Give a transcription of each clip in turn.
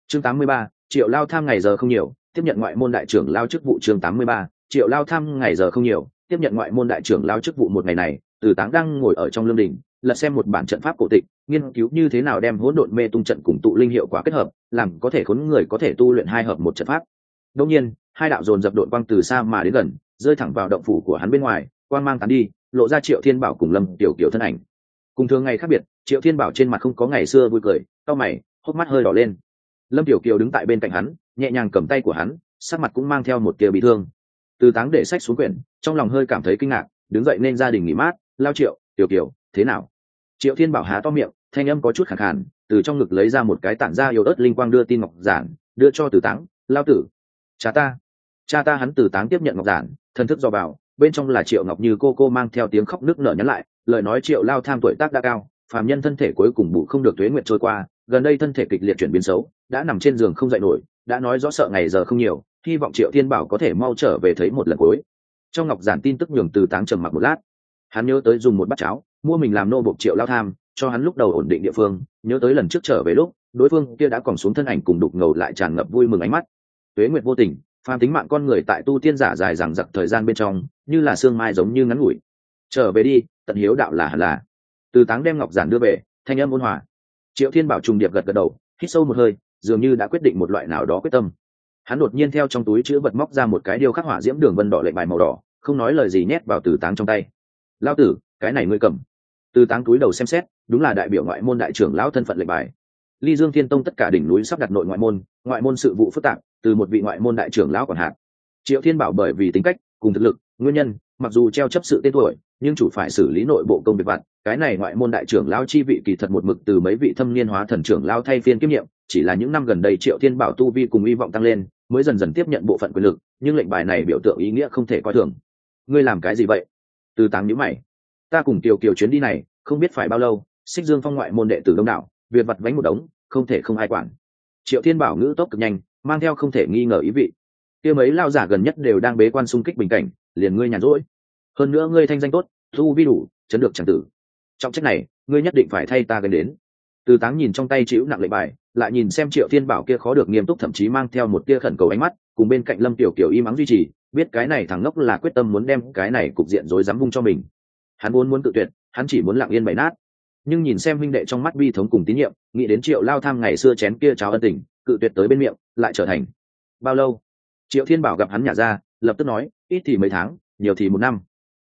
Chương 83, Triệu Lao tham ngày giờ không nhiều, tiếp nhận ngoại môn đại trưởng lao chức vụ. Chương 83, Triệu Lao tham ngày giờ không nhiều, tiếp nhận ngoại môn đại trưởng lao chức vụ. Một ngày này, Từ Táng đang ngồi ở trong lương đình, lật xem một bản trận pháp cổ tịch, nghiên cứu như thế nào đem hỗn độn mê tung trận cùng tụ linh hiệu quả kết hợp, làm có thể khốn người có thể tu luyện hai hợp một trận pháp. Đương nhiên, hai đạo dồn dập đội quang từ xa mà đến gần, rơi thẳng vào động phủ của hắn bên ngoài, quang mang tán đi, lộ ra Triệu Thiên Bảo cùng Lâm Tiểu Kiều thân ảnh. Cùng thường ngày khác biệt, Triệu Thiên Bảo trên mặt không có ngày xưa vui cười, cau mày, hốc mắt hơi đỏ lên. Lâm Tiểu Kiều đứng tại bên cạnh hắn, nhẹ nhàng cầm tay của hắn, sắc mặt cũng mang theo một tia bị thương. Từ Táng để sách xuống quyển, trong lòng hơi cảm thấy kinh ngạc, đứng dậy nên gia đình nghỉ mát. Lao Triệu, Tiểu Kiều, thế nào? Triệu Thiên Bảo há to miệng, thanh âm có chút khàn khàn, từ trong ngực lấy ra một cái tản ra yếu ớt linh quang đưa tin ngọc giản, đưa cho Từ Táng. Lao tử, cha ta. Hắn Từ Táng tiếp nhận ngọc giản, thần thức dò vào, bên trong là Triệu Ngọc Như cô mang theo tiếng khóc nức nở nhắn lại, lời nói Triệu Lao tham tuổi tác đã cao, phàm nhân thân thể cuối cùng bù không được tuế nguyện trôi qua, gần đây thân thể kịch liệt chuyển biến xấu, đã nằm trên giường không dậy nổi, đã nói rõ sợ ngày giờ không nhiều, hy vọng Triệu Thiên Bảo có thể mau trở về thấy một lần cuối. Trong ngọc giản tin tức nhường Từ Táng trầm mặc một lát, hắn nhớ tới dùng một bát cháo mua mình làm nô bộc Triệu Lao tham, cho hắn lúc đầu ổn định địa phương, nhớ tới lần trước trở về lúc đối phương kia đã còn xuống thân ảnh cùng đục ngầu lại tràn ngập vui mừng ánh mắt. Tuế nguyệt vô tình, phàm tính mạng con người tại tu tiên giả dài dằng dặc thời gian bên trong, như là sương mai giống như ngắn ngủi. Trở về đi, tận hiếu đạo là hẳn là. Từ Táng đem ngọc giản đưa về, thanh âm ôn hòa. Triệu Thiên Bảo trùng điệp gật gật đầu, hít sâu một hơi, dường như đã quyết định một loại nào đó quyết tâm. Hắn đột nhiên theo trong túi chữ vật móc ra một cái điêu khắc hỏa diễm đường vân đỏ lệnh bài màu đỏ, không nói lời gì nhét vào Từ Táng trong tay. Lão tử, cái này ngươi cầm. Từ Táng túi đầu xem xét, đúng là đại biểu ngoại môn đại trưởng lão thân phận lệnh bài. Ly Dương Thiên Tông tất cả đỉnh núi sắp đặt nội ngoại môn sự vụ phức tạp, từ một vị ngoại môn đại trưởng lão quản hạt. Triệu Thiên Bảo bởi vì tính cách cùng thực lực, nguyên nhân, mặc dù treo chấp sự tên tuổi, nhưng chủ phải xử lý nội bộ công việc vặt. Cái này ngoại môn đại trưởng lão chi vị kỳ thật một mực từ mấy vị thâm niên hóa thần trưởng lão thay phiên kiêm nhiệm, chỉ là những năm gần đây Triệu Thiên Bảo tu vi cùng hy vọng tăng lên, mới dần dần tiếp nhận bộ phận quyền lực, nhưng lệnh bài này biểu tượng ý nghĩa không thể coi thường. Ngươi làm cái gì vậy? Từ Táng nhíu mày. Ta cùng Kiều Kiều chuyến đi này, không biết phải bao lâu, Xích Dương Phong ngoại môn đệ tử đông đảo, việc vặt vánh một đống, không thể không ai quản. Triệu Thiên Bảo ngữ tốc cực nhanh, mang theo không thể nghi ngờ ý vị. Kia mấy lao giả gần nhất đều đang bế quan xung kích bình cảnh, liền ngươi nhàn rỗi. Hơn nữa ngươi thanh danh tốt, tu vi đủ, chấn được chẳng tử. Trong trách này, ngươi nhất định phải thay ta gần đến. Từ Táng nhìn trong tay chịu nặng lệnh bài, lại nhìn xem Triệu Thiên Bảo kia khó được nghiêm túc, thậm chí mang theo một tia khẩn cầu ánh mắt, cùng bên cạnh Lâm Tiểu Kiều im ắng duy trì, biết cái này thằng ngốc là quyết tâm muốn đem cái này cục diện rối rắm vung cho mình. Hắn vốn muốn tự tuyệt, hắn chỉ muốn lặng yên bày nát, nhưng nhìn xem huynh đệ trong mắt bi thống cùng tín nhiệm, nghĩ đến Triệu Lao tham ngày xưa chén kia cháo ân tình, cự tuyệt tới bên miệng, lại trở thành bao lâu? Triệu Thiên Bảo gặp hắn nhả ra, lập tức nói, ít thì mấy tháng, nhiều thì một năm.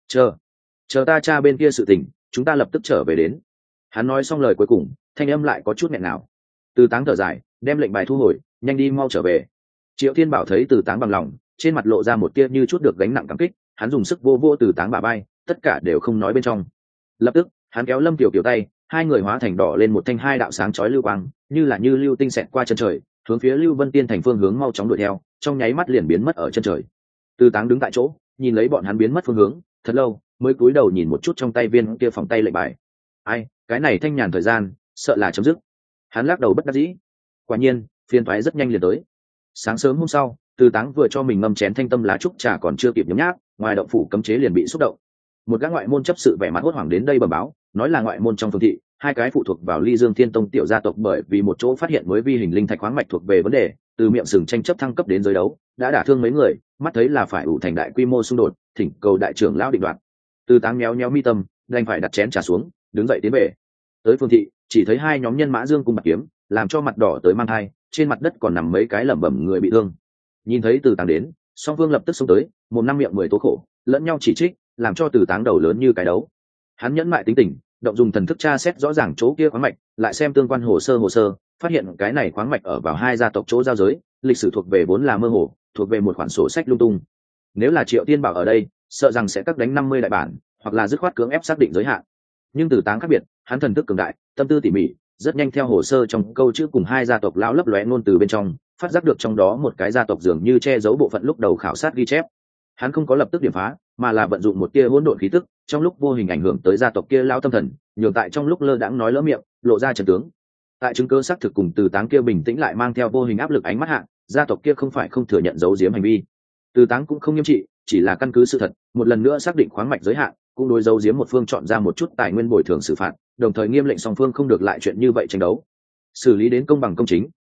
Chờ ta cha bên kia sự tình, chúng ta lập tức trở về đến. Hắn nói xong lời cuối cùng, thanh âm lại có chút nghẹn ngào. Từ Táng thở dài, đem lệnh bài thu hồi, nhanh đi mau trở về. Triệu Thiên Bảo thấy Từ Táng bằng lòng, trên mặt lộ ra một tia như chút được gánh nặng cảm kích, hắn dùng sức vô vô Từ Táng bả vai, tất cả đều không nói bên trong. Lập tức, hắn kéo Lâm Tiểu Kiều tay, hai người hóa thành đỏ lên một thanh hai đạo sáng chói lưu quang, như là như lưu tinh xẹt qua chân trời, hướng phía Lưu Vân Tiên thành phương hướng mau chóng đuổi theo, trong nháy mắt liền biến mất ở chân trời. Từ Táng đứng tại chỗ, nhìn lấy bọn hắn biến mất phương hướng, thật lâu, mới cúi đầu nhìn một chút trong tay viên kia phòng tay lệnh bài. Ai, cái này thanh nhàn thời gian, sợ là chấm dứt. Hắn lắc đầu bất đắc dĩ. Quả nhiên, phiên toái rất nhanh liền tới. Sáng sớm hôm sau, Từ Táng vừa cho mình ngâm chén thanh tâm lá trúc trà còn chưa kịp nhấm nháp, ngoài động phủ cấm chế liền bị xúc động. Một gã ngoại môn chấp sự vẻ mặt hốt hoảng đến đây bẩm báo, nói là ngoại môn trong phương thị, hai cái phụ thuộc vào Ly Dương Thiên Tông tiểu gia tộc bởi vì một chỗ phát hiện mới vi hình linh thạch khoáng mạch thuộc về vấn đề, từ miệng sừng tranh chấp thăng cấp đến giới đấu, đã đả thương mấy người, mắt thấy là phải ủ thành đại quy mô xung đột, thỉnh cầu đại trưởng lão định đoạt. Từ Táng méo méo mi tâm, đành phải đặt chén trà xuống, đứng dậy tiến về. Tới phương thị, chỉ thấy hai nhóm nhân mã dương cùng bạc kiếm, làm cho mặt đỏ tới mang thai, trên mặt đất còn nằm mấy cái lẩm bẩm người bị thương. Nhìn thấy Từ Táng đến, song phương lập tức xông tới, một năm miệng mười tố khổ, lẫn nhau chỉ trích, làm cho Từ Táng đầu lớn như cái đấu. Hắn nhẫn mại tính tình, động dùng thần thức tra xét rõ ràng chỗ kia khoáng mạch, lại xem tương quan hồ sơ, phát hiện cái này khoáng mạch ở vào hai gia tộc chỗ giao giới, lịch sử thuộc về vốn là mơ hồ, thuộc về một khoản sổ sách lung tung. Nếu là Triệu Tiên Bảo ở đây, sợ rằng sẽ cắt đánh 50 đại bản, hoặc là dứt khoát cưỡng ép xác định giới hạn. Nhưng Từ Táng khác biệt, hắn thần thức cường đại, tâm tư tỉ mỉ, rất nhanh theo hồ sơ trong câu chữ cùng hai gia tộc lão lấp lóe ngôn từ bên trong, phát giác được trong đó một cái gia tộc dường như che giấu bộ phận lúc đầu khảo sát ghi chép. Hắn không có lập tức điểm phá, mà là vận dụng một tia hỗn độn khí tức, trong lúc vô hình ảnh hưởng tới gia tộc kia lao tâm thần, nhường tại trong lúc lơ đãng nói lỡ miệng, lộ ra trận tướng. Tại chứng cứ xác thực cùng Từ Táng kia bình tĩnh lại mang theo vô hình áp lực ánh mắt hạ, gia tộc kia không phải không thừa nhận giấu giếm hành vi. Từ Táng cũng không nghiêm trị, chỉ là căn cứ sự thật, một lần nữa xác định khoáng mạch giới hạn, cũng đối giấu giếm một phương chọn ra một chút tài nguyên bồi thường xử phạt, đồng thời nghiêm lệnh song phương không được lại chuyện như vậy tranh đấu. Xử lý đến công bằng công chính,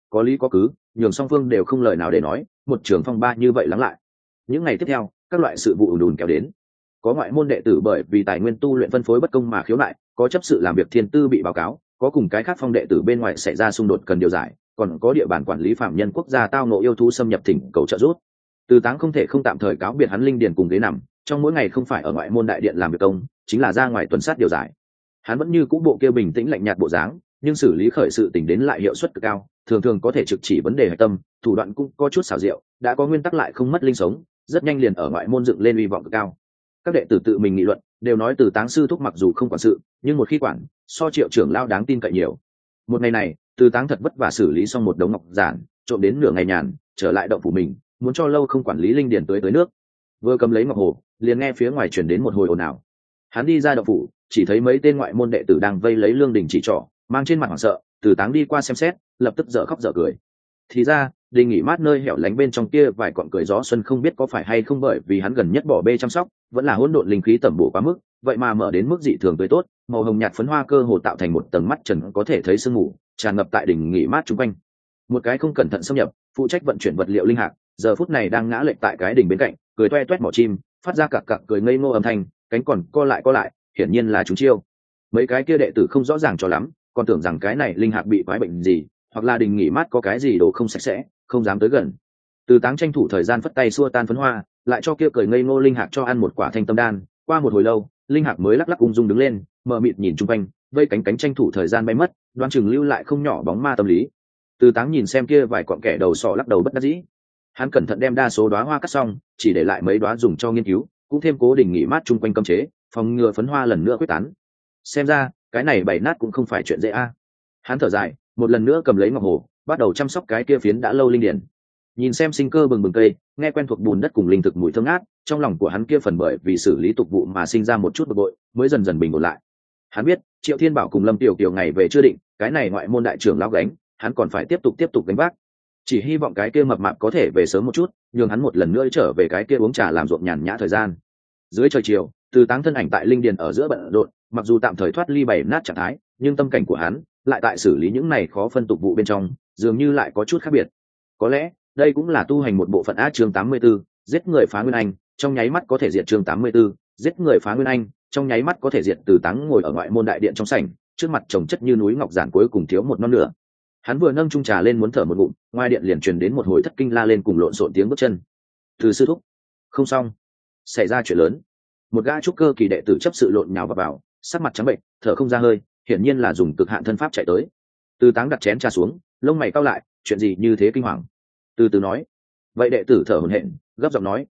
có lý có cứ, nhường song phương đều không lời nào để nói, một trường phong ba như vậy lắng lại. Những ngày tiếp theo, các loại sự vụ ùn ùn kéo đến. Có ngoại môn đệ tử bởi vì tài nguyên tu luyện phân phối bất công mà khiếu nại, có chấp sự làm việc thiên tư bị báo cáo, có cùng cái khác phong đệ tử bên ngoài xảy ra xung đột cần điều giải, còn có địa bàn quản lý phạm nhân quốc gia tao nộ yêu thú xâm nhập thỉnh cầu trợ giúp. Từ Táng không thể không tạm thời cáo biệt hắn linh điền cùng ghế nằm, trong mỗi ngày không phải ở ngoại môn đại điện làm việc công, chính là ra ngoài tuần sát điều giải. Hắn vẫn như cũ bộ kia bình tĩnh lạnh nhạt bộ dáng, nhưng xử lý khởi sự tình đến lại hiệu suất cực cao, thường thường có thể trực chỉ vấn đề hạch tâm, thủ đoạn cũng có chút xảo diệu, đã có nguyên tắc lại không mất linh sống, rất nhanh liền ở ngoại môn dựng lên uy vọng cực cao. Các đệ tử tự mình nghị luận, đều nói Từ Táng sư thúc mặc dù không quản sự, nhưng một khi quản, so Triệu trưởng lao đáng tin cậy nhiều. Một ngày này, Từ Táng thật vất vả xử lý xong một đống ngọc giản, trộm đến nửa ngày nhàn, trở lại động phủ mình, muốn cho lâu không quản lý linh điền tới nước. Vừa cầm lấy ngọc hồ, liền nghe phía ngoài truyền đến một hồi ồn ào. Hắn đi ra động phủ, chỉ thấy mấy tên ngoại môn đệ tử đang vây lấy Lương Đình chỉ trỏ, mang trên mặt hoảng sợ. Từ Táng đi qua xem xét, lập tức dở khóc dở cười. Thì ra, Đình nghỉ mát nơi hẻo lánh bên trong kia vài cọn cười gió xuân không biết có phải hay không bởi vì hắn gần nhất bỏ bê chăm sóc, vẫn là hỗn độn linh khí tẩm bổ quá mức, vậy mà mở đến mức dị thường tươi tốt, màu hồng nhạt phấn hoa cơ hồ tạo thành một tầng mắt trần có thể thấy sương mù, tràn ngập tại đỉnh nghỉ mát chung quanh. Một cái không cẩn thận xâm nhập, phụ trách vận chuyển vật liệu linh hạc, giờ phút này đang ngã lệch tại cái đỉnh bên cạnh, cười toe toét mỏ chim, phát ra cặc cặc cười ngây ngô âm thanh, cánh còn co lại, hiển nhiên là chúng chiêu. Mấy cái kia đệ tử không rõ ràng cho lắm, còn tưởng rằng cái này linh hạc bị quái bệnh gì, hoặc là đình nghỉ mát có cái gì đồ không sạch sẽ, không dám tới gần. Từ Táng tranh thủ thời gian phất tay xua tan phấn hoa, lại cho kia cười ngây ngô linh hạc cho ăn một quả thanh tâm đan. Qua một hồi lâu, linh hạc mới lắc lắc ung dung đứng lên, mờ mịt nhìn chung quanh, vây cánh cánh tranh thủ thời gian bay mất, đoan chừng lưu lại không nhỏ bóng ma tâm lý. Từ Táng nhìn xem kia vài cọn kẻ đầu sọ lắc đầu bất đắc dĩ. Hắn cẩn thận đem đa số đóa hoa cắt xong, chỉ để lại mấy đóa dùng cho nghiên cứu, cũng thêm cố đình nghỉ mát chung quanh cấm chế, phòng ngừa phấn hoa lần nữa quyết tán. Xem ra, cái này bày nát cũng không phải chuyện dễ a. Hắn thở dài, một lần nữa cầm lấy ngọc hồ, bắt đầu chăm sóc cái kia phiến đã lâu linh điển. Nhìn xem sinh cơ bừng bừng cây, nghe quen thuộc bùn đất cùng linh thực mùi thơm ngát, trong lòng của hắn kia phần bởi vì xử lý tục vụ mà sinh ra một chút bực bội, mới dần dần bình ổn lại. Hắn biết, Triệu Thiên Bảo cùng Lâm Tiểu Kiều ngày về chưa định, cái này ngoại môn đại trưởng lão gánh, hắn còn phải tiếp tục gánh vác. Chỉ hy vọng cái kia mập mạp có thể về sớm một chút, nhường hắn một lần nữa trở về cái kia uống trà làm ruộng nhàn nhã thời gian. Dưới trời chiều, Từ Táng thân ảnh tại linh điền ở giữa bận rộn, mặc dù tạm thời thoát ly bày nát trạng thái, nhưng tâm cảnh của hắn lại tại xử lý những này khó phân tục vụ bên trong, dường như lại có chút khác biệt. Có lẽ, đây cũng là tu hành một bộ phận á. Chương 84, giết người phá nguyên anh, trong nháy mắt có thể diệt. Chương 84, giết người phá nguyên anh, trong nháy mắt có thể diệt. Từ Táng ngồi ở ngoại môn đại điện trong sảnh, trước mặt chồng chất như núi ngọc giản cuối cùng thiếu một non nửa. Hắn vừa nâng chung trà lên muốn thở một ngụm, ngoài điện liền truyền đến một hồi thất kinh la lên cùng lộn xộn tiếng bước chân. Từ sư thúc, không xong, xảy ra chuyện lớn. Một gã trúc cơ kỳ đệ tử chấp sự lộn nhào vào, sắc mặt trắng bệnh, thở không ra hơi, hiển nhiên là dùng cực hạn thân pháp chạy tới. Từ Táng đặt chén trà xuống, lông mày cau lại, chuyện gì như thế kinh hoàng? Từ từ nói. Vậy đệ tử thở hổn hển, gấp giọng nói,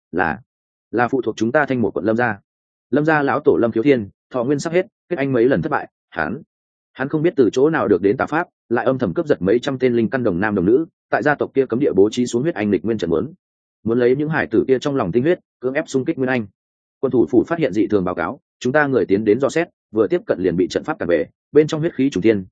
là phụ thuộc chúng ta Thanh Một quận Lâm gia lão tổ Lâm Khiếu Thiên, thọ nguyên sắp hết, kết anh mấy lần thất bại, hắn không biết từ chỗ nào được đến tà pháp, lại âm thầm cướp giật mấy trăm tên linh căn đồng nam đồng nữ, tại gia tộc kia cấm địa bố trí xuống huyết anh lịch nguyên trận muốn lấy những hải tử kia trong lòng tinh huyết, cưỡng ép xung kích nguyên anh. Quân thủ phủ phát hiện dị thường báo cáo, chúng ta người tiến đến dò xét, vừa tiếp cận liền bị trận pháp cản về, bên trong huyết khí trùng thiên,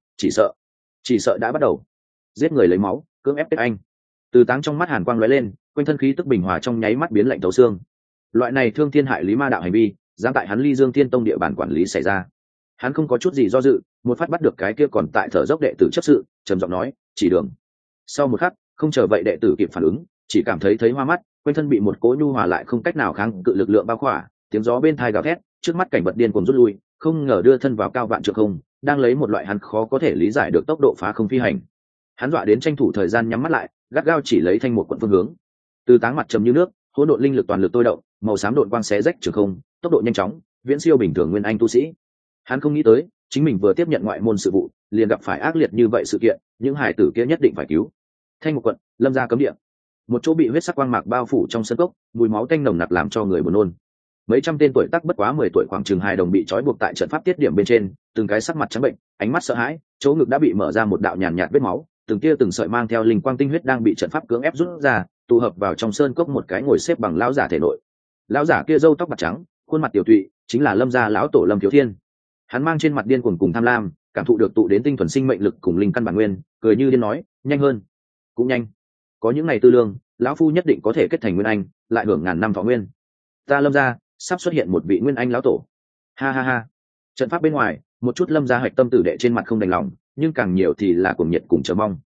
chỉ sợ đã bắt đầu giết người lấy máu, cưỡng ép kết anh. Từ Táng trong mắt hàn quang lóe lên, quanh thân khí tức bình hòa trong nháy mắt biến lạnh thấu xương. Loại này thương thiên hại lý ma đạo hành vi, dám tại hắn Ly Dương Thiên Tông địa bàn quản lý xảy ra. Hắn không có chút gì do dự, một phát bắt được cái kia còn tại thở dốc đệ tử chấp sự, trầm giọng nói, chỉ đường. Sau một khắc, không chờ vậy đệ tử kịp phản ứng, chỉ cảm thấy hoa mắt, quanh thân bị một cỗ nhu hòa lại không cách nào kháng cự lực lượng bao khỏa, tiếng gió bên thai gào thét, trước mắt cảnh vật điên cuồng rút lui, không ngờ đưa thân vào cao vạn trượng không, đang lấy một loại hắn khó có thể lý giải được tốc độ phá không phi hành. Hắn dọa đến tranh thủ thời gian nhắm mắt lại, gắt gao chỉ lấy Thanh Một quận phương hướng. Từ Táng mặt trầm như nước, hỗn độn linh lực toàn lực tôi động, màu xám độn quang xé rách trường không, tốc độ nhanh chóng, viễn siêu bình thường nguyên anh tu sĩ. Hắn không nghĩ tới, chính mình vừa tiếp nhận ngoại môn sự vụ, liền gặp phải ác liệt như vậy sự kiện, những hải tử kia nhất định phải cứu. Thanh Một quận, Lâm gia cấm địa. Một chỗ bị huyết sắc quang mạc bao phủ trong sân cốc, mùi máu tanh nồng nặc làm cho người buồn nôn. Mấy trăm tên tuổi tác bất quá 10 tuổi khoảng chừng hài đồng bị trói buộc tại trận pháp tiết điểm bên trên, từng cái sắc mặt trắng bệnh, ánh mắt sợ hãi, chỗ ngực đã bị mở ra một đạo nhàn nhạt vết máu, từng tia từng sợi mang theo linh quang tinh huyết đang bị trận pháp cưỡng ép rút ra, tụ hợp vào trong sơn cốc một cái ngồi xếp bằng lão giả thể nội. Lão giả kia râu tóc bạc trắng, khuôn mặt tiểu tụy, chính là Lâm gia lão tổ Lâm Khiếu Thiên. Hắn mang trên mặt điên cuồng cùng tham lam, cảm thụ được tụ đến tinh thuần sinh mệnh lực cùng linh căn bản nguyên, cười như điên nói, nhanh hơn, cũng nhanh. Có những ngày tư lương, lão phu nhất định có thể kết thành nguyên anh, lại hưởng ngàn năm thọ nguyên. Ta Lâm gia sắp xuất hiện một vị nguyên anh lão tổ. Ha ha ha. Trận pháp bên ngoài, một chút Lâm gia hạch tâm tử đệ trên mặt không đành lòng, nhưng càng nhiều thì là cuồng nhiệt cùng chờ mong.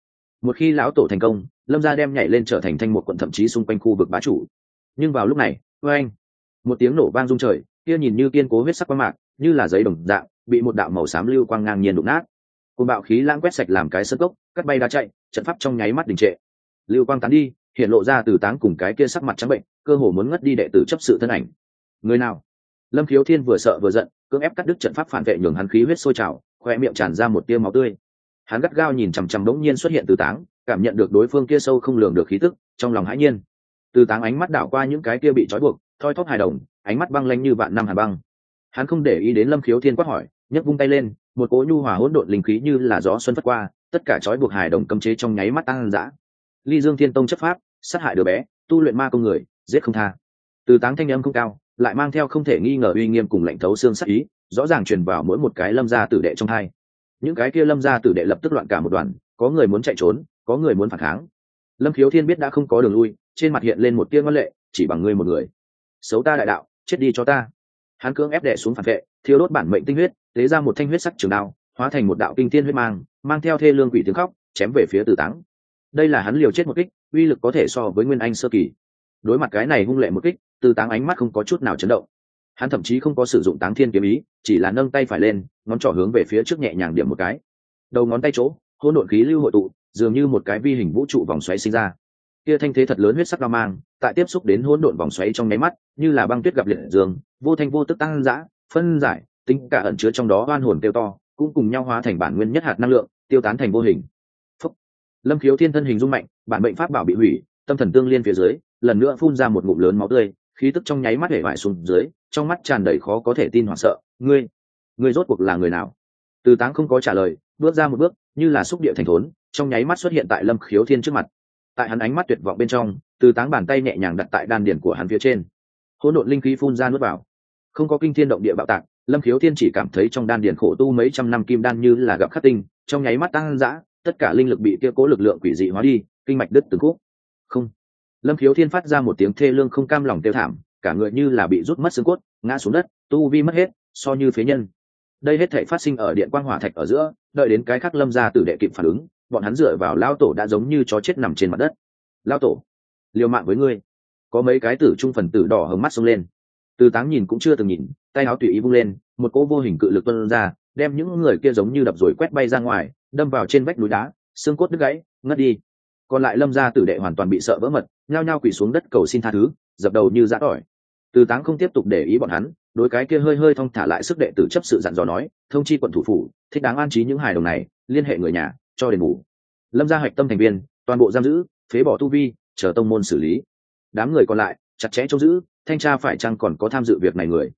Một khi lão tổ thành công, lâm gia đem nhảy lên trở thành thanh một quận, thậm chí xung quanh khu vực bá chủ. Nhưng vào lúc này, oeng, một tiếng nổ vang rung trời, kia nhìn như kiên cố huyết sắc quang mạc, như là giấy đồng dạng, bị một đạo màu xám lưu quang ngang nhiên đụng nát. Cơn bạo khí lãng quét sạch làm cái sân cốc, cắt bay đá chạy, trận pháp trong nháy mắt đình trệ. Lưu quang tán đi, hiện lộ ra Từ Táng cùng cái kia sắc mặt trắng bệnh, cơ hồ muốn ngất đi đệ tử chấp sự thân ảnh. Người nào? Lâm Khiếu Thiên vừa sợ vừa giận, cưỡng ép cắt đứt trận pháp phản vệ, nhường hắn khí huyết sôi trào, khoe miệng tràn ra một tia máu tươi. Hắn gắt gao nhìn chằm chằm đống nhiên xuất hiện Từ Táng, cảm nhận được đối phương kia sâu không lường được khí tức, trong lòng hãi nhiên. Từ Táng ánh mắt đảo qua những cái kia bị trói buộc, thoi thóp hài đồng, ánh mắt băng lãnh như vạn năm hàn băng. Hắn không để ý đến Lâm Khiếu Thiên quát hỏi, nhấc vung tay lên, một cỗ nhu hòa hỗn độn linh khí như là gió xuân phất qua, tất cả trói buộc hài đồng cấm chế trong nháy mắt tăng dã. Ly Dương Thiên Tông chấp pháp, sát hại đứa bé, tu luyện ma công người, giết không tha. Từ Táng thanh âm không cao, lại mang theo không thể nghi ngờ uy nghiêm cùng lạnh thấu xương sắc ý, rõ ràng truyền vào mỗi một cái lâm gia tử đệ trong hai. Những cái kia lâm gia tử đệ lập tức loạn cả một đoàn, có người muốn chạy trốn, có người muốn phản kháng. Lâm Khiếu Thiên biết đã không có đường lui, trên mặt hiện lên một tia ngoan lệ, chỉ bằng ngươi một người, xấu ta đại đạo, chết đi cho ta. Hắn cưỡng ép đè xuống phản vệ, thiêu đốt bản mệnh tinh huyết, tế ra một thanh huyết sắc trường đao, hóa thành một đạo kinh thiên huyết mang, mang theo thê lương quỷ tiếng khóc, chém về phía Từ Táng. Đây là hắn liều chết một kích, uy lực có thể so với Nguyên Anh sơ kỳ. Đối mặt cái này hung lệ một kích, Từ Táng ánh mắt không có chút nào chấn động. Hắn thậm chí không có sử dụng Táng Thiên kiếm ý, chỉ là nâng tay phải lên, ngón trỏ hướng về phía trước nhẹ nhàng điểm một cái. Đầu ngón tay chỗ, hỗn độn khí lưu hội tụ, dường như một cái vi hình vũ trụ vòng xoáy sinh ra. Kia thanh thế thật lớn huyết sắc đao mang, tại tiếp xúc đến hỗn độn vòng xoáy trong nháy mắt, như là băng tuyết gặp liệt dương, vô thanh vô tức tăng dã, phân giải, tính cả ẩn chứa trong đó oan hồn tiêu to, cũng cùng nhau hóa thành bản nguyên nhất hạt năng lượng, tiêu tán thành vô hình. Phúc. Lâm Khiếu Thiên thân hình rung mạnh, bản mệnh pháp bảo bị hủy, tâm thần tương liên phía dưới, lần nữa phun ra một ngụm lớn máu tươi, khí tức trong nháy mắt hể vải xuống dưới, trong mắt tràn đầy khó có thể tin hoảng sợ. Ngươi rốt cuộc là người nào? Từ Táng không có trả lời, bước ra một bước, như là xúc địa thành thốn, trong nháy mắt xuất hiện tại Lâm Khiếu Thiên trước mặt. Tại hắn ánh mắt tuyệt vọng bên trong, Từ Táng bàn tay nhẹ nhàng đặt tại đan điền của hắn phía trên, hỗn độn linh khí phun ra nuốt vào, không có kinh thiên động địa bạo tạc. Lâm Khiếu Thiên chỉ cảm thấy trong đan điền khổ tu mấy trăm năm kim đan như là gặp khắc tinh, trong nháy mắt tăng dã, tất cả linh lực bị kia cố lực lượng quỷ dị hóa đi, kinh mạch đứt từng khúc. Không. Lâm Khiếu Thiên phát ra một tiếng thê lương không cam lòng tiêu thảm, cả người như là bị rút mất xương cốt, ngã xuống đất, tu vi mất hết, so như phế nhân. Đây hết thảy phát sinh ở điện quang hỏa thạch ở giữa, đợi đến cái khác Lâm gia tử đệ kịp phản ứng, bọn hắn dựa vào lao tổ đã giống như chó chết nằm trên mặt đất. Lao tổ, liều mạng với ngươi. Có mấy cái tử trung phần tử đỏ hồng mắt xông lên. Từ Táng nhìn cũng chưa từng nhìn, tay áo tùy ý vung lên, một cỗ vô hình cự lực tuôn ra, đem những người kia giống như đập rồi quét bay ra ngoài, đâm vào trên vách núi đá, xương cốt đứt gãy, ngất đi. Còn lại Lâm gia tử đệ hoàn toàn bị sợ vỡ mật, nhao nhao quỳ xuống đất cầu xin tha thứ, dập đầu như dã tỏi. Từ Táng không tiếp tục để ý bọn hắn, đối cái kia hơi hơi thong thả lại sức đệ tử chấp sự dặn dò nói, thông chi quận thủ phủ, thích đáng an trí những hài đồng này, liên hệ người nhà, cho đền bù. Lâm gia hạch tâm thành viên, toàn bộ giam giữ, phế bỏ tu vi, chờ tông môn xử lý. Đám người còn lại, chặt chẽ trông giữ, thanh tra phải chăng còn có tham dự việc này người.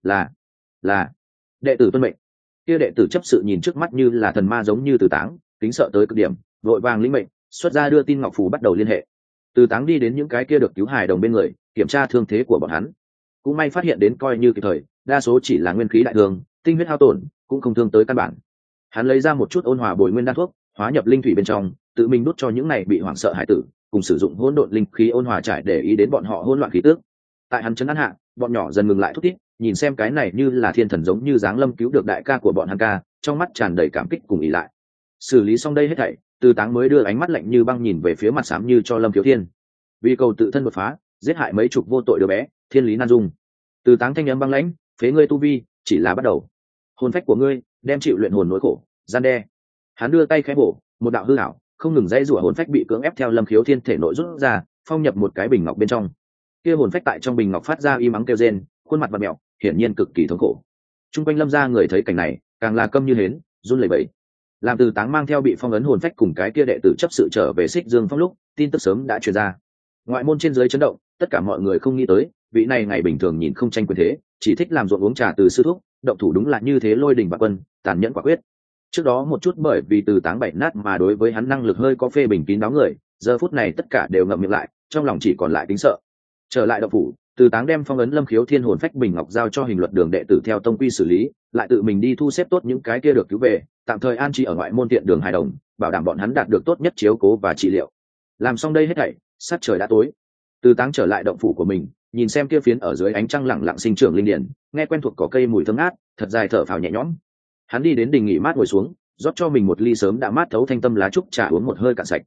Là đệ tử tuân mệnh. Kia đệ tử chấp sự nhìn trước mắt như là thần ma giống như Từ Táng, kính sợ tới cực điểm, vội vàng lĩnh mệnh, xuất ra đưa tin ngọc phù bắt đầu liên hệ. Từ Táng đi đến những cái kia được cứu hài đồng bên người, kiểm tra thương thế của bọn hắn. Cũng may phát hiện đến coi như kịp thời, đa số chỉ là nguyên khí đại thương, tinh huyết hao tổn, cũng không thương tới căn bản. Hắn lấy ra một chút ôn hòa bồi nguyên đan thuốc, hóa nhập linh thủy bên trong, tự mình đút cho những này bị hoảng sợ hải tử, cùng sử dụng hỗn độn linh khí ôn hòa trải để ý đến bọn họ hỗn loạn khí tức. Tại hắn trấn an hạ, bọn nhỏ dần ngừng lại thúc thiết, nhìn xem cái này như là thiên thần giống như dáng lâm cứu được đại ca của bọn hắn ca, trong mắt tràn đầy cảm kích cùng ý lại. Xử lý xong đây hết thảy, Từ Táng mới đưa ánh mắt lạnh như băng nhìn về phía mặt xám như cho Lâm Khiếu Thiên. Vì cầu tự thân đột phá, giết hại mấy chục vô tội đứa bé, thiên lý nan dung. Từ Táng thanh âm băng lãnh, phế ngươi tu vi, chỉ là bắt đầu. Hồn phách của ngươi, đem chịu luyện hồn nỗi khổ, gian đe. Hắn đưa tay khẽ bổ, một đạo hư ảo, không ngừng dãy rủa hồn phách bị cưỡng ép theo Lâm Khiếu Thiên thể nội rút ra, phong nhập một cái bình ngọc bên trong. Kia hồn phách tại trong bình ngọc phát ra y mắng kêu rên, khuôn mặt vặn mèo, hiển nhiên cực kỳ thống khổ. Trung quanh Lâm gia người thấy cảnh này, càng là câm như hến, run lẩy bẩy. Làm Từ Táng mang theo bị phong ấn hồn phách cùng cái kia đệ tử chấp sự trở về Xích Dương Phong lúc, tin tức sớm đã truyền ra. Ngoại môn trên dưới chấn động, tất cả mọi người không nghĩ tới, vị này ngày bình thường nhìn không tranh quyền thế, chỉ thích làm ruộng uống trà từ sư thúc, động thủ đúng là như thế lôi đình và quân, tàn nhẫn quả quyết. Trước đó một chút bởi vì Từ Táng bảy nát mà đối với hắn năng lực hơi có phê bình kín đáo người, giờ phút này tất cả đều ngậm miệng lại, trong lòng chỉ còn lại kính sợ. Trở lại động phủ, Từ Táng đem phong ấn Lâm Khiếu Thiên hồn phách bình ngọc giao cho hình luật đường đệ tử theo tông quy xử lý, lại tự mình đi thu xếp tốt những cái kia được cứu về, tạm thời an trí ở ngoại môn tiện đường hài đồng, bảo đảm bọn hắn đạt được tốt nhất chiếu cố và trị liệu. Làm xong đây hết thảy, sát trời đã tối. Từ Táng trở lại động phủ của mình, nhìn xem kia phiến ở dưới ánh trăng lặng lặng sinh trưởng linh điển, nghe quen thuộc cỏ cây mùi thơm ngát, thật dài thở phào nhẹ nhõm. Hắn đi đến đình nghỉ mát ngồi xuống, rót cho mình một ly sớm đã mát thấu thanh tâm lá trúc trà uống một hơi cạn sạch.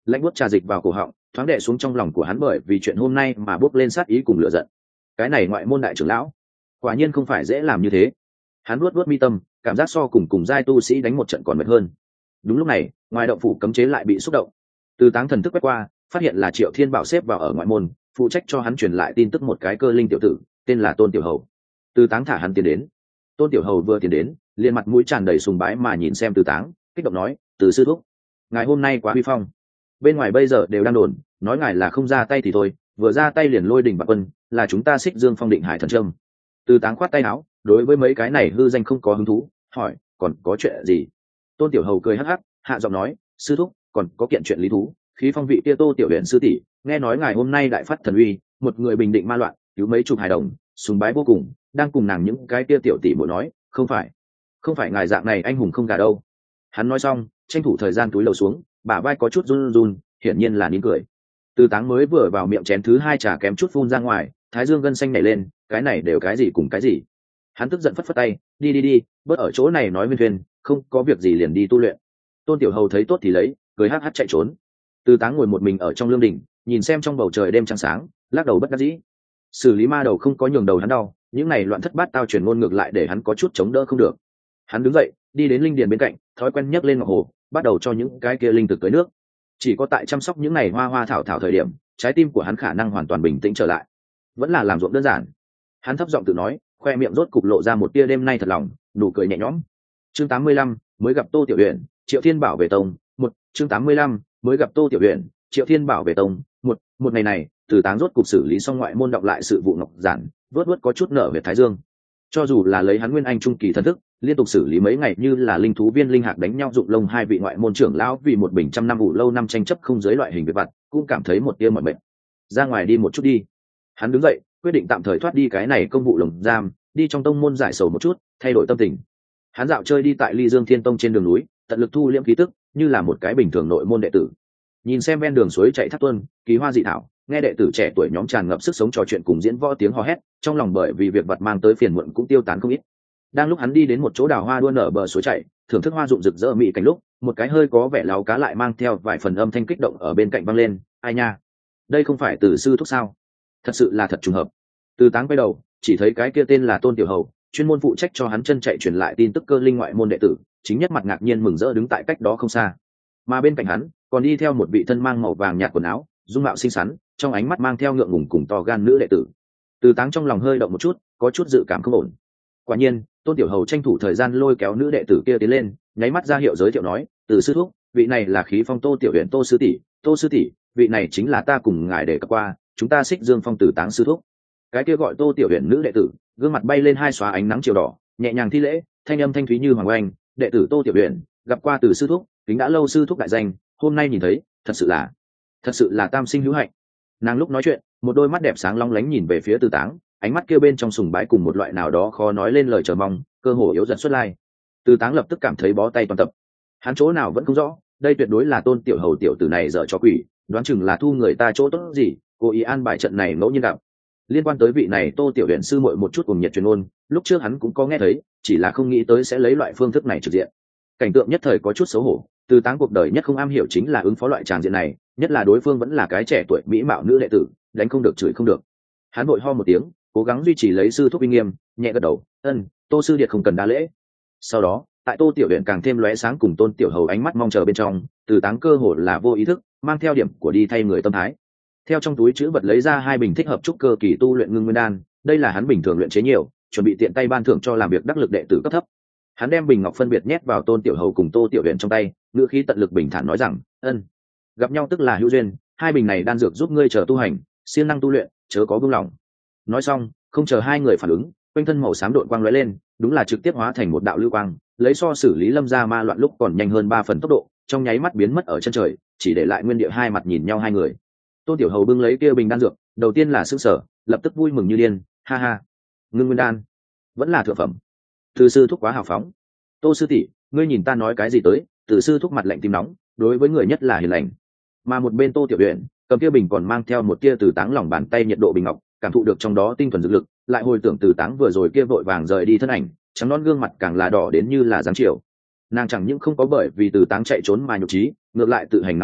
lạnh buốt trà dịch vào cổ họng, thoáng đè xuống trong lòng của hắn bởi vì chuyện hôm nay mà bốc lên sát ý cùng lửa giận. Cái này ngoại môn đại trưởng lão quả nhiên không phải dễ làm như thế. Hắn luốt mi tâm, cảm giác so cùng giai tu sĩ đánh một trận còn mệt hơn. Đúng lúc này, ngoài động phủ cấm chế lại bị xúc động. Từ Táng thần thức quét qua, phát hiện là Triệu Thiên Bảo xếp vào ở ngoại môn, phụ trách cho hắn truyền lại tin tức một cái cơ linh tiểu tử, tên là Tôn Tiểu Hầu. Từ Táng thả hắn tiến đến. Tôn Tiểu Hầu vừa tiến đến, liền mặt mũi tràn đầy sùng bái mà nhìn xem Từ Táng, kích động nói: "Từ sư thúc, ngài hôm nay quá huy phong. Bên ngoài bây giờ đều đang đồn, nói ngài là không ra tay thì thôi, vừa ra tay liền lôi đỉnh bạc quân, là chúng ta Xích Dương Phong Định Hải thần trâm." Từ Táng khoát tay áo, đối với mấy cái này hư danh không có hứng thú, hỏi: "Còn có chuyện gì?" Tôn Tiểu Hầu cười hắc hắc, hạ giọng nói: "Sư thúc, còn có kiện chuyện lý thú, khí phong vị kia Tô Tiểu Huyền sư tỷ, nghe nói ngài hôm nay đại phát thần uy, một người bình định ma loạn, cứu mấy chục hài đồng, sùng bái vô cùng, đang cùng nàng những cái kia tiểu tỷ muội nói, không phải ngài dạng này anh hùng không gả đâu." Hắn nói xong, tranh thủ thời gian túi lầu xuống, bả vai có chút run run, hiển nhiên là nín cười. Từ Táng mới vừa vào miệng chén thứ hai trà kém chút phun ra ngoài, thái dương gân xanh nảy lên, cái này đều cái gì cùng cái gì. Hắn tức giận phất phất tay, đi, bớt ở chỗ này nói nguyên thuyền, không có việc gì liền đi tu luyện. Tôn Tiểu Hầu thấy tốt thì lấy, cười hắc hắc chạy trốn. Từ Táng ngồi một mình ở trong lương đình, nhìn xem trong bầu trời đêm trăng sáng, lắc đầu bất đắc dĩ. Xử lý ma đầu không có nhường đầu hắn đau, những này loạn thất bát tao truyền ngôn ngược lại để hắn có chút chống đỡ không được. Hắn đứng dậy, đi đến linh điền bên cạnh, thói quen nhấc lên ngọc hồ, bắt đầu cho những cái kia linh thực tưới nước. Chỉ có tại chăm sóc những này hoa thảo thảo thời điểm, trái tim của hắn khả năng hoàn toàn bình tĩnh trở lại. Vẫn là làm ruộng đơn giản. Hắn thấp giọng tự nói, khoe miệng rốt cục lộ ra một tia đêm nay thật lòng, nụ cười nhẹ nhõm. Chương 85, mới gặp Tô Tiểu Uyển, Triệu Thiên Bảo về tông, chương 85, mới gặp Tô Tiểu Uyển, Triệu Thiên Bảo về tông, một ngày này, Từ Táng rốt cục xử lý xong ngoại môn đọc lại sự vụ ngọc giản, vớt có chút nở về thái dương. Cho dù là lấy hắn nguyên anh trung kỳ thần thức, liên tục xử lý mấy ngày như là linh thú viên linh hạc đánh nhau dụng lông hai vị ngoại môn trưởng lão vì một bình trăm năm ủ lâu năm tranh chấp không giới loại hình việc vặt, cũng cảm thấy một tia mỏi mệt. Ra ngoài đi một chút đi. Hắn đứng dậy, quyết định tạm thời thoát đi cái này công vụ lồng giam, đi trong tông môn giải sầu một chút, thay đổi tâm tình. Hắn dạo chơi đi tại Ly Dương Thiên Tông trên đường núi, tận lực thu liễm khí tức, như là một cái bình thường nội môn đệ tử. Nhìn xem ven đường suối chảy thác tuôn, kỳ hoa dị thảo, nghe đệ tử trẻ tuổi nhóm tràn ngập sức sống trò chuyện cùng diễn võ tiếng hò hét, trong lòng bởi vì việc vật mang tới phiền muộn cũng tiêu tán không ít. Đang lúc hắn đi đến một chỗ đào hoa đua nở bờ suối chảy, thưởng thức hoa rụng rực rỡ mị cảnh lúc, một cái hơi có vẻ láo cá lại mang theo vài phần âm thanh kích động ở bên cạnh vang lên: "Ai nha, đây không phải Từ sư thúc sao? Thật sự là thật trùng hợp." Từ Táng quay đầu, chỉ thấy cái kia tên là Tôn Tiểu Hầu, chuyên môn phụ trách cho hắn chân chạy truyền lại tin tức cơ linh ngoại môn đệ tử, chính nhất mặt ngạc nhiên mừng rỡ đứng tại cách đó không xa. Mà bên cạnh hắn, còn đi theo một vị thân mang màu vàng nhạt quần áo, dung mạo xinh xắn, trong ánh mắt mang theo ngượng ngùng cùng to gan nữ đệ tử. Từ Táng trong lòng hơi động một chút, có chút dự cảm không ổn. Quả nhiên, Tôn Tiểu Hầu tranh thủ thời gian lôi kéo nữ đệ tử kia tiến lên, nháy mắt ra hiệu giới thiệu nói: "Từ sư thúc, vị này là khí phong Tô Tiểu Uyển Tô sư tỷ, vị này chính là ta cùng ngài để cập qua, chúng ta Xích Dương Phong Từ Táng sư thúc." Cái kia gọi Tô Tiểu Uyển nữ đệ tử, gương mặt bay lên hai xóa ánh nắng chiều đỏ, nhẹ nhàng thi lễ, thanh âm thanh thúy như hoàng oanh: "Đệ tử Tô Tiểu Uyển, gặp qua Từ sư thúc, kính đã lâu sư thúc đại danh, hôm nay nhìn thấy, thật sự là tam sinh hữu hạnh." Nàng lúc nói chuyện, một đôi mắt đẹp sáng long lánh nhìn về phía Từ Táng, ánh mắt kia bên trong sùng bái cùng một loại nào đó khó nói lên lời chờ mong, cơ hồ yếu dần xuất lai. Từ Táng lập tức cảm thấy bó tay toàn tập. Hắn chỗ nào vẫn không rõ, đây tuyệt đối là Tôn Tiểu Hầu tiểu tử này dở cho quỷ, đoán chừng là thu người ta chỗ tốt gì, cố ý an bài trận này ngẫu nhiên gặp. Liên quan tới vị này Tô Tiểu Uyển sư muội một chút cùng nhiệt truyền ôn, lúc trước hắn cũng có nghe thấy, chỉ là không nghĩ tới sẽ lấy loại phương thức này trực diện. Cảnh tượng nhất thời có chút xấu hổ, Từ Táng cuộc đời nhất không am hiểu chính là ứng phó loại tràng diện này, nhất là đối phương vẫn là cái trẻ tuổi mỹ mạo nữ đệ tử, đánh không được chửi không được. Hắn vội ho một tiếng, cố gắng duy trì lấy sư thúc uy nghiêm, nhẹ gật đầu: "Tô sư điệt không cần đa lễ." Sau đó, tại Tô Tiểu Uyển càng thêm lóe sáng cùng Tôn Tiểu Hầu ánh mắt mong chờ bên trong, Từ Táng cơ hồ là vô ý thức mang theo điểm của đi thay người tâm thái. Theo trong túi chữ vật lấy ra hai bình thích hợp trúc cơ kỳ tu luyện ngưng nguyên đan, đây là hắn bình thường luyện chế nhiều, chuẩn bị tiện tay ban thưởng cho làm việc đắc lực đệ tử cấp thấp. Hắn đem bình ngọc phân biệt nhét vào Tôn Tiểu Hầu cùng Tô Tiểu Uyển trong tay, ngữ khí tận lực bình thản nói rằng: "Gặp nhau tức là hữu duyên, hai bình này đan dược giúp ngươi chờ tu hành, siêng năng tu luyện, chớ có buông lỏng." Nói xong, không chờ hai người phản ứng, quanh thân màu xám độn quang lóe lên, đúng là trực tiếp hóa thành một đạo lưu quang, lấy so xử lý Lâm gia ma loạn lúc còn nhanh hơn 3 phần tốc độ, trong nháy mắt biến mất ở chân trời, chỉ để lại nguyên địa hai mặt nhìn nhau hai người. Tôn Tiểu Hầu bưng lấy kia bình đan dược, đầu tiên là sửng sở, lập tức vui mừng như điên: "Ha ha, ngưng nguyên đan, vẫn là thượng phẩm. Từ sư thúc quá hào phóng. Tô sư tỷ, ngươi nhìn ta nói cái gì tới?" Từ sư thúc mặt lạnh tim nóng, đối với người nhất là hiền lành. Mà một bên Tô Tiểu Uyển, cầm kia bình còn mang theo một tia Từ Táng lòng bàn tay nhiệt độ bình ngọc, cảm thụ được trong đó tinh thuần dược lực, lại hồi tưởng Từ Táng vừa rồi kia vội vàng rời đi thân ảnh, trắng non gương mặt càng là đỏ đến như là giáng chiều. Nàng chẳng những không có bởi vì Từ Táng chạy trốn mà nhục trí, ngược lại tự hành não bổ,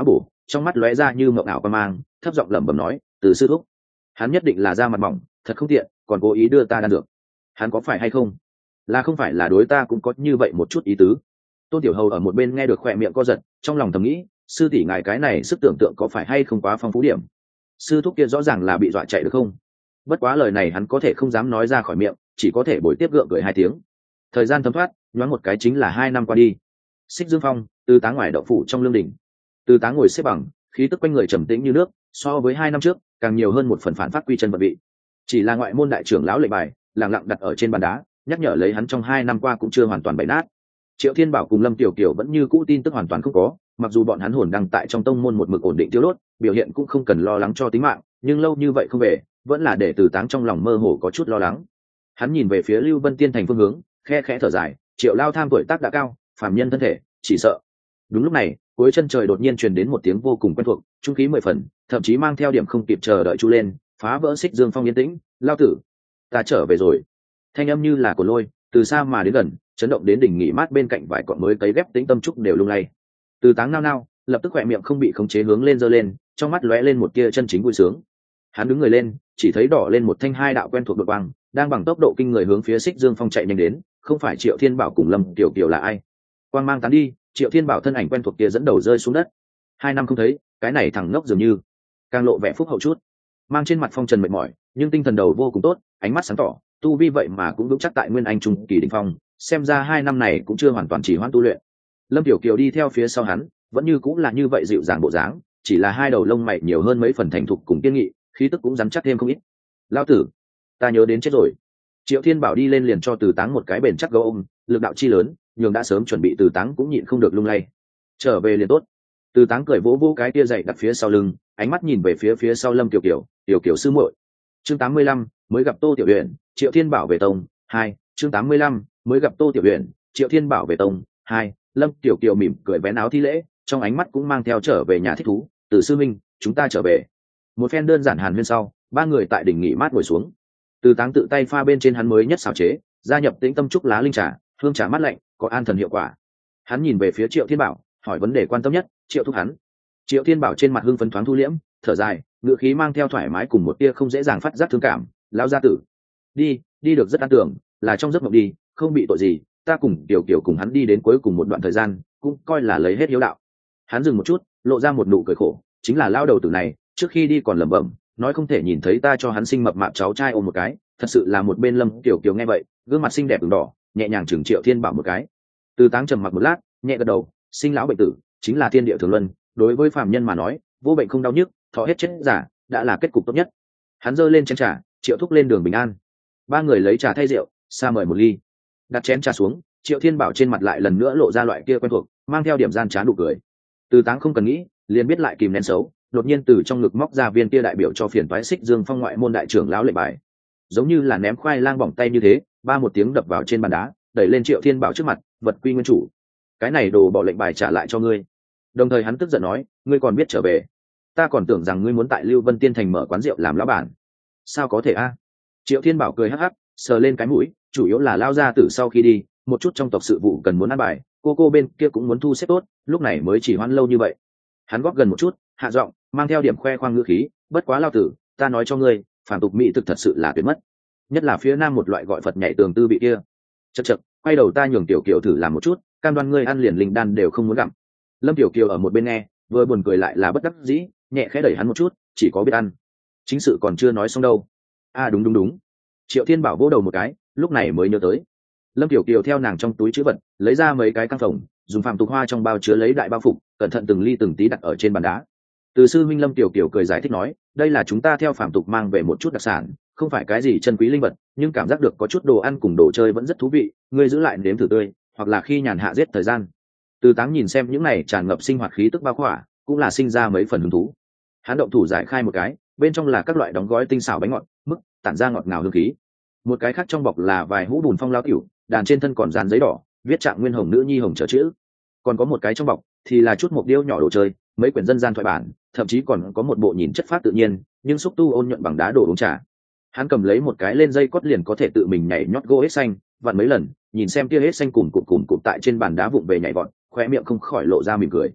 trong mắt lóe ra như mộng ảo quan mang, thấp giọng lẩm bẩm nói, từ sư thúc. Hắn nhất định là da mặt mỏng, thật không tiện, còn cố ý đưa ta đan dược. Hắn có phải hay không? Là không phải là đối ta cũng có như vậy một chút ý tứ. Tôn Tiểu Hầu ở một bên nghe được khỏe miệng co giật, trong lòng thầm nghĩ, sư tỷ ngài cái này sức tưởng tượng có phải hay không quá phong phú điểm. Sư thúc kia rõ ràng là bị dọa chạy được không? Bất quá lời này hắn có thể không dám nói ra khỏi miệng, chỉ có thể bồi tiếp gượng cười 2 tiếng. Thời gian thấm thoát, nhoáng một cái chính là 2 năm qua đi. Xích Dương Phong, Từ Táng ngoài đậu phủ trong lương đình. Từ Táng ngồi xếp bằng, khí tức quanh người trầm tĩnh như nước, so với 2 năm trước, càng nhiều hơn một phần phản phát quy chân vận vị. Chỉ là ngoại môn đại trưởng lão lệnh bài, lặng lặng đặt ở trên bàn đá, nhắc nhở lấy hắn trong 2 năm qua cũng chưa hoàn toàn bại nát. Triệu Thiên Bảo cùng Lâm Tiểu Kiều vẫn như cũ tin tức hoàn toàn không có, mặc dù bọn hắn hồn đang tại trong tông môn một mực ổn định tiêu đốt, biểu hiện cũng không cần lo lắng cho tính mạng, nhưng lâu như vậy không về, vẫn là để Từ Táng trong lòng mơ hồ có chút lo lắng. Hắn nhìn về phía Lưu Vân Tiên thành phương hướng, khe khẽ thở dài, Triệu Lao Tham tuổi tác đã cao, phàm nhân thân thể, chỉ sợ. Đúng lúc này, cuối chân trời đột nhiên truyền đến một tiếng vô cùng quen thuộc, trung khí 10 phần, thậm chí mang theo điểm không kịp chờ đợi chu lên, phá vỡ Xích Dương Phong yên tĩnh, "Lao tử, ta trở về rồi." Thanh âm như là của lôi, từ xa mà đến gần, chấn động đến đỉnh nghỉ mát bên cạnh vài cọn mới cấy ghép tĩnh tâm trúc đều lung lay. Từ Táng nao nao, lập tức khỏe miệng không bị khống chế hướng lên giơ lên, trong mắt lóe lên một tia chân chính vui sướng. Hắn đứng người lên, chỉ thấy đỏ lên một thanh 2 đạo quen thuộc đột quang, đang bằng tốc độ kinh người hướng phía Xích Dương Phong chạy nhanh đến, không phải Triệu Thiên Bảo cùng Lâm Tiểu Kiều là ai? Quang mang tán đi, Triệu Thiên Bảo thân ảnh quen thuộc kia dẫn đầu rơi xuống đất. 2 năm không thấy, cái này thằng ngốc dường như càng lộ vẻ phúc hậu chút, mang trên mặt phong trần mệt mỏi, nhưng tinh thần đầu vô cùng tốt, ánh mắt sáng tỏ, tu vi vậy mà cũng vững chắc tại nguyên anh trung kỳ đỉnh phong, xem ra 2 năm này cũng chưa hoàn toàn chỉ hoãn tu luyện. Lâm Tiểu Kiều đi theo phía sau hắn, vẫn như cũng là như vậy dịu dàng bộ dáng, chỉ là 2 đầu lông mày nhiều hơn mấy phần thành thục cùng kiên nghị, khí tức cũng rắn chắc thêm không ít. "Lão tử, ta nhớ đến chết rồi." Triệu Thiên Bảo đi lên liền cho Từ Táng một cái bền chắc gấu ôm, lực đạo chi lớn, nhường đã sớm chuẩn bị Từ Táng cũng nhịn không được lung lay. "Trở về liền tốt." Từ Táng cười vỗ vỗ cái tia dậy đặt phía sau lưng, ánh mắt nhìn về phía sau Lâm Tiểu Kiều, "Tiểu Kiều sư muội." Chương 85, mới gặp Tô Tiểu Uyển, Triệu Thiên Bảo về tông 2. Chương 85, mới gặp Tô Tiểu Uyển, Triệu Thiên Bảo về tông 2. Lâm Tiểu Kiều mỉm cười vén áo thi lễ, trong ánh mắt cũng mang theo trở về nhà thích thú, "Từ sư minh, chúng ta trở về." Một phen đơn giản hàn huyên sau, 3 người tại đỉnh nghỉ mát ngồi xuống. Từ Táng tự tay pha bên trên hắn mới nhất xào chế, gia nhập tĩnh tâm trúc lá linh trà, hương trà mát lạnh, có an thần hiệu quả. Hắn nhìn về phía Triệu Thiên Bảo, hỏi vấn đề quan tâm nhất, Triệu thúc hắn. Triệu Thiên Bảo trên mặt hưng phấn thoáng thu liễm, thở dài, ngựa khí mang theo thoải mái cùng một tia không dễ dàng phát giác thương cảm, "Lão gia tử, đi được rất an tưởng, là trong giấc mộng đi, không bị tội gì, ta cùng Tiểu Kiều cùng hắn đi đến cuối cùng một đoạn thời gian, cũng coi là lấy hết hiếu đạo." Hắn dừng một chút, lộ ra một nụ cười khổ, chính là lao đầu tử này, trước khi đi còn lẩm bẩm, nói không thể nhìn thấy ta cho hắn sinh mập mạp cháu trai ôm một cái, thật sự là một bên Lâm Tiểu Kiều nghe vậy, gương mặt xinh đẹp ửng đỏ, nhẹ nhàng chừng Triệu Thiên Bảo một cái. Từ Táng trầm mặc một lát, nhẹ gật đầu, sinh lão bệnh tử, chính là thiên địa thường luân, đối với phàm nhân mà nói, vô bệnh không đau nhức, thọ hết chết giả, đã là kết cục tốt nhất. Hắn giơ lên chén trà, Triệu thúc lên đường bình an. 3 người lấy trà thay rượu, xa mời một ly. Đặt chén trà xuống, Triệu Thiên Bảo trên mặt lại lần nữa lộ ra loại kia quen thuộc, mang theo điểm gian trá nụ cười. Từ Táng không cần nghĩ, liền biết lại kìm nén xấu, đột nhiên từ trong ngực móc ra viên kia đại biểu cho phiền toái Xích Dương Phong ngoại môn đại trưởng lão lệnh bài, giống như là ném khoai lang bỏng tay như thế, ba một tiếng đập vào trên bàn đá, đẩy lên Triệu Thiên Bảo trước mặt, "Vật quy nguyên chủ, cái này đồ bỏ lệnh bài trả lại cho ngươi." Đồng thời hắn tức giận nói, "Ngươi còn biết trở về? Ta còn tưởng rằng ngươi muốn tại Lưu Vân Tiên thành mở quán rượu làm lão bản." "Sao có thể a?" Triệu Thiên Bảo cười hắc hắc, sờ lên cái mũi, "Chủ yếu là lao ra từ sau khi đi, một chút trong tộc sự vụ cần muốn ăn bài, cô bên kia cũng muốn thu xếp tốt, lúc này mới chỉ hoãn lâu như vậy." Hắn góp gần một chút, hạ giọng, mang theo điểm khoe khoang ngữ khí, "Bất quá lao tử, ta nói cho ngươi, phản tục mỹ thực thật sự là tuyệt mất, nhất là phía nam một loại gọi Phật nhảy tường tư vị kia. Chậc chậc, quay đầu ta nhường Tiểu Kiều thử làm một chút, cam đoan ngươi ăn liền linh đan đều không muốn gặm." Lâm Tiểu Kiều ở một bên nghe, vừa buồn cười lại là bất đắc dĩ, nhẹ khẽ đẩy hắn một chút, "Chỉ có biết ăn, chính sự còn chưa nói xong đâu." Đúng. Triệu Thiên Bảo vỗ đầu một cái, lúc này mới nhớ tới. Lâm Tiểu Kiều theo nàng trong túi trữ vật, lấy ra mấy cái căng phòng, dùng phàm tục hoa trong bao chứa lấy đại bao phục, cẩn thận từng ly từng tí đặt ở trên bàn đá. Từ sư minh Lâm Tiểu Kiều cười giải thích nói, "Đây là chúng ta theo phàm tục mang về một chút đặc sản, không phải cái gì chân quý linh vật, nhưng cảm giác được có chút đồ ăn cùng đồ chơi vẫn rất thú vị, ngươi giữ lại nếm thử tươi, hoặc là khi nhàn hạ giết thời gian." Từ Táng nhìn xem những này tràn ngập sinh hoạt khí tức bao khỏa, cũng là sinh ra mấy phần hứng thú. Hắn động thủ giải khai một cái, bên trong là các loại đóng gói tinh xảo bánh ngọt, mức tản ra ngọt ngào hương khí. Một cái khác trong bọc là vài hũ bùn phong lao tiểu, đàn trên thân còn dán giấy đỏ, viết Trạng Nguyên Hồng nữ nhi hồng trở chữ. Còn có một cái trong bọc thì là chút mộc điêu nhỏ đồ chơi, mấy quyển dân gian thoại bản, thậm chí còn có một bộ nhìn chất phát tự nhiên nhưng xúc tu ôn nhuận bằng đá đồ uống trà. Hắn cầm lấy một cái lên dây cót liền có thể tự mình nhảy nhót gỗ hết xanh, vặn mấy lần, nhìn xem kia hết xanh cùng cụm tại trên bàn đá vụng về nhảy vọt, khóe miệng không khỏi lộ ra mỉm cười.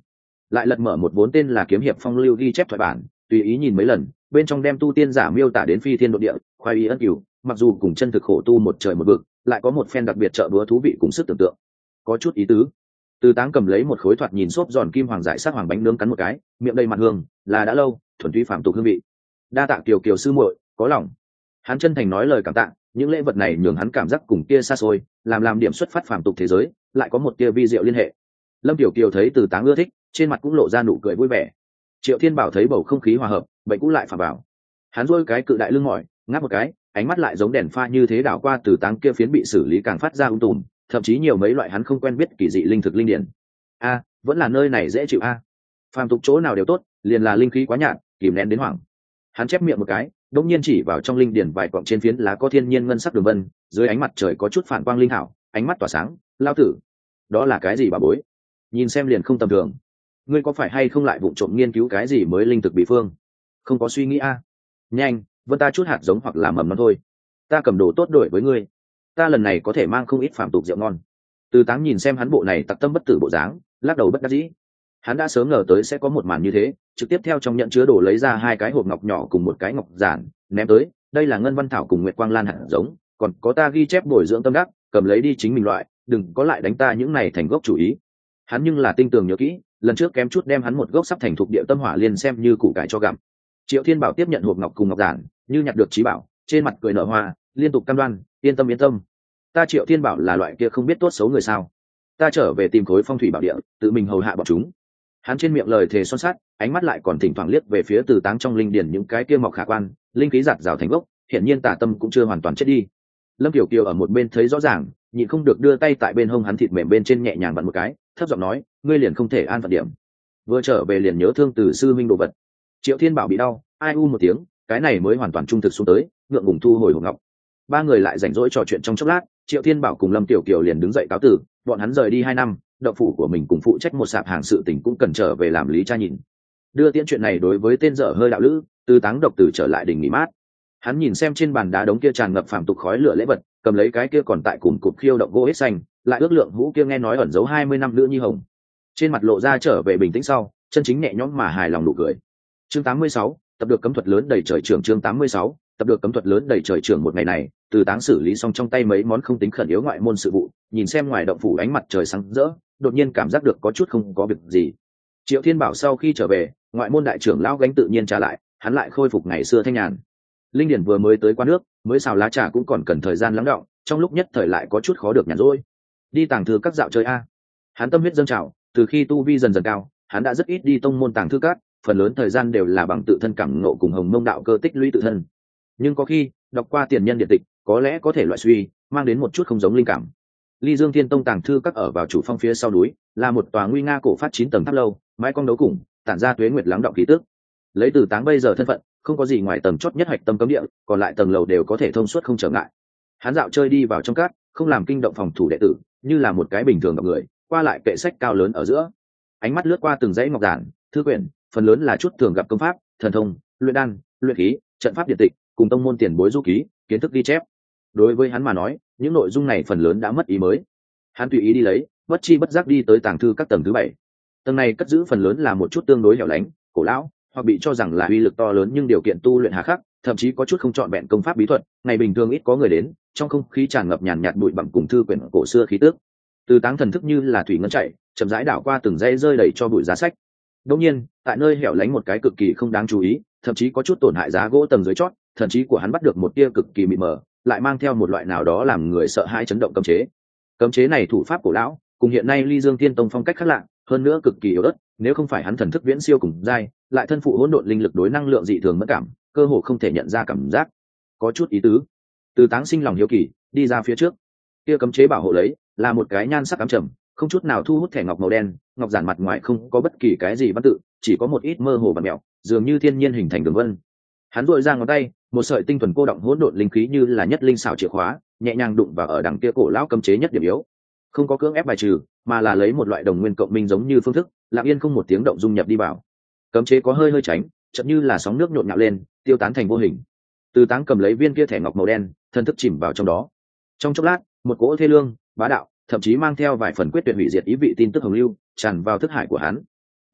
lại lật mở một vốn tên là Kiếm Hiệp Phong Lưu ghi chép thoại bản, tùy ý nhìn mấy lần, bên trong đem tu tiên giả miêu tả đến phi thiên độ địa, khoái ý ân cửu, mặc dù cùng chân thực khổ tu một trời một vực, lại có một phen đặc biệt trợ búa thú vị cùng sức tưởng tượng, có chút ý tứ. Từ Táng cầm lấy một khối thoạt nhìn xốp giòn kim hoàng giải sát hoàng bánh nướng cắn một cái, miệng đầy mặt hương, là đã lâu, thuần túy phạm tục hương vị. Đa tạ Kiều Kiều sư muội, có lòng. Hắn chân thành nói lời cảm tạ, những lễ vật này nhường hắn cảm giác cùng kia xa xôi, làm điểm xuất phát phạm tục thế giới, lại có một tia vi diệu liên hệ. Lâm Tiểu Kiều thấy Từ Táng ưa thích, trên mặt cũng lộ ra nụ cười vui vẻ. Triệu Thiên Bảo thấy bầu không khí hòa hợp, bệnh cũng lại phà vào. Hắn rôi cái cự đại lưng mỏi, ngáp một cái, ánh mắt lại giống đèn pha như thế đảo qua Từ Táng kia phiến bị xử lý càng phát ra tùm, thậm chí nhiều mấy loại hắn không quen biết kỳ dị linh thực linh điển. A, vẫn là nơi này dễ chịu a. Phàm tục chỗ nào đều tốt, liền là linh khí quá nhạt, kìm nén đến hoảng. Hắn chép miệng một cái, đống nhiên chỉ vào trong linh điển vài cọng trên phiến lá có thiên nhiên ngân sắc đường vân, dưới ánh mặt trời có chút phản quang linh hảo, ánh mắt tỏa sáng, lao tử, đó là cái gì bà bối? Nhìn xem liền không tầm thường. Ngươi có phải hay không lại vụng trộm nghiên cứu cái gì mới linh thực bị phương? Không có suy nghĩ a. Nhanh, vân ta chút hạt giống hoặc là mầm non thôi. Ta cầm đồ tốt đổi với ngươi. Ta lần này có thể mang không ít phàm tục rượu ngon. Từ Táng nhìn xem hắn bộ này tặc tâm bất tử bộ dáng, lắc đầu bất đắc dĩ. Hắn đã sớm ngờ tới sẽ có một màn như thế, trực tiếp theo trong nhận chứa đồ lấy ra 2 cái hộp ngọc nhỏ cùng một cái ngọc giản, ném tới. Đây là ngân văn thảo cùng nguyệt quang lan hạt giống, còn có ta ghi chép bồi dưỡng tâm đắc, cầm lấy đi chính mình loại, đừng có lại đánh ta những này thành gốc chủ ý. Hắn nhưng là tinh tường nhớ kỹ, lần trước kém chút đem hắn một gốc sắp thành thục địa tâm hỏa liền xem như củ cải cho gặm. Triệu Thiên Bảo tiếp nhận hộp ngọc cùng ngọc giản, như nhặt được trí bảo, trên mặt cười nở hoa, liên tục cam đoan, yên tâm. Ta Triệu Thiên Bảo là loại kia không biết tốt xấu người sao? Ta trở về tìm khối phong thủy bảo địa, tự mình hầu hạ bọn chúng. Hắn trên miệng lời thề son sắt, ánh mắt lại còn thỉnh thoảng liếc về phía Từ Táng trong linh điển những cái kia mọc khả quan, linh khí giạt rào thành gốc, hiển nhiên tà tâm cũng chưa hoàn toàn chết đi. Lâm Tiểu Kiều ở một bên thấy rõ ràng, nhịn không được đưa tay tại bên hông hắn thịt mềm bên trên nhẹ nhàng vặn một cái, thấp giọng nói, ngươi liền không thể an phận điểm. Vừa trở về liền nhớ thương Từ sư minh đồ vật. Triệu Thiên Bảo bị đau, ai u một tiếng, cái này mới hoàn toàn trung thực xuống tới, ngượng ngùng thu hồi hộp ngọc. Ba người lại rảnh rỗi trò chuyện trong chốc lát, Triệu Thiên Bảo cùng Lâm Tiểu Kiều liền đứng dậy cáo tử, bọn hắn rời đi 2 năm, động phủ của mình cùng phụ trách một sạp hàng sự tình cũng cần trở về làm lý cha nhìn. Đưa tiễn chuyện này đối với tên dở hơi đạo lữ, Từ Táng độc tử trở lại đình nghỉ mát. Hắn nhìn xem trên bàn đá đống kia tràn ngập phàm tục khói lửa lễ vật, cầm lấy cái kia còn tại cùng cụm khiêu động gỗ hết xanh, lại ước lượng hũ kia nghe nói ẩn giấu 20 năm nữa nhi hồng. Trên mặt lộ ra trở về bình tĩnh sau, chân chính nhẹ nhõm mà hài lòng nụ cười. Chương 86, tập được cấm thuật lớn đầy trời trưởng. Chương 86, tập được cấm thuật lớn đầy trời trưởng. Một ngày này, Từ Táng xử lý xong trong tay mấy món không tính khẩn yếu ngoại môn sự vụ, nhìn xem ngoài động phủ ánh mặt trời sáng rỡ, đột nhiên cảm giác được có chút không có việc gì. Triệu Thiên Bảo sau khi trở về, ngoại môn đại trưởng lão gánh tự nhiên trả lại, hắn lại khôi phục ngày xưa thanh nhàn. Linh điển vừa mới tới qua nước, mới xào lá trà cũng còn cần thời gian lắng đọng, trong lúc nhất thời lại có chút khó được nhàn rỗi. Đi tàng thư các dạo chơi a. Hắn tâm huyết dâng trào, từ khi tu vi dần dần cao, hắn đã rất ít đi tông môn tàng thư các, phần lớn thời gian đều là bằng tự thân cảm ngộ cùng Hồng Mông đạo cơ tích lũy tự thân. Nhưng có khi đọc qua tiền nhân điện tịch, có lẽ có thể loại suy, mang đến một chút không giống linh cảm. Ly Dương Thiên Tông tàng thư các ở vào chủ phong phía sau núi, là một tòa nguy nga cổ phát 9 tầng tháp lâu, mái cong đấu cùng, tản ra tuế nguyệt lắng đọng khí tức. Lấy Từ Táng bây giờ thân phận, không có gì ngoài tầng chót nhất hạch tâm cấm địa, còn lại tầng lầu đều có thể thông suốt không trở ngại. Hắn dạo chơi đi vào trong các, không làm kinh động phòng thủ đệ tử, như là một cái bình thường gặp người, qua lại kệ sách cao lớn ở giữa. Ánh mắt lướt qua từng dãy ngọc giản, thư quyển, phần lớn là chút thường gặp công pháp, thần thông, luyện đan, luyện khí, trận pháp điện tịch, cùng tông môn tiền bối du ký, kiến thức ghi chép. Đối với hắn mà nói, những nội dung này phần lớn đã mất ý mới. Hắn tùy ý đi lấy, bất chi bất giác đi tới tàng thư các tầng thứ 7. Tầng này cất giữ phần lớn là một chút tương đối hẻo lánh, cổ lão, hoặc bị cho rằng là uy lực to lớn nhưng điều kiện tu luyện hà khắc, thậm chí có chút không trọn vẹn công pháp bí thuật, ngày bình thường ít có người đến, trong không khí tràn ngập nhàn nhạt bụi bặm cùng thư quyển cổ xưa khí tức. Từ Táng thần thức như là thủy ngân chảy, chậm rãi đảo qua từng dãy rơi đầy cho bụi giá sách. Đương nhiên, tại nơi hẻo lánh một cái cực kỳ không đáng chú ý, thậm chí có chút tổn hại giá gỗ tầng dưới chót, thần trí của hắn bắt được một tia cực kỳ mịt mờ, lại mang theo một loại nào đó làm người sợ hãi chấn động cấm chế. Cấm chế này thủ pháp cổ lão, cùng hiện nay Ly Dương Tiên Tông phong cách khác lạ, hơn nữa cực kỳ yếu ớt, nếu không phải hắn thần thức viễn siêu cùng giai, lại thân phụ hỗn độn linh lực đối năng lượng dị thường mất cảm, cơ hồ không thể nhận ra cảm giác. Có chút ý tứ. Từ Táng sinh lòng hiếu kỳ, đi ra phía trước. Kia cấm chế bảo hộ lấy, là một cái nhan sắc ám trầm, không chút nào thu hút thẻ ngọc màu đen, ngọc giản mặt ngoài không có bất kỳ cái gì văn tự, chỉ có một ít mơ hồ vặn mèo, dường như thiên nhiên hình thành đường vân. Hắn duỗi ra ngón tay, một sợi tinh thuần cô động hỗn độn linh khí như là nhất linh xảo chìa khóa, nhẹ nhàng đụng vào ở đằng kia cổ lão cấm chế nhất điểm yếu. Không có cưỡng ép bài trừ, mà là lấy một loại đồng nguyên cộng minh giống như phương thức, lặng yên không một tiếng động dung nhập đi vào. Cấm chế có hơi tránh, chợt như là sóng nước nhộn nhạo lên, tiêu tán thành vô hình. Từ Táng cầm lấy viên kia thẻ ngọc màu đen, thân thức chìm vào trong đó. Trong chốc lát, một cỗ thê lương, bá đạo, thậm chí mang theo vài phần quyết tuyệt hủy diệt ý vị tin tức hồng lưu tràn vào thức hải của hắn.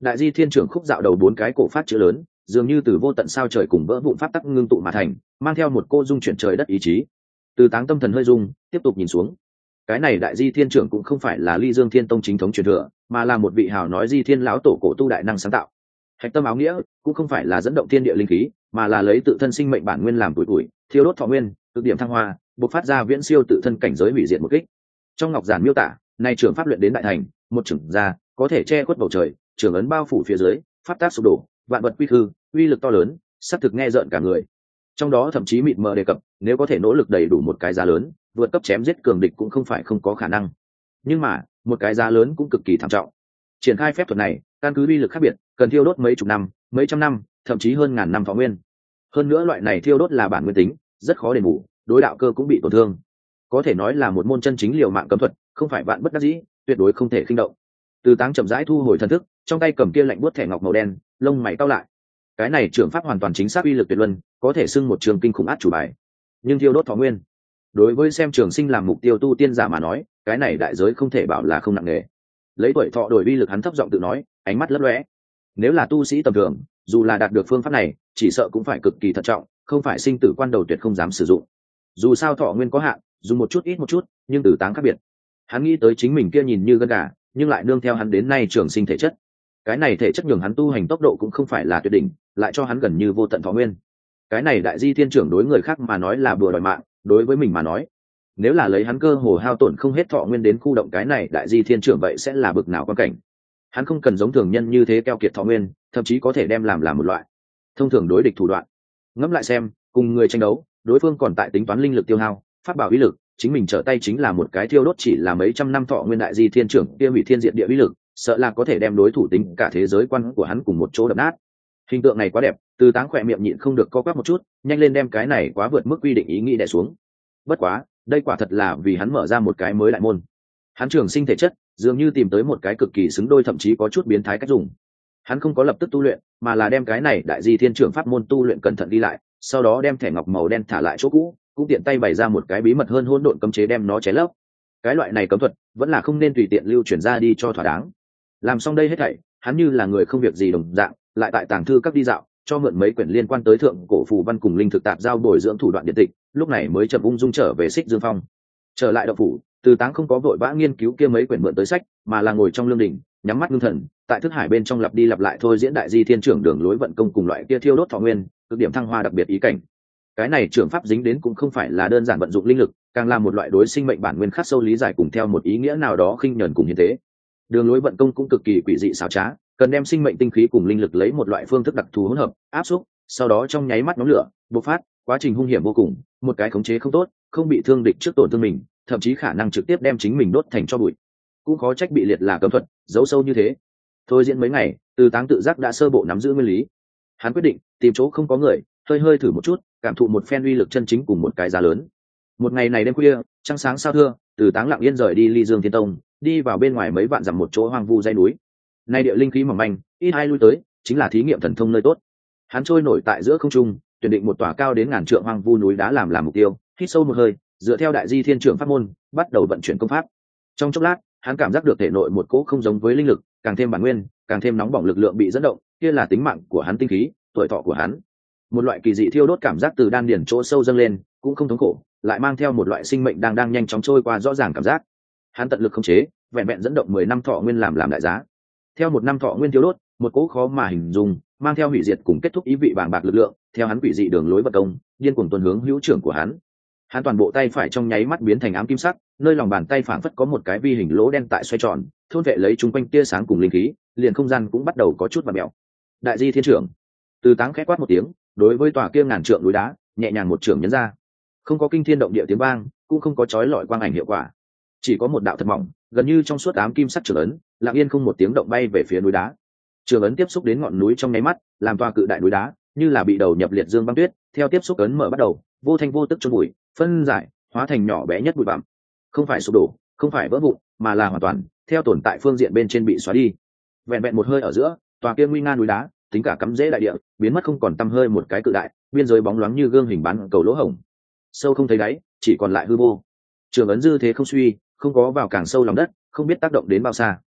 Đại di thiên trưởng khúc dạo đầu 4 cái cổ phát chữ lớn, dường như từ vô tận sao trời cùng vỡ vụn pháp tắc ngưng tụ mà thành, mang theo một cô dung chuyển trời đất ý chí. Từ Táng tâm thần hơi rung, tiếp tục nhìn xuống. Cái này đại di thiên trưởng cũng không phải là Ly Dương Thiên Tông chính thống truyền thừa, mà là một vị hào nói di thiên lão tổ cổ tu đại năng sáng tạo. Hạch tâm áo nghĩa cũng không phải là dẫn động thiên địa linh khí, mà là lấy tự thân sinh mệnh bản nguyên làm tuổi, thiêu đốt thọ nguyên, cực điểm thăng hoa, bộc phát ra viễn siêu tự thân cảnh giới hủy diệt một kích. Trong ngọc giản miêu tả, này trưởng pháp luyện đến đại thành, một trưởng ra có thể che khuất bầu trời, trưởng ấn bao phủ phía dưới, pháp tác sụp đổ, vạn vật quy hư, uy lực to lớn, sắp thực nghe rợn cả người. Trong đó thậm chí mịt mờ đề cập, nếu có thể nỗ lực đầy đủ một cái giá lớn, vượt cấp chém giết cường địch cũng không phải không có khả năng. Nhưng mà, một cái giá lớn cũng cực kỳ thảm trọng. Triển khai phép thuật này, căn cứ uy lực khác biệt, cần thiêu đốt mấy chục năm, mấy trăm năm, thậm chí hơn ngàn năm thọ nguyên. Hơn nữa loại này thiêu đốt là bản nguyên tính, rất khó đền bù, đối đạo cơ cũng bị tổn thương. Có thể nói là một môn chân chính liều mạng cấm thuật, không phải vạn bất đắc dĩ, tuyệt đối không thể khinh động. Từ Táng chậm rãi thu hồi thần thức, trong tay cầm kia lạnh buốt thẻ ngọc màu đen, lông mày cau lại. Cái này trưởng pháp hoàn toàn chính xác uy lực tuyệt luân, có thể xưng một trường kinh khủng át chủ bài. Nhưng thiêu đốt thọ nguyên, đối với xem trường sinh làm mục tiêu tu tiên giả mà nói, cái này đại giới không thể bảo là không nặng nề. Lấy tuổi thọ đổi uy lực, hắn thấp giọng tự nói, ánh mắt lấp lóe. Nếu là tu sĩ tầm thường, dù là đạt được phương pháp này, chỉ sợ cũng phải cực kỳ thận trọng, không phải sinh tử quan đầu tuyệt không dám sử dụng. Dù sao thọ nguyên có hạn, dùng một chút ít một chút, nhưng Từ Táng khác biệt. Hắn nghĩ tới chính mình kia nhìn như gân gà, nhưng lại nương theo hắn đến nay trường sinh thể chất. Cái này thể chất nhường hắn tu hành tốc độ cũng không phải là tuyệt đỉnh, lại cho hắn gần như vô tận thọ nguyên. Cái này đại di thiên trưởng đối người khác mà nói là bừa đòi mạng, đối với mình mà nói, nếu là lấy hắn cơ hồ hao tổn không hết thọ nguyên đến khu động cái này đại di thiên trưởng, vậy sẽ là bực nào quan cảnh. Hắn không cần giống thường nhân như thế keo kiệt thọ nguyên, thậm chí có thể đem làm một loại thông thường đối địch thủ đoạn. Ngẫm lại xem, cùng người tranh đấu, đối phương còn tại tính toán linh lực tiêu hao, phát bảo uy lực, chính mình trở tay chính là một cái thiêu đốt chỉ là mấy trăm năm thọ nguyên đại di thiên trưởng kia hủy thiên diệt địa uy lực, sợ là có thể đem đối thủ tính cả thế giới quan của hắn cùng một chỗ đập nát. Hình tượng này quá đẹp, Từ Táng khỏe miệng nhịn không được co quắp một chút, nhanh lên đem cái này quá vượt mức quy định ý nghĩ đè xuống. Bất quá, đây quả thật là vì hắn mở ra một cái mới đại môn. Hắn trường sinh thể chất, dường như tìm tới một cái cực kỳ xứng đôi, thậm chí có chút biến thái cách dùng. Hắn không có lập tức tu luyện, mà là đem cái này đại di thiên trưởng pháp môn tu luyện cẩn thận đi lại, sau đó đem thẻ ngọc màu đen thả lại chỗ cũ, cũng tiện tay bày ra một cái bí mật hơn hỗn độn cấm chế đem nó chế lấp. Cái loại này cấm thuật vẫn là không nên tùy tiện lưu truyền ra đi cho thỏa đáng. Làm xong đây hết thảy, hắn như là người không việc gì đồng dạng, lại tại tàng thư các đi dạo, cho mượn mấy quyển liên quan tới thượng cổ phù văn cùng linh thực tạp giao bồi dưỡng thủ đoạn điện tịch, lúc này mới chậm ung dung trở về Xích Dương Phong. Trở lại động phủ, Từ Táng không có vội vã nghiên cứu kia mấy quyển mượn tới sách, mà là ngồi trong lương đình, nhắm mắt ngưng thần, tại thức hải bên trong lặp đi lặp lại thôi diễn đại di thiên trưởng đường lối vận công cùng loại kia thiêu đốt thọ nguyên, cực điểm thăng hoa đặc biệt ý cảnh. Cái này trưởng pháp dính đến cũng không phải là đơn giản vận dụng linh lực, càng là một loại đối sinh mệnh bản nguyên khắc sâu lý giải cùng theo một ý nghĩa nào đó khinh nhẫn cùng hiến tế. Đường lối vận công cũng cực kỳ quỷ dị xảo trá, cần đem sinh mệnh tinh khí cùng linh lực lấy một loại phương thức đặc thù hỗn hợp, áp xúc, sau đó trong nháy mắt nhóm lửa, bộc phát, quá trình hung hiểm vô cùng, một cái khống chế không tốt, không bị thương địch trước tổn thương mình, thậm chí khả năng trực tiếp đem chính mình đốt thành tro bụi. Cũng khó trách bị liệt là cấm thuật, giấu sâu như thế. Thôi diễn mấy ngày, Từ Táng tự giác đã sơ bộ nắm giữ nguyên lý. Hắn quyết định tìm chỗ không có người, hơi thử một chút, cảm thụ một phen uy lực chân chính cùng một cái giá lớn. Một ngày này đêm khuya, trăng sáng sao thưa, Từ Táng lặng yên rời đi Ly Dương Thiên Tông, đi vào bên ngoài mấy vạn dặm một chỗ hoang vu dãy núi. Nay địa linh khí mỏng manh, ít ai lui tới, chính là thí nghiệm thần thông nơi tốt. Hắn trôi nổi tại giữa không trung, tuyển định một tòa cao đến ngàn trượng hoang vu núi đá làm mục tiêu, hít sâu một hơi, dựa theo đại di thiên trưởng pháp môn, bắt đầu vận chuyển công pháp. Trong chốc lát, hắn cảm giác được thể nội một cỗ không giống với linh lực, càng thêm bản nguyên, càng thêm nóng bỏng lực lượng bị dẫn động, kia là tính mạng của hắn tinh khí, tuổi thọ của hắn. Một loại kỳ dị thiêu đốt cảm giác từ đan điền chỗ sâu dâng lên, cũng không thống khổ, lại mang theo một loại sinh mệnh đang nhanh chóng trôi qua rõ ràng cảm giác. Hắn tận lực khống chế, vẹn vẹn dẫn động 10 năm thọ nguyên làm đại giá. Theo một năm thọ nguyên thiêu đốt, một cỗ khó mà hình dung, mang theo hủy diệt cùng kết thúc ý vị bàng bạc lực lượng, theo hắn quỷ dị đường lối vận công, điên cuồng tuần hướng hữu trưởng của hắn. Hắn toàn bộ tay phải trong nháy mắt biến thành ám kim sắc, nơi lòng bàn tay phảng phất có một cái vi hình lỗ đen tại xoay tròn, thôn vệ lấy chúng quanh tia sáng cùng linh khí, liền không gian cũng bắt đầu có chút vặn mèo. Đại di thiên trưởng. Từ Táng khẽ quát một tiếng, đối với tòa kia ngàn trượng núi đá, nhẹ nhàng một trưởng nhấn ra. Không có kinh thiên động địa tiếng vang, cũng không có chói lọi quang ảnh hiệu quả, chỉ có một đạo thật mỏng, gần như trong suốt ám kim sắc trường ấn, lặng yên không một tiếng động bay về phía núi đá. Trường ấn tiếp xúc đến ngọn núi trong nháy mắt, làm tòa cự đại núi đá như là bị đầu nhập liệt dương băng tuyết, theo tiếp xúc ấn mở bắt đầu, vô thanh vô tức chôn bụi, phân giải, hóa thành nhỏ bé nhất bụi bặm. Không phải sụp đổ, không phải vỡ vụn, mà là hoàn toàn theo tồn tại phương diện bên trên bị xóa đi. Vẹn vẹn một hơi ở giữa, tòa kia nguy nga núi đá, tính cả cắm rễ đại địa, biến mất không còn tăm hơi một cái cự đại, biên giới bóng loáng như gương hình bán cầu lỗ hổng. Sâu không thấy đáy, chỉ còn lại hư vô. Trường ấn dư thế không suy, không có vào càng sâu lòng đất, không biết tác động đến bao xa.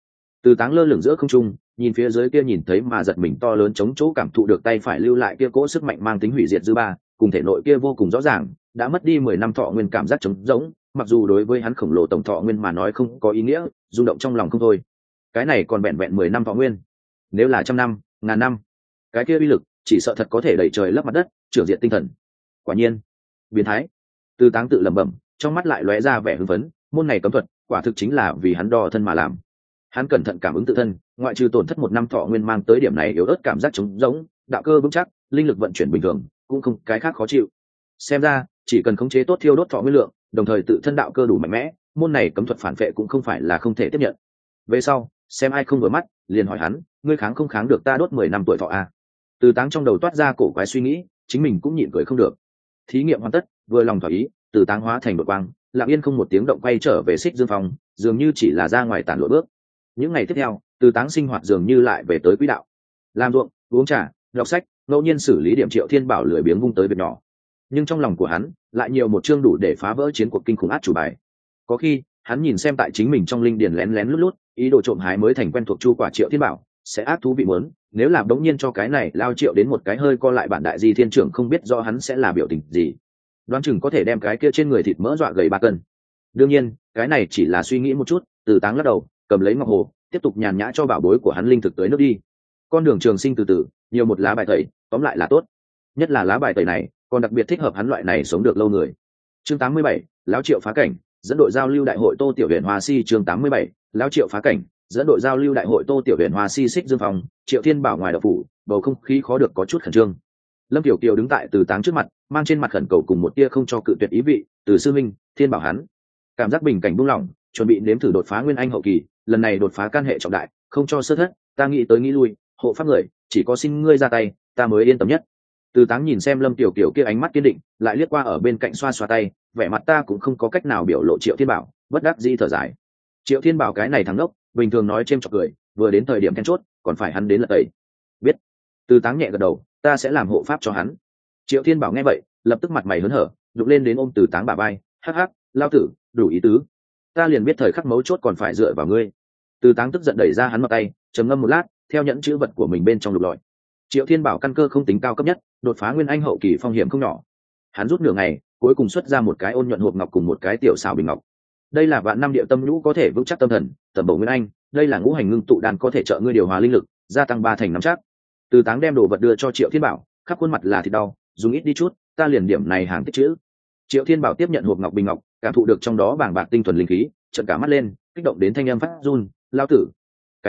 Từ Táng lơ lửng giữa không trung, nhìn phía dưới kia nhìn thấy mà giật mình to lớn chống chỗ, cảm thụ được tay phải lưu lại kia cỗ sức mạnh mang tính hủy diệt dư ba, cùng thể nội kia vô cùng rõ ràng, đã mất đi 10 năm thọ nguyên cảm giác trống rỗng, mặc dù đối với hắn khổng lồ tổng thọ nguyên mà nói không có ý nghĩa, rung động trong lòng không thôi. Cái này còn vẹn vẹn 10 năm thọ nguyên, nếu là trăm năm, ngàn năm, cái kia uy lực chỉ sợ thật có thể đẩy trời lấp mặt đất, trưởng diện tinh thần. Quả nhiên, biến thái. Từ Táng tự lẩm bẩm, trong mắt lại lóe ra vẻ hưng phấn, môn này cấm thuật, quả thực chính là vì hắn đo thân mà làm. Hắn cẩn thận cảm ứng tự thân, ngoại trừ tổn thất 1 năm thọ nguyên mang tới điểm này yếu ớt cảm giác trống rỗng, đạo cơ vững chắc, linh lực vận chuyển bình thường, cũng không cái khác khó chịu. Xem ra, chỉ cần khống chế tốt thiêu đốt thọ nguyên lượng, đồng thời tự thân đạo cơ đủ mạnh mẽ, môn này cấm thuật phản vệ cũng không phải là không thể tiếp nhận. Về sau, xem ai không vừa mắt, liền hỏi hắn, ngươi kháng không kháng được ta đốt 10 năm tuổi thọ a? Từ Táng trong đầu toát ra cổ quái suy nghĩ, chính mình cũng nhịn cười không được. Thí nghiệm hoàn tất, vừa lòng thỏa ý, Từ Táng hóa thành một quang, lặng yên không một tiếng động quay trở về Xích Dương phòng, dường như chỉ là ra ngoài tản lụa bước. Những ngày tiếp theo, Từ Táng sinh hoạt dường như lại về tới quỹ đạo, làm ruộng, uống trà, đọc sách, ngẫu nhiên xử lý điểm Triệu Thiên Bảo lười biếng vung tới việc nhỏ. Nhưng trong lòng của hắn lại nhiều một chương đủ để phá vỡ chiến cuộc kinh khủng át chủ bài. Có khi hắn nhìn xem tại chính mình trong linh điền lén lén lút lút, ý đồ trộm hái mới thành quen thuộc chu quả Triệu Thiên Bảo, sẽ ác thú vị muốn, nếu là đống nhiên cho cái này lao Triệu đến một cái hơi co lại bản đại di thiên trưởng, không biết do hắn sẽ là biểu tình gì. Đoán chừng có thể đem cái kia trên người thịt mỡ dọa gầy 3 cân. Đương nhiên, cái này chỉ là suy nghĩ một chút. Từ Táng lắc đầu, cầm lấy ngọc hồ, tiếp tục nhàn nhã cho bảo bối của hắn linh thực tới nước đi. Con đường trường sinh từ từ, nhiều một lá bài tẩy, tóm lại là tốt. Nhất là lá bài tẩy này, còn đặc biệt thích hợp hắn loại này sống được lâu người. Chương 87, lão Triệu phá cảnh, dẫn đội giao lưu đại hội Tô Tiểu Huyền Hoa Si. Chương 87, lão Triệu phá cảnh, dẫn đội giao lưu đại hội Tô Tiểu Huyền Hoa Si. Xích Dương phòng, Triệu Thiên Bảo ngoài đạo phủ, bầu không khí khó được có chút khẩn trương. Lâm Tiểu Kiều đứng tại Từ Táng trước mặt, mang trên mặt khẩn cầu cùng một tia không cho cự tuyệt ý vị. Từ sư minh, Thiên Bảo hắn cảm giác bình cảnh buông lỏng, chuẩn bị nếm thử đột phá nguyên anh hậu kỳ, lần này đột phá can hệ trọng đại, không cho sơ thất, ta nghĩ tới nghĩ lui, hộ pháp người, chỉ có xin ngươi ra tay, ta mới yên tâm nhất. Từ Táng nhìn xem Lâm Tiểu Kiều kia ánh mắt kiên định, lại liếc qua ở bên cạnh xoa xoa tay, vẻ mặt ta cũng không có cách nào biểu lộ Triệu Thiên Bảo, bất đắc dĩ thở dài. Triệu Thiên Bảo cái này thằng đốc, bình thường nói chêm chọc cười, vừa đến thời điểm then chốt, còn phải hắn đến lật tẩy. Biết. Từ Táng nhẹ gật đầu, ta sẽ làm hộ pháp cho hắn. Triệu Thiên Bảo nghe vậy, lập tức mặt mày hớn hở, đục lên đến ôm Từ Táng bả vai, hắc hắc, lao tử, đủ ý tứ. Ta liền biết thời khắc mấu chốt còn phải dựa vào ngươi. Từ Táng tức giận đẩy ra hắn mặt tay, trầm ngâm một lát, theo nhẫn chữ vật của mình bên trong lục lọi. Triệu Thiên Bảo căn cơ không tính cao cấp nhất, đột phá nguyên anh hậu kỳ phong hiểm không nhỏ. Hắn rút nửa ngày, cuối cùng xuất ra một cái ôn nhuận hộp ngọc cùng một cái tiểu xảo bình ngọc. Đây là vạn năm địa tâm nhũ có thể vững chắc tâm thần, tầm bổ nguyên anh, đây là ngũ hành ngưng tụ đan có thể trợ ngươi điều hòa linh lực, gia tăng 3 thành nắm chắc. Từ Táng đem đồ vật đưa cho Triệu Thiên Bảo, khắp khuôn mặt là thịt đau, dùng ít đi chút, ta liền điểm này hàng tích chữ. Triệu Thiên Bảo tiếp nhận hộp ngọc bình ngọc, cảm thụ được trong đó bàng bạc tinh thuần linh khí, trợn cả mắt lên, kích động đến thanh âm phát run, lao tử, cái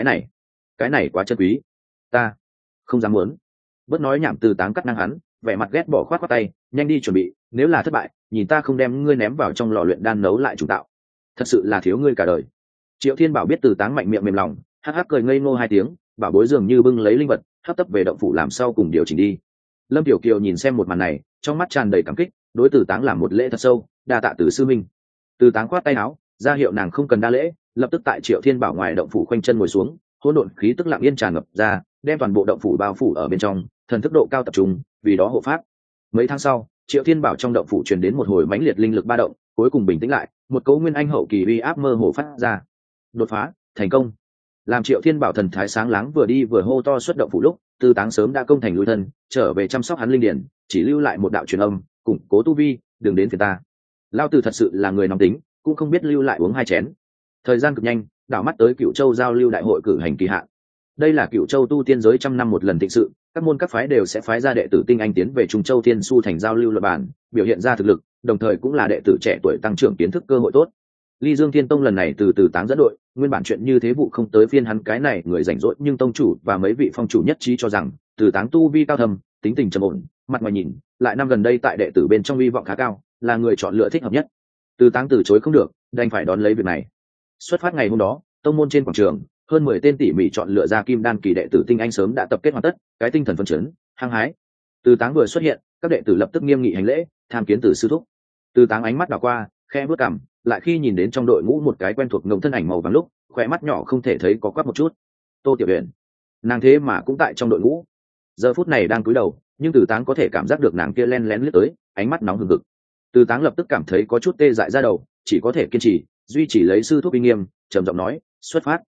này quá chân quý, ta không dám muốn. Bớt nói nhảm. Từ Táng cắt năng hắn, vẻ mặt ghét bỏ khoát qua tay, nhanh đi chuẩn bị, nếu là thất bại, nhìn ta không đem ngươi ném vào trong lò luyện đan nấu lại chủ tạo. Thật sự là thiếu ngươi cả đời. Triệu Thiên Bảo biết Từ Táng mạnh miệng mềm lòng, hắc hắc cười ngây ngô 2 tiếng, bảo bối dường như bưng lấy linh vật, hấp tấp về động phủ làm sau cùng điều chỉnh đi. Lâm Tiểu Kiều nhìn xem một màn này, trong mắt tràn đầy cảm kích, đối Từ Táng làm một lễ thật sâu, đa tạ Từ sư minh. Từ Táng khoát tay áo, ra hiệu nàng không cần đa lễ, lập tức tại Triệu Thiên Bảo ngoài động phủ khoanh chân ngồi xuống, hỗn độn khí tức lặng yên tràn ngập ra, đem toàn bộ động phủ bao phủ ở bên trong, thần thức độ cao tập trung, vì đó hộ pháp. Mấy tháng sau, Triệu Thiên Bảo trong động phủ truyền đến một hồi mãnh liệt linh lực ba động, cuối cùng bình tĩnh lại, một cấu nguyên anh hậu kỳ uy áp mơ hồ phát ra. Đột phá, thành công. Làm Triệu Thiên Bảo thần thái sáng láng vừa đi vừa hô to xuất động phủ lúc, Từ Táng sớm đã công thành lui thân, trở về chăm sóc hắn linh điển, chỉ lưu lại một đạo truyền âm, củng cố tu vi, đừng đến phiền ta. Lao Tử thật sự là người nóng tính, cũng không biết lưu lại uống 2 chén. Thời gian cực nhanh, đảo mắt tới Cửu Châu giao lưu đại hội cử hành kỳ hạn. Đây là Cửu Châu tu tiên giới trăm năm một lần thịnh sự, các môn các phái đều sẽ phái ra đệ tử tinh anh tiến về Trung Châu Thiên Su thành giao lưu luận bản, biểu hiện ra thực lực, đồng thời cũng là đệ tử trẻ tuổi tăng trưởng kiến thức cơ hội tốt. Ly Dương Thiên Tông lần này từ Từ Táng dẫn đội, nguyên bản chuyện như thế vụ không tới phiên hắn cái này người rảnh rỗi, nhưng tông chủ và mấy vị phong chủ nhất trí cho rằng Từ Táng tu vi cao thâm, tính tình trầm ổn, mặt ngoài nhìn lại năm gần đây tại đệ tử bên trong uy vọng khá cao, là người chọn lựa thích hợp nhất. Từ Táng từ chối không được, đành phải đón lấy việc này. Xuất phát ngày hôm đó, tông môn trên quảng trường, hơn 10 tên tỉ mỉ chọn lựa ra kim đan kỳ đệ tử tinh anh sớm đã tập kết hoàn tất, cái tinh thần phấn chấn, hăng hái. Từ Táng vừa xuất hiện, các đệ tử lập tức nghiêm nghị hành lễ, tham kiến Từ sư thúc. Từ Táng ánh mắt đảo qua, khẽ bước cằm, lại khi nhìn đến trong đội ngũ một cái quen thuộc ngông thân ảnh màu vàng lúc, khỏe mắt nhỏ không thể thấy có quắc một chút. Tô Tiểu Huyền, nàng thế mà cũng tại trong đội ngũ. Giờ phút này đang cúi đầu, nhưng Từ Táng có thể cảm giác được nàng kia len lén lướt tới, ánh mắt nóng hừng hực. Từ Táng lập tức cảm thấy có chút tê dại ra đầu, chỉ có thể kiên trì, duy trì lấy sư thúc uy nghiêm, trầm giọng nói, xuất phát.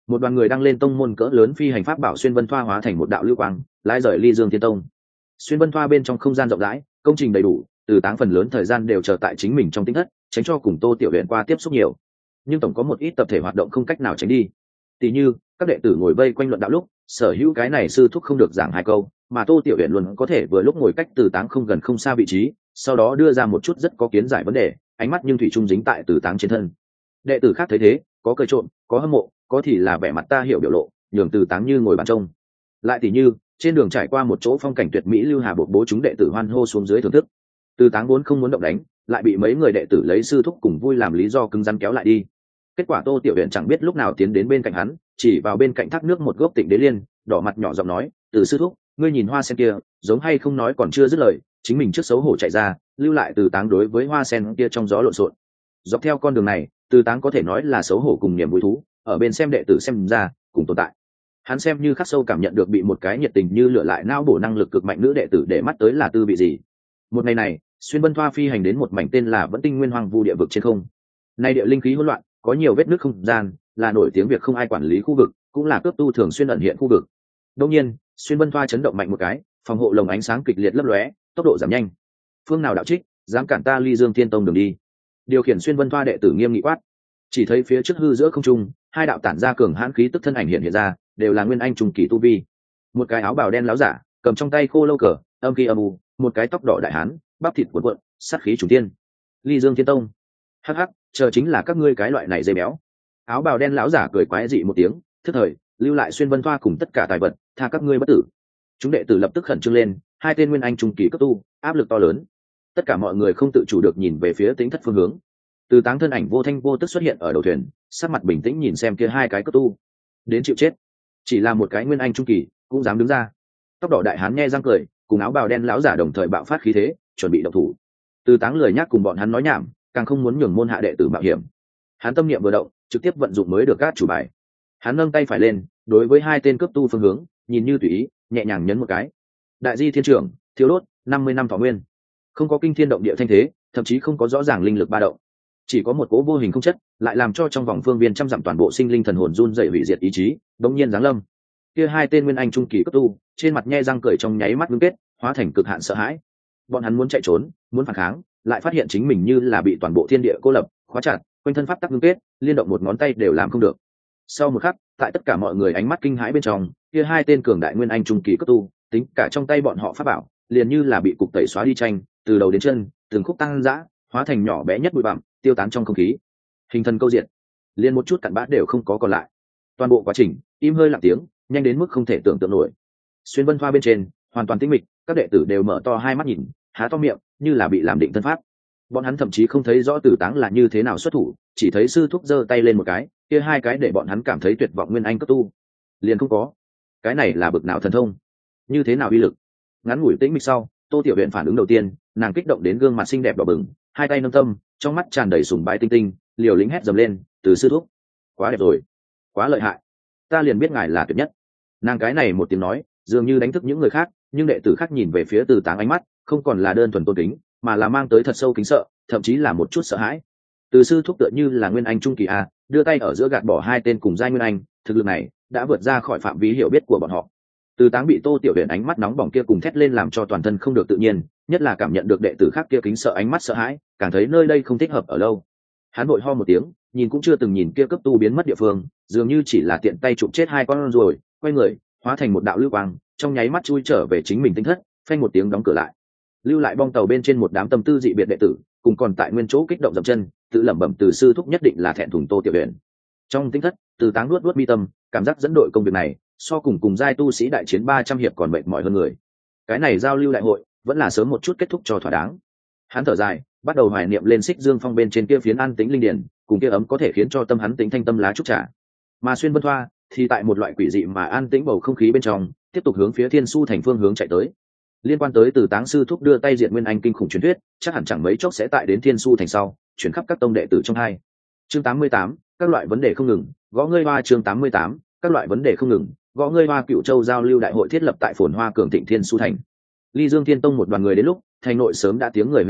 một đoàn người đăng lên tông môn cỡ lớn phi hành pháp bảo xuyên vân thoa hóa thành một đạo lưu quang lái rời ly dương thiên tông. Xuyên vân thoa bên trong không gian rộng rãi, công trình đầy đủ, Từ Táng phần lớn thời gian đều chờ tại chính mình trong tinh thất, tránh cho cùng Tô Tiểu Huyền qua tiếp xúc nhiều. Nhưng tổng có một ít tập thể hoạt động không cách nào tránh đi. Tỷ như các đệ tử ngồi vây quanh luận đạo lúc, sở hữu cái này sư thúc không được giảng hai câu, mà Tô Tiểu Huyền luôn có thể vừa lúc ngồi cách Từ Táng không gần không xa vị trí, sau đó đưa ra một chút rất có kiến giải vấn đề, ánh mắt nhưng thủy chung dính tại Từ Táng trên thân. Đệ tử khác thấy thế, có cười trộm, có hâm mộ, có thì là vẻ mặt ta hiểu biểu lộ, nhường Từ Táng như ngồi bàn trông. Lại tỷ như trên đường trải qua một chỗ phong cảnh tuyệt mỹ, lưu hà bộc bố chúng đệ tử hoan hô xuống dưới thưởng thức. Từ Táng vốn không muốn động đánh, lại bị mấy người đệ tử lấy sư thúc cùng vui làm lý do cứng rắn kéo lại đi. Kết quả Tô Tiểu Huyền chẳng biết lúc nào tiến đến bên cạnh hắn, chỉ vào bên cạnh thác nước một gốc Tịnh Đế Liên, đỏ mặt nhỏ giọng nói, Từ sư thúc, ngươi nhìn hoa sen kia, giống hay không? Nói còn chưa dứt lời, chính mình trước xấu hổ chạy ra, lưu lại Từ Táng đối với hoa sen kia trong gió lộn xộn. Dọc theo con đường này, Từ Táng có thể nói là xấu hổ cùng niềm vui thú, ở bên xem đệ tử xem ra cùng tồn tại. Hắn xem như khắc sâu cảm nhận được bị một cái nhiệt tình như lửa lại não bổ năng lực cực mạnh nữ đệ tử để mắt tới là tư vị gì. Một ngày này, xuyên vân thoa phi hành đến một mảnh tên là Vẫn Tinh Nguyên Hoang Vu địa vực trên không. Nay địa linh khí hỗn loạn, có nhiều vết nứt không gian, là nổi tiếng việc không ai quản lý khu vực, cũng là cướp tu thường xuyên ẩn hiện khu vực. Đương nhiên, xuyên vân thoa chấn động mạnh một cái, phòng hộ lồng ánh sáng kịch liệt lấp lóe, tốc độ giảm nhanh. Phương nào đạo trích, dám cản ta Ly Dương Thiên Tông đường đi? Điều khiển xuyên vân thoa đệ tử nghiêm nghị quát. Chỉ thấy phía trước hư giữa không trung, hai đạo tản ra cường hãn khí tức thân ảnh hiện ra, đều là nguyên anh trung kỳ tu vi. Một cái áo bào đen láo giả, cầm trong tay khô lâu cờ, âm khí âm u, một cái tóc đỏ đại hán, bắp thịt cuộn cuộn, sát khí chủ tiên. Ly Dương Thiên Tông. Hắc hắc, chờ chính là các ngươi cái loại này dây béo. Áo bào đen láo giả cười quái dị một tiếng, thức thời, lưu lại xuyên vân thoa cùng tất cả tài vật, tha các ngươi bất tử. Chúng đệ tử lập tức khẩn trương lên, hai tên nguyên anh trung kỳ cấp tu, áp lực to lớn. Tất cả mọi người không tự chủ được nhìn về phía Tính Thất phương hướng. Từ Táng thân ảnh vô thanh vô tức xuất hiện ở đầu thuyền, sắc mặt bình tĩnh nhìn xem kia hai cái cấp tu. Đến chịu chết. Chỉ là một cái nguyên anh trung kỳ cũng dám đứng ra. Tóc đỏ đại hán nghe răng cười, cùng áo bào đen lão giả đồng thời bạo phát khí thế, chuẩn bị động thủ. Từ Táng lười nhác cùng bọn hắn nói nhảm, càng không muốn nhường môn hạ đệ tử mạo hiểm. Hắn tâm niệm vừa động, trực tiếp vận dụng mới được các chủ bài. Hắn nâng tay phải lên, đối với hai tên cướp tu phương hướng, nhìn như tùy ý, nhẹ nhàng nhấn một cái. Đại di thiên trưởng, thiếu đốt, 50 năm thọ nguyên. Không có kinh thiên động địa thanh thế, thậm chí không có rõ ràng linh lực ba động, chỉ có một cố vô hình không chất, lại làm cho trong vòng phương viên trăm dặm toàn bộ sinh linh thần hồn run rẩy hủy diệt ý chí, đống nhiên giáng lâm. Kia hai tên nguyên anh trung kỳ cấp tu, trên mặt nhe răng cười trong nháy mắt ngưng kết, hóa thành cực hạn sợ hãi. Bọn hắn muốn chạy trốn, muốn phản kháng, lại phát hiện chính mình như là bị toàn bộ thiên địa cô lập, khóa chặt, quanh thân pháp tắc ngưng kết, liên động một ngón tay đều làm không được. Sau một khắc, tại tất cả mọi người ánh mắt kinh hãi bên trong, kia hai tên cường đại nguyên anh trung kỳ cấp tu, tính cả trong tay bọn họ pháp bảo, liền như là bị cục tẩy xóa đi tranh, từ đầu đến chân, từng khúc tăng dã, hóa thành nhỏ bé nhất bụi bặm, tiêu tán trong không khí. Hình thần câu diện, liền một chút cặn bã đều không có còn lại. Toàn bộ quá trình im hơi lặng tiếng, nhanh đến mức không thể tưởng tượng nổi. Xuyên vân thoa bên trên hoàn toàn tĩnh mịch, các đệ tử đều mở to hai mắt nhìn, há to miệng, như là bị làm định thân pháp. Bọn hắn thậm chí không thấy rõ Tử Táng là như thế nào xuất thủ, chỉ thấy sư thúc giơ tay lên một cái, kia hai cái để bọn hắn cảm thấy tuyệt vọng nguyên anh cấp tu liền không có. Cái này là bực nào thần thông, như thế nào uy lực? Ngắn ngủi tĩnh mịch sau, Tô Tiểu Uyển phản ứng đầu tiên, nàng kích động đến gương mặt xinh đẹp đỏ bừng, hai tay nâng tâm, trong mắt tràn đầy sùng bái tinh tinh, liều lĩnh hét dầm lên, từ sư thúc, quá đẹp rồi, quá lợi hại, ta liền biết ngài là tuyệt nhất. Nàng cái này một tiếng nói, dường như đánh thức những người khác, nhưng đệ tử khác nhìn về phía Từ Táng ánh mắt không còn là đơn thuần tôn kính, mà là mang tới thật sâu kính sợ, thậm chí là một chút sợ hãi. Từ sư thúc tựa như là nguyên anh trung kỳ a, đưa tay ở giữa gạt bỏ hai tên cùng giai nguyên anh, thực lực này đã vượt ra khỏi phạm vi hiểu biết của bọn họ. Từ Táng bị Tô Tiểu Uyển ánh mắt nóng bỏng kia cùng thét lên làm cho toàn thân không được tự nhiên, nhất là cảm nhận được đệ tử khác kia kính sợ ánh mắt sợ hãi, càng thấy nơi đây không thích hợp ở lâu. Hắn vội ho một tiếng, nhìn cũng chưa từng nhìn kia cấp tu biến mất địa phương, dường như chỉ là tiện tay chụp chết hai con rồi, quay người, hóa thành một đạo lưu quang, trong nháy mắt chui trở về chính mình tinh thất, phanh một tiếng đóng cửa lại. Lưu lại bong tàu bên trên một đám tâm tư dị biệt đệ tử, cùng còn tại nguyên chỗ kích động dậm chân, tự lẩm bẩm từ sư thúc nhất định là thẹn thùng Tô Tiểu Uyển. Trong tinh thất, Từ Táng nuốt mi tâm, cảm giác dẫn đội công việc này, so cùng giai tu sĩ đại chiến 300 hiệp còn mệt mỏi hơn người. Cái này giao lưu đại hội, vẫn là sớm một chút kết thúc cho thỏa đáng. Hắn thở dài, bắt đầu hoài niệm lên Xích Dương Phong bên trên kia phiến an tĩnh linh điển, cùng kia ấm có thể khiến cho tâm hắn tĩnh thanh tâm lá trúc trà. Mà Xuyên Vân Thoa thì tại một loại quỷ dị mà an tĩnh bầu không khí bên trong, tiếp tục hướng phía Thiên Su thành phương hướng chạy tới. Liên quan tới Từ Táng sư thúc đưa tay diện nguyên anh kinh khủng truyền thuyết, chắc hẳn chẳng mấy chốc sẽ tại đến Thiên Su thành sau, chuyển khắp các tông đệ tử trong hai. Chương 88, các loại vấn đề không ngừng, gõ ngươi hoa. Chương 88, các loại vấn đề không ngừng, gõ ngươi hoa. Cựu Châu giao lưu đại hội thiết lập tại Phồn Hoa Cường Thịnh Thiên Su thành. Ly Dương Thiên Tông một đoàn người đến lúc, thành nội sớm đã tiếng người huyên náo,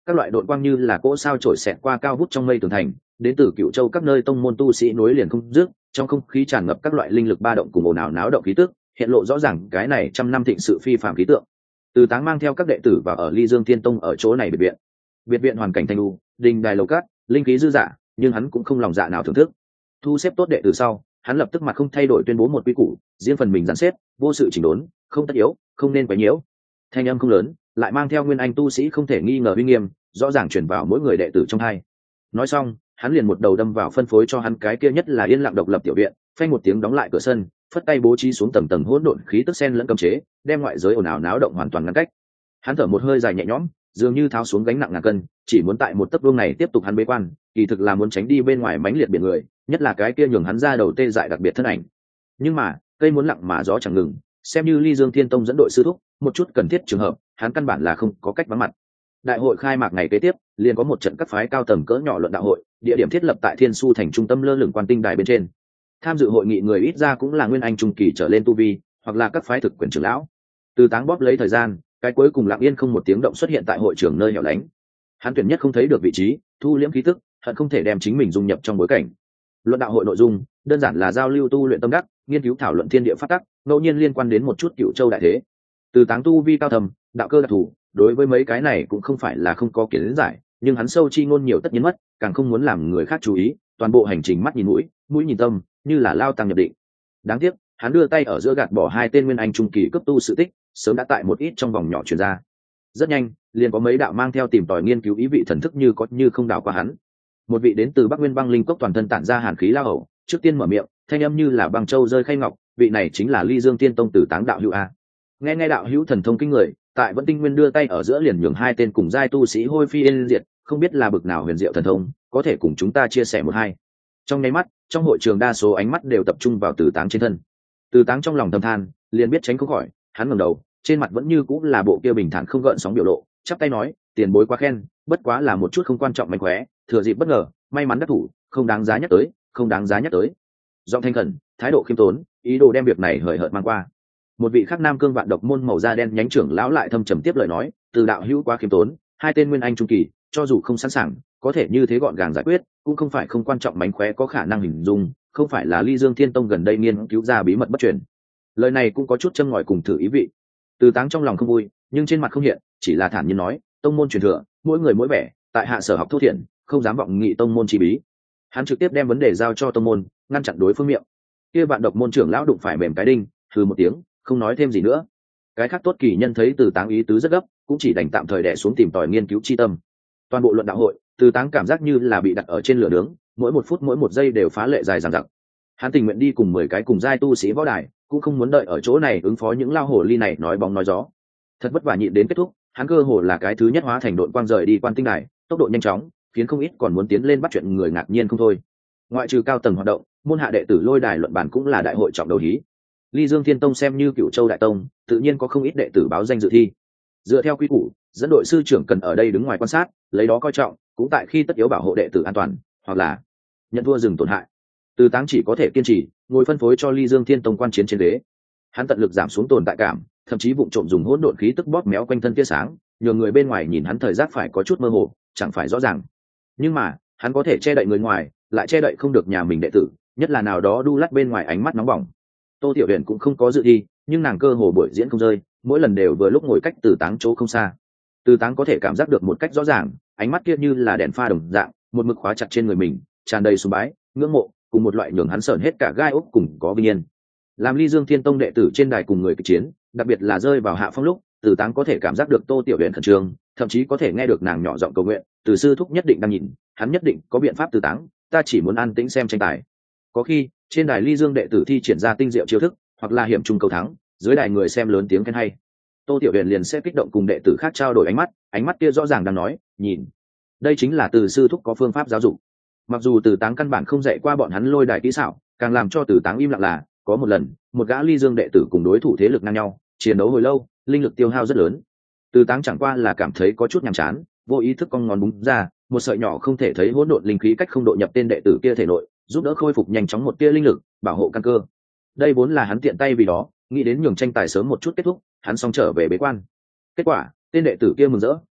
các loại đội quang như là cỗ sao trổi xẹt qua cao vút trong mây tường thành, đến từ Cựu Châu các nơi tông môn tu sĩ nối liền không dứt, trong không khí tràn ngập các loại linh lực ba động cùng ồn ào náo động khí tức, hiện lộ rõ ràng cái này trăm năm thịnh sự phi phàm khí tượng. Từ Táng mang theo các đệ tử vào ở Ly Dương Thiên Tông ở chỗ này biệt viện. Biệt viện hoàn cảnh thanh lưu, đình đài lầu cát, linh khí dư dả, nhưng hắn cũng không lòng dạ nào thưởng thức. Thu xếp tốt đệ tử sau, hắn lập tức mặt không thay đổi tuyên bố một quy củ, riêng phần mình dàn xếp, vô sự chỉnh đốn, không tất yếu, không nên quấy nhiễu. Thanh âm không lớn, lại mang theo nguyên anh tu sĩ không thể nghi ngờ uy nghiêm, rõ ràng truyền vào mỗi người đệ tử trong hai. Nói xong, hắn liền một đầu đâm vào phân phối cho hắn cái kia nhất là yên lặng độc lập tiểu viện, phanh một tiếng đóng lại cửa sân, phất tay bố trí xuống tầng tầng hỗn độn khí tức sen lẫn cấm chế, đem ngoại giới ồn ào náo động hoàn toàn ngăn cách. Hắn thở một hơi dài nhẹ nhõm, dường như tháo xuống gánh nặng ngàn cân, chỉ muốn tại một tấc vuông này tiếp tục hắn bế quan, kỳ thực là muốn tránh đi bên ngoài mãnh liệt biển người, nhất là cái kia nhường hắn ra đầu tê dại đặc biệt thân ảnh. Nhưng mà, cây muốn lặng mà gió chẳng ngừng, xem như Ly Dương Thiên Tông dẫn đội sư thúc, một chút cần thiết trường hợp, hắn căn bản là không có cách vắng mặt. Đại hội khai mạc ngày kế tiếp, liền có một trận các phái cao tầng cỡ nhỏ luận đạo hội, địa điểm thiết lập tại Thiên Su thành trung tâm lơ lửng quan tinh đài bên trên. Tham dự hội nghị người ít ra cũng là nguyên anh trung kỳ trở lên tu vi, hoặc là các phái thực quyền trưởng lão. Từ Táng bóp lấy thời gian, cái cuối cùng lặng yên không một tiếng động xuất hiện tại hội trường nơi hẻo lánh. Hắn tuyển nhất không thấy được vị trí, thu liễm khí tức, hận không thể đem chính mình dung nhập trong bối cảnh. Luận đạo hội nội dung đơn giản là giao lưu tu luyện tâm đắc, nghiên cứu thảo luận thiên địa pháp tắc, ngẫu nhiên liên quan đến một chút Cựu Châu đại thế. Từ Táng tu vi cao thầm, đạo cơ đặc thù, đối với mấy cái này cũng không phải là không có kiến giải, nhưng hắn sâu chi ngôn nhiều tất nhiên mất, càng không muốn làm người khác chú ý, toàn bộ hành trình mắt nhìn mũi, mũi nhìn tâm, như là lao tăng nhập định. Đáng tiếc, hắn đưa tay ở giữa gạt bỏ hai tên nguyên anh trung kỳ cấp tu sự tích, sớm đã tại một ít trong vòng nhỏ truyền ra. Rất nhanh, liền có mấy đạo mang theo tìm tòi nghiên cứu ý vị thần thức như có như không đảo qua hắn. Một vị đến từ Bắc Nguyên băng linh cốc toàn thân tản ra hàn khí lao hầu, trước tiên mở miệng, thanh âm như là băng châu rơi khay ngọc, vị này chính là Ly Dương Tiên Tông Tử Táng đạo hữu a. Nghe đạo hữu thần thông kinh người, tại Vẫn Tinh Nguyên đưa tay ở giữa liền nhường hai tên cùng giai tu sĩ hôi phi yên diệt, không biết là bực nào huyền diệu thần thông, có thể cùng chúng ta chia sẻ một hai. Trong nháy mắt, trong hội trường đa số ánh mắt đều tập trung vào Từ Táng trên thân. Từ Táng trong lòng thầm than, liền biết tránh không khỏi, hắn ngẩng đầu, trên mặt vẫn như cũng là bộ kia bình thản không gợn sóng biểu lộ, chắp tay nói, tiền bối quá khen, bất quá là một chút không quan trọng mánh khóe, thừa dịp bất ngờ, may mắn đắc thủ, không đáng giá nhắc tới, không đáng giá nhắc tới. Giọng thanh khẩn, thái độ khiêm tốn, ý đồ đem việc này hời hợt mang qua. Một vị khắc nam cương vạn độc môn màu da đen nhánh trưởng lão lại thâm trầm tiếp lời nói, Từ đạo hữu quá khiêm tốn, hai tên nguyên anh trung kỳ, cho dù không sẵn sàng, có thể như thế gọn gàng giải quyết, cũng không phải không quan trọng mánh khóe có khả năng hình dung, không phải là Ly Dương Thiên Tông gần đây nghiên cứu ra bí mật bất truyền. Lời này cũng có chút châm ngòi cùng thử ý vị. Từ Táng trong lòng không vui, nhưng trên mặt không hiện, chỉ là thản nhiên nói, tông môn truyền thừa, mỗi người mỗi vẻ, tại hạ sở học thô thiển, không dám vọng nghị tông môn chi bí. Hắn trực tiếp đem vấn đề giao cho tông môn, ngăn chặn đối phương miệng. Kia bạn độc môn trưởng lão đụng phải mềm cái đinh, hừ một tiếng, không nói thêm gì nữa. Cái khác tốt kỳ nhân thấy Từ Táng ý tứ rất gấp, cũng chỉ đành tạm thời đè xuống tìm tòi nghiên cứu chi tâm. Toàn bộ luận đạo hội, Từ Táng cảm giác như là bị đặt ở trên lửa nướng, mỗi một phút mỗi một giây đều phá lệ dài dằng dặc. Hắn tình nguyện đi cùng 10 cái cùng giai tu sĩ võ đài, cũng không muốn đợi ở chỗ này ứng phó những lao hồ ly này nói bóng nói gió. Thật vất vả nhịn đến kết thúc, hắn cơ hồ là cái thứ nhất hóa thành đội quang rời đi quan tinh đài, tốc độ nhanh chóng, khiến không ít còn muốn tiến lên bắt chuyện người ngạc nhiên không thôi. Ngoại trừ cao tầng hoạt động, môn hạ đệ tử lôi đài luận bàn cũng là đại hội trọng đầu hí. Ly Dương Thiên Tông xem như Cựu Châu đại tông, tự nhiên có không ít đệ tử báo danh dự thi. Dựa theo quy củ, dẫn đội sư trưởng cần ở đây đứng ngoài quan sát, lấy đó coi trọng, cũng tại khi tất yếu bảo hộ đệ tử an toàn, hoặc là nhận thua dừng tổn hại. Từ Táng chỉ có thể kiên trì, ngồi phân phối cho Ly Dương Thiên Tông quan chiến trên ghế. Hắn tận lực giảm xuống tồn tại cảm, thậm chí vụng trộm dùng hỗn độn khí tức bóp méo quanh thân tia sáng, nhường người bên ngoài nhìn hắn thời giác phải có chút mơ hồ, chẳng phải rõ ràng. Nhưng mà, hắn có thể che đậy người ngoài, lại che đậy không được nhà mình đệ tử, nhất là nào đó đu lắt bên ngoài ánh mắt nóng bỏng. Tô Tiểu Huyền cũng không có dự thi, nhưng nàng cơ hồ buổi diễn không rơi, mỗi lần đều vừa lúc ngồi cách Từ Táng chỗ không xa. Từ Táng có thể cảm giác được một cách rõ ràng, ánh mắt kia như là đèn pha đồng dạng, một mực khóa chặt trên người mình, tràn đầy sùng bái, ngưỡng mộ, cùng một loại nhường hắn sởn hết cả gai ốc cùng có vinh yên. Làm Ly Dương Thiên Tông đệ tử trên đài cùng người kịch chiến, đặc biệt là rơi vào hạ phong lúc, Từ Táng có thể cảm giác được Tô Tiểu Huyền khẩn trương, thậm chí có thể nghe được nàng nhỏ giọng cầu nguyện, Từ sư thúc nhất định đang nhìn, hắn nhất định có biện pháp. Từ Táng, ta chỉ muốn an tĩnh xem tranh tài. Có khi, trên đài Ly Dương đệ tử thi triển ra tinh diệu chiêu thức, hoặc là hiểm trung cầu thắng, dưới đài người xem lớn tiếng khen hay. Tô Tiểu Huyền liền sẽ kích động cùng đệ tử khác trao đổi ánh mắt kia rõ ràng đang nói, nhìn. Đây chính là Từ sư thúc có phương pháp giáo dục. Mặc dù Từ Táng căn bản không dạy qua bọn hắn lôi đài kỹ xảo, càng làm cho Từ Táng im lặng là, có một lần, một gã Ly Dương đệ tử cùng đối thủ thế lực ngang nhau, chiến đấu hồi lâu, linh lực tiêu hao rất lớn. Từ Táng chẳng qua là cảm thấy có chút nhàm chán, vô ý thức cong ngón búng ra, một sợi nhỏ không thể thấy hỗn độn linh khí cách không độ nhập tên đệ tử kia thể nội, giúp đỡ khôi phục nhanh chóng một tia linh lực, bảo hộ căn cơ. Đây vốn là hắn tiện tay vì đó, nghĩ đến nhường tranh tài sớm một chút kết thúc, hắn xong trở về bế quan. Kết quả, tên đệ tử kia mừng rỡ,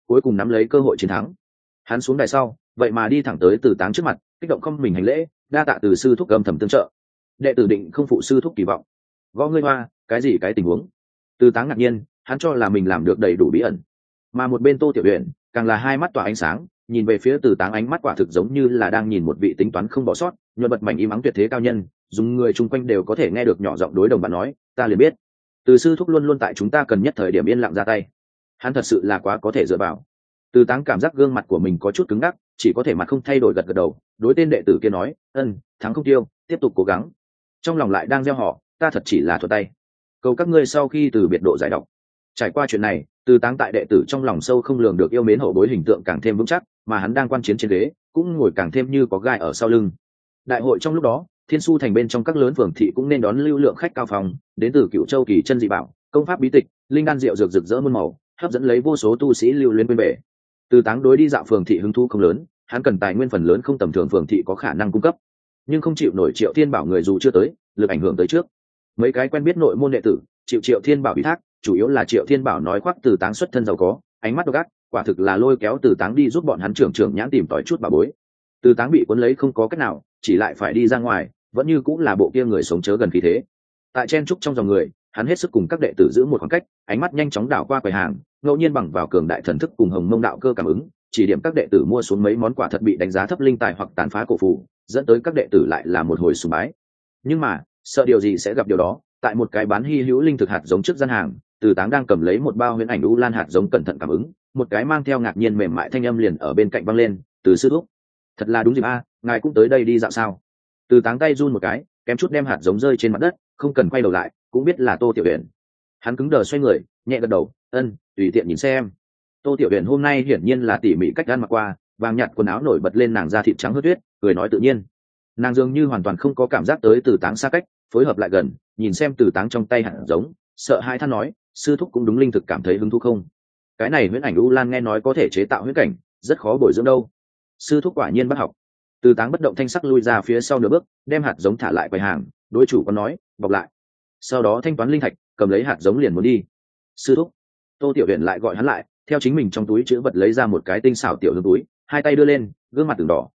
cuối cùng nắm lấy cơ hội chiến thắng. Hắn xuống đài sau vậy mà đi thẳng tới Từ Táng trước mặt, kích động không mình hành lễ, đa tạ Từ sư thúc âm thầm tương trợ, đệ tử định không phụ sư thúc kỳ vọng. Gõ ngươi hoa, cái gì cái tình huống? Từ Táng ngạc nhiên, hắn cho là mình làm được đầy đủ bí ẩn, mà một bên Tô Tiểu Uyển càng là hai mắt tỏa ánh sáng, nhìn về phía Từ Táng, ánh mắt quả thực giống như là đang nhìn một vị tính toán không bỏ sót, nhuận bật mảnh im ắng tuyệt thế cao nhân, dùng người chung quanh đều có thể nghe được nhỏ giọng đối đồng bạn nói, ta liền biết Từ sư thúc luôn luôn tại chúng ta cần nhất thời điểm yên lặng ra tay. Hắn thật sự là quá có thể dựa vào. Từ Táng cảm giác gương mặt của mình có chút cứng ngắc, chỉ có thể mặt không thay đổi gật gật đầu, đối tên đệ tử kia nói, thắng không tiêu, tiếp tục cố gắng. Trong lòng lại đang gieo họ, ta thật chỉ là thuật tay, cầu các ngươi sau khi từ biệt độ giải độc. Trải qua chuyện này, Từ Táng tại đệ tử trong lòng sâu không lường được yêu mến hậu bối hình tượng càng thêm vững chắc, mà hắn đang quan chiến trên ghế cũng ngồi càng thêm như có gai ở sau lưng. Đại hội trong lúc đó, Thiên Su thành bên trong các lớn phường thị cũng nên đón lưu lượng khách cao phòng, đến từ Cựu Châu kỳ chân dị bảo, công pháp bí tịch, linh đan rượu dược rực rỡ muôn màu, hấp dẫn lấy vô số tu sĩ lưu luyến bên bể. Từ Táng đối đi dạo phường thị hứng thú không lớn, hắn cần tài nguyên phần lớn không tầm thường phường thị có khả năng cung cấp, nhưng không chịu nổi Triệu Thiên Bảo người dù chưa tới, lực ảnh hưởng tới trước. Mấy cái quen biết nội môn đệ tử, chịu Triệu Thiên Bảo ủy thác, chủ yếu là Triệu Thiên Bảo nói khoác Từ Táng xuất thân giàu có, ánh mắt độc ác, quả thực là lôi kéo Từ Táng đi giúp bọn hắn trưởng nhãn tìm tòi chút bà bối. Từ Táng bị cuốn lấy không có cách nào, chỉ lại phải đi ra ngoài, vẫn như cũng là bộ kia người sống chớ gần khí thế. Tại chen trúc trong dòng người, hắn hết sức cùng các đệ tử giữ một khoảng cách, ánh mắt nhanh chóng đảo qua quầy hàng, ngẫu nhiên bằng vào cường đại thần thức cùng Hồng Mông đạo cơ cảm ứng, chỉ điểm các đệ tử mua xuống mấy món quả thật bị đánh giá thấp linh tài hoặc tàn phá cổ phù, dẫn tới các đệ tử lại là một hồi sùng bái. Nhưng mà, sợ điều gì sẽ gặp điều đó, tại một cái bán hy hữu linh thực hạt giống trước gian hàng, Từ Táng đang cầm lấy một bao huyễn ảnh u lan hạt giống cẩn thận cảm ứng, một cái mang theo ngạc nhiên mềm mại thanh âm liền ở bên cạnh vang lên, "Từ sư thúc, thật là đúng dịp a, ngài cũng tới đây đi dạo sao?" Từ Táng tay run một cái, kém chút đem hạt giống rơi trên mặt đất, không cần quay đầu lại, cũng biết là Tô Tiểu Uyển. Hắn cứng đờ xoay người, nhẹ gật đầu, tùy tiện nhìn xem." Tô Tiểu Uyển hôm nay hiển nhiên là tỉ mỉ cách ăn mặc qua, vàng nhạt quần áo nổi bật lên nàng da thịt trắng hớt tuyết, cười nói tự nhiên. Nàng dường như hoàn toàn không có cảm giác tới Từ Táng xa cách, phối hợp lại gần, nhìn xem Từ Táng trong tay hạt giống, sợ hai than nói, sư thúc cũng đúng linh thực cảm thấy hứng thú không? Cái này huyễn ảnh u lan nghe nói có thể chế tạo huyễn cảnh, rất khó bồi dưỡng đâu. Sư thúc quả nhiên bắt học. Từ Táng bất động thanh sắc lui ra phía sau nửa bước, đem hạt giống thả lại quầy hàng, đối chủ có nói, bọc lại. Sau đó thanh toán linh thạch, cầm lấy hạt giống liền muốn đi. Sư thúc. Tô Tiểu Uyển lại gọi hắn lại, theo chính mình trong túi chữ vật lấy ra một cái tinh xảo tiểu hương túi, hai tay đưa lên, gương mặt từng đỏ,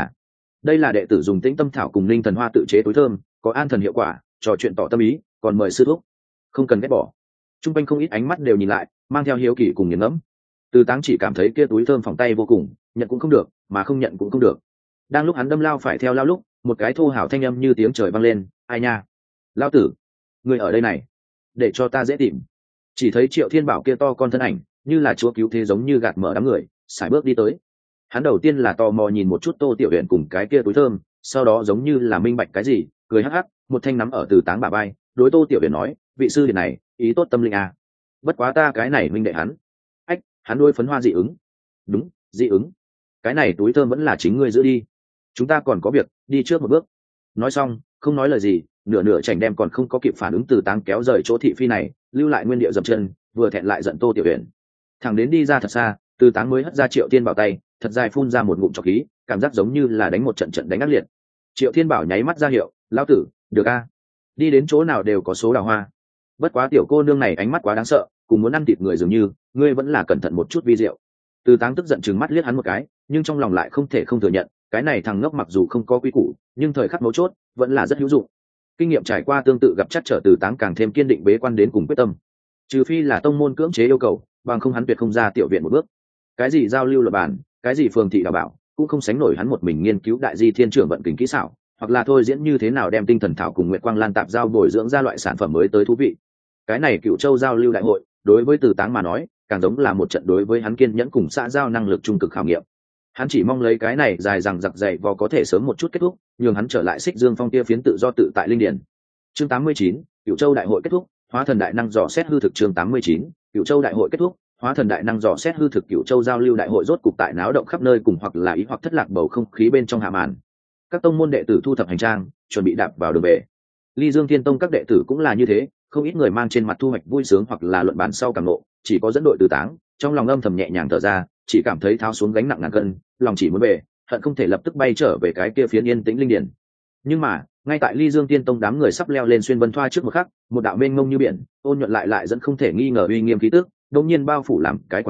đây là đệ tử dùng tĩnh tâm thảo cùng linh thần hoa tự chế túi thơm, có an thần hiệu quả, trò chuyện tỏ tâm ý, còn mời sư thúc không cần ghét bỏ. Trung quanh không ít ánh mắt đều nhìn lại, mang theo hiếu kỳ cùng nghiền ngẫm. Từ Táng chỉ cảm thấy kia túi thơm phòng tay vô cùng, nhận cũng không được, mà không nhận cũng không được. Đang lúc hắn đâm lao phải theo lao lúc, một cái thô hào thanh âm như tiếng trời vang lên, ai nha, lao tử, người ở đây này, để cho ta dễ tìm. Chỉ thấy Triệu Thiên Bảo kia to con thân ảnh, như là chúa cứu thế giống như gạt mở đám người, sải bước đi tới. Hắn đầu tiên là tò mò nhìn một chút Tô Tiểu Uyển cùng cái kia túi thơm, sau đó giống như là minh bạch cái gì, cười hắc hắc, một thanh nắm ở Từ Táng bả vai, đối Tô Tiểu Uyển nói, vị sư điệt này, ý tốt tâm linh à. Bất quá ta cái này minh đệ hắn. Hắn đôi phấn hoa dị ứng. Đúng, dị ứng. Cái này túi thơm vẫn là chính ngươi giữ đi. Chúng ta còn có việc, đi trước một bước. Nói xong, không nói lời gì, nửa chảnh đem còn không có kịp phản ứng Từ Táng kéo rời chỗ thị phi này, lưu lại nguyên địa dậm chân, vừa thẹn lại giận Tô Tiểu Uyển. Thằng đến đi ra thật xa, Từ Táng mới hất ra Triệu Thiên Bảo tay, thật dài phun ra một ngụm trọc khí, cảm giác giống như là đánh một trận đánh ác liệt. Triệu Thiên Bảo nháy mắt ra hiệu, lão tử, được a, đi đến chỗ nào đều có số đào hoa. Bất quá tiểu cô nương này ánh mắt quá đáng sợ, cùng muốn ăn thịt người dường như, ngươi vẫn là cẩn thận một chút vi diệu. Từ Táng tức giận chừng mắt liếc hắn một cái, nhưng trong lòng lại không thể không thừa nhận, cái này thằng ngốc mặc dù không có quy củ, nhưng thời khắc mấu chốt vẫn là rất hữu dụng. Kinh nghiệm trải qua tương tự gặp chắc trở Từ Táng càng thêm kiên định bế quan đến cùng quyết tâm. Trừ phi là tông môn cưỡng chế yêu cầu, bằng không hắn tuyệt không ra tiểu viện một bước. Cái gì giao lưu luật bản, cái gì phường thị đào bảo, cũng không sánh nổi hắn một mình nghiên cứu đại di thiên trưởng vận kình kỹ xảo, hoặc là thôi diễn như thế nào đem tinh thần thảo cùng nguyệt quang lan tạp giao bồi dưỡng ra loại sản phẩm mới tới thú vị. Cái này Cựu Châu giao lưu đại hội, đối với Từ Táng mà nói, càng giống là một trận đối với hắn kiên nhẫn cùng xã giao năng lực trung cực khảo nghiệm. Hắn chỉ mong lấy cái này dài dằng dặc dày vò có thể sớm một chút kết thúc, nhường hắn trở lại Xích Dương Phong tia phiến tự do tự tại linh điển. Chương 89, Cựu Châu đại hội kết thúc, hóa thần đại năng dò xét hư thực. Chương 89, Cựu Châu đại hội kết thúc, hóa thần đại năng dò xét hư thực. Cựu Châu giao lưu đại hội rốt cục tại náo động khắp nơi cùng hoặc là ý hoặc thất lạc bầu không khí bên trong hạ màn. Các tông môn đệ tử thu thập hành trang, chuẩn bị đạp vào đường về. Ly Dương Thiên Tông các đệ tử cũng là như thế, không ít người mang trên mặt thu hoạch vui sướng hoặc là luận bàn sau cảm nộ, chỉ có dẫn đội Từ Táng, trong lòng âm thầm nhẹ nhàng thở ra, chỉ cảm thấy tháo xuống gánh nặng ngàn cân, lòng chỉ muốn về, hận không thể lập tức bay trở về cái kia phiến yên tĩnh linh điển. Nhưng mà, ngay tại Ly Dương Tiên Tông đám người sắp leo lên xuyên vân thoa trước một khắc, một đạo mênh mông như biển, ôn nhuận lại dẫn không thể nghi ngờ uy nghiêm khí tức, đột nhiên bao phủ làm cái quảng trường,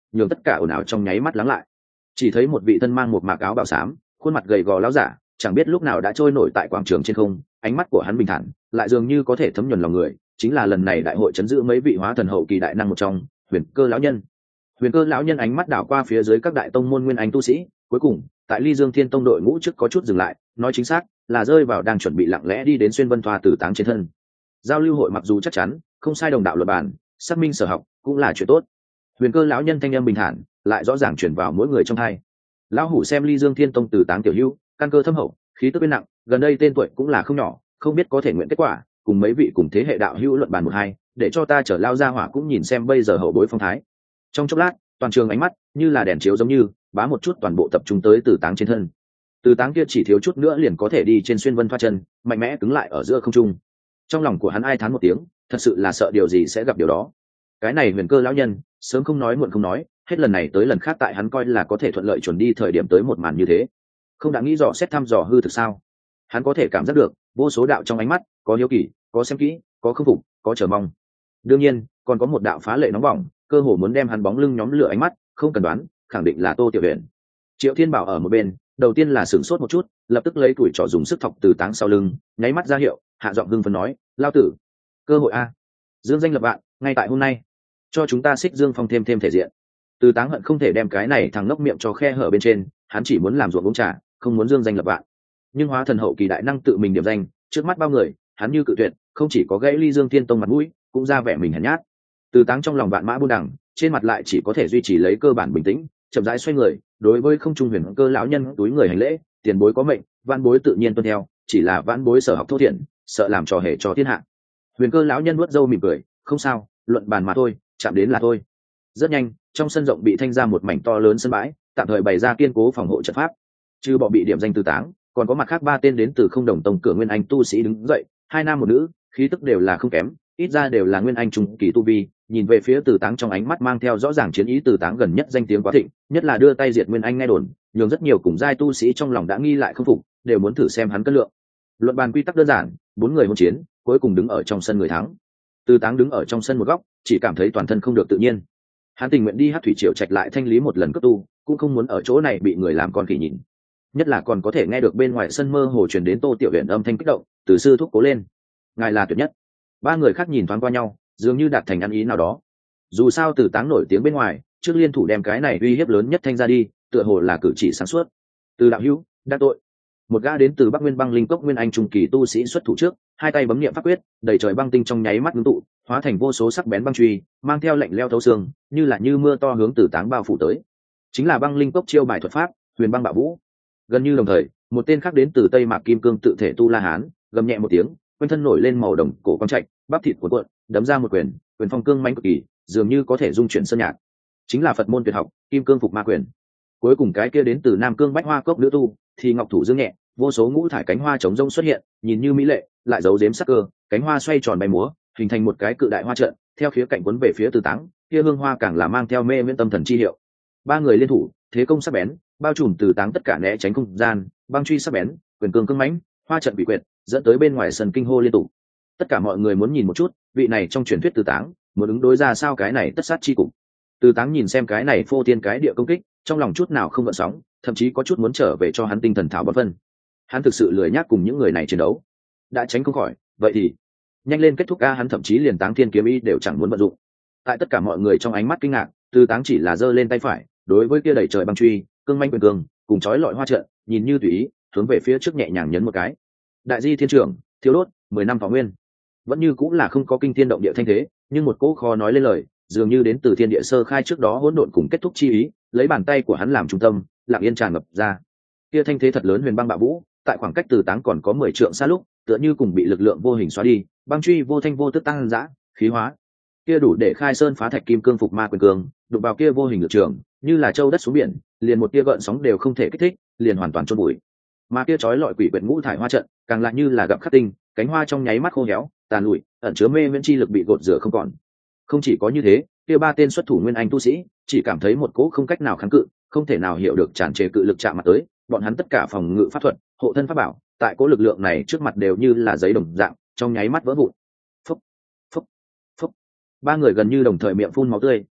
nhường tất cả ồn ào trong nháy mắt lắng lại. Chỉ thấy một vị thân mang một mạc áo bào xám, khuôn mặt gầy gò láo giả, chẳng biết lúc nào đã trôi nổi tại quảng trường trên không, ánh mắt của hắn bình thản, lại dường như có thể thấm nhuần lòng người, chính là lần này đại hội trấn giữ mấy vị hóa thần hậu kỳ đại năng một trong, Huyền Cơ lão nhân. Huyền Cơ lão nhân ánh mắt đảo qua phía dưới các đại tông môn nguyên anh tu sĩ, cuối cùng tại Ly Dương Thiên Tông đội ngũ trước có chút dừng lại, nói chính xác là rơi vào đang chuẩn bị lặng lẽ đi đến xuyên vân thoa tử táng trên thân. Giao lưu hội mặc dù chắc chắn không sai đồng đạo luật bản, xác minh sở học cũng là chuyện tốt. Huyền Cơ lão nhân thanh âm bình thản, lại rõ ràng truyền vào mỗi người trong tai. Lão hủ xem Ly Dương Thiên Tông tử táng tiểu hữu, căn cơ thâm hậu, khí tức bên nặng, gần đây tên tuổi cũng là không nhỏ, không biết có thể nguyện kết quả, cùng mấy vị cùng thế hệ đạo hữu luận bàn một hai, để cho ta trở lao ra hỏa cũng nhìn xem bây giờ hậu bối phong thái. Trong chốc lát, toàn trường ánh mắt như là đèn chiếu giống như bá một chút toàn bộ tập trung tới Tử Táng trên thân. Tử Táng kia chỉ thiếu chút nữa liền có thể đi trên xuyên vân thoa chân, mạnh mẽ cứng lại ở giữa không trung. Trong lòng của hắn ai thán một tiếng, thật sự là sợ điều gì sẽ gặp điều đó. Cái này Huyền Cơ lão nhân, sớm không nói muộn không nói, hết lần này tới lần khác tại hắn coi là có thể thuận lợi chuẩn đi thời điểm tới một màn như thế. Không đã nghĩ dò xét thăm dò hư thực sao? Hắn có thể cảm giác được, vô số đạo trong ánh mắt, có hiếu kỳ, có xem kỹ, có khâm phục, có chờ mong. Đương nhiên, còn có một đạo phá lệ nóng bỏng, cơ hồ muốn đem hắn bóng lưng nhóm lửa ánh mắt, không cần đoán, khẳng định là Tô Tiểu Huyền. Triệu Thiên Bảo ở một bên, đầu tiên là sửng sốt một chút, lập tức lấy tuổi trỏ dùng sức thọc Tử Táng sau lưng, nháy mắt ra hiệu, hạ giọng hưng phấn nói, lao tử, cơ hội a, dương danh lập vạn, ngay tại hôm nay, cho chúng ta xích Dương Phong thêm thể diện. Tử Táng hận không thể đem cái này thằng ngốc miệng cho khe hở bên trên, hắn chỉ muốn làm ruộng uống trà, không muốn dương danh lập vạn. Nhưng hóa thần hậu kỳ đại năng tự mình điểm danh, trước mắt bao người, hắn như cự tuyệt, không chỉ có gãy Ly Dương Thiên Tông mặt mũi, cũng ra vẻ mình hèn nhát. Tử Táng trong lòng vạn mã buôn đằng, trên mặt lại chỉ có thể duy trì lấy cơ bản bình tĩnh, chậm rãi xoay người, đối với không trung Huyền Cơ lão nhân túi người hành lễ, tiền bối có mệnh, vãn bối tự nhiên tuân theo, chỉ là vãn bối sở học thô thiển, sợ làm trò hề cho thiên hạ. Huyền Cơ lão nhân nuốt râu mỉm cười, không sao, luận bàn mà thôi, chạm đến là thôi. Rất nhanh, trong sân rộng bị thanh ra một mảnh to lớn sân bãi, tạm thời bày ra kiên cố phòng hộ trận pháp. Trừ bỏ bị điểm danh Tử Táng, còn có mặt khác ba tên đến từ Không Đồng Tông cửa nguyên anh tu sĩ đứng dậy, hai nam một nữ, khí tức đều là không kém, ít ra đều là nguyên anh trung kỳ tu vi. Nhìn về phía Tử Táng trong ánh mắt mang theo rõ ràng chiến ý. Tử Táng gần nhất danh tiếng quá thịnh, nhất là đưa tay diệt nguyên anh nghe đồn, nhường rất nhiều cùng giai tu sĩ trong lòng đã nghi lại không phục, đều muốn thử xem hắn cân lượng. Luận bàn quy tắc đơn giản, 4 người hôn chiến, cuối cùng đứng ở trong sân người thắng. Tử Táng đứng ở trong sân một góc, chỉ cảm thấy toàn thân không được tự nhiên. Hắn tình nguyện đi Hắc Thủy Triều Trạch lại thanh lý một lần cấp tu, cũng không muốn ở chỗ này bị người làm con khỉ nhìn. Nhất là còn có thể nghe được bên ngoài sân mơ hồ truyền đến Tô Tiểu Huyền âm thanh kích động, từ sư thúc cố lên, ngài là tuyệt nhất. Ba người khác nhìn thoáng qua nhau, dường như đạt thành ăn ý nào đó. Dù sao Tử Táng nổi tiếng bên ngoài, trước liên thủ đem cái này uy hiếp lớn nhất thanh ra đi, tựa hồ là cử chỉ sáng suốt. Từ đạo hữu, đắc tội. Một gã đến từ Bắc Nguyên Băng Linh Cốc nguyên anh trung kỳ tu sĩ xuất thủ trước, hai tay bấm niệm pháp quyết, đầy trời băng tinh trong nháy mắt ngưng tụ, hóa thành vô số sắc bén băng truy, mang theo lệnh leo thấu xương, như là như mưa to hướng Tử Táng bao phủ tới. Chính là Băng Linh Cốc chiêu bài thuật pháp, Huyền Băng Bạo Vũ. Gần như đồng thời, một tên khác đến từ Tây Mạc Kim Cương tự thể tu La Hán, gầm nhẹ một tiếng, quanh thân nổi lên màu đồng cổ quang trạch, bắp thịt cuộn cuộn, đấm ra một quyền, quyền phong cương mãnh cực kỳ, dường như có thể dung chuyển sơn nhạc. Chính là Phật môn tuyệt học, Kim Cương Phục Ma Quyền. Cuối cùng cái kia đến từ Nam Cương Bách Hoa Cốc nữ tu, thì ngọc thủ dương nhẹ, vô số ngũ thải cánh hoa trống rông xuất hiện, nhìn như mỹ lệ, lại giấu giếm sắc cơ, cánh hoa xoay tròn bay múa, hình thành một cái cự đại hoa trận, theo khía cạnh cuốn về phía Tử Táng, kia hương hoa càng là mang theo mê miễn tâm thần chi hiệu. Ba người liên thủ, thế công sắc bén, bao trùm Tử Táng tất cả né tránh không gian, băng truy sắc bén, quyền cương cứng mãnh, hoa trận bị quyệt, dẫn tới bên ngoài sân kinh hô liên tục. Tất cả mọi người muốn nhìn một chút, vị này trong truyền thuyết Tử Táng, muốn ứng đối ra sao cái này tất sát chi cục. Tử Táng nhìn xem cái này phô thiên cái địa công kích, trong lòng chút nào không gợn sóng, thậm chí có chút muốn trở về cho hắn tinh thần thảo bất phân. Hắn thực sự lười nhác cùng những người này chiến đấu, đã tránh không khỏi, vậy thì nhanh lên kết thúc a. Hắn thậm chí liền Táng Thiên kiếm ý đều chẳng muốn vận dụng. Tại tất cả mọi người trong ánh mắt kinh ngạc, Tử Táng chỉ là giơ lên tay phải, đối với kia đẩy trời băng truy, cương manh quyền cường, cùng chói lọi hoa trận, nhìn như tùy ý, hướng về phía trước nhẹ nhàng nhấn một cái. Đại di thiên trưởng, thiếu đốt, 10 năm thọ nguyên. Vẫn như cũng là không có kinh thiên động địa thanh thế, nhưng một cỗ khó nói lên lời, dường như đến từ thiên địa sơ khai trước đó hỗn độn cùng kết thúc chi ý, lấy bàn tay của hắn làm trung tâm, lặng yên tràn ngập ra. Kia thanh thế thật lớn Huyền Băng Bạo Vũ, tại khoảng cách Tử Táng còn có 10 trượng xa lúc, tựa như cùng bị lực lượng vô hình xóa đi, băng truy vô thanh vô tức tăng dã, khí hóa. Kia đủ để khai sơn phá thạch Kim Cương Phục Ma Quyền cường, đụng vào kia vô hình lực trường, như là châu đất xuống biển, liền một tia gợn sóng đều không thể kích thích, liền hoàn toàn chôn bụi. Mà kia chói lọi quỷ quyệt ngũ thải hoa trận, càng lại như là gặp khắc tinh, cánh hoa trong nháy mắt khô héo, tàn lụi, ẩn chứa mê miễn chi lực bị gột rửa không còn. Không chỉ có như thế, kia ba tên xuất thủ nguyên anh tu sĩ, chỉ cảm thấy một cỗ không cách nào kháng cự, không thể nào hiểu được tràn trề cự lực chạm mặt tới, bọn hắn tất cả phòng ngự pháp thuật, hộ thân pháp bảo, tại cỗ lực lượng này trước mặt đều như là giấy đồng dạng, trong nháy mắt vỡ vụn. Phốc, phốc, phốc. Ba người gần như đồng thời miệng phun máu tươi,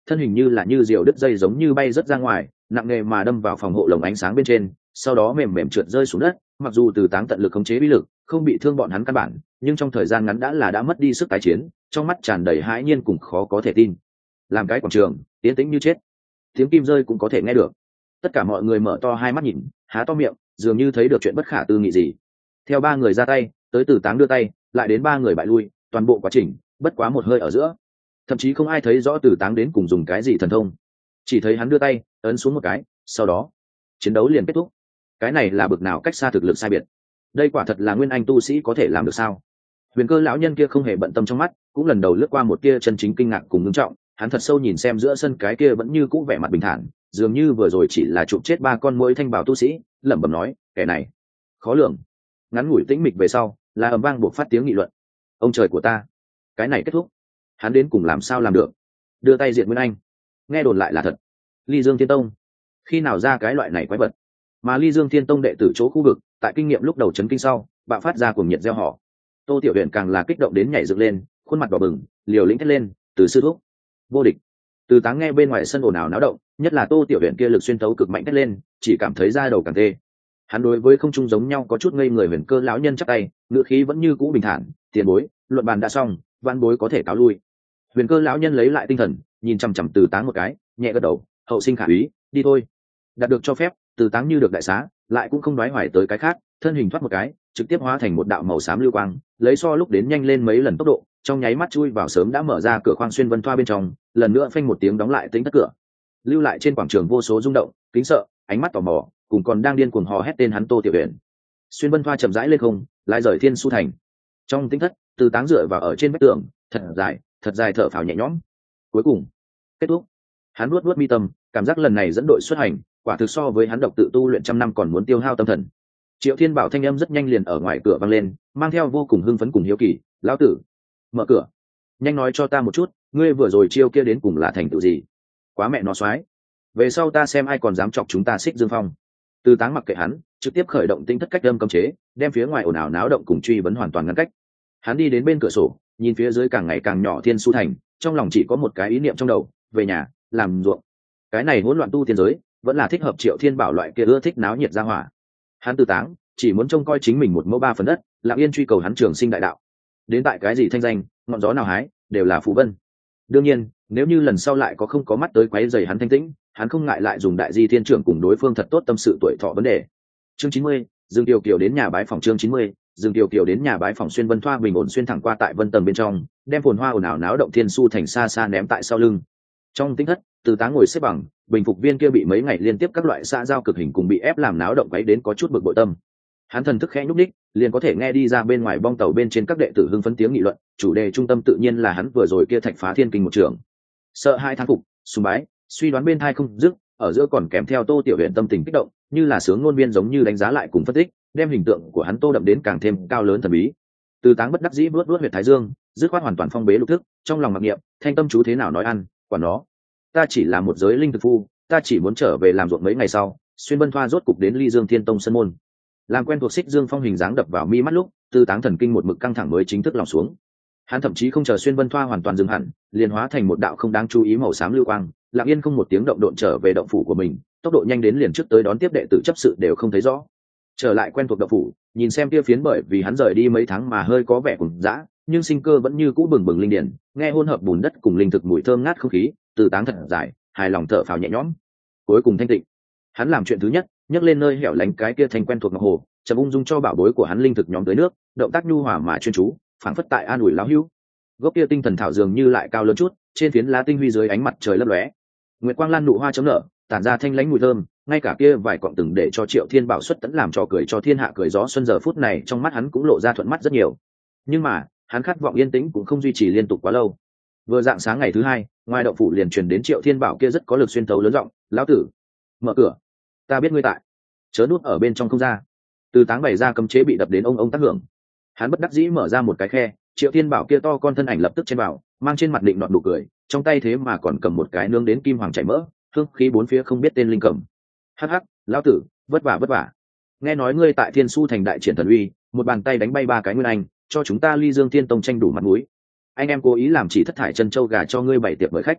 thân hình như là như diều đứt dây giống như bay rớt ra ngoài, nặng nề mà đâm vào phòng hộ lồng ánh sáng bên trên, sau đó mềm mềm trượt rơi xuống đất. Mặc dù Từ Táng tận lực khống chế bí lực, không bị thương bọn hắn căn bản, nhưng trong thời gian ngắn đã mất đi sức tái chiến, trong mắt tràn đầy hãi nhiên cùng khó có thể tin. Làm cái quảng trường tiến tĩnh như chết, tiếng kim rơi cũng có thể nghe được. Tất cả mọi người mở to hai mắt nhìn, há to miệng, dường như thấy được chuyện bất khả tư nghị gì. Theo ba người ra tay, tới Từ Táng đưa tay, lại đến ba người bại lui, toàn bộ quá trình bất quá một hơi ở giữa, thậm chí không ai thấy rõ Từ Táng đến cùng dùng cái gì thần thông, chỉ thấy hắn đưa tay ấn xuống một cái, sau đó chiến đấu liền kết thúc. Cái này là bực nào cách xa thực lực sai biệt. Đây quả thật là nguyên anh tu sĩ có thể làm được sao? Huyền Cơ lão nhân kia không hề bận tâm trong mắt, cũng lần đầu lướt qua một tia chân chính kinh ngạc cùng ngưng trọng. Hắn thật sâu nhìn xem giữa sân cái kia vẫn như cũ vẻ mặt bình thản, dường như vừa rồi chỉ là chụp chết ba con muỗi thanh bảo tu sĩ, lẩm bẩm nói, kẻ này khó lường. Ngắn ngủi tĩnh mịch về sau, là ầm vang buộc phát tiếng nghị luận. Ông trời của ta, cái này kết thúc, hắn đến cùng làm sao làm được? Đưa tay diệt Nguyên Anh, nghe đồn lại là thật. Ly Dương Thiên Tông khi nào ra cái loại này quái vật? Mà Ly Dương Thiên Tông đệ tử chỗ khu vực, tại kinh nghiệm lúc đầu chấn kinh sau, bạo phát ra cuồng nhiệt gieo họ. Tô Tiểu Huyền càng là kích động đến nhảy dựng lên, khuôn mặt đỏ bừng, liều lĩnh thét lên, từ sư thúc vô địch. Từ Táng nghe bên ngoài sân ồn ào náo động, nhất là Tô Tiểu Huyền kia lực xuyên thấu cực mạnh thét lên, chỉ cảm thấy da đầu càng tê. Hắn đối với không trung giống nhau có chút ngây người. Huyền Cơ lão nhân chắp tay, ngữ khí vẫn như cũ bình thản, tiền bối, luận bàn đã xong, văn bối có thể cáo lui. Huyền Cơ lão nhân lấy lại tinh thần, nhìn chằm chằm Từ Táng một cái, nhẹ gật đầu, hậu sinh khả úy, đi thôi. Đạt được cho phép, Từ Táng như được đại xá, lại cũng không đoái hoài tới cái khác, thân hình thoát một cái, trực tiếp hóa thành một đạo màu xám lưu quang, lấy so lúc đến nhanh lên mấy lần tốc độ, trong nháy mắt chui vào sớm đã mở ra cửa khoang xuyên vân thoa bên trong, lần nữa phanh một tiếng đóng lại tính tất cửa, lưu lại trên quảng trường vô số rung động, kính sợ, ánh mắt tò mò, cùng còn đang điên cuồng hò hét tên hắn Tô Tiểu Huyền. Xuyên vân thoa chậm rãi lên không, lại rời Thiên Su thành. Trong tính thất, Từ Táng dựa vào ở trên vách tường, thật dài thở phào nhẹ nhõm. Cuối cùng kết thúc. Hắn nuốt mi tâm, cảm giác lần này dẫn đội xuất hành, quả thực so với hắn độc tự tu luyện trăm năm còn muốn tiêu hao tâm thần. Triệu Thiên Bảo thanh âm rất nhanh liền ở ngoài cửa vang lên, mang theo vô cùng hưng phấn cùng hiếu kỳ, lão tử, mở cửa, nhanh nói cho ta một chút, ngươi vừa rồi chiêu kia đến cùng là thành tựu gì? Quá mẹ nó xoái, về sau ta xem ai còn dám chọc chúng ta Xích Dương Phong. Từ Táng mặc kệ hắn, trực tiếp khởi động tinh thất cách âm cấm chế, đem phía ngoài ồn ào náo động cùng truy vấn hoàn toàn ngăn cách. Hắn đi đến bên cửa sổ, nhìn phía dưới càng ngày càng nhỏ Thiên Su thành, trong lòng chỉ có một cái ý niệm trong đầu, về nhà làm ruộng. Cái này hỗn loạn tu tiên giới, vẫn là thích hợp Triệu Thiên Bảo loại kia ưa thích náo nhiệt ra hỏa. Hắn Từ Táng chỉ muốn trông coi chính mình một mẫu ba phần đất, lặng yên truy cầu hắn trường sinh đại đạo. Đến tại cái gì thanh danh, ngọn gió nào hái, đều là phù vân. Đương nhiên, nếu như lần sau lại không có mắt tới quấy rầy hắn thanh tĩnh, hắn không ngại lại dùng Đại Di Thiên Trưởng cùng đối phương thật tốt tâm sự tuổi thọ vấn đề. Chương 90, Dương Kiều Kiều đến nhà bái phòng. Chương 90, Dương Kiều Kiều đến nhà bái phòng. Xuyên vân thoa bình ổn xuyên thẳng qua tại vân tầng bên trong, đem phồn hoa ồn ào náo động Thiên Su thành xa xa ném tại sau lưng. Trong tính thất, Từ Táng ngồi xếp bằng, bình phục viên kia bị mấy ngày liên tiếp các loại xã giao cực hình cùng bị ép làm náo động quấy đến có chút bực bội tâm. Hắn thần thức khẽ nhúc đích, liền có thể nghe đi ra bên ngoài bong tàu bên trên các đệ tử hưng phấn tiếng nghị luận, chủ đề trung tâm tự nhiên là hắn vừa rồi kia thạch phá thiên kinh một trường. Sợ hai thán phục, sùng bái, suy đoán bên thai không dứt, ở giữa còn kèm theo Tô Tiểu Huyền tâm tình kích động, như là sướng ngôn viên giống như đánh giá lại cùng phân tích, đem hình tượng của hắn tô đậm đến càng thêm cao lớn thần bí. Từ Táng bất đắc dĩ vuốt huyệt thái dương, dứt khoát hoàn toàn phong bế lục thức, trong lòng mặc niệm, thanh tâm chú thế nào nói ăn, quả nó. Ta chỉ là một giới linh thực phu, ta chỉ muốn trở về làm ruộng. Mấy ngày sau, Xuyên Vân Thoa rốt cục đến Ly Dương Thiên Tông sân môn. Làm quen thuộc Xích Dương Phong hình dáng đập vào mi mắt lúc, Từ Táng thần kinh một mực căng thẳng mới chính thức lỏng xuống. Hắn thậm chí không chờ Xuyên Vân Thoa hoàn toàn dừng hẳn, liền hóa thành một đạo không đáng chú ý màu xám lưu quang, lặng yên không một tiếng động độn trở về động phủ của mình, tốc độ nhanh đến liền trước tới đón tiếp đệ tử chấp sự đều không thấy rõ. Trở lại quen thuộc động phủ, nhìn xem kia phiến bởi vì hắn rời đi mấy tháng mà hơi có vẻ cùng dã, nhưng sinh cơ vẫn như cũ bừng bừng linh điển, nghe hỗn hợp bùn đất cùng linh thực mùi thơm ngát không khí, Từ Táng thật dài, hài lòng thở phào nhẹ nhõm. Cuối cùng thanh tịnh, hắn làm chuyện thứ nhất, nhấc lên nơi hẻo lánh cái kia thành quen thuộc ngọc hồ, chậm ung dung cho bảo bối của hắn linh thực nhóm tới nước, động tác nhu hòa mà chuyên chú, phảng phất tại an ủi lão hữu. Gốc kia tinh thần thảo dường như lại cao lớn chút, trên phiến lá tinh huy dưới ánh mặt trời lấp lóe, nguyệt quang lan nụ hoa chấm nở, tản ra thanh lãnh mùi thơm, ngay cả kia vài cọng từng để cho Triệu Thiên Bảo xuất tẫn làm trò cười cho thiên hạ cười gió xuân giờ phút này trong mắt hắn cũng lộ ra thuận mắt rất nhiều. Nhưng mà hắn khát vọng yên tĩnh cũng không duy trì liên tục quá lâu. Vừa dạng sáng ngày thứ hai, ngoài động phủ liền truyền đến Triệu Thiên Bảo kia rất có lực xuyên thấu lớn giọng, lão tử, mở cửa, ta biết ngươi tại, chớ nuốt ở bên trong không ra. Từ Táng bày ra cấm chế bị đập đến ông tác hưởng. Hắn bất đắc dĩ mở ra một cái khe, Triệu Thiên Bảo kia to con thân ảnh lập tức chen vào, mang trên mặt định nọt nụ cười, trong tay thế mà còn cầm một cái nướng đến kim hoàng chảy mỡ, hương khí bốn phía không biết tên linh cầm. Hắc hắc, lão tử, vất vả. Nghe nói ngươi tại Thiên Su thành đại triển thần uy, một bàn tay đánh bay 3 cái nguyên anh, cho chúng ta Ly Dương Thiên Tông tranh đủ mặt mũi. Anh em cố ý làm chỉ thất thải chân châu gà cho ngươi 7 tiệc mời khách.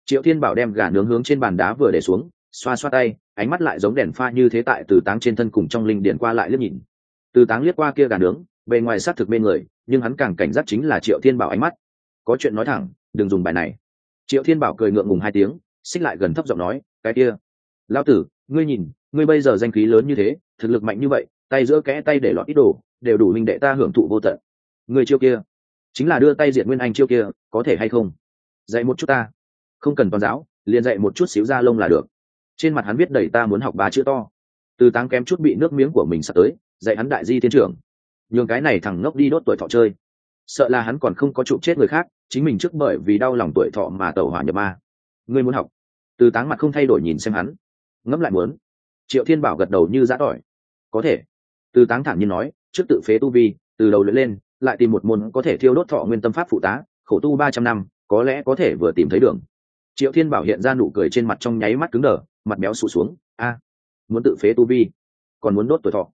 Triệu Thiên Bảo đem gà nướng hướng trên bàn đá vừa để xuống, xoa xoa tay, ánh mắt lại giống đèn pha như thế tại Từ Táng trên thân cùng trong linh điển qua lại liếc nhìn. Từ Táng liếc qua kia gà nướng, bề ngoài sát thực mê người, nhưng hắn càng cảnh giác chính là Triệu Thiên Bảo ánh mắt. Có chuyện nói thẳng, đừng dùng bài này. Triệu Thiên Bảo cười ngượng ngùng hai tiếng, xích lại gần thấp giọng nói, cái kia, lão tử, ngươi nhìn, ngươi bây giờ danh khí lớn như thế, thực lực mạnh như vậy, tay giữa kẽ tay để lọt ít đồ, đều đủ minh đệ ta hưởng thụ vô tận. Ngươi chiêu kia, chính là đưa tay diệt Nguyên Anh chiêu kia, có thể hay không? Dạy một chút ta. Không cần toàn giáo, liền dạy một chút xíu da lông là được. Trên mặt hắn viết đầy ta muốn học 3 chữ to. Từ Táng kém chút bị nước miếng của mình sặc tới, dạy hắn đại di thiên trưởng. Nhường cái này thằng ngốc đi đốt tuổi thọ chơi. Sợ là hắn còn không có chụp chết người khác, chính mình trước bởi vì đau lòng tuổi thọ mà tẩu hỏa nhập ma. Ngươi muốn học? Từ Táng mặt không thay đổi nhìn xem hắn, ngẫm lại muốn. Triệu Thiên Bảo gật đầu như giã tỏi. Có thể. Từ Táng thản nhiên nói, trước tự phế tu vi, từ đầu luyện lên, lại tìm một môn có thể thiêu đốt thọ nguyên tâm pháp phụ tá, khổ tu 300 năm, có lẽ có thể vừa tìm thấy đường. Triệu Thiên Bảo hiện ra nụ cười trên mặt trong nháy mắt cứng đờ, mặt béo sụ xuống. A, muốn tự phế tu vi, còn muốn đốt tuổi thọ.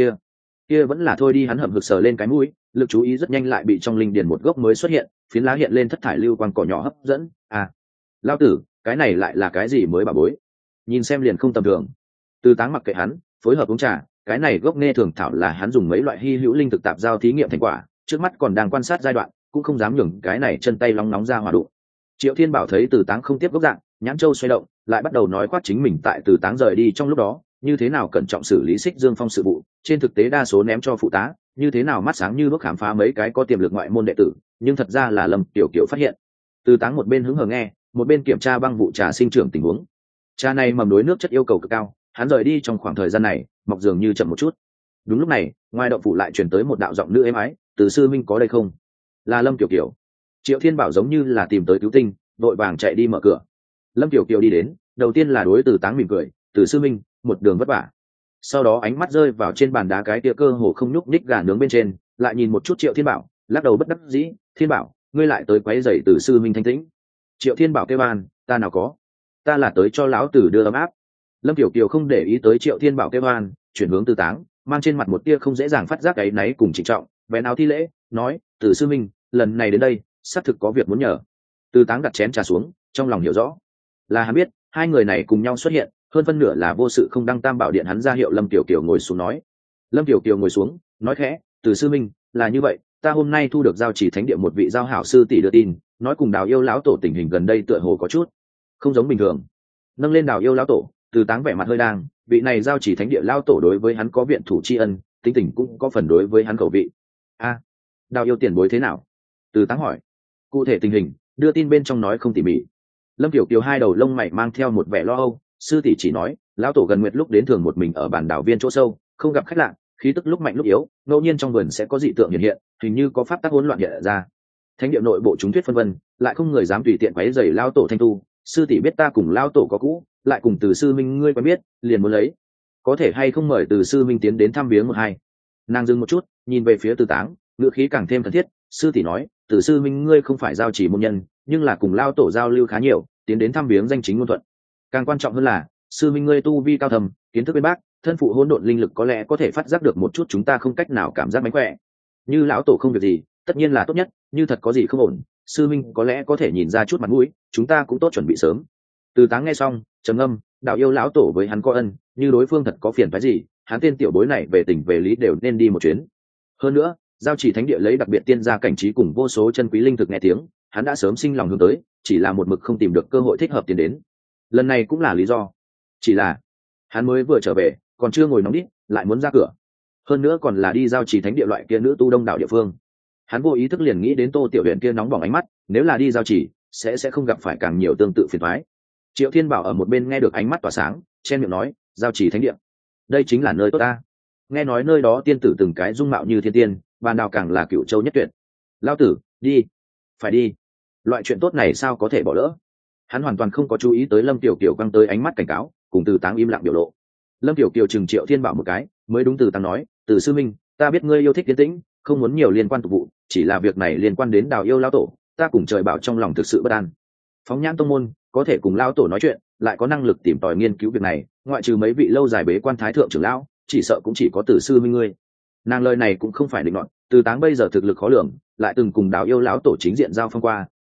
Kia vẫn là thôi đi. Hắn hậm hực sờ lên cái mũi, lực chú ý rất nhanh lại bị trong linh điền một gốc mới xuất hiện, phiến lá hiện lên thất thải lưu quang cỏ nhỏ hấp dẫn. À, lao tử, cái này lại là cái gì mới bà bối? Nhìn xem liền không tầm thường. Từ Táng mặc kệ hắn, phối hợp uống trà. Cái này gốc nghe thường thảo là hắn dùng mấy loại hy hữu linh thực tạp giao thí nghiệm thành quả, trước mắt còn đang quan sát giai đoạn, cũng không dám nhường cái này chân tay nóng ra hòa đụng. Triệu Thiên Bảo thấy Từ Táng không tiếp gốc dạng, nhãn châu xoay động, lại bắt đầu nói khoác chính mình tại Từ Táng rời đi trong lúc đó, như thế nào cẩn trọng xử lý Xích Dương Phong sự vụ, trên thực tế đa số ném cho phụ tá, như thế nào mắt sáng như bước khám phá mấy cái có tiềm lực ngoại môn đệ tử, nhưng thật ra là Lâm Tiểu Kiều phát hiện. Từ Táng một bên hứng hờ nghe, một bên kiểm tra băng vụ trà sinh trưởng tình huống. Trà này mầm đối nước chất yêu cầu cực cao, hắn rời đi trong khoảng thời gian này, mọc dường như chậm một chút. Đúng lúc này, ngoài động phủ lại truyền tới một đạo giọng nữ êm ái, "Từ sư minh có đây không?" Là Lâm Tiểu Kiều. Triệu Thiên Bảo giống như là tìm tới cứu tinh, đội vàng chạy đi mở cửa. Lâm Tiểu Kiều đi đến, đầu tiên là đối Từ Táng mỉm cười, "Từ sư minh, một đường vất vả." Sau đó ánh mắt rơi vào trên bàn đá cái tia cơ hồ không nhúc nhích gà nướng bên trên, lại nhìn một chút Triệu Thiên Bảo, lắc đầu bất đắc dĩ, "Thiên Bảo, ngươi lại tới quấy rầy Từ sư minh thanh tĩnh." Triệu Thiên Bảo kêu van, "Ta nào có, ta là tới cho lão tử đưa ấm áp." Lâm Tiểu Kiều không để ý tới Triệu Thiên Bảo kêu van, chuyển hướng Từ Táng, mang trên mặt một tia không dễ dàng phát giác áy náy cùng trịnh trọng, bèn áo thi lễ, nói, "Từ sư minh, lần này đến đây, xác thực có việc muốn nhờ." Từ Táng đặt chén trà xuống, trong lòng hiểu rõ, là hắn biết hai người này cùng nhau xuất hiện, hơn phân nửa là vô sự không đăng Tam Bảo điện. Hắn ra hiệu Lâm Tiểu Kiều ngồi xuống nói. Lâm Tiểu Kiều ngồi xuống, nói khẽ, "Từ sư minh, là như vậy, ta hôm nay thu được giao chỉ thánh địa một vị giao hảo sư tỷ đưa tin, nói cùng Đào Yêu lão tổ tình hình gần đây tựa hồ có chút không giống bình thường." Nâng lên Đào Yêu lão tổ, Từ Táng vẻ mặt hơi đang, vị này giao chỉ thánh địa lão tổ đối với hắn có viện thủ tri ân, tính tình cũng có phần đối với hắn khẩu vị. A, Đào Yêu tiền bối thế nào? Từ Táng hỏi. Cụ thể tình hình, đưa tin bên trong nói không tỉ mỉ. Lâm Tiểu Kiều hai đầu lông mày mang theo một vẻ lo âu, sư tỷ chỉ nói, lão tổ gần nguyệt lúc đến thường một mình ở bản đảo viên chỗ sâu, không gặp khách lạ, khí tức lúc mạnh lúc yếu, ngẫu nhiên trong vườn sẽ có dị tượng hiện hiện, hình như có pháp tắc hỗn loạn hiện ra. Thánh địa nội bộ chúng thuyết phân vân, lại không người dám tùy tiện quấy rầy lão tổ thanh tu. Sư tỷ biết ta cùng lão tổ có cũ, lại cùng Từ sư minh ngươi quen biết, liền muốn lấy, có thể hay không mời Từ sư minh tiến đến thăm viếng một hai. Nàng dừng một chút, nhìn về phía Từ Táng, ngữ khí càng thêm thân thiết. Sư tỷ nói, Từ sư minh ngươi không phải giao chỉ môn nhân, nhưng là cùng lão tổ giao lưu khá nhiều, tiến đến thăm viếng danh chính ngôn thuận. Càng quan trọng hơn là, sư minh ngươi tu vi cao thầm, kiến thức bên bác, thân phụ hỗn độn linh lực có lẽ có thể phát giác được một chút chúng ta không cách nào cảm giác mánh khỏe. Như lão tổ không việc gì, tất nhiên là tốt nhất, như thật có gì không ổn, sư minh có lẽ có thể nhìn ra chút mặt mũi, chúng ta cũng tốt chuẩn bị sớm. Từ Táng nghe xong, trầm ngâm, Đạo Yêu lão tổ với hắn có ân, như đối phương thật có phiền phức gì, hắn tên tiểu bối này về tình về lý đều nên đi một chuyến. Hơn nữa, giao chỉ thánh địa lấy đặc biệt tiên gia cảnh trí cùng vô số chân quý linh thực nghe tiếng, hắn đã sớm sinh lòng hướng tới, chỉ là một mực không tìm được cơ hội thích hợp tiến đến. Lần này cũng là lý do, chỉ là hắn mới vừa trở về, còn chưa ngồi nóng đít, lại muốn ra cửa. Hơn nữa còn là đi giao chỉ thánh địa loại kia nữ tu đông đảo địa phương. Hắn vô ý thức liền nghĩ đến Tô Tiểu Huyền kia nóng bỏng ánh mắt, nếu là đi giao chỉ, sẽ không gặp phải càng nhiều tương tự phiền toái. Triệu Thiên Bảo ở một bên nghe được ánh mắt tỏa sáng, chen miệng nói, giao chỉ thánh địa, đây chính là nơi tốt ta. Nghe nói nơi đó tiên tử từng cái dung mạo như thiên tiên, bàn đào càng là cựu châu nhất tuyệt. Lao tử, đi, phải đi. Loại chuyện tốt này sao có thể bỏ lỡ. Hắn hoàn toàn không có chú ý tới Lâm Tiểu Kiều quăng tới ánh mắt cảnh cáo, cùng Từ Táng im lặng biểu lộ. Lâm Tiểu Kiều chừng Triệu Thiên Bảo một cái, mới đúng Từ Táng nói, Từ sư minh, ta biết ngươi yêu thích yên tĩnh, không muốn nhiều liên quan tục vụ, chỉ là việc này liên quan đến Đào Yêu lão tổ, ta cùng trời bảo trong lòng thực sự bất an. Phóng nhãn tông môn, có thể cùng lão tổ nói chuyện, lại có năng lực tìm tòi nghiên cứu việc này, ngoại trừ mấy vị lâu dài bế quan thái thượng trưởng lão, chỉ sợ cũng chỉ có Từ sư minh ngươi. Nàng lời này cũng không phải định luận, Từ Táng bây giờ thực lực khó lường, lại từng cùng Đào Yêu lão tổ chính diện giao phong qua,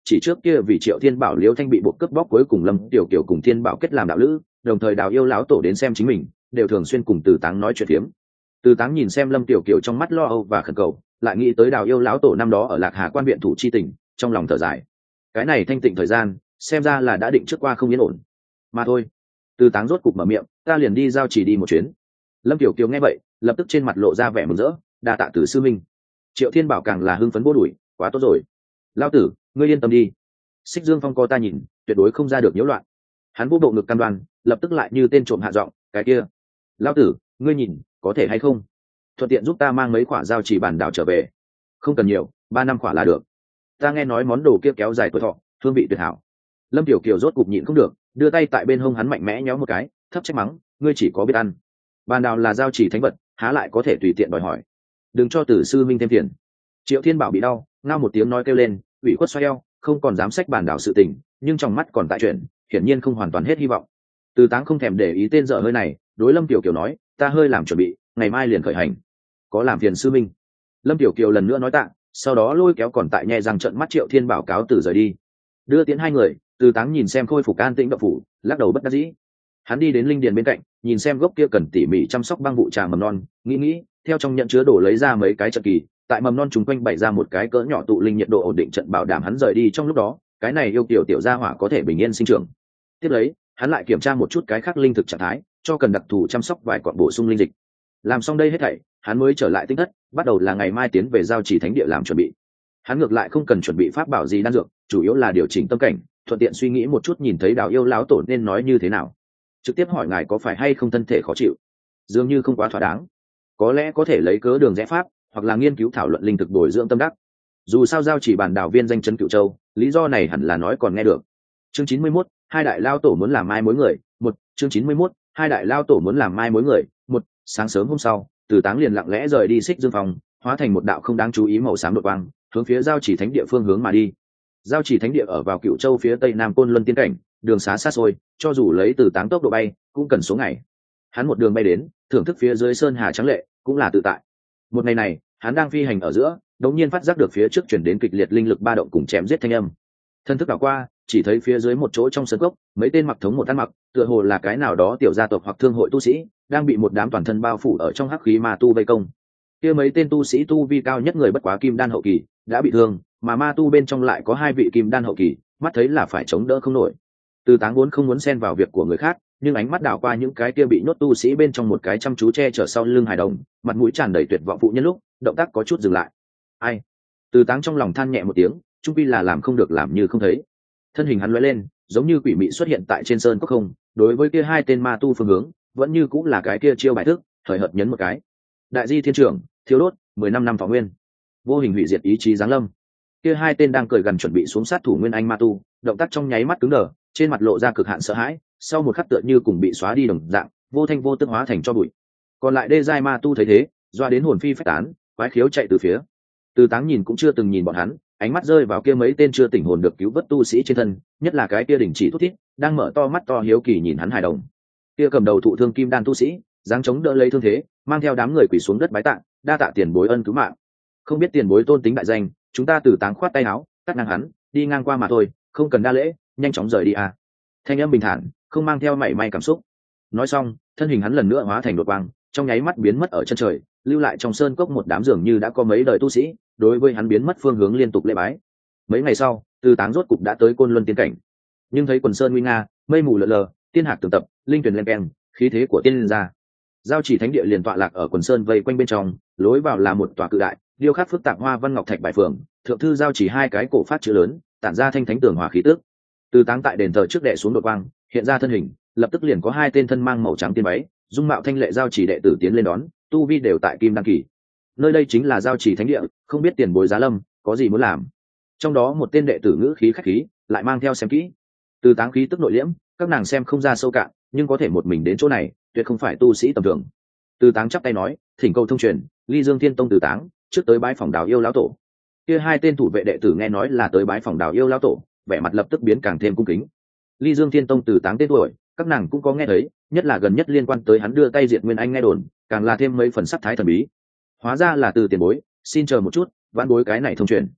chỉ trước kia vì Triệu Thiên Bảo Liễu Thanh bị buộc cướp bóc, cuối cùng Lâm Tiểu Kiều cùng Thiên Bảo kết làm đạo lữ, đồng thời Đào Yêu lão tổ đến xem chính mình, đều thường xuyên cùng Từ Táng nói chuyện phiếm. Từ Táng nhìn xem Lâm Tiểu Kiều trong mắt lo âu và khẩn cầu, lại nghĩ tới Đào Yêu lão tổ năm đó ở Lạc Hà quan viện thủ chi tình, trong lòng thở dài. Cái này thanh tịnh thời gian, xem ra là đã định trước qua không yên ổn. Mà thôi. Từ Táng rốt cục mở miệng, ta liền đi giao chỉ đi một chuyến. Lâm Tiểu Kiều nghe vậy, lập tức trên mặt lộ ra vẻ mừng rỡ, đa tạ Từ sư minh. Triệu Thiên Bảo càng là hưng phấn bố đuổi, quá tốt rồi. Lão tử, ngươi yên tâm đi. Xích Dương Phong co ta nhìn, tuyệt đối không ra được nhiễu loạn. Hắn vô bộ ngực cam đoan, lập tức lại như tên trộm hạ giọng, cái kia, lão tử, ngươi nhìn, có thể hay không? Thuận tiện giúp ta mang mấy quả giao chỉ bản đảo trở về. Không cần nhiều, 3 năm quả là được. Ta nghe nói món đồ kia kéo dài tuổi thọ, hương vị tuyệt hảo. Lâm Tiểu Kiều rốt cục nhịn không được, đưa tay tại bên hông hắn mạnh mẽ nhéo một cái, thấp trách mắng, ngươi chỉ có biết ăn. Bản đảo là giao chỉ thánh vật, há lại có thể tùy tiện đòi hỏi. Đừng cho Tử sư minh thêm phiền. Triệu Thiên Bảo bị đau, ngao một tiếng nói kêu lên, ủy khuất xoay eo, không còn dám xách bản đảo sự tình, nhưng trong mắt còn tại chuyện, hiển nhiên không hoàn toàn hết hy vọng. Từ Táng không thèm để ý tên dở hơi này, đối Lâm Tiểu Kiều nói, ta hơi làm chuẩn bị, ngày mai liền khởi hành. Có làm phiền sư minh. Lâm Tiểu Kiều lần nữa nói tạ, sau đó lôi kéo còn tại nhẹ răng trận mắt Triệu Thiên Bảo cáo từ rời đi. Đưa tiến hai người, Từ Táng nhìn xem khôi phục an tĩnh động phủ, lắc đầu bất đắc dĩ. Hắn đi đến linh điền bên cạnh, nhìn xem gốc kia cần tỉ mỉ chăm sóc băng vụ trà mầm non, nghĩ, theo trong nhận chứa đổ lấy ra mấy cái trận kỳ, tại mầm non chúng quanh bày ra một cái cỡ nhỏ tụ linh nhiệt độ ổn định trận bảo đảm hắn rời đi trong lúc đó, cái này yêu tiểu gia hỏa có thể bình yên sinh trưởng. Tiếp lấy, hắn lại kiểm tra một chút cái khác linh thực trạng thái, cho cần đặc thù chăm sóc vài cọn bổ sung linh dịch. Làm xong đây hết thảy, hắn mới trở lại tinh thất, bắt đầu là ngày mai tiến về giao chỉ thánh địa làm chuẩn bị. Hắn ngược lại không cần chuẩn bị pháp bảo gì đan dược, chủ yếu là điều chỉnh tâm cảnh, thuận tiện suy nghĩ một chút nhìn thấy Đào Yêu lão tổ nên nói như thế nào. Trực tiếp hỏi ngài có phải hay không thân thể khó chịu, dường như không quá thỏa đáng, có lẽ có thể lấy cớ đường rẽ pháp, hoặc là nghiên cứu thảo luận linh thực bồi dưỡng tâm đắc. Dù sao giao chỉ bản đảo viên danh chấn Cửu Châu, lý do này hẳn là nói còn nghe được. Chương 91, hai đại lao tổ muốn làm mai mối người, một. Chương 91, hai đại lao tổ muốn làm mai mối người, một. Sáng sớm hôm sau, Từ Táng liền lặng lẽ rời đi Xích Dương Phòng, hóa thành một đạo không đáng chú ý màu xám đột quang, hướng phía giao chỉ thánh địa phương hướng mà đi. Giao chỉ thánh địa ở vào Cửu Châu phía tây nam Côn Luân tiên cảnh, đường xá xa xôi, cho dù lấy Từ Táng tốc độ bay, cũng cần số ngày. Hắn một đường bay đến, thưởng thức phía dưới sơn hà trắng lệ, cũng là tự tại. Một ngày này, hắn đang phi hành ở giữa, đống nhiên phát giác được phía trước chuyển đến kịch liệt linh lực ba động cùng chém giết thanh âm. Thân thức đảo qua, chỉ thấy phía dưới một chỗ trong sân cốc, mấy tên mặc thống một ăn mặc, tựa hồ là cái nào đó tiểu gia tộc hoặc thương hội tu sĩ, đang bị một đám toàn thân bao phủ ở trong hắc khí ma tu vây công. Kia mấy tên tu sĩ tu vi cao nhất người bất quá kim đan hậu kỳ, đã bị thương, mà ma tu bên trong lại có 2 vị kim đan hậu kỳ, mắt thấy là phải chống đỡ không nổi. Từ Táng vốn không muốn xen vào việc của người khác, nhưng ánh mắt đảo qua những cái kia bị nhốt tu sĩ bên trong một cái chăm chú che chở sau lưng hài đồng, mặt mũi tràn đầy tuyệt vọng phụ nhân lúc, động tác có chút dừng lại. Ai? Từ Táng trong lòng than nhẹ một tiếng, trung quy là làm không được làm như không thấy. Thân hình hắn lóe lên, giống như quỷ mị xuất hiện tại trên sơn cốc không, đối với kia 2 tên ma tu phương hướng, vẫn như cũng là cái kia chiêu bài thức, thời hợt nhấn một cái. Đại di thiên trưởng, thiếu đốt, 15 năm thọ nguyên. Vô hình hủy diệt ý chí giáng lâm. Kia 2 tên đang cười gần chuẩn bị xuống sát thủ nguyên anh ma tu, động tác trong nháy mắt cứng đờ, trên mặt lộ ra cực hạn sợ hãi, sau một khắc tựa như cùng bị xóa đi đồng dạng, vô thanh vô tức hóa thành cho bụi. Còn lại đê giai ma tu thấy thế, doa đến hồn phi phách tán, quái khiếu chạy từ phía. Từ Táng nhìn cũng chưa từng nhìn bọn hắn, ánh mắt rơi vào kia mấy tên chưa tỉnh hồn được cứu vớt tu sĩ trên thân, nhất là cái kia đình chỉ thút thít, đang mở to mắt to hiếu kỳ nhìn hắn hài đồng. Kia cầm đầu thụ thương kim đan tu sĩ, giáng chống đỡ lấy thương thế, mang theo đám người quỳ xuống đất bái tạ, đa tạ tiền bối ân cứu mạng. Không biết tiền bối tôn tính đại danh, chúng ta Từ Táng khoát tay áo, cắt ngang hắn, đi ngang qua mà thôi, không cần đa lễ, nhanh chóng rời đi à. Thanh âm bình thản, không mang theo mảy may cảm xúc. Nói xong, thân hình hắn lần nữa hóa thành đột quang, trong nháy mắt biến mất ở chân trời, lưu lại trong sơn cốc một đám dường như đã có mấy đời tu sĩ, đối với hắn biến mất phương hướng liên tục lễ bái. Mấy ngày sau, Từ Táng rốt cục đã tới Côn Luân tiên cảnh, nhưng thấy quần sơn nguy nga, mây mù lờ lờ, tiên hạc tường tập, linh tuyển len keng, khí thế của tiên gia. Giao chỉ thánh địa liền tọa lạc ở quần sơn vây quanh bên trong, lối vào là một tòa cự đại, điêu khắc phức tạp hoa văn ngọc thạch bài phường, thượng thư giao chỉ 2 cái cổ phát chữ lớn, tản ra thanh thánh tường hòa khí tước. Từ Táng tại đền thờ trước đệ xuống đột quang, hiện ra thân hình, lập tức liền có 2 tên thân mang màu trắng tiên váy, dung mạo thanh lệ giao chỉ đệ tử tiến lên đón, tu vi đều tại kim đăng kỳ. Nơi đây chính là giao chỉ thánh địa, không biết tiền bối giá lâm có gì muốn làm. Trong đó một tên đệ tử ngữ khí khách khí, lại mang theo xem kỹ. Từ Táng khí tức nội liễm, các nàng xem không ra sâu cạn, nhưng có thể một mình đến chỗ này, tuyệt không phải tu sĩ tầm thường. Từ Táng chắp tay nói, thỉnh cầu thông truyền, Ly Dương Thiên Tông Từ Táng, trước tới bái phòng Đào Yêu lão tổ. Kia 2 tên thủ vệ đệ tử nghe nói là tới bái phòng Đào Yêu lão tổ, vẻ mặt lập tức biến càng thêm cung kính. Ly Dương Thiên Tông Từ Táng tên tuổi, các nàng cũng có nghe thấy, nhất là gần nhất liên quan tới hắn đưa tay diệt nguyên anh nghe đồn, càng là thêm mấy phần sắc thái thần bí. Hóa ra là Từ tiền bối, xin chờ một chút, vãn bối cái này thông truyền.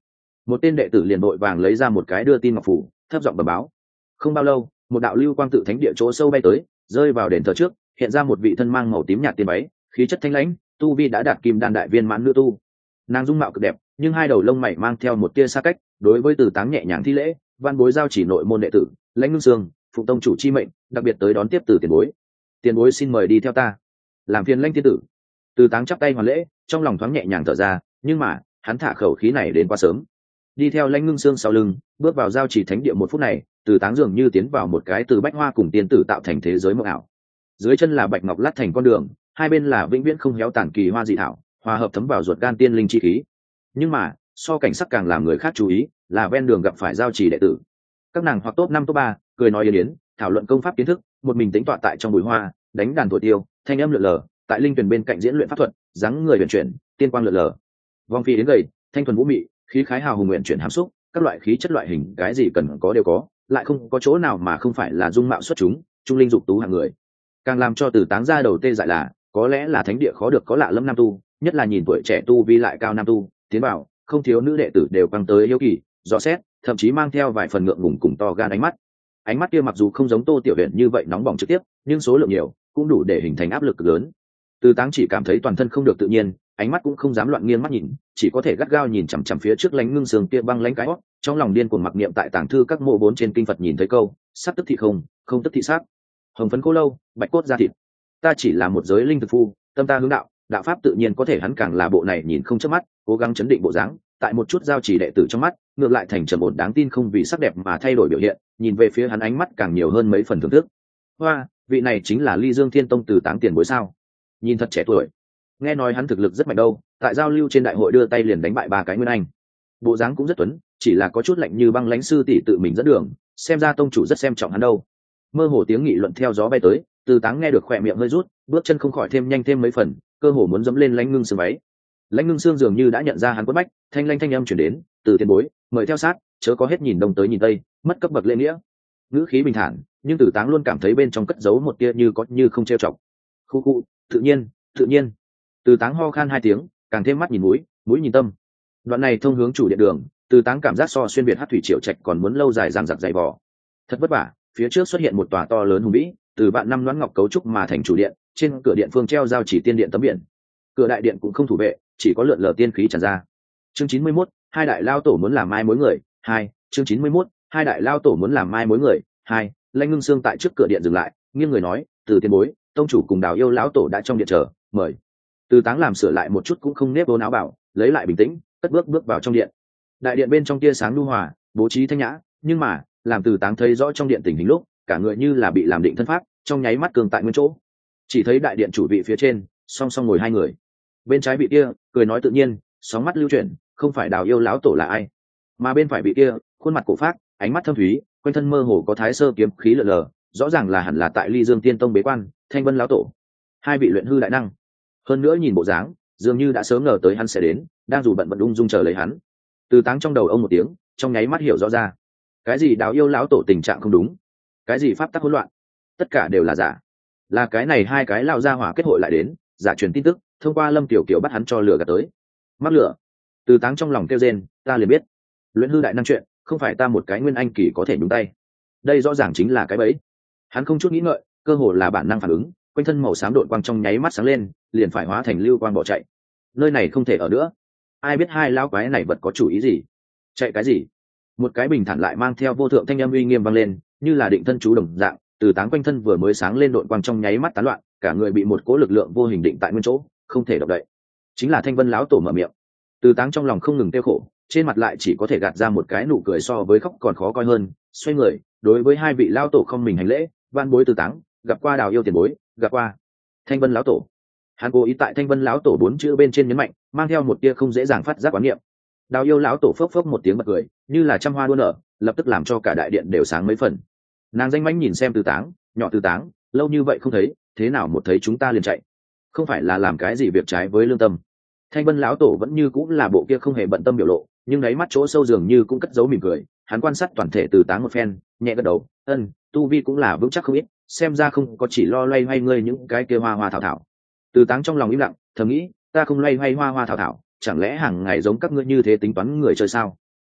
Một tên đệ tử liền vội vàng lấy ra một cái đưa tin ngọc phủ, thấp giọng bẩm báo. Không bao lâu, một đạo lưu quang tự thánh địa chỗ sâu bay tới, rơi vào đền thờ trước, hiện ra một vị thân mang màu tím nhạt tiên váy, khí chất thanh lãnh, tu vi đã đạt kim đan đại viên mãn nữ tu. Nàng dung mạo cực đẹp, nhưng hai đầu lông mày mang theo một tia xa cách, đối với Từ Táng nhẹ nhàng thi lễ, văn bối giao chỉ nội môn đệ tử, Lãnh Ngưng Sương, phụ tông chủ chi mệnh, đặc biệt tới đón tiếp Từ tiền bối. Tiền bối xin mời đi theo ta. Làm phiền Lãnh tiên tử. Từ Táng chắp tay hoàn lễ, trong lòng thoáng nhẹ nhàng thở ra, nhưng mà, hắn thả khẩu khí này đến quá sớm. Đi theo Lãnh Ngưng Sương sau lưng, bước vào giao chỉ thánh địa một phút này, Từ Táng dường như tiến vào một cái từ bách hoa cùng tiên tử tạo thành thế giới mộng ảo. Dưới chân là bạch ngọc lát thành con đường, hai bên là vĩnh viễn không héo tàn kỳ hoa dị thảo, hòa hợp thấm vào ruột gan tiên linh chi khí. Nhưng mà, so cảnh sắc càng làm người khác chú ý, là ven đường gặp phải giao chỉ đệ tử. Các nàng hoặc top 5 top 3, cười nói yến yến, thảo luận công pháp kiến thức, một mình tĩnh tọa tại trong bụi hoa, đánh đàn thổi tiêu, thanh âm lượn lờ, tại linh tuyển bên cạnh diễn luyện pháp thuật, dáng người huyền chuyển, tiên quang lượn lờ. Vong phi đến gầy, thanh thuần vũ mị, khí khái hào hùng nguyện chuyển hàm xúc, các loại khí chất loại hình cái gì cần có đều có, lại không có chỗ nào mà không phải là dung mạo xuất chúng, trung linh dục tú hạng người. Càng làm cho Từ Táng ra đầu tê dại là, có lẽ là thánh địa khó được có lạ lẫm nam tu, nhất là nhìn tuổi trẻ tu vi lại cao nam tu, tiến vào, không thiếu nữ đệ tử đều căng tới yêu kỳ, dò xét, thậm chí mang theo vài phần ngượng ngùng cùng to gan ánh mắt. Ánh mắt kia mặc dù không giống Tô Tiểu Huyền như vậy nóng bỏng trực tiếp, nhưng số lượng nhiều, cũng đủ để hình thành áp lực lớn. Từ Táng chỉ cảm thấy toàn thân không được tự nhiên, ánh mắt cũng không dám loạn nghiêng mắt nhìn, chỉ có thể gắt gao nhìn chằm chằm phía trước Lãnh Ngưng Sương kia băng lãnh cái hót, trong lòng điên cuồng mặc niệm tại tàng thư các mộ 4 trên kinh Phật nhìn thấy câu, sắc tức thị không, không tức thị sắc. Hồng phấn cô lâu, bạch cốt da thịt. Ta chỉ là một giới linh thực phu, tâm ta hướng đạo, đạo pháp tự nhiên có thể. Hắn càng là bộ này nhìn không chớp mắt, cố gắng chấn định bộ dáng, tại một chút giao chỉ đệ tử trong mắt, ngược lại thành trầm ổn đáng tin, không vì sắc đẹp mà thay đổi biểu hiện, nhìn về phía hắn ánh mắt càng nhiều hơn mấy phần thưởng thức. Hoa, vị này chính là Ly Dương Thiên Tông Từ Táng tiền bối sao? Nhìn thật trẻ tuổi. Nghe nói hắn thực lực rất mạnh đâu, tại giao lưu trên đại hội đưa tay liền đánh bại 3 cái nguyên anh. Bộ dáng cũng rất tuấn, chỉ là có chút lạnh như băng, lãnh sư tỷ tự mình dẫn đường, xem ra tông chủ rất xem trọng hắn đâu. Mơ hồ tiếng nghị luận theo gió bay tới, Từ Táng nghe được khỏe miệng hơi rút, bước chân không khỏi thêm nhanh thêm mấy phần, cơ hồ muốn dẫm lên Lãnh Ngưng Sương váy. Lãnh Ngưng Sương dường như đã nhận ra hắn quất bách, thanh lanh thanh âm truyền đến, Từ tiền bối, mời theo sát, chớ có hết nhìn đông tới nhìn tây, mất cấp bậc lễ nghĩa. Ngữ khí bình thản, nhưng Từ Táng luôn cảm thấy bên trong cất giấu một tia như có như không trêu chọc. Khu khu, tự nhiên, tự nhiên. Từ Táng ho khan 2 tiếng, càng thêm mắt nhìn mũi, mũi nhìn tâm. Đoạn này thông hướng chủ điện đường, Từ Táng cảm giác so xuyên việt Hắc thủy triệu trạch còn muốn lâu dài dằng dặc dày vò. Thật vất vả, phía trước xuất hiện một tòa to lớn hùng vĩ, từ vạn năm loãng ngọc cấu trúc mà thành chủ điện, trên cửa điện phương treo giao chỉ tiên điện tấm biển. Cửa đại điện cũng không thủ vệ, chỉ có lượn lờ tiên khí tràn ra. Chương 91, hai đại lao tổ muốn làm mai mối người, 2, chương 91, hai đại lao tổ muốn làm mai mối người, 2. Lãnh Ngưng Sương tại trước cửa điện dừng lại, nghiêng người nói, Từ tiền bối, tông chủ cùng Đào Yêu lão tổ đã trong điện chờ, mời. Từ Táng làm sửa lại một chút cũng không nếp vốn áo bảo, lấy lại bình tĩnh, cất bước vào trong điện. Đại điện bên trong tia sáng nhu hòa, bố trí thanh nhã, nhưng mà làm Từ Táng thấy rõ trong điện tình hình lúc, cả người như là bị làm định thân pháp, trong nháy mắt cường tại nguyên chỗ. Chỉ thấy đại điện chủ vị phía trên, song song ngồi 2 người. Bên trái vị kia, cười nói tự nhiên, sóng mắt lưu chuyển, không phải Đào Yêu lão tổ là ai. Mà bên phải vị kia, khuôn mặt cổ phác, ánh mắt thâm thúy, quanh thân mơ hồ có thái sơ kiếm khí lờ lờ, rõ ràng là hẳn là tại Ly Dương Tiên Tông bế quan, Thanh Vân lão tổ. 2 vị luyện hư đại năng. Hơn nữa nhìn bộ dáng, dường như đã sớm ngờ tới hắn sẽ đến, đang dù bận ung dung chờ lấy hắn. Từ Táng trong đầu ông một tiếng, trong nháy mắt hiểu rõ ra. Cái gì Đào Yêu lão tổ tình trạng không đúng, cái gì pháp tắc hỗn loạn, tất cả đều là giả. Là cái này 2 cái lao ra hỏa kết hội lại đến, giả truyền tin tức, thông qua Lâm Tiểu Kiều bắt hắn cho lừa gạt tới. Mắc lửa. Từ Táng trong lòng kêu rên, ta liền biết, luyện hư đại năng chuyện, không phải ta một cái nguyên anh kỳ có thể nhúng tay. Đây rõ ràng chính là cái bẫy. Hắn không chút nghĩ ngợi, cơ hồ là bản năng phản ứng, quanh thân màu xám độn quang trong nháy mắt sáng lên, liền phải hóa thành lưu quang bỏ chạy. Nơi này không thể ở nữa. Ai biết 2 lão quái này vật có chủ ý gì? Chạy cái gì? Một cái bình thản lại mang theo vô thượng thanh âm uy nghiêm vang lên, như là định thân chú đồng dạng. Từ Táng quanh thân vừa mới sáng lên độn quang trong nháy mắt tán loạn, cả người bị một cỗ lực lượng vô hình định tại nguyên chỗ, không thể động đậy. Chính là Thanh Vân lão tổ mở miệng. Từ Táng trong lòng không ngừng tiêu khổ, trên mặt lại chỉ có thể gạt ra một cái nụ cười so với khóc còn khó coi hơn, xoay người, đối với 2 vị lão tổ không mình hành lễ, van bối Từ Táng, gặp qua Đào Yêu tiền bối, gặp qua Thanh Vân lão tổ. Hắn cố ý tại Thanh Vân lão tổ 4 chữ bên trên nhấn mạnh, mang theo một tia không dễ dàng phát giác quán niệm. Đào Yêu lão tổ phốc phốc một tiếng bật cười, như là trăm hoa đua nở, lập tức làm cho cả đại điện đều sáng mấy phần. Nàng danh mãnh nhìn xem Từ Táng, nhỏ Từ Táng, lâu như vậy không thấy, thế nào một thấy chúng ta liền chạy? Không phải là làm cái gì việc trái với lương tâm? Thanh Vân lão tổ vẫn như cũng là bộ kia không hề bận tâm biểu lộ, nhưng đáy mắt chỗ sâu dường như cũng cất giấu mỉm cười. Hắn quan sát toàn thể Từ Táng một phen, nhẹ gật đầu, tu vi cũng là vững chắc không ít, xem ra không có chỉ lo loay hoay ngươi những cái kia hoa hoa thảo thảo. Từ Táng trong lòng im lặng, thầm nghĩ, ta không loay hoay hoa hoa thảo thảo, chẳng lẽ hàng ngày giống các ngươi như thế tính toán người chơi sao?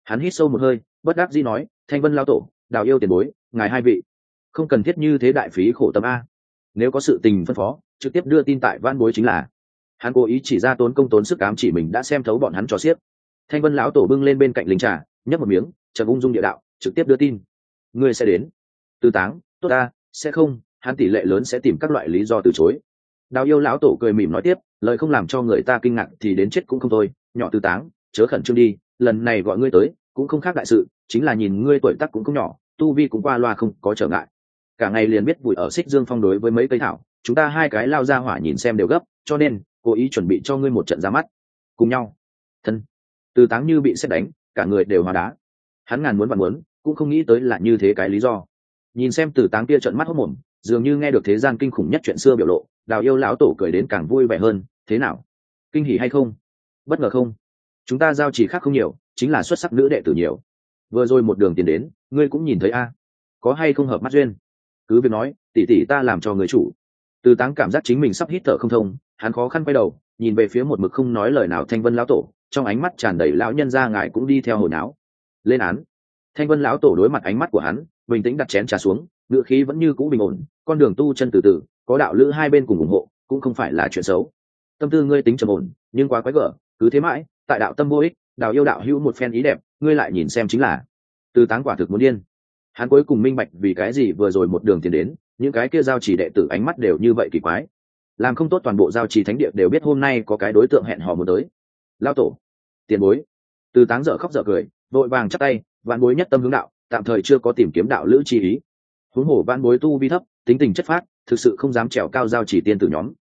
Hắn hít sâu một hơi, bất đắc dĩ nói, Thanh Vân lão tổ, Đào yêu tiền bối, ngài hai vị không cần thiết như thế đại phí khổ tâm a. Nếu có sự tình phân phó, trực tiếp đưa tin tại van bối chính là. Hắn cố ý chỉ ra tốn công tốn sức ám chỉ mình đã xem thấu bọn hắn cho xiếc. Thanh Vân lão tổ bưng lên bên cạnh linh trà, nhấp một miếng, trầm ung dung địa đạo, trực tiếp đưa tin. Ngươi sẽ đến. Từ Táng, tốt ta, sẽ không, hắn tỷ lệ lớn sẽ tìm các loại lý do từ chối. Đào yêu lão tổ cười mỉm nói tiếp, lời không làm cho người ta kinh ngạc thì đến chết cũng không thôi. Nhỏ Từ Táng, chớ khẩn trương đi, lần này gọi ngươi tới cũng không khác đại sự, chính là nhìn ngươi tuổi tác cũng không nhỏ, tu vi cũng qua loa không có trở ngại. Cả ngày liền biết vùi ở Xích Dương Phong đối với mấy cây thảo, chúng ta hai cái lao ra hỏa nhìn xem đều gấp, cho nên cố ý chuẩn bị cho ngươi một trận ra mắt. Cùng nhau. Thân. Từ Táng như bị sét đánh, cả người đều hóa đá. Hắn ngàn muốn vạn muốn, cũng không nghĩ tới là như thế cái lý do. Nhìn xem Từ Táng kia trợn mắt hốt mồm, dường như nghe được thế gian kinh khủng nhất chuyện xưa biểu lộ, Đào yêu lão tổ cười đến càng vui vẻ hơn. Thế nào, kinh hỉ hay không? Bất ngờ không? Chúng ta giao chỉ khác không nhiều, chính là xuất sắc nữ đệ tử nhiều. Vừa rồi một đường tiến đến, ngươi cũng nhìn thấy a, có hay không hợp mắt duyên? Cứ việc nói, tỷ tỷ ta làm cho người chủ. Từ Táng cảm giác chính mình sắp hít thở không thông, hắn khó khăn quay đầu, nhìn về phía một mực không nói lời nào Thanh Vân lão tổ, trong ánh mắt tràn đầy lão nhân gia ngài cũng đi theo hồi não. Lên án. Thanh Vân lão tổ đối mặt ánh mắt của hắn, bình tĩnh đặt chén trà xuống, ngựa khí vẫn như cũ bình ổn, con đường tu chân từ từ, có đạo lữ hai bên cùng ủng hộ, cũng không phải là chuyện xấu. Tâm tư ngươi tính trầm ổn, nhưng quá quái gở, cứ thế mãi, tại đạo tâm vô ích, Đào yêu đạo hữu một phen ý đẹp, ngươi lại nhìn xem chính là. Từ Táng quả thực muốn điên. Hắn cuối cùng minh bạch vì cái gì vừa rồi một đường tiến đến, những cái kia giao chỉ đệ tử ánh mắt đều như vậy kỳ quái. Làm không tốt toàn bộ giao trì thánh địa đều biết hôm nay có cái đối tượng hẹn hò muốn tới. Lao tổ, tiền bối. Từ Táng dở khóc dở cười, vội vàng chắp tay, vạn bối nhất tâm hướng đạo, tạm thời chưa có tìm kiếm đạo lữ chi ý. Huống hồ vạn bối tu vi thấp, tính tình chất phác, thực sự không dám trèo cao giao chỉ tiên tử nhóm.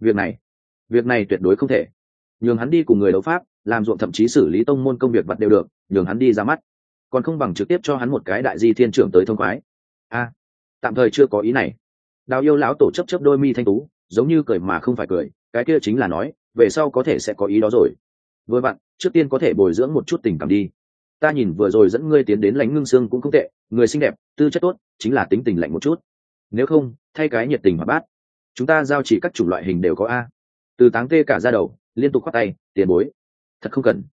Việc này tuyệt đối không thể. Nhường hắn đi cùng người đấu pháp, làm ruộng thậm chí xử lý tông môn công việc vật đều được, nhường hắn đi ra mắt, còn không bằng trực tiếp cho hắn một cái đại di thiên trưởng tới thông khoái. A, tạm thời chưa có ý này. Đào yêu lão tổ chấp đôi mi thanh tú, giống như cười mà không phải cười, cái kia chính là nói, về sau có thể sẽ có ý đó rồi. Vừa vặn, trước tiên có thể bồi dưỡng một chút tình cảm đi. Ta nhìn vừa rồi dẫn ngươi tiến đến Lãnh Ngưng Sương cũng không tệ, người xinh đẹp, tư chất tốt, chính là tính tình lạnh một chút. Nếu không, thay cái nhiệt tình hoạt bát. Chúng ta giao chỉ các chủng loại hình đều có a. Từ Táng tê cả ra đầu, liên tục khoát tay, tiền bối, thật không cần.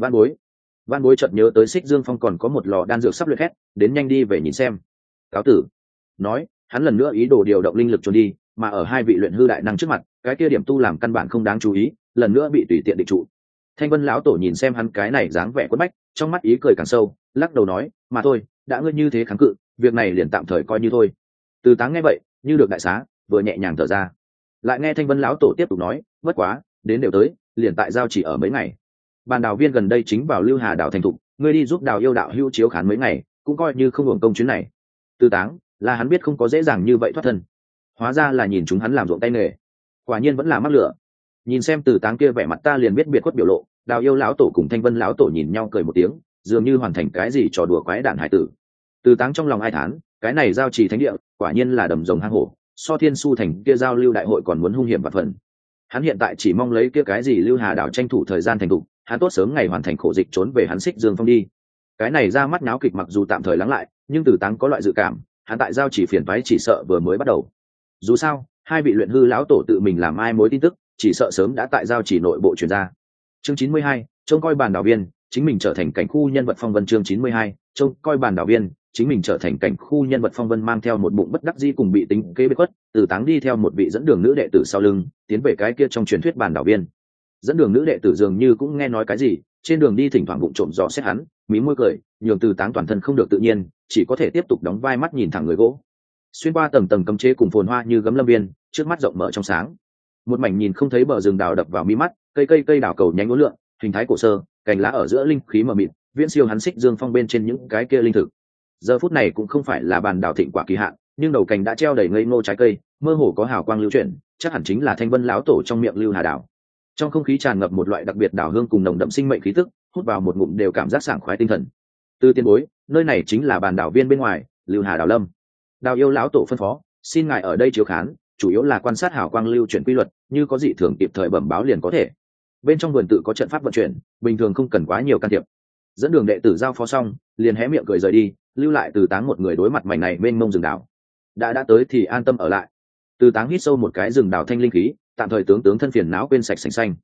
Van bối chợt nhớ tới Xích Dương Phong còn có một lò đan dược sắp luyện hết, đến nhanh đi về nhìn xem. Cáo tử. Nói, hắn lần nữa ý đồ điều động linh lực trốn đi, mà ở hai vị luyện hư đại năng trước mặt, cái kia điểm tu làm căn bản không đáng chú ý, lần nữa bị tùy tiện định trụ. Thanh Vân lão tổ nhìn xem hắn cái này dáng vẻ quất bách, trong mắt ý cười càng sâu, lắc đầu nói, mà thôi, đã ngươi như thế kháng cự, việc này liền tạm thời coi như thôi. Từ Táng nghe vậy, như được đại xá, vừa nhẹ nhàng thở ra. Lại nghe Thanh Vân lão tổ tiếp tục nói, bất quá, đến đều tới, liền tại giao chỉ ở mấy ngày. Bàn đào viên gần đây chính vào Lưu Hà đảo thành thục, ngươi đi giúp Đào yêu đạo hữu chiếu khán mấy ngày, cũng coi như không hưởng công chuyến này. Từ Táng, là hắn biết không có dễ dàng như vậy thoát thân, hóa ra là nhìn chúng hắn làm ruộng tay nghề, quả nhiên vẫn là mắc lửa. Nhìn xem Từ Táng kia vẻ mặt ta liền biết biệt khuất biểu lộ, Đào yêu lão tổ cùng Thanh Vân lão tổ nhìn nhau cười một tiếng, dường như hoàn thành cái gì trò đùa quái đản hải tử. Từ Táng trong lòng ai thán, cái này giao trì thánh địa, quả nhiên là đầm rồng hang hổ, so Thiên Su thành kia giao lưu đại hội còn muốn hung hiểm và phần. Hắn hiện tại chỉ mong lấy kia cái gì Lưu Hà đảo tranh thủ thời gian thành thục, hắn tốt sớm ngày hoàn thành khổ dịch trốn về hắn Xích Dương Phong đi. Cái này ra mắt náo kịch mặc dù tạm thời lắng lại, nhưng Từ Táng có loại dự cảm, hắn tại giao chỉ phiền toái chỉ sợ vừa mới bắt đầu. Dù sao, hai vị luyện hư lão tổ tự mình làm ai mối tin tức, chỉ sợ sớm đã tại giao chỉ nội bộ truyền ra. Chương 92, trông coi bàn đảo viên, chính mình trở thành cảnh khu nhân vật phong vân. Chương 92, trông coi bàn đảo viên, chính mình trở thành cảnh khu nhân vật phong vân, mang theo một bụng bất đắc dĩ cùng bị tính kế bế quất, Từ Táng đi theo một vị dẫn đường nữ đệ tử sau lưng, tiến về cái kia trong truyền thuyết bàn đảo viên. Dẫn đường nữ đệ tử dường như cũng nghe nói cái gì, trên đường đi thỉnh thoảng bụng trộm dò xét hắn, mí môi cười, nhường Từ Táng toàn thân không được tự nhiên, chỉ có thể tiếp tục đóng vai mắt nhìn thẳng người gỗ. Xuyên qua tầng tầng cấm chế cùng phồn hoa như gấm lâm viên, trước mắt rộng mở trong sáng, một mảnh nhìn không thấy bờ rừng đào đập vào mi mắt, cây đào cầu nhánh uốn lượn, hình thái cổ sơ, cành lá ở giữa linh khí mờ mịt, viễn siêu hắn Xích Dương Phong bên trên những cái kia linh thực. Giờ phút này cũng không phải là bàn đảo thịnh quả kỳ hạn, nhưng đầu cành đã treo đầy ngây ngô trái cây, mơ hồ có hào quang lưu chuyển, chắc hẳn chính là Thanh Vân lão tổ trong miệng Lưu Hà đảo. Trong không khí tràn ngập một loại đặc biệt đảo hương cùng nồng đậm sinh mệnh khí tức, hút vào một ngụm đều cảm giác sảng khoái tinh thần. Từ tiên bối, nơi này chính là bàn đảo viên bên ngoài, Lưu Hà đảo lâm. Đào yêu lão tổ phân phó, xin ngài ở đây chiếu khán, chủ yếu là quan sát hào quang lưu chuyển quy luật, như có dị thường kịp thời bẩm báo liền có thể. Bên trong vườn tự có trận pháp vận chuyển, bình thường không cần quá nhiều can thiệp. Dẫn đường đệ tử giao phó xong, liền hé miệng cười rời đi, lưu lại Từ Táng một người đối mặt mảnh này mênh mông rừng đảo. Đã tới thì an tâm ở lại. Từ Táng hít sâu một cái rừng đảo thanh linh khí, tạm thời tướng thân phiền não quên sạch sành xanh.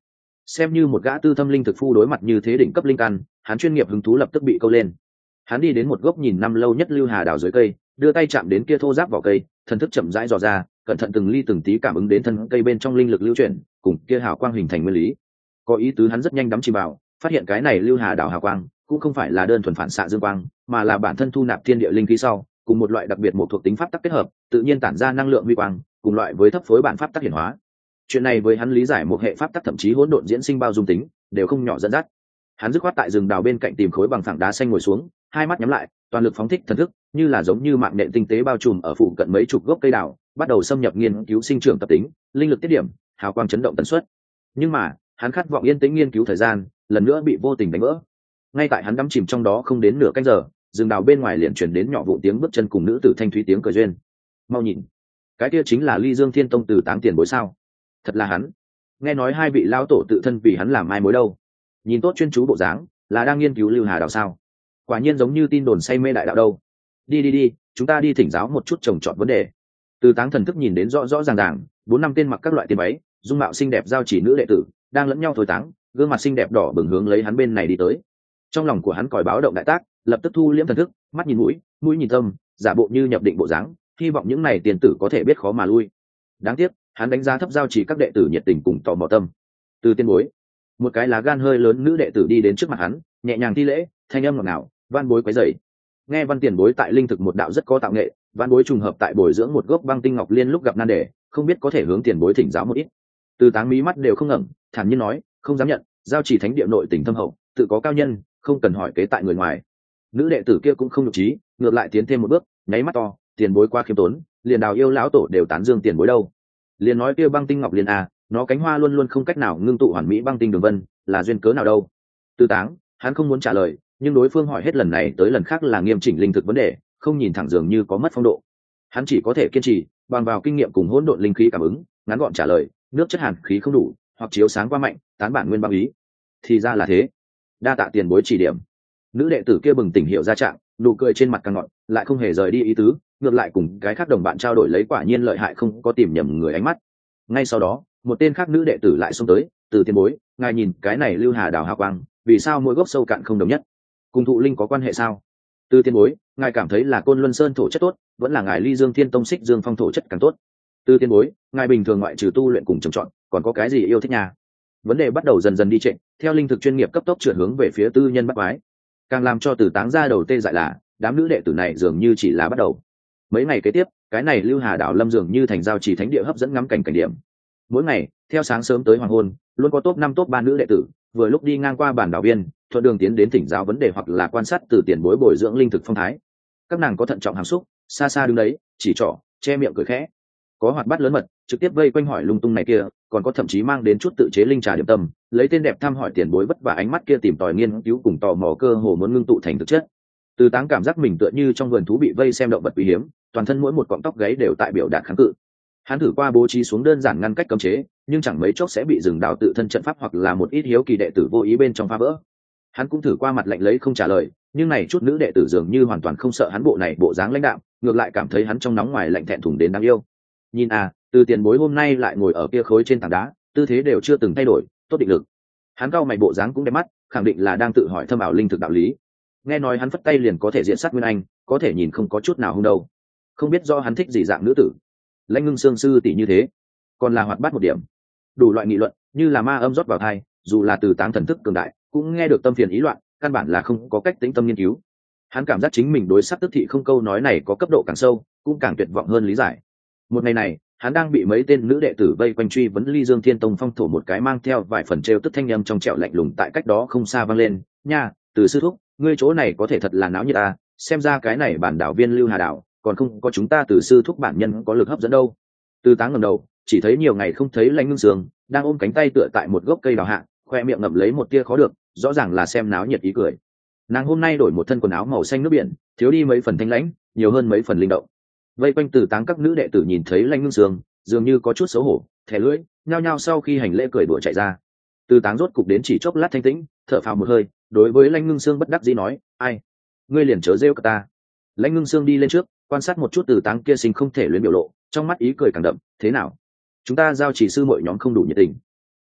Xem như một gã tư thâm linh thực phu đối mặt như thế đỉnh cấp linh căn, hắn chuyên nghiệp hứng thú lập tức bị câu lên. Hắn đi đến một gốc nhìn năm lâu nhất lưu hà đào dưới cây, đưa tay chạm đến kia thô giáp vỏ cây, thần thức chậm rãi dò ra, cẩn thận từng ly từng tí cảm ứng đến thân cây bên trong linh lực lưu chuyển, cùng kia hào quang hình thành nguyên lý. Có ý tứ hắn rất nhanh đắm chìm vào, phát hiện cái này lưu hà đào hào quang cũng không phải là đơn thuần phản xạ dương quang, mà là bản thân thu nạp thiên địa linh khí sau, cùng một loại đặc biệt một thuộc tính pháp tắc kết hợp, tự nhiên tản ra năng lượng huy quang, cùng loại với thấp phối bản pháp tắc hiển hóa. Chuyện này với hắn lý giải một hệ pháp tắc thậm chí hỗn độn diễn sinh bao dung tính, đều không nhỏ dẫn dắt. Hắn dứt khoát tại rừng đào bên cạnh tìm khối bằng phẳng đá xanh ngồi xuống, hai mắt nhắm lại, toàn lực phóng thích thần thức, như là giống như mạng nện tinh tế bao trùm ở phụ cận mấy chục gốc cây đào, bắt đầu xâm nhập nghiên cứu sinh trưởng tập tính, linh lực tiết điểm, hào quang chấn động tần suất. Nhưng mà, hắn khát vọng yên tĩnh nghiên cứu thời gian, lần nữa bị vô tình đánh vỡ. Ngay tại hắn đắm chìm trong đó không đến nửa canh giờ, rừng đào bên ngoài liền truyền đến nhỏ vụ tiếng bước chân cùng nữ tử thanh thúy tiếng cười duyên. Mau nhìn, cái kia chính là Ly Dương Thiên Tông Từ Táng tiền bối sao? Thật là hắn. Nghe nói hai vị lão tổ tự thân vì hắn làm mai mối đâu. Nhìn tốt chuyên chú bộ dáng, là đang nghiên cứu lưu hà đào sao? Quả nhiên giống như tin đồn say mê đại đạo đâu. Đi, chúng ta đi thỉnh giáo một chút trồng trọt vấn đề. Từ Táng thần thức nhìn đến rõ rõ ràng ràng, 4-5 tên mặc các loại tiền váy, dung mạo xinh đẹp giao chỉ nữ đệ tử, đang lẫn nhau thối táng, gương mặt xinh đẹp đỏ bừng hướng lấy hắn bên này đi tới. Trong lòng của hắn còi báo động đại tác, lập tức thu liễm thần thức, mắt nhìn mũi, mũi nhìn tâm, giả bộ như nhập định bộ dáng, hy vọng những này tiền tử có thể biết khó mà lui. Đáng tiếc, hắn đánh giá thấp giao chỉ các đệ tử nhiệt tình cùng tò mò tâm. Từ tiên bối, một cái lá gan hơi lớn nữ đệ tử đi đến trước mặt hắn, nhẹ nhàng thi lễ, thanh âm ngọt ngào, van bối quấy rầy. Nghe văn tiền bối tại linh thực một đạo rất có tạo nghệ, van bối trùng hợp tại bồi dưỡng một gốc băng tinh ngọc liên lúc gặp nan đề, không biết có thể hướng tiền bối thỉnh giáo một ít. Từ Táng mí mắt đều không ngẩng, thản nhiên nói, không dám nhận, giao chỉ thánh địa nội tình thâm hậu, tự có cao nhân, không cần hỏi kế tại người ngoài. Nữ đệ tử kia cũng không nhục trí, ngược lại tiến thêm một bước, nháy mắt to, tiền bối quá khiêm tốn, liền đào yêu lão tổ đều tán dương tiền bối đâu. Liền nói kia băng tinh ngọc liên à, nó cánh hoa luôn luôn không cách nào ngưng tụ hoàn mỹ băng tinh đường vân, là duyên cớ nào đâu. Từ Táng, hắn không muốn trả lời, nhưng đối phương hỏi hết lần này tới lần khác là nghiêm chỉnh linh thực vấn đề, không nhìn thẳng dường như có mất phong độ. Hắn chỉ có thể kiên trì, bằng vào kinh nghiệm cùng hỗn độn linh khí cảm ứng, ngắn gọn trả lời, nước chất hàn khí không đủ, hoặc chiếu sáng quá mạnh, tán bản nguyên băng ý. Thì ra là thế, đa tạ tiền bối chỉ điểm. Nữ đệ tử kia bừng tỉnh hiểu ra trạng, nụ cười trên mặt càng ngọt, lại không hề rời đi ý tứ, ngược lại cùng cái khác đồng bạn trao đổi lấy quả nhiên lợi hại không có tìm nhầm người ánh mắt. Ngay sau đó, một tên khác nữ đệ tử lại xông tới, từ tiền bối, ngài nhìn cái này lưu hà đào hào quang, vì sao mỗi gốc sâu cạn không đồng nhất? Cùng thụ linh có quan hệ sao? Từ tiền bối, ngài cảm thấy là Côn Luân Sơn thổ chất tốt, vẫn là ngài Ly Dương Thiên Tông Xích Dương Phong thổ chất càng tốt? Từ tiền bối, ngài bình thường ngoại trừ tu luyện cùng trồng trọt, còn có cái gì yêu thích nhà? Vấn đề bắt đầu dần dần đi trệ, theo linh thực chuyên nghiệp cấp tốc chuyển hướng về phía tư nhân bắt quái. Càng làm cho Từ Táng ra đầu tê dại là, đám nữ đệ tử này dường như chỉ là bắt đầu. Mấy ngày kế tiếp, cái này lưu hà đảo lâm dường như thành giao chỉ thánh địa hấp dẫn ngắm cảnh cảnh điểm. Mỗi ngày, theo sáng sớm tới hoàng hôn, luôn có top 5 top 3 nữ đệ tử, vừa lúc đi ngang qua bản đảo viên, thuận đường tiến đến thỉnh giáo vấn đề hoặc là quan sát từ tiền bối bồi dưỡng linh thực phong thái. Các nàng có thận trọng hàm xúc, xa xa đứng đấy, chỉ trỏ, che miệng cười khẽ. Có hoạt bát lớn mật, trực tiếp vây quanh hỏi lung tung này kia, còn có thậm chí mang đến chút tự chế linh trà điểm tâm, lấy tên đẹp thăm hỏi tiền bối vất vả ánh mắt kia tìm tòi nghiên cứu cùng tò mò cơ hồ muốn ngưng tụ thành thực chất. Từ Táng cảm giác mình tựa như trong vườn thú bị vây xem động vật quý hiếm, toàn thân mỗi một cọng tóc gáy đều tại biểu đạt kháng cự. Hắn thử qua bố trí xuống đơn giản ngăn cách cấm chế, nhưng chẳng mấy chốc sẽ bị rừng đào tự thân trận pháp hoặc là một ít hiếu kỳ đệ tử vô ý bên trong phá vỡ. Hắn cũng thử qua mặt lạnh lấy không trả lời, nhưng này chút nữ đệ tử dường như hoàn toàn không sợ hắn bộ này bộ dáng lãnh đạm, ngược lại cảm thấy hắn trong nóng ngoài lạnh thẹn thùng đến đáng yêu. Nhìn à, từ tiền bối hôm nay lại ngồi ở kia khối trên tảng đá, tư thế đều chưa từng thay đổi, tốt định lực. Hắn cau mày bộ dáng cũng đẹp mắt, khẳng định là đang tự hỏi thâm ảo linh thực đạo lý. Nghe nói hắn phất tay liền có thể diện sát nguyên anh, có thể nhìn không có chút nào hung đâu. Không biết do hắn thích gì dạng nữ tử. Lãnh Ngưng Sương sư tỷ như thế, còn là hoạt bát một điểm. Đủ loại nghị luận, như là ma âm rót vào tai, dù là Từ Táng thần thức cường đại, cũng nghe được tâm phiền ý loạn, căn bản là không có cách tĩnh tâm nghiên cứu. Hắn cảm giác chính mình đối sắc tức thị không câu nói này có cấp độ càng sâu, cũng càng tuyệt vọng hơn lý giải. Một ngày này, hắn đang bị mấy tên nữ đệ tử vây quanh truy vấn Ly Dương Thiên Tông phong thổ một cái mang theo vài phần trêu tức thanh âm trong trẻo lạnh lùng tại cách đó không xa vang lên, "Nha, Từ sư thúc, ngươi chỗ này có thể thật là náo nhiệt à, xem ra cái này bản đảo viên Lưu Hà đảo, còn không có chúng ta Từ sư thúc bản nhân có lực hấp dẫn đâu." Từ Táng ngẩng đầu, chỉ thấy nhiều ngày không thấy Lãnh Ngưng Sương đang ôm cánh tay tựa tại một gốc cây đào hạ, khoe miệng ngậm lấy một tia khó được, rõ ràng là xem náo nhiệt ý cười. Nàng hôm nay đổi một thân quần áo màu xanh nước biển, thiếu đi mấy phần thanh lãnh, nhiều hơn mấy phần linh động. Vây quanh Từ Táng các nữ đệ tử nhìn thấy Lãnh Ngưng Sương, dường như có chút xấu hổ, thè lưỡi, nhao nhao sau khi hành lễ cười đùa chạy ra. Từ Táng rốt cục đến chỉ chốc lát thanh tĩnh, thở phào một hơi, đối với Lãnh Ngưng Sương bất đắc dĩ nói, "Ai, ngươi liền chớ rêu cả ta." Lãnh Ngưng Sương đi lên trước, quan sát một chút Từ Táng kia sinh không thể luyến biểu lộ, trong mắt ý cười càng đậm, "Thế nào? Chúng ta giao chỉ sư mọi nhóm không đủ nhiệt tình."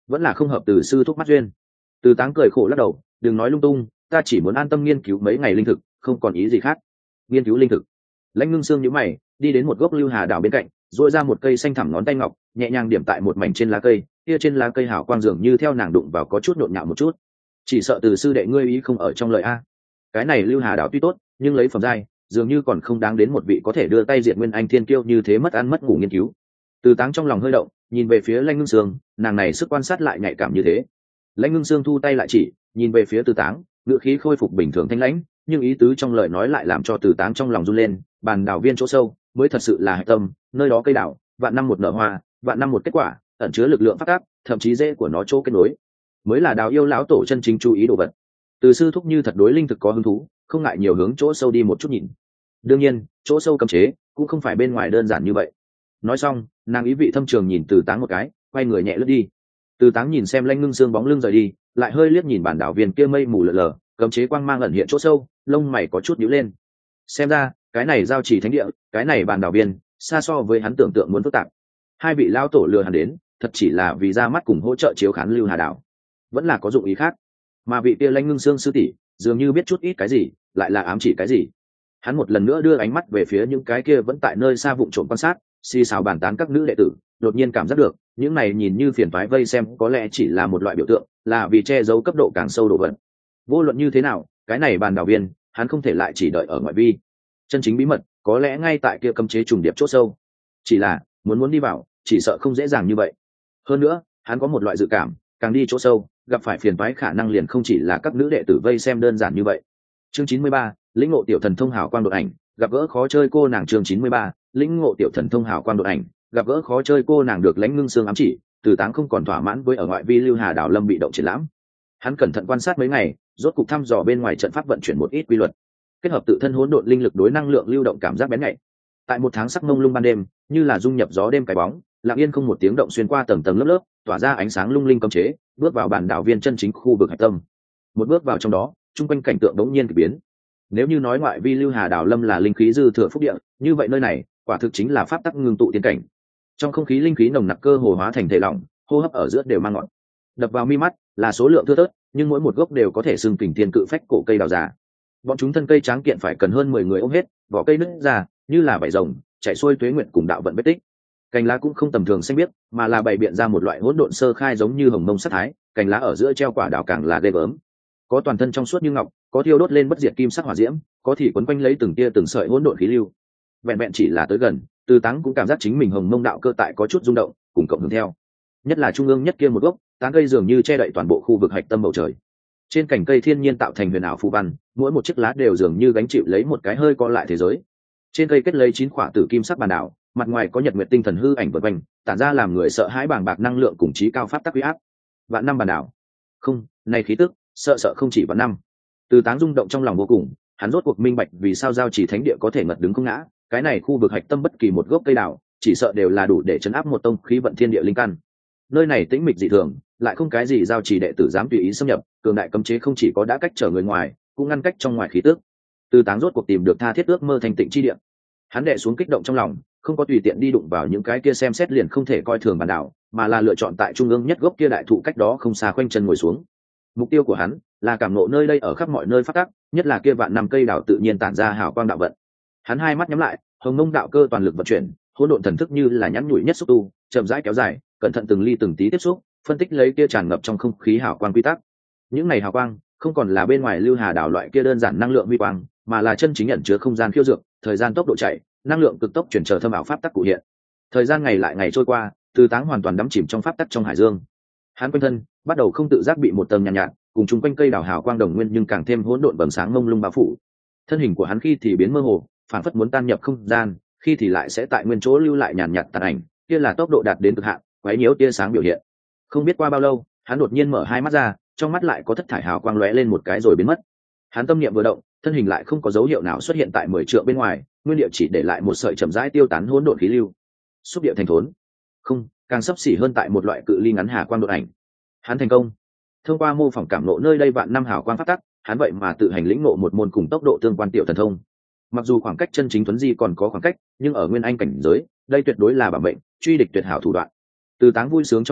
vẫn là không hợp từ sư thúc mắt duyên. Từ Táng cười khổ lắc đầu, đừng nói lung tung, ta chỉ muốn an tâm nghiên cứu mấy ngày linh thực, không còn ý gì khác. Nghiên cứu linh thực. Lãnh Ngưng Sương nhíu mày, đi đến một gốc lưu hà đảo bên cạnh, duỗi ra một cây xanh thẳm ngón tay ngọc, nhẹ nhàng điểm tại một mảnh trên lá cây, kia trên lá cây hào quang dường như theo nàng đụng vào có chút nhộn nhạo một chút. Chỉ sợ từ sư đệ ngươi ý không ở trong lời a. Cái này lưu hà đảo tuy tốt, nhưng lấy phẩm giai, dường như còn không đáng đến một vị có thể đưa tay diệt nguyên anh thiên kiêu như thế mất ăn mất ngủ nghiên cứu. Từ Táng trong lòng hơi động, nhìn về phía Lãnh Ngưng Sương, nàng này sức quan sát lại nhạy cảm như thế. Lãnh Ngưng Sương thu tay lại chỉ, nhìn về phía Từ Táng, ngữ khí khôi phục bình thường thanh lãnh, nhưng ý tứ trong lời nói lại làm cho Từ Táng trong lòng run lên. Bàn đảo viên chỗ sâu mới thật sự là hạch tâm, nơi đó cây đảo vạn năm một nở hoa, vạn năm một kết quả, ẩn chứa lực lượng phát tác, thậm chí rễ của nó chỗ kết nối, mới là đào yêu lão tổ chân chính chú ý đồ vật. Từ sư thúc như thật đối linh thực có hứng thú, không ngại nhiều hướng chỗ sâu đi một chút nhìn. Đương nhiên, chỗ sâu cấm chế cũng không phải bên ngoài đơn giản như vậy. Nói xong, nàng ý vị thâm trường nhìn Từ Táng một cái, quay người nhẹ lướt đi. Từ Táng nhìn xem Lãnh Ngưng Sương bóng lưng rời đi, lại hơi liếc nhìn bản đảo viên kia mây mù lờ lờ, cấm chế quang mang ẩn hiện chỗ sâu, lông mày có chút nhíu lên. Xem ra, cái này giao chỉ thánh địa, cái này bản đảo viên, xa so với hắn tưởng tượng muốn phức tạp. Hai vị lão tổ lừa hắn đến, thật chỉ là vì ra mắt cùng hỗ trợ chiếu khán lưu hà đảo, vẫn là có dụng ý khác. Mà vị kia Lãnh Ngưng Sương sư tỷ, dường như biết chút ít cái gì, lại là ám chỉ cái gì. Hắn một lần nữa đưa ánh mắt về phía những cái kia vẫn tại nơi xa vụng trộm quan sát, xì xào bàn tán các nữ đệ tử, đột nhiên cảm giác được những này nhìn như phiền toái vây xem có lẽ chỉ là một loại biểu tượng, là vì che giấu cấp độ càng sâu độ vận. Vô luận như thế nào, cái này bàn đảo viên, hắn không thể lại chỉ đợi ở ngoại vi. Chân chính bí mật có lẽ ngay tại kia cấm chế trùng điệp chỗ sâu, chỉ là muốn đi vào, chỉ sợ không dễ dàng như vậy. Hơn nữa, hắn có một loại dự cảm, càng đi chỗ sâu, gặp phải phiền toái khả năng liền không chỉ là các nữ đệ tử vây xem đơn giản như vậy. Chương 93, lĩnh ngộ tiểu thần thông hào quang đột ảnh, gặp gỡ khó chơi cô nàng. Chương 93, lĩnh ngộ tiểu thần thông hào quang đột ảnh, gặp gỡ khó chơi cô nàng. Được Lãnh Ngưng Sương ám chỉ, Từ Táng không còn thỏa mãn với ở ngoại vi lưu hà đảo lâm bị động triển lãm. Hắn cẩn thận quan sát mấy ngày, rốt cục thăm dò bên ngoài trận pháp vận chuyển một ít quy luật, kết hợp tự thân hỗn độn linh lực đối năng lượng lưu động cảm giác bén nhạy. Tại một tháng sắc mông lung ban đêm, như là dung nhập gió đêm cái bóng, lặng yên không một tiếng động xuyên qua tầng tầng lớp lớp, tỏa ra ánh sáng lung linh cấm chế, bước vào bản đảo viên chân chính khu vực hạch tâm. Một bước vào trong đó, trung quanh cảnh tượng đống nhiên kỳ biến. Nếu như nói ngoại vi lưu hà đảo lâm là linh khí dư thừa phúc địa, như vậy nơi này quả thực chính là pháp tắc ngưng tụ tiến cảnh. Trong không khí linh khí nồng nặc cơ hồ hóa thành thể lỏng, hô hấp ở giữa đều mang ngọn. Đập vào mi mắt là số lượng thưa thớt, nhưng mỗi một gốc đều có thể xưng kình thiên cự phách cổ cây đào già. Bọn chúng thân cây tráng kiện phải cần hơn 10 người ôm hết, vỏ cây nứt ra như là vảy rồng, chạy xuôi tuế nguyện cùng đạo vận vết tích. Cành lá cũng không tầm thường xanh biếc, mà là bày biện ra một loại hỗn độn sơ khai giống như hồng mông sắc thái. Cành lá ở giữa treo quả đào càng là ghê gớm, có toàn thân trong suốt như ngọc, có thiêu đốt lên bất diệt kim sắc hỏa diễm, có thì quấn quanh lấy từng tia từng sợi hỗn độn khí lưu. Vẹn vẹn chỉ là tới gần, Từ Táng cũng cảm giác chính mình hồng mông đạo cơ tại có chút rung động, cùng cộng hưởng theo. Nhất là trung ương nhất kia một gốc, tán cây dường như che đậy toàn bộ khu vực hạch tâm bầu trời. Trên cành cây thiên nhiên tạo thành huyền ảo phù văn, mỗi một chiếc lá đều dường như gánh chịu lấy một cái hơi co lại thế giới. Trên cây kết lấy 9 quả tử kim sắc bàn đảo, mặt ngoài có nhật nguyệt tinh thần hư ảnh vần quanh, tản ra làm người sợ hãi bàng bạc năng lượng cùng trí cao pháp tắc uy áp. Vạn năm bàn đảo, không, này khí tức, sợ không chỉ vạn năm. Từ Táng rung động trong lòng vô cùng, hắn rốt cuộc minh bạch vì sao giao chỉ thánh địa có thể ngật đứng không ngã. Cái này khu vực hạch tâm bất kỳ một gốc cây đảo, chỉ sợ đều là đủ để chấn áp một tông khí vận thiên địa linh căn. Nơi này tĩnh mịch dị thường, lại không cái gì giao chỉ đệ tử dám tùy ý xâm nhập, cường đại cấm chế không chỉ có đã cách trở người ngoài, cũng ngăn cách trong ngoài khí tức. Từ Táng rốt cuộc tìm được tha thiết ước mơ thành tịnh chi địa. Hắn đệ xuống kích động trong lòng, không có tùy tiện đi đụng vào những cái kia xem xét liền không thể coi thường bản đảo, mà là lựa chọn tại trung ương nhất gốc kia đại thụ cách đó không xa khoanh chân ngồi xuống. Mục tiêu của hắn là cảm ngộ nơi đây ở khắp mọi nơi phát tắc, nhất là kia vạn năm cây đảo tự nhiên tản ra hào quang đạo vận. Hắn hai mắt nhắm lại, hồng mông đạo cơ toàn lực vận chuyển, hỗn độn thần thức như là nhắn nhủi nhất xúc tu, chậm rãi kéo dài, cẩn thận từng ly từng tí tiếp xúc, phân tích lấy kia tràn ngập trong không khí hào quang quy tắc. Những này hào quang không còn là bên ngoài lưu hà đảo loại kia đơn giản năng lượng huy quang, mà là chân chính ẩn chứa không gian khiêu dược, thời gian tốc độ chạy, năng lượng cực tốc chuyển trở thâm ảo pháp tắc cụ hiện. Thời gian ngày lại ngày trôi qua, Từ Táng hoàn toàn đắm chìm trong pháp tắc trong hải dương. Hắn quanh thân bắt đầu không tự giác bị một tầng nhàn nhạt, cùng chung quanh cây đảo hào quang đồng nguyên nhưng càng thêm hỗn độn vầng sáng mông lung bao phủ. Thân hình của hắn khi thì biến mơ hồ, phản phất muốn tan nhập không gian, khi thì lại sẽ tại nguyên chỗ lưu lại nhàn nhạt tàn ảnh, kia là tốc độ đạt đến cực hạn, quấy nhiễu tia sáng biểu hiện. Không biết qua bao lâu, hắn đột nhiên mở hai mắt ra, trong mắt lại có thất thải hào quang lóe lên một cái rồi biến mất. Hắn tâm niệm vừa động, thân hình lại không có dấu hiệu nào xuất hiện tại 10 trượng bên ngoài, nguyên địa chỉ để lại một sợi chậm rãi tiêu tán hỗn độn khí lưu. Xúc địa thành thốn, không, càng sấp xỉ hơn tại một loại cự ly ngắn hà quang đột ảnh. Hắn thành công. Thông qua mô phỏng cảm nộ nơi đây vạn năm hào quang pháp tắc, hắn vậy mà tự hành lĩnh ngộ một môn cùng tốc độ tương quan tiểu thần thông. Mặc dù khoảng cách chân chính tuấn di còn có khoảng cách, nhưng ở nguyên anh cảnh giới, đây tuyệt đối là bảo mệnh, truy địch tuyệt hảo thủ đoạn. Từ Táng vui sướng trong lòng,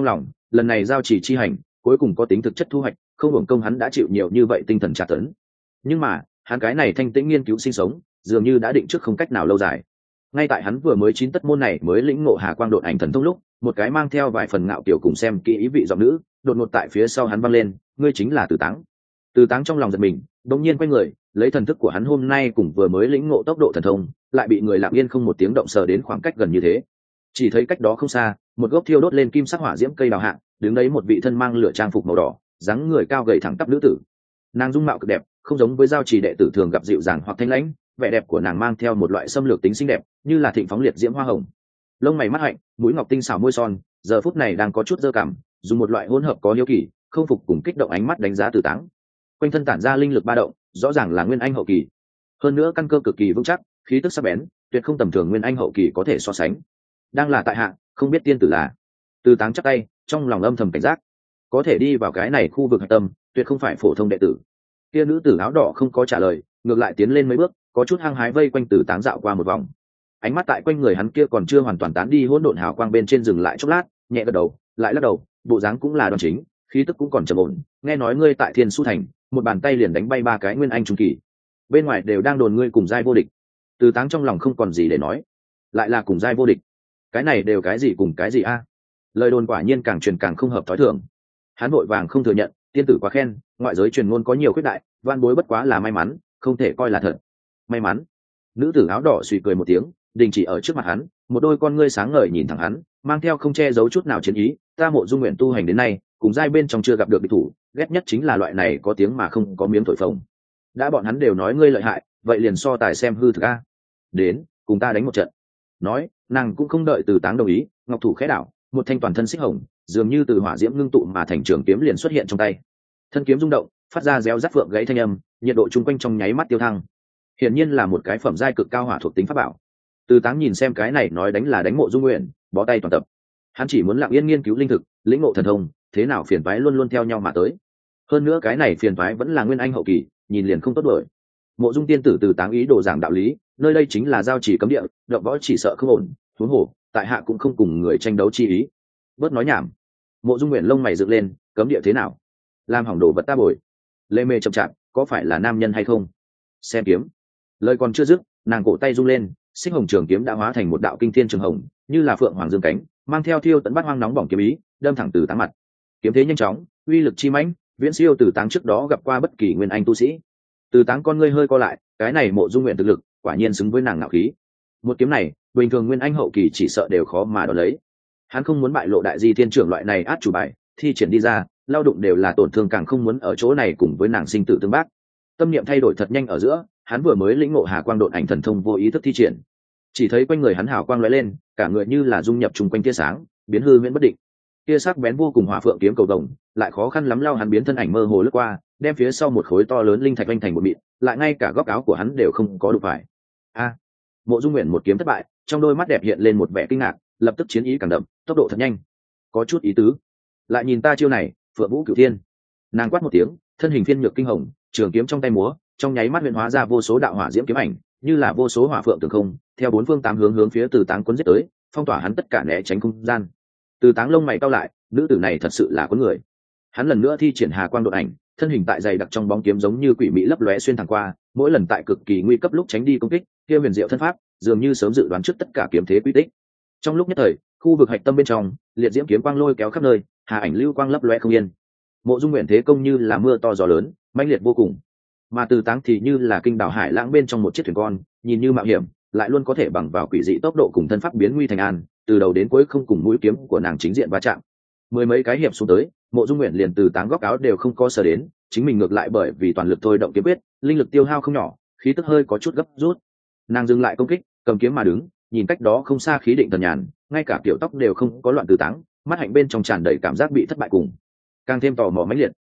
lần này giao chỉ chi hành cuối cùng có tính thực chất thu hoạch, không hưởng công hắn đã chịu nhiều như vậy tinh thần tra tấn. Nhưng mà hắn cái này thanh tĩnh nghiên cứu sinh sống dường như đã định trước không cách nào lâu dài. Ngay tại hắn vừa mới chín tất môn này mới lĩnh ngộ hà quang độn ảnh thần thông lúc, một cái mang theo vài phần ngạo kiểu cùng xem kỹ ý vị giọng nữ đột ngột tại phía sau hắn vang lên, ngươi chính là Từ Táng. Từ Táng trong lòng giật mình, đột nhiên quay người, lấy thần thức của hắn hôm nay cùng vừa mới lĩnh ngộ tốc độ thần thông, lại bị người lặng yên không một tiếng động sờ đến khoảng cách gần như thế. Chỉ thấy cách đó không xa, một gốc thiêu đốt lên kim sắc hỏa diễm cây đào hạ, đứng đấy một vị thân mang lửa trang phục màu đỏ, dáng người cao gầy thẳng tắp nữ tử. Nàng dung mạo cực đẹp, không giống với giao chỉ đệ tử thường gặp dịu dàng hoặc thanh lãnh, vẻ đẹp của nàng mang theo một loại xâm lược tính xinh đẹp, như là thịnh phóng liệt diễm hoa hồng. Lông mày mắt hạnh, mũi ngọc tinh xảo môi son, giờ phút này đang có chút dơ cảm, dùng một loại hỗn hợp có hiếu kỳ, không phục cùng kích động ánh mắt đánh giá Từ Táng. Quanh thân tản ra linh lực ba động, rõ ràng là nguyên anh hậu kỳ. Hơn nữa căn cơ cực kỳ vững chắc, khí tức sắc bén, tuyệt không tầm thường nguyên anh hậu kỳ có thể so sánh. Đang là tại hạ, không biết tiên tử là. Từ Táng chắp tay, trong lòng âm thầm cảnh giác. Có thể đi vào cái này khu vực hạch tâm, tuyệt không phải phổ thông đệ tử. Kia nữ tử áo đỏ không có trả lời, ngược lại tiến lên mấy bước, có chút hăng hái vây quanh Từ Táng dạo qua một vòng. Ánh mắt tại quanh người hắn kia còn chưa hoàn toàn tán đi hỗn độn hào quang bên trên dừng lại chốc lát, nhẹ gật đầu, lại lắc đầu, bộ dáng cũng là đoan chính, khí tức cũng còn trầm ổn. Nghe nói ngươi tại Thiên Su Thành, một bàn tay liền đánh bay 3 cái nguyên anh trung kỳ, bên ngoài đều đang đồn ngươi cùng giai vô địch. Từ Táng trong lòng không còn gì để nói, lại là cùng giai vô địch, cái này đều cái gì cùng cái gì a? Lời đồn quả nhiên càng truyền càng không hợp thói thường. Hắn vội vàng không thừa nhận, tiên tử quá khen, ngoại giới truyền ngôn có nhiều khuyết đại, van bối bất quá là may mắn, không thể coi là thật. May mắn? Nữ tử áo đỏ suy cười một tiếng, đình chỉ ở trước mặt hắn, một đôi con ngươi sáng ngời nhìn thẳng hắn, mang theo không che giấu chút nào chiến ý. Ta Mộ Dung nguyện tu hành đến nay, cùng giai bên trong chưa gặp được địch thủ, ghét nhất chính là loại này có tiếng mà không có miếng thổi phồng. Đã bọn hắn đều nói ngươi lợi hại, vậy liền so tài xem hư thực a. Đến, cùng ta đánh một trận. Nói, nàng cũng không đợi Từ Táng đồng ý, ngọc thủ khẽ đảo, một thanh toàn thân xích hồng, dường như từ hỏa diễm ngưng tụ mà thành trường kiếm liền xuất hiện trong tay. Thân kiếm rung động, phát ra réo rắt phượng gãy thanh âm, nhiệt độ chung quanh trong nháy mắt tiêu thăng. Hiển nhiên là một cái phẩm giai cực cao hỏa thuộc tính pháp bảo. Từ Táng nhìn xem cái này nói đánh là đánh Mộ Dung nguyện, bó tay toàn tập. Hắn chỉ muốn lặng yên nghiên cứu linh thực, lĩnh ngộ thần thông, thế nào phiền toái luôn luôn theo nhau mà tới. Hơn nữa cái này phiền toái vẫn là nguyên anh hậu kỳ, nhìn liền không tốt đổi. Mộ Dung tiên tử Từ Táng ý đồ giảng đạo lý, nơi đây chính là giao chỉ cấm địa, động võ chỉ sợ không ổn, huống hồ, tại hạ cũng không cùng người tranh đấu chi ý. Bớt nói nhảm. Mộ Dung nguyện lông mày dựng lên, cấm địa thế nào? Làm hỏng đồ vật ta bồi. Lê mê chậm chạp, có phải là nam nhân hay không? Xem kiếm. Lời còn chưa dứt, nàng cổ tay rung lên, xích hồng trường kiếm đã hóa thành một đạo kinh thiên trường hồng, như là phượng hoàng dương cánh, mang theo thiêu tận bát hoang nóng bỏng kiếm ý, đâm thẳng Từ Táng mặt. Kiếm thế nhanh chóng, uy lực chi mãnh, viễn siêu Từ Táng trước đó gặp qua bất kỳ nguyên anh tu sĩ. Từ Táng con ngươi hơi co lại, cái này Mộ Dung nguyện thực lực, quả nhiên xứng với nàng ngạo khí. Một kiếm này, bình thường nguyên anh hậu kỳ chỉ sợ đều khó mà đón lấy. Hắn không muốn bại lộ đại di thiên trưởng loại này át chủ bài, thi triển đi ra, lao đụng đều là tổn thương, càng không muốn ở chỗ này cùng với nàng sinh tử tương bác. Tâm niệm thay đổi thật nhanh ở giữa, hắn vừa mới lĩnh ngộ hà quang độn ảnh thần thông vô ý thức thi triển, chỉ thấy quanh người hắn hào quang lóe lên, cả người như là dung nhập trùng quanh tia sáng, biến hư miễn bất định. Tia sắc bén vô cùng hỏa phượng kiếm cầu đồng, lại khó khăn lắm lao hắn biến thân ảnh mơ hồ lướt qua, đem phía sau một khối to lớn linh thạch vanh thành một mịn, lại ngay cả góc áo của hắn đều không có đụng phải. A! Mộ Dung nguyện một kiếm thất bại, trong đôi mắt đẹp hiện lên một vẻ kinh ngạc, lập tức chiến ý càng đậm, tốc độ thật nhanh, có chút ý tứ. Lại nhìn ta chiêu này, Phượng Vũ Cửu Thiên. Nàng quát một tiếng, thân hình phiên nhược kinh hồng, trường kiếm trong tay múa, trong nháy mắt luyện hóa ra vô số đạo hỏa diễm kiếm ảnh, như là vô số hỏa phượng tường không, theo 4 phương 8 hướng hướng phía Từ Táng cuốn giết tới, phong tỏa hắn tất cả né tránh không gian. Từ Táng lông mày cau lại, nữ tử này thật sự là cuốn người. Hắn lần nữa thi triển hà quang độn ảnh, thân hình tại dày đặc trong bóng kiếm giống như quỷ mỹ lấp lóe xuyên thẳng qua, mỗi lần tại cực kỳ nguy cấp lúc tránh đi công kích, kia huyền diệu thân pháp, dường như sớm dự đoán trước tất cả kiếm thế quy tích. Trong lúc nhất thời, khu vực hạch tâm bên trong, liệt diễm kiếm quang lôi kéo khắp nơi, hà ảnh lưu quang lấp lóe không yên. Mộ Dung nguyện thế công như là mưa to gió lớn, mãnh liệt vô cùng. Mà Từ Táng thì như là kinh đảo hải lãng bên trong một chiếc thuyền con, nhìn như mạo hiểm, lại luôn có thể bằng vào quỷ dị tốc độ cùng thân pháp biến nguy thành an, từ đầu đến cuối không cùng mũi kiếm của nàng chính diện va chạm. Mười mấy cái hiệp xuống tới, Mộ Dung nguyện liền Từ Táng góc áo đều không có sờ đến, chính mình ngược lại bởi vì toàn lực thôi động kiếm quyết, linh lực tiêu hao không nhỏ, khí tức hơi có chút gấp rút. Nàng dừng lại công kích, cầm kiếm mà đứng, nhìn cách đó không xa khí định tần nhàn, ngay cả kiểu tóc đều không có loạn. Từ Táng mắt hạnh bên trong tràn đầy cảm giác bị thất bại cùng càng thêm tò mò mãnh liệt.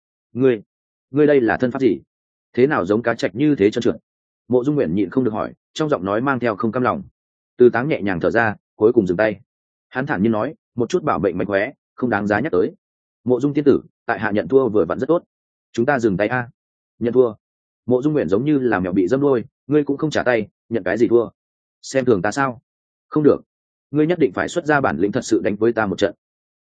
Ngươi đây là thân pháp gì? Thế nào giống cá trạch như thế trơn trượt? Mộ Dung nguyện nhịn không được hỏi, trong giọng nói mang theo không cam lòng. Từ Táng nhẹ nhàng thở ra, cuối cùng dừng tay. Hắn thản nhiên nói, một chút bảo mệnh mánh khóe, không đáng giá nhắc tới. Mộ Dung tiên tử, tại hạ nhận thua vừa vặn rất tốt, chúng ta dừng tay a. Nhận thua? Mộ Dung nguyện giống như là mèo bị dâm đuôi, ngươi cũng không trả tay, nhận cái gì thua? Xem thường ta sao? Không được, ngươi nhất định phải xuất ra bản lĩnh thật sự đánh với ta một trận.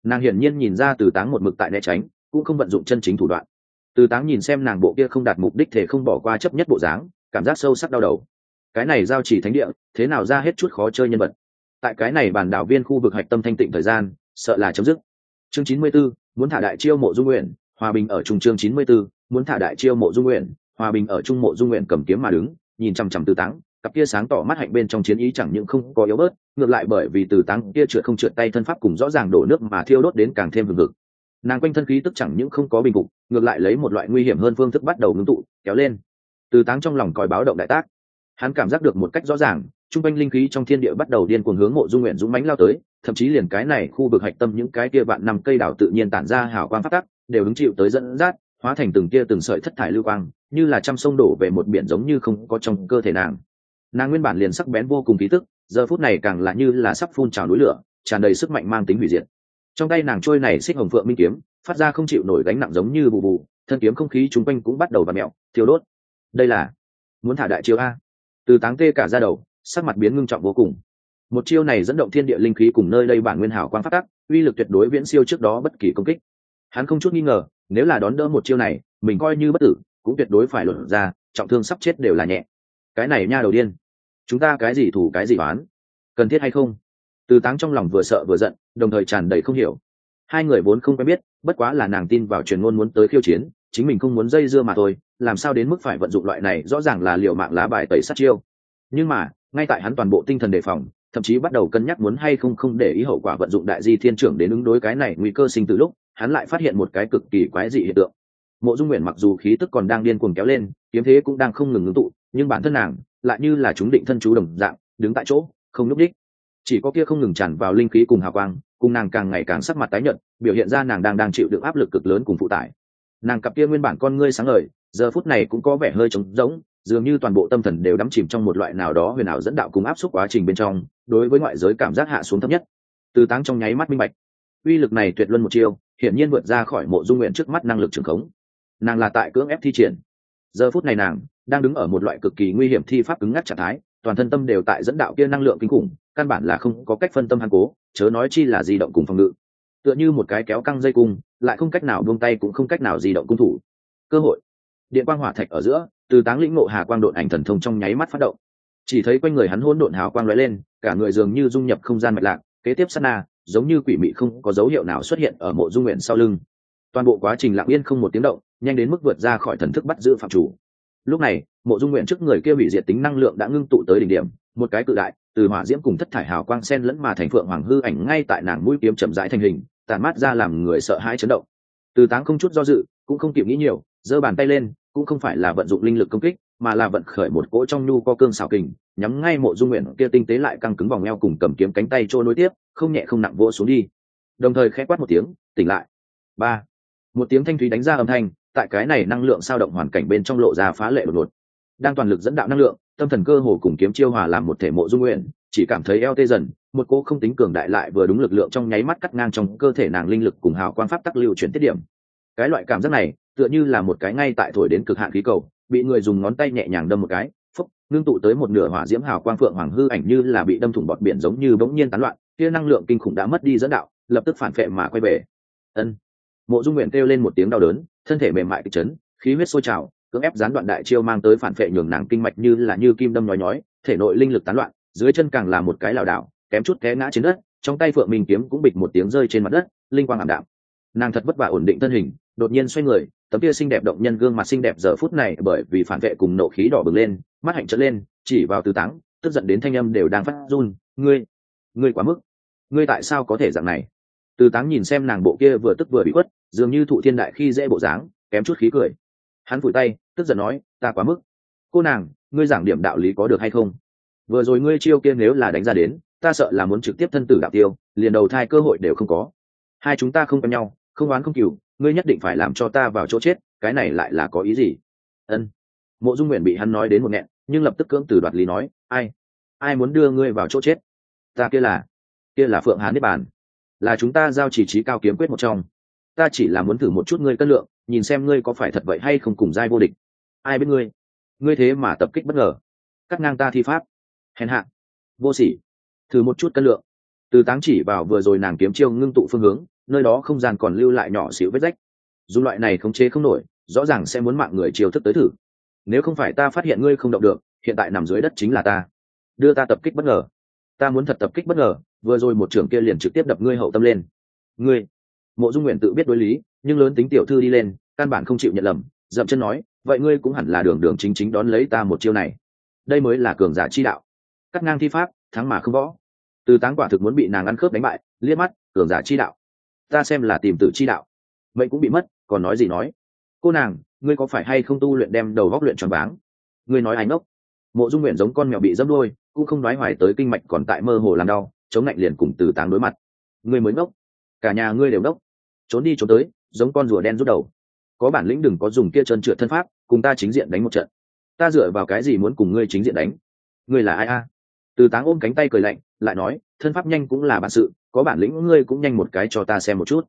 Nàng hiển nhiên nhìn ra Từ Táng một mực tại né tránh, cũng không vận dụng chân chính thủ đoạn. Từ Táng nhìn xem nàng bộ kia không đạt mục đích thể không bỏ qua chấp nhất bộ dáng, cảm giác sâu sắc đau đầu. Cái này giao chỉ thánh địa, thế nào ra hết chút khó chơi nhân vật. Tại cái này bản đảo viên khu vực hạch tâm thanh tịnh thời gian, sợ là chấm dứt. Chương 94, muốn thả đại chiêu Mộ Dung Nguyện, hòa bình ở trung. Chương 94, muốn thả đại chiêu Mộ Dung Nguyện, hòa bình ở trung. Mộ Dung Nguyện cầm kiếm mà đứng, nhìn chằm chằm Từ Táng, cặp kia sáng tỏ mắt hạnh bên trong chiến ý chẳng những không có yếu bớt, ngược lại bởi vì Từ Táng kia trượt không trượt tay thân pháp cùng rõ ràng đổ nước mà thiêu đốt đến càng thêm hừng hực. Nàng quanh thân khí tức chẳng những không có bình phục, ngược lại lấy một loại nguy hiểm hơn phương thức bắt đầu ngưng tụ, kéo lên. Từ Táng trong lòng còi báo động đại tác, hắn cảm giác được một cách rõ ràng, trung quanh linh khí trong thiên địa bắt đầu điên cuồng hướng Mộ Dung Nguyện dũng mãnh lao tới, thậm chí liền cái này khu vực hạch tâm những cái kia vạn năm cây đào tự nhiên tản ra hào quang phát tắc, đều hứng chịu tới dẫn dắt, hóa thành từng kia từng sợi thất thải lưu quang, như là trăm sông đổ về một biển giống như không có trong cơ thể nàng. Nàng nguyên bản liền sắc bén vô cùng khí tức, giờ phút này càng là như là sắp phun trào núi lửa, tràn đầy sức mạnh mang tính hủy diệt. Trong tay nàng trôi này xích hồng phượng minh kiếm, phát ra không chịu nổi gánh nặng giống như bù bù, thân kiếm không khí chúng quanh cũng bắt đầu vặn mèo, thiêu đốt. Đây là muốn thả đại chiêu a. Từ Táng tê cả da đầu, sắc mặt biến ngưng trọng vô cùng. Một chiêu này dẫn động thiên địa linh khí cùng nơi đây bản nguyên hảo quang phát tác, uy lực tuyệt đối viễn siêu trước đó bất kỳ công kích. Hắn không chút nghi ngờ, nếu là đón đỡ một chiêu này, mình coi như bất tử, cũng tuyệt đối phải luận ra, trọng thương sắp chết đều là nhẹ. Cái này nha đầu điên, chúng ta cái gì thủ cái gì oán, cần thiết hay không? Từ Táng trong lòng vừa sợ vừa giận, đồng thời tràn đầy không hiểu. Hai người vốn không quen biết, bất quá là nàng tin vào truyền ngôn muốn tới khiêu chiến, chính mình không muốn dây dưa mà thôi, làm sao đến mức phải vận dụng loại này rõ ràng là liều mạng lá bài tẩy sát chiêu. Nhưng mà ngay tại hắn toàn bộ tinh thần đề phòng, thậm chí bắt đầu cân nhắc muốn hay không để ý hậu quả vận dụng đại di thiên trưởng đến ứng đối cái này nguy cơ sinh từ lúc, hắn lại phát hiện một cái cực kỳ quái dị hiện tượng. Mộ Dung Nguyện mặc dù khí tức còn đang điên cuồng kéo lên, kiếm thế cũng đang không ngừng ngưng tụ, nhưng bản thân nàng lại như là chúng định thân chú đồng dạng, đứng tại chỗ không nhúc đích. Chỉ có kia không ngừng tràn vào linh khí cùng hào quang, cùng nàng càng ngày càng sắc mặt tái nhợt, biểu hiện ra nàng đang chịu đựng áp lực cực lớn cùng phụ tải. Nàng cặp kia nguyên bản con ngươi sáng ngời, giờ phút này cũng có vẻ hơi trống rỗng, dường như toàn bộ tâm thần đều đắm chìm trong một loại nào đó huyền ảo dẫn đạo cùng áp suất quá trình bên trong, đối với ngoại giới cảm giác hạ xuống thấp nhất. Từ Táng trong nháy mắt minh bạch, uy lực này tuyệt luân một chiêu, hiển nhiên vượt ra khỏi Mộ Dung Nguyện trước mắt năng lực trường khống. Nàng là tại cưỡng ép thi triển. Giờ phút này nàng đang đứng ở một loại cực kỳ nguy hiểm thi pháp cứng ngắc trạng thái, toàn thân tâm đều tại dẫn đạo kia năng lượng kinh khủng, căn bản là không có cách phân tâm hắn cố, chớ nói chi là di động cùng phòng ngự. Tựa như một cái kéo căng dây cung, lại không cách nào buông tay cũng không cách nào di động cung thủ. Cơ hội. Điện quang hỏa thạch ở giữa, Từ Táng lĩnh ngộ hà quang độn ảnh thần thông trong nháy mắt phát động. Chỉ thấy quanh người hắn hỗn độn hào quang lóe lên, cả người dường như dung nhập không gian mạch lạc, kế tiếp sát na, giống như quỷ mị không có dấu hiệu nào xuất hiện ở Mộ Dung Nguyện sau lưng. Toàn bộ quá trình lặng yên không một tiếng động, nhanh đến mức vượt ra khỏi thần thức bắt giữ phạm chủ. Lúc này, Mộ Dung Nguyện trước người kia bị diệt tính năng lượng đã ngưng tụ tới đỉnh điểm, một cái cự đại, từ hỏa diễm cùng thất thải hào quang xen lẫn mà thành phượng hoàng hư ảnh ngay tại nàng mũi kiếm chậm rãi thành hình, tàn mát ra làm người sợ hãi chấn động. Từ Táng không chút do dự, cũng không kịp nghĩ nhiều, giơ bàn tay lên, cũng không phải là vận dụng linh lực công kích, mà là vận khởi một cỗ trong nhu co cương xảo kình, nhắm ngay Mộ Dung Nguyện kia tinh tế lại căng cứng vòng eo cùng cầm kiếm cánh tay trôi nối tiếp, không nhẹ không nặng vỗ xuống đi. Đồng thời khẽ quát một tiếng, tỉnh lại. Ba, một tiếng thanh thúy đánh ra âm thanh, tại cái này năng lượng sao động hoàn cảnh bên trong lộ ra phá lệ đột ngột. Đang toàn lực dẫn đạo năng lượng, tâm thần cơ hồ cùng kiếm chiêu hòa làm một thể. Mộ Dung Nguyện chỉ cảm thấy eo tê dần, một cỗ không tính cường đại lại vừa đúng lực lượng trong nháy mắt cắt ngang trong cơ thể nàng linh lực cùng hào quang pháp tắc lưu chuyển tiết điểm. Cái loại cảm giác này tựa như là một cái ngay tại thổi đến cực hạn khí cầu bị người dùng ngón tay nhẹ nhàng đâm một cái, phúc, ngưng tụ tới một nửa hỏa diễm hào quang phượng hoàng hư ảnh như là bị đâm thủng bọt biển giống như bỗng nhiên tán loạn, kia năng lượng kinh khủng đã mất đi dẫn đạo, lập tức phản phệ mà quay về. Ân. Mộ Dung Nguyện kêu lên một tiếng đau đớn, thân thể mềm mại kịch chấn, khí huyết sôi trào, cưỡng ép gián đoạn đại chiêu mang tới phản phệ nhường nàng kinh mạch như kim đâm nhói nhói, thể nội linh lực tán loạn, dưới chân càng là một cái lảo đảo, kém chút té ngã trên đất, trong tay phượng minh kiếm cũng bịch một tiếng rơi trên mặt đất, linh quang ảm đạm. Nàng thật vất vả ổn định thân hình, đột nhiên xoay người, tấm kia xinh đẹp động nhân gương mặt xinh đẹp giờ phút này bởi vì phản vệ cùng nộ khí đỏ bừng lên, mắt hạnh trợn lên, chỉ vào Từ Táng, tức giận đến thanh âm đều đang phát run, ngươi quá mức, ngươi tại sao có thể dạng này? Từ Táng nhìn xem nàng bộ kia vừa tức vừa bị quất, dường như thụ thiên đại khi dễ bộ dáng, kém chút khí cười. Hắn phủi tay, tức giận nói, ta quá mức. Cô nàng, ngươi giảng điểm đạo lý có được hay không? Vừa rồi ngươi chiêu kia nếu là đánh ra đến, ta sợ là muốn trực tiếp thân tử đạo tiêu, liền đầu thai cơ hội đều không có. Hai chúng ta không quen nhau, không oán không cừu, ngươi nhất định phải làm cho ta vào chỗ chết, cái này lại là có ý gì? Ân. Mộ Dung Nguyện bị hắn nói đến một nghẹn, nhưng lập tức cưỡng từ đoạt lý nói, ai muốn đưa ngươi vào chỗ chết? Ta kia là Phượng Hà Niết Bàn, là chúng ta giao chỉ trí cao kiếm quyết một trong. Ta chỉ là muốn thử một chút ngươi cân lượng, nhìn xem ngươi có phải thật vậy hay không cùng giai vô địch. Ai biết ngươi thế mà tập kích bất ngờ, cắt ngang ta thi pháp, hèn hạ, vô sỉ, thử một chút cân lượng. Từ Táng chỉ vào vừa rồi nàng kiếm chiêu ngưng tụ phương hướng, nơi đó không gian còn lưu lại nhỏ xíu vết rách. Dùng loại này khống chế không nổi, rõ ràng sẽ muốn mạng người chiêu thức tới thử. Nếu không phải ta phát hiện ngươi không động được, hiện tại nằm dưới đất chính là ta. Đưa ta tập kích bất ngờ. Ta muốn thật tập kích bất ngờ, vừa rồi một trưởng kia liền trực tiếp đập ngươi hậu tâm lên. Ngươi. Mộ Dung Nguyện tự biết đối lý, nhưng lớn tính tiểu thư đi lên, căn bản không chịu nhận lầm, dậm chân nói, vậy ngươi cũng hẳn là đường đường chính chính đón lấy ta một chiêu này. Đây mới là cường giả chi đạo. Cắt ngang thi pháp, thắng mà không võ. Từ Táng quả thực muốn bị nàng ăn khớp đánh bại, liếc mắt, cường giả chi đạo. Ta xem là tìm tử chi đạo. Mệnh cũng bị mất, còn nói gì nói. Cô nàng, ngươi có phải hay không tu luyện đem đầu góc luyện tròn váng? Ngươi nói anh ốc. Mộ Dung Nguyện giống con mèo bị dẫm đuôi, cũng không nói hoài tới kinh mạch còn tại mơ hồ làm đau, chống lạnh liền cùng Từ Táng đối mặt. Ngươi mới ngốc, cả nhà ngươi đều ngốc. Trốn đi trốn tới, giống con rùa đen rút đầu. Có bản lĩnh đừng có dùng kia trơn trượt thân pháp, cùng ta chính diện đánh một trận. Ta dựa vào cái gì muốn cùng ngươi chính diện đánh? Ngươi là ai a? Từ Táng ôm cánh tay cười lạnh, lại nói, thân pháp nhanh cũng là bản sự, có bản lĩnh ngươi cũng nhanh một cái cho ta xem một chút.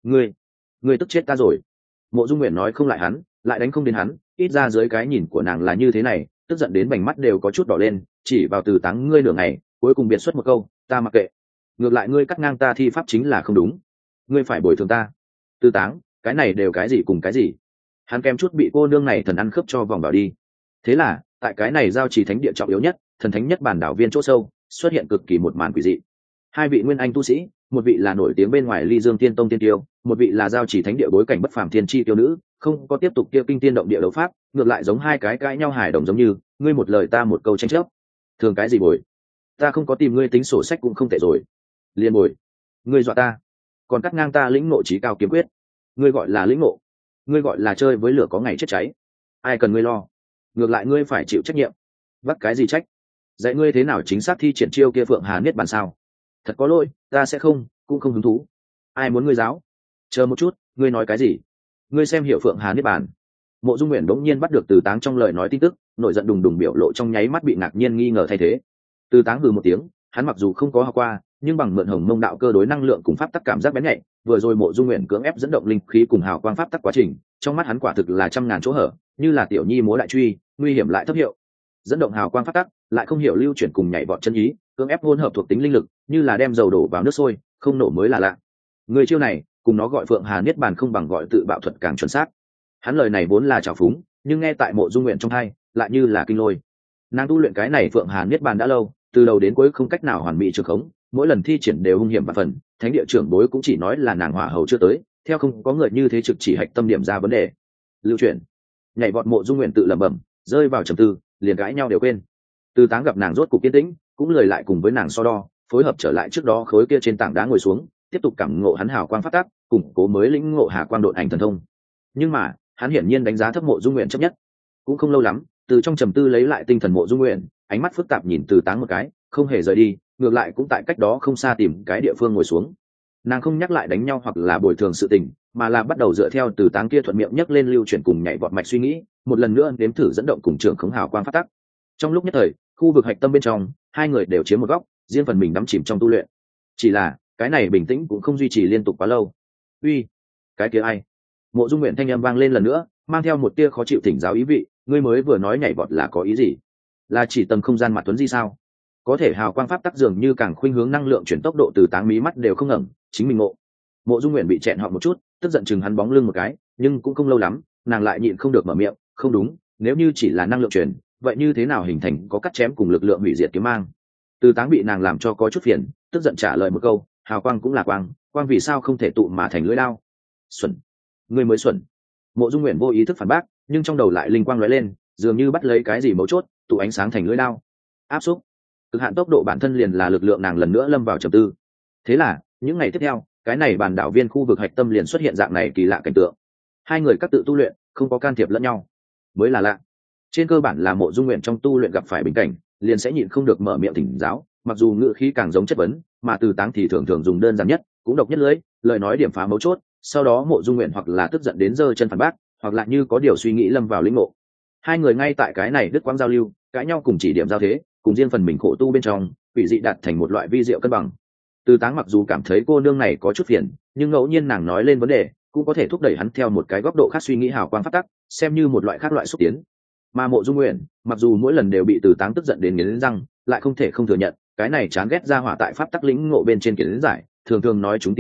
Ngươi tức chết ta rồi. Mộ Dung Nguyện nói không lại hắn, lại đánh không đến hắn, ít ra dưới cái nhìn của nàng là như thế này, tức giận đến vành mắt đều có chút đỏ lên, chỉ vào Từ Táng ngươi nửa ngày, cuối cùng biệt xuất một câu, ta mặc kệ. Ngược lại ngươi cắt ngang ta thi pháp chính là không đúng, ngươi phải bồi thường ta. Từ Táng, cái này đều cái gì cùng cái gì? Hắn kém chút bị cô nương này thần ăn khớp cho vòng vào đi. Thế là, tại cái này giao trì thánh địa trọng yếu nhất, thần thánh nhất bản đảo viên chỗ sâu, xuất hiện cực kỳ một màn quỷ dị. Hai vị nguyên anh tu sĩ, một vị là nổi tiếng bên ngoài Ly Dương Tiên Tông tiên tiêu, một vị là giao chỉ thánh địa bối cảnh bất phàm thiên chi tiêu nữ, không có tiếp tục kia kinh tiên động địa đấu pháp, ngược lại giống hai cái cãi nhau hài đồng giống như, ngươi một lời ta một câu tranh chấp. Thường cái gì bồi? Ta không có tìm ngươi tính sổ sách cũng không tệ rồi. Liên bồi. Ngươi dọa ta, còn cắt ngang ta lĩnh ngộ trí cao kiếm quyết. Ngươi gọi là lĩnh ngộ, ngươi gọi là chơi với lửa có ngày chết cháy. Ai cần ngươi lo? Ngược lại ngươi phải chịu trách nhiệm. Vắt cái gì trách? Dạy ngươi thế nào chính xác thi triển chiêu kia Phượng Hà Niết Bàn sao? Thật có lỗi, ta sẽ không, cũng không hứng thú. Ai muốn ngươi giáo? Chờ một chút, ngươi nói cái gì? Ngươi xem hiểu Phượng Hà Niết Bàn. Mộ Dung Nguyện đống nhiên bắt được Từ Táng trong lời nói tin tức, nổi giận đùng đùng biểu lộ trong nháy mắt bị ngạc nhiên nghi ngờ thay thế. Từ Táng hừ một tiếng, hắn mặc dù không có học qua, nhưng bằng mượn Hồng Mông đạo cơ đối năng lượng cùng pháp tắc cảm giác bén nhạy, vừa rồi Mộ Dung Nguyện cưỡng ép dẫn động linh khí cùng hào quang pháp tắc quá trình, trong mắt hắn quả thực là trăm ngàn chỗ hở, như là tiểu nhi múa đại truy, nguy hiểm lại thấp hiệu. Dẫn động hào quang pháp tắc, lại không hiểu lưu chuyển cùng nhảy vọt chân ý, cưỡng ép hỗn hợp thuộc tính linh lực, như là đem dầu đổ vào nước sôi, không nổ mới là lạ. Người chiêu này, cùng nó gọi Phượng Hà Niết Bàn không bằng gọi tự bạo thuật càng chuẩn xác. Hắn lời này vốn là trào phúng, nhưng nghe tại Mộ Dung Nguyện trong tai, lại như là kinh lôi. Nàng tu luyện cái này Phượng Hà Niết Bàn đã lâu, từ đầu đến cuối không cách nào hoàn mỹ trường khống, mỗi lần thi triển đều hung hiểm và phần, thánh địa trưởng bối cũng chỉ nói là nàng hỏa hầu chưa tới, theo không có người như thế trực chỉ hạch tâm điểm ra vấn đề. Lưu chuyển, nhảy vọt Mộ Dung Nguyện tự lẩm bẩm, rơi vào trầm tư, liền gãi nhau đều quên. Từ Táng gặp nàng rốt cục kiên tĩnh, cũng lời lại cùng với nàng so đo, phối hợp trở lại trước đó khối kia trên tảng đá ngồi xuống, tiếp tục cảm ngộ hắn hào quang phát tác, củng cố mới lĩnh ngộ hà quang độn ảnh thần thông. Nhưng mà, hắn hiển nhiên đánh giá thấp Mộ Dung Nguyện chấp nhất. Cũng không lâu lắm, từ trong trầm tư lấy lại tinh thần Mộ Dung Nguyện, ánh mắt phức tạp nhìn Từ Táng một cái, không hề rời đi, ngược lại cũng tại cách đó không xa tìm cái địa phương ngồi xuống. Nàng không nhắc lại đánh nhau hoặc là bồi thường sự tình, mà là bắt đầu dựa theo Từ Táng kia thuận miệng nhắc lên lưu chuyển cùng nhảy vọt mạch suy nghĩ, một lần nữa nếm thử dẫn động cùng trưởng khống hào quang phát tác. Trong lúc nhất thời, khu vực hạch tâm bên trong, hai người đều chiếm một góc, riêng phần mình đắm chìm trong tu luyện. Chỉ là, cái này bình tĩnh cũng không duy trì liên tục quá lâu. Uy, cái kia ai? Mộ Dung Nguyện thanh âm vang lên lần nữa, mang theo một tia khó chịu thỉnh giáo ý vị, ngươi mới vừa nói nhảy vọt là có ý gì? Là chỉ tầng không gian mặt tuấn di sao? Có thể hào quang pháp tắc dường như càng khuynh hướng năng lượng chuyển tốc độ Từ Táng mí mắt đều không ngẩng, chính mình ngộ. Mộ Dung Nguyện bị chẹn họ một chút, tức giận chừng hắn bóng lưng một cái, nhưng cũng không lâu lắm, nàng lại nhịn không được mở miệng, không đúng, nếu như chỉ là năng lượng chuyển, vậy như thế nào hình thành có cắt chém cùng lực lượng hủy diệt kiếm mang? Từ Táng bị nàng làm cho có chút phiền, tức giận trả lời một câu, hào quang cũng là quang, quang vì sao không thể tụ mà thành lưỡi đao? Xuẩn, ngươi mới xuẩn. Mộ Dung Nguyện vô ý thức phản bác, nhưng trong đầu lại linh quang lóe lên, dường như bắt lấy cái gì mấu chốt, tụ ánh sáng thành lưỡi đao. Áp xúc, cực hạn tốc độ bản thân liền là lực lượng, nàng lần nữa lâm vào trầm tư. Thế là, những ngày tiếp theo, cái này bản đảo viên khu vực hạch tâm liền xuất hiện dạng này kỳ lạ cảnh tượng. Hai người các tự tu luyện, không có can thiệp lẫn nhau, mới là lạ. Trên cơ bản là Mộ Dung Nguyện trong tu luyện gặp phải bình cảnh, liền sẽ nhịn không được mở miệng thỉnh giáo, mặc dù ngữ khí càng giống chất vấn, mà Từ Táng thì thường thường dùng đơn giản nhất, cũng độc nhất lưỡi, lời nói điểm phá mấu chốt, sau đó Mộ Dung Nguyện hoặc là tức giận đến giơ chân phản bác, hoặc là như có điều suy nghĩ lâm vào lĩnh ngộ. Hai người ngay tại cái này đứt quãng giao lưu, cãi nhau cùng chỉ điểm giao thế, cùng riêng phần mình khổ tu bên trong, quỷ dị đạt thành một loại vi diệu cân bằng. Từ Táng mặc dù cảm thấy cô nương này có chút phiền, nhưng ngẫu nhiên nàng nói lên vấn đề, cũng có thể thúc đẩy hắn theo một cái góc độ khác suy nghĩ hào quang phát tắc, xem như một loại khác loại xúc tiến. Mà Mộ Dung Nguyện, mặc dù mỗi lần đều bị Từ Táng tức giận đến nghiến răng, lại không thể không thừa nhận, cái này chán ghét ra hỏa tại pháp tắc lĩnh ngộ bên trên kiến giải, thường thường nói chúng tim đen,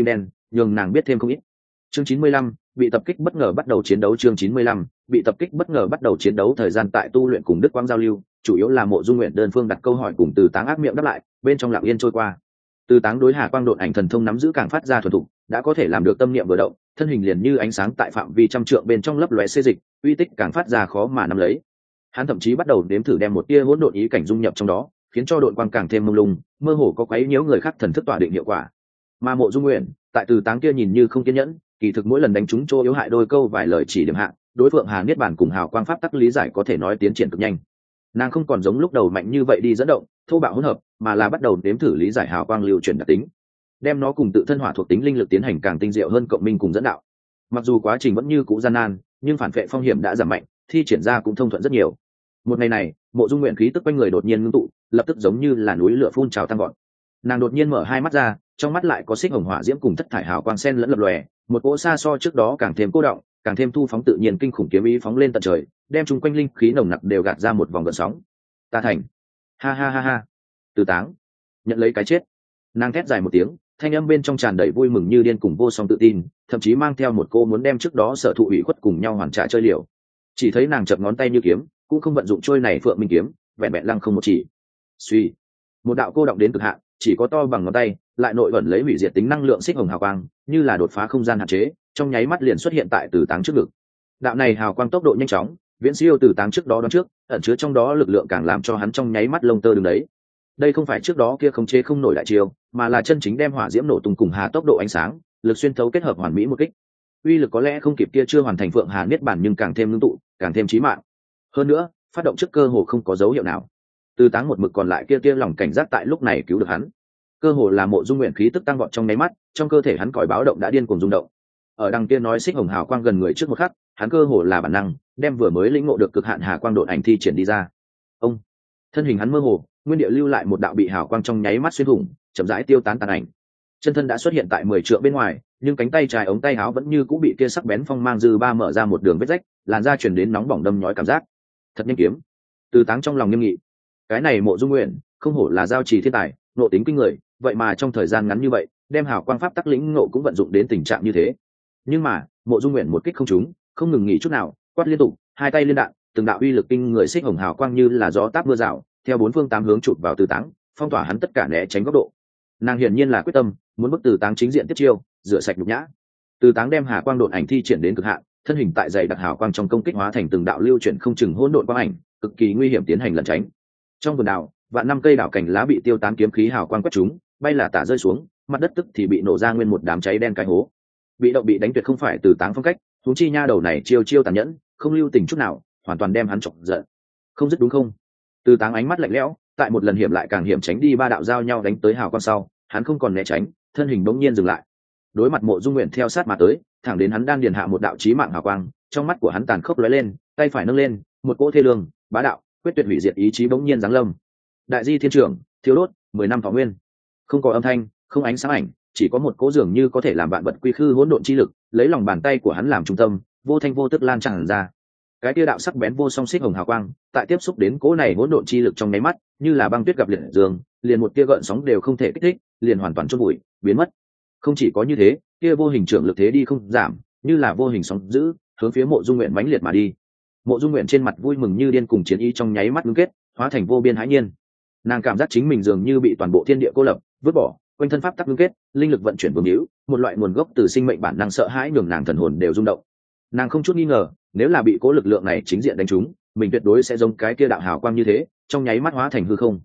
nhường nàng biết thêm không ít. Chương 95, bị tập kích bất ngờ bắt đầu chiến đấu. Chương 95, bị tập kích bất ngờ bắt đầu chiến đấu. Thời gian tại tu luyện cùng Đức Quang giao lưu, chủ yếu là Mộ Dung Nguyện đơn phương đặt câu hỏi cùng Từ Táng ác miệng đáp lại, bên trong lặng yên trôi qua. Từ Táng đối Hà Quang độn ảnh thần thông nắm giữ càng phát ra thuần thục, đã có thể làm được tâm niệm vừa động, thân hình liền như ánh sáng tại phạm vi trăm trượng bên trong lấp lóe xê dịch, uy tích càng phát ra khó mà nắm lấy. Hắn thậm chí bắt đầu nếm thử đem một tia hỗn độn ý cảnh dung nhập trong đó, khiến cho độn quang càng thêm mông lung, mơ hồ có quấy nhiễu người khác thần thức tỏa định hiệu quả. Mà Mộ Dung Nguyện, tại Từ Táng kia nhìn như không kiên nhẫn, kỳ thực mỗi lần đánh trúng chỗ yếu hại đôi câu vài lời chỉ điểm hạ, đối Phượng Hà Niết Bàn cùng Hào Quang pháp tắc lý giải có thể nói tiến triển cực nhanh. Nàng không còn giống lúc đầu mạnh như vậy đi dẫn động, thô bạo hỗn hợp, mà là bắt đầu nếm thử lý giải hào quang lưu chuyển đặc tính, đem nó cùng tự thân hỏa thuộc tính linh lực tiến hành càng tinh diệu hơn cộng minh cùng dẫn đạo. Mặc dù quá trình vẫn như cũ gian nan, nhưng phản vệ phong hiểm đã giảm mạnh, thi triển ra cũng thông thuận rất nhiều. Một ngày này, Mộ Dung Nguyện khí tức quanh người đột nhiên ngưng tụ, lập tức giống như là núi lửa phun trào tăng gọn. Nàng đột nhiên mở hai mắt ra, trong mắt lại có xích hồng hỏa diễm cùng thất thải hào quang sen lẫn lập lòe, một cỗ xa so trước đó càng thêm cô động, càng thêm thu phóng tự nhiên kinh khủng kiếm ý phóng lên tận trời, đem chung quanh linh khí nồng nặc đều gạt ra một vòng gợn sóng. Ta thành. Ha ha ha ha. Từ Táng nhận lấy cái chết. Nàng thét dài một tiếng, thanh âm bên trong tràn đầy vui mừng như điên cùng vô song tự tin, thậm chí mang theo một cô muốn đem trước đó sở thụ ủy khuất cùng nhau hoàn trả chơi liều. Chỉ thấy nàng chập ngón tay như kiếm, cũng không vận dụng trôi này Phượng Minh kiếm, vẹn vẹn lăng không một chỉ. Suy, một đạo cô động đến cực hạn, chỉ có to bằng ngón tay, lại nội ẩn lấy hủy diệt tính năng lượng xích hồng hào quang, như là đột phá không gian hạn chế, trong nháy mắt liền xuất hiện tại Từ Táng trước ngực. Đạo này hào quang tốc độ nhanh chóng, viễn siêu Từ Táng trước đó đoán trước, ẩn chứa trong đó lực lượng càng làm cho hắn trong nháy mắt lông tơ đứng đấy. Đây không phải trước đó kia không chế không nổi đại chiêu, mà là chân chính đem hỏa diễm nổ tung cùng hà tốc độ ánh sáng, lực xuyên thấu kết hợp hoàn mỹ một kích. Uy lực có lẽ không kịp kia chưa hoàn thành Phượng Hà Niết Bàn nhưng càng thêm ngưng tụ, càng thêm chí mạng. Hơn nữa, phát động trước cơ hồ không có dấu hiệu nào. Từ Táng một mực còn lại kia lòng cảnh giác tại lúc này cứu được hắn. Cơ hồ là Mộ Dung Nguyện khí tức tăng vọt trong nháy mắt, trong cơ thể hắn còi báo động đã điên cuồng rung động. Ở đằng kia nói xích hồng hào quang gần người trước một khắc, hắn cơ hồ là bản năng, đem vừa mới lĩnh ngộ được cực hạn hà quang độn ảnh thi triển đi ra. Ông, thân hình hắn mơ hồ, nguyên địa lưu lại một đạo bị hào quang trong nháy mắt xuyên thủng, chậm rãi tiêu tán tàn ảnh. Chân thân đã xuất hiện tại 10 trượng bên ngoài, nhưng cánh tay trái ống tay áo vẫn như cũ bị kia sắc bén phong mang dư ba mở ra một đường vết rách, làn da truyền đến nóng bỏng đâm nhói cảm giác. Thật nhanh kiếm. Từ Táng trong lòng nghiêm nghị. Cái này Mộ Dung Nguyện, không hổ là giao trì thiên tài, nộ tính kinh người, vậy mà trong thời gian ngắn như vậy, đem hào quang pháp tắc lĩnh ngộ cũng vận dụng đến tình trạng như thế. Nhưng mà, Mộ Dung Nguyện một kích không trúng, không ngừng nghỉ chút nào, quát liên tục, hai tay liên đạn, từng đạo uy lực kinh người xích hồng hào quang như là gió táp mưa rào, theo bốn phương tám hướng chụp vào Từ Táng, phong tỏa hắn tất cả né tránh góc độ. Nàng hiển nhiên là quyết tâm muốn bức Từ Táng chính diện tiếp chiêu, rửa sạch nhục nhã. Từ Táng đem hà quang độn ảnh thi triển đến cực hạn, thân hình tại dày đặc hào quang trong công kích hóa thành từng đạo lưu chuyển không chừng hỗn độn quang ảnh, cực kỳ nguy hiểm tiến hành lẩn tránh. Trong vườn đào, vạn năm cây đảo cảnh lá bị tiêu tán kiếm khí hào quang quét chúng, bay là tả rơi xuống, mặt đất tức thì bị nổ ra nguyên một đám cháy đen cái hố. Bị động bị đánh tuyệt không phải Từ Táng phong cách, huống chi nha đầu này chiêu chiêu tàn nhẫn, không lưu tình chút nào, hoàn toàn đem hắn chọc giận. Không dứt đúng không? Từ Táng ánh mắt lạnh lẽo, tại một lần hiểm lại càng hiểm tránh đi ba đạo giao nhau đánh tới hào quang sau, hắn không còn né tránh, thân hình bỗng nhiên dừng lại. Đối mặt Mộ Dung Nguyện theo sát mà tới, thẳng đến hắn đan điền hạ một đạo chí mạng hào quang, trong mắt của hắn tàn khốc lóe lên, tay phải nâng lên, một cỗ thê lương, bá đạo, quyết tuyệt hủy diệt ý chí bỗng nhiên giáng lâm. Đại di thiên trưởng, thiếu đốt, 10 năm thọ nguyên. Không có âm thanh, không ánh sáng ảnh, chỉ có một cỗ dường như có thể làm vạn vật quy khư hỗn độn chi lực, lấy lòng bàn tay của hắn làm trung tâm, vô thanh vô tức lan tràn ra. Cái tia đạo sắc bén vô song xích hồng hào quang, tại tiếp xúc đến cỗ này hỗn độn chi lực trong nháy mắt, như là băng tuyết gặp liệt dương, liền một tia gợn sóng đều không thể kích thích, liền hoàn toàn chôn bụi, biến mất. Không chỉ có như thế, tia vô hình trưởng lực thế đi không giảm, như là vô hình sóng dữ, hướng phía Mộ Dung Nguyện mãnh liệt mà đi. Mộ Dung Nguyện trên mặt vui mừng như điên cùng chiến ý trong nháy mắt ngưng kết, hóa thành vô biên hãi nhiên. Nàng cảm giác chính mình dường như bị toàn bộ thiên địa cô lập, vứt bỏ, quanh thân pháp tắc ngưng kết, linh lực vận chuyển vương hữu, một loại nguồn gốc từ sinh mệnh bản năng sợ hãi nhường nàng thần hồn đều rung động. Nàng không chút nghi ngờ, nếu là bị cố lực lượng này chính diện đánh trúng, mình tuyệt đối sẽ giống cái kia đạo hào quang như thế, trong nháy mắt hóa thành hư không.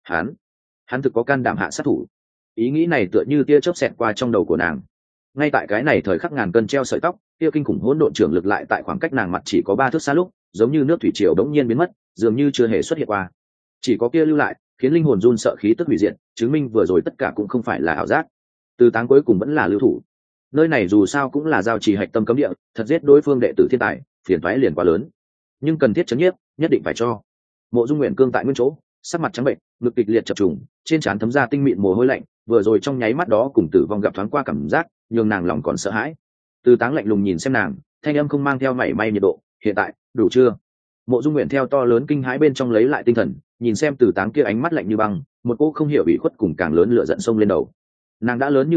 Hắn thực có can đảm hạ sát thủ. Ý nghĩ này tựa như tia chớp xẹt qua trong đầu của nàng. Ngay tại cái này thời khắc ngàn cân treo sợi tóc, kia kinh khủng hỗn độn trưởng lực lại tại khoảng cách nàng mặt chỉ có 3 thước xa lúc, giống như nước thủy triều đống nhiên biến mất, dường như chưa hề xuất hiện qua. Chỉ có kia lưu lại, khiến linh hồn run sợ khí tức hủy diệt, chứng minh vừa rồi tất cả cũng không phải là ảo giác. Từ Táng cuối cùng vẫn là lưu thủ. Nơi này dù sao cũng là giao trì hạch tâm cấm địa, thật giết đối phương đệ tử thiên tài, phiền toái liền quá lớn. Nhưng cần thiết chấn nhiếp, nhất định phải cho. Mộ Dung Nguyện cương tại nguyên chỗ, sắc mặt trắng bệnh, ngực kịch liệt chập trùng, trên trán thấm ra tinh mịn mồ hôi lạnh, vừa rồi trong nháy mắt đó cùng tử vong gặp thoáng qua cảm giác, nhường nàng lòng còn sợ hãi. Từ Táng lạnh lùng nhìn xem nàng, thanh âm không mang theo mảy may nhiệt độ, "Hiện tại, đủ chưa?" Mộ Dung Nguyện theo to lớn kinh hãi bên trong lấy lại tinh thần, nhìn xem Từ Táng kia ánh mắt lạnh như băng, một cô không hiểu ủy khuất cùng càng lớn lửa giận sông lên đầu. Nàng đã lớn như vậy,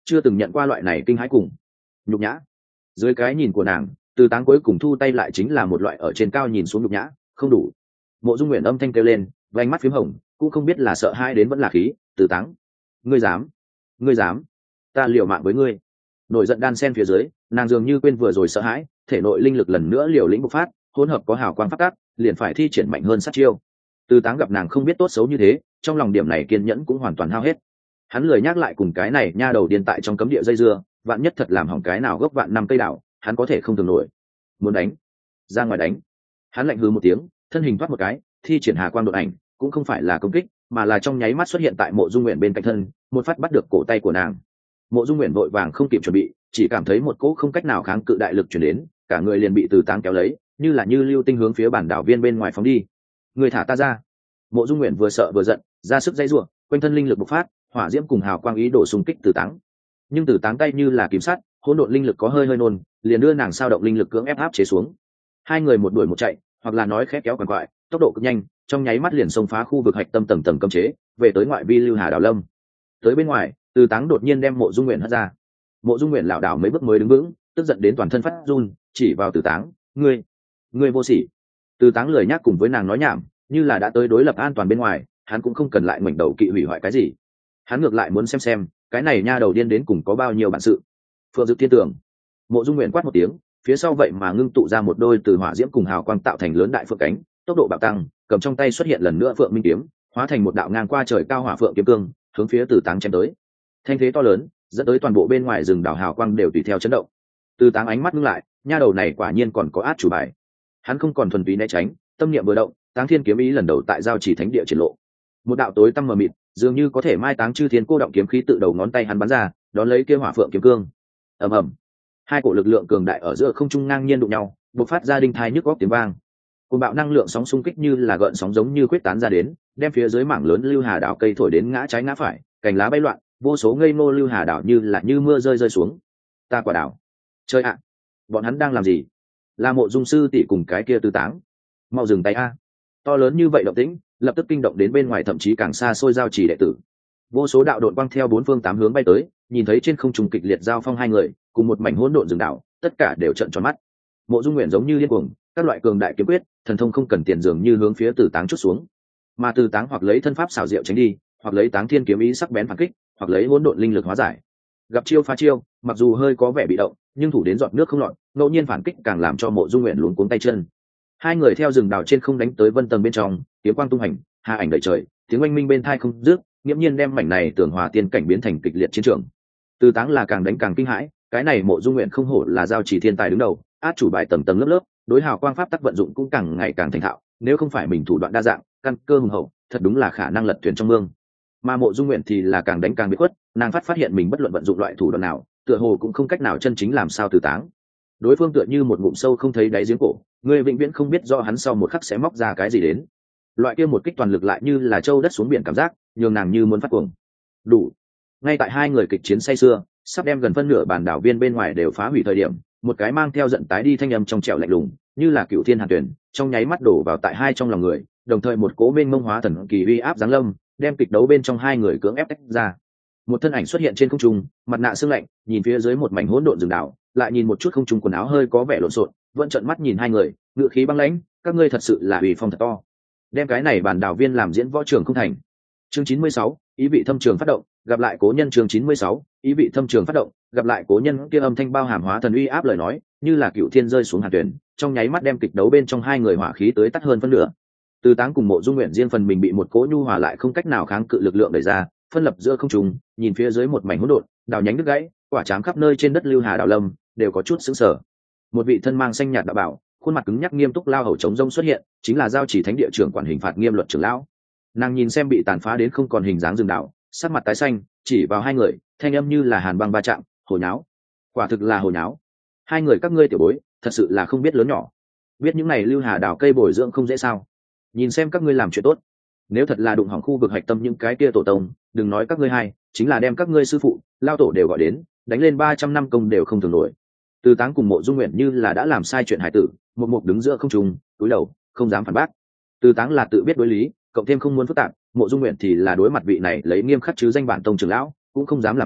chưa từng nhận qua loại này kinh hãi cùng nhục nhã. Dưới cái nhìn của nàng, Từ Táng cuối cùng thu tay lại chính là một loại ở trên cao nhìn xuống nhục nhã, không đủ. Mộ Dung Nguyện âm thanh kêu lên, vành mắt phím hồng, cũng không biết là sợ hãi đến vẫn là khí. Từ Táng, ngươi dám, ngươi dám, ta liều mạng với ngươi. Nổi giận đan sen phía dưới, nàng dường như quên vừa rồi sợ hãi, thể nội linh lực lần nữa liều lĩnh bộc phát, hỗn hợp có hào quang phát tác, liền phải thi triển mạnh hơn sát chiêu. Từ Táng gặp nàng không biết tốt xấu như thế, trong lòng điểm này kiên nhẫn cũng hoàn toàn hao hết. Hắn lười nhắc lại cùng cái này nha đầu điên tại trong cấm địa dây dưa, vạn nhất thật làm hỏng cái nào gốc vạn năm cây đảo, hắn có thể không tưởng nổi. Muốn đánh, ra ngoài đánh. Hắn lạnh hừ một tiếng, thân hình thoát một cái, thi triển hà quang đột ảnh, cũng không phải là công kích, mà là trong nháy mắt xuất hiện tại Mộ Dung Nguyện bên cạnh thân, một phát bắt được cổ tay của nàng. Mộ Dung Nguyện vội vàng không kịp chuẩn bị, chỉ cảm thấy một cỗ không cách nào kháng cự đại lực truyền đến, cả người liền bị Từ Táng kéo lấy, như là như lưu tinh hướng phía bản đảo viên bên ngoài phóng đi. Người thả ta ra. Mộ Dung Nguyện vừa sợ vừa giận, ra sức dây rủa, quanh thân linh lực bộc phát, hỏa diễm cùng hào quang ý đổ xung kích Từ Táng. Nhưng Từ Táng tay như là kìm sắt, hỗn độn linh lực có hơi nôn, liền đưa nàng sao động linh lực cưỡng ép áp chế xuống. Hai người một đuổi một chạy, hoặc là nói khét kéo quằn quại, tốc độ cực nhanh, trong nháy mắt liền xông phá khu vực hạch tâm tầng tầng cấm chế, về tới ngoại vi lưu hà đảo lâm. Tới bên ngoài, Từ Táng đột nhiên đem Mộ Dung Nguyện hất ra. Mộ Dung Nguyện lảo đảo mấy bước mới đứng vững, tức giận đến toàn thân phát run, chỉ vào Từ Táng, ngươi vô sỉ. Từ Táng lười nhắc cùng với nàng nói nhảm, như là đã tới đối lập an toàn bên ngoài, hắn cũng không cần lại ngoảnh đầu kỵ hủy hoại cái gì. Hắn ngược lại muốn xem cái này nha đầu điên đến cùng có bao nhiêu bản sự. Phượng Dực Thiên Tường. Mộ Dung Nguyện quát một tiếng, phía sau vậy mà ngưng tụ ra một đôi từ hỏa diễm cùng hào quang tạo thành lớn đại phượng cánh, tốc độ bạo tăng, cầm trong tay xuất hiện lần nữa phượng minh kiếm, hóa thành một đạo ngang qua trời cao hỏa phượng kiếm cương, hướng phía Từ Táng chém tới. Thanh thế to lớn, dẫn tới toàn bộ bên ngoài rừng đảo hào quang đều tùy theo chấn động. Từ Táng ánh mắt ngưng lại, nha đầu này quả nhiên còn có át chủ bài. Hắn không còn thuần túy né tránh, tâm niệm vừa động, Táng Thiên kiếm ý lần đầu tại giao chỉ thánh địa triển lộ. Một đạo tối tăm mờ mịt, dường như có thể mai táng chư thiên cô động kiếm khí tự đầu ngón tay hắn bắn ra, đón lấy kia hỏa phượng kiếm cương. Ầm ầm. Hai cổ lực lượng cường đại ở giữa không trung ngang nhiên đụng nhau, bộc phát ra đinh thai nhức góc tiếng vang. Cùng bạo năng lượng sóng xung kích như là gợn sóng giống như quyết tán ra đến, đem phía dưới mảng lớn lưu hà đảo cây thổi đến ngã trái ngã phải, cành lá bay loạn, vô số ngây ngô lưu hà đảo như là như mưa rơi xuống. Ta quả đảo. Chơi ạ. Bọn hắn đang làm gì? Là Mộ Dung sư tỷ cùng cái kia Từ Táng. Mau dừng tay a. To lớn như vậy động tĩnh, lập tức kinh động đến bên ngoài thậm chí càng xa xôi giao chỉ đệ tử. Vô số đạo độn quang theo bốn phương tám hướng bay tới, nhìn thấy trên không trung kịch liệt giao phong hai người, cùng một mảnh hỗn độn rừng đảo, tất cả đều trợn tròn mắt. Mộ Dung Nguyện giống như điên cuồng, các loại cường đại kiếm quyết, thần thông không cần tiền dường như hướng phía Từ Táng chút xuống. Mà Từ Táng hoặc lấy thân pháp xảo diệu tránh đi, hoặc lấy Táng Thiên kiếm ý sắc bén phản kích, hoặc lấy hỗn độn linh lực hóa giải. Gặp chiêu phá chiêu, mặc dù hơi có vẻ bị động, nhưng thủ đến giọt nước không lọt, ngẫu nhiên phản kích càng làm cho Mộ Dung Nguyện luống cuống tay chân. Hai người theo rừng đào trên không đánh tới vân tầng bên trong, kiếm quang tung hành, hà ảnh đầy trời, tiếng oanh minh bên tai không dứt, nghiễm nhiên đem mảnh này tưởng hòa tiên cảnh biến thành kịch liệt chiến trường. Từ Táng là càng đánh càng kinh hãi, cái này Mộ Dung Nguyện không hổ là giao chỉ thiên tài đứng đầu, át chủ bài tầng tầng lớp lớp, đối hào quang pháp tắc vận dụng cũng càng ngày càng thành thạo, nếu không phải mình thủ đoạn đa dạng, căn cơ hùng hậu, thật đúng là khả năng lật thuyền trong mương. Mà Mộ Dung Nguyện thì là càng đánh càng bị khuất, nàng phát hiện mình bất luận vận dụng loại thủ đoạn nào, tựa hồ cũng không cách nào chân chính làm sao Từ Táng. Đối phương tựa như một ngụm sâu không thấy đáy giếng cổ, người vĩnh viễn không biết do hắn sau một khắc sẽ móc ra cái gì đến. Loại kia một kích toàn lực lại như là châu đất xuống biển cảm giác, nhường nàng như muốn phát cuồng. Đủ. Ngay tại hai người kịch chiến say sưa, sắp đem gần phân nửa bản đảo viên bên ngoài đều phá hủy thời điểm, một cái mang theo giận tái đi thanh âm trong trẻo lạnh lùng, như là cựu thiên hàn tuyển, trong nháy mắt đổ vào tại hai trong lòng người, đồng thời một cố mênh mông hóa thần kỳ uy áp giáng lâm, đem kịch đấu bên trong hai người cưỡng ép tách ra. Một thân ảnh xuất hiện trên không trung, mặt nạ sương lạnh, nhìn phía dưới một mảnh hỗn độn rừng đảo, lại nhìn một chút không trung quần áo hơi có vẻ lộn xộn, vẫn trợn mắt nhìn hai người, ngựa khí băng lãnh, các ngươi thật sự là ủy phong thật to. Đem cái này bản đảo viên làm diễn võ trường không thành. Chương 96, ý vị thâm trường phát động, gặp lại cố nhân. Chương 96, ý vị thâm trường phát động, gặp lại cố nhân. Kia âm thanh bao hàm hóa thần uy áp lời nói, như là cựu thiên rơi xuống hàn tuyển, trong nháy mắt đem kịch đấu bên trong hai người hỏa khí tới tắt hơn phân nửa. Từ Táng cùng Mộ Dung Nguyện riêng phần mình bị một cỗ nhu hòa lại không cách nào kháng cự lực lượng đẩy ra, phân lập giữa không trung, nhìn phía dưới một mảnh hỗn độn, đào nhánh đứt gãy, quả trám khắp nơi trên đất lưu hà đảo lâm, đều có chút sững sờ. Một vị thân mang xanh nhạt đạo bảo, khuôn mặt cứng nhắc nghiêm túc lao hầu chống rông xuất hiện, chính là giao chỉ thánh địa trưởng quản hình phạt nghiêm luật trưởng lão. Nàng nhìn xem bị tàn phá đến không còn hình dáng rừng đảo, sắc mặt tái xanh, chỉ vào hai người, thanh âm như là hàn băng va chạm, hồ nháo. Quả thực là hồ nháo. Hai người các ngươi tiểu bối, thật sự là không biết lớn nhỏ. Biết những này lưu hà đảo cây bồi dưỡng không dễ sao? Nhìn xem các ngươi làm chuyện tốt. Nếu thật là đụng hỏng khu vực hạch tâm những cái kia tổ tông, đừng nói các ngươi hai, chính là đem các ngươi sư phụ, lao tổ đều gọi đến, đánh lên 300 năm công đều không thường nổi. Từ Táng cùng Mộ Dung Nguyện như là đã làm sai chuyện hải tử, một mục đứng giữa không trung, cúi đầu, không dám phản bác. Từ Táng là tự biết đối lý, cộng thêm không muốn phức tạp, Mộ Dung Nguyện thì là đối mặt vị này lấy nghiêm khắc chứ danh bản tông trưởng lão, cũng không dám làm cản,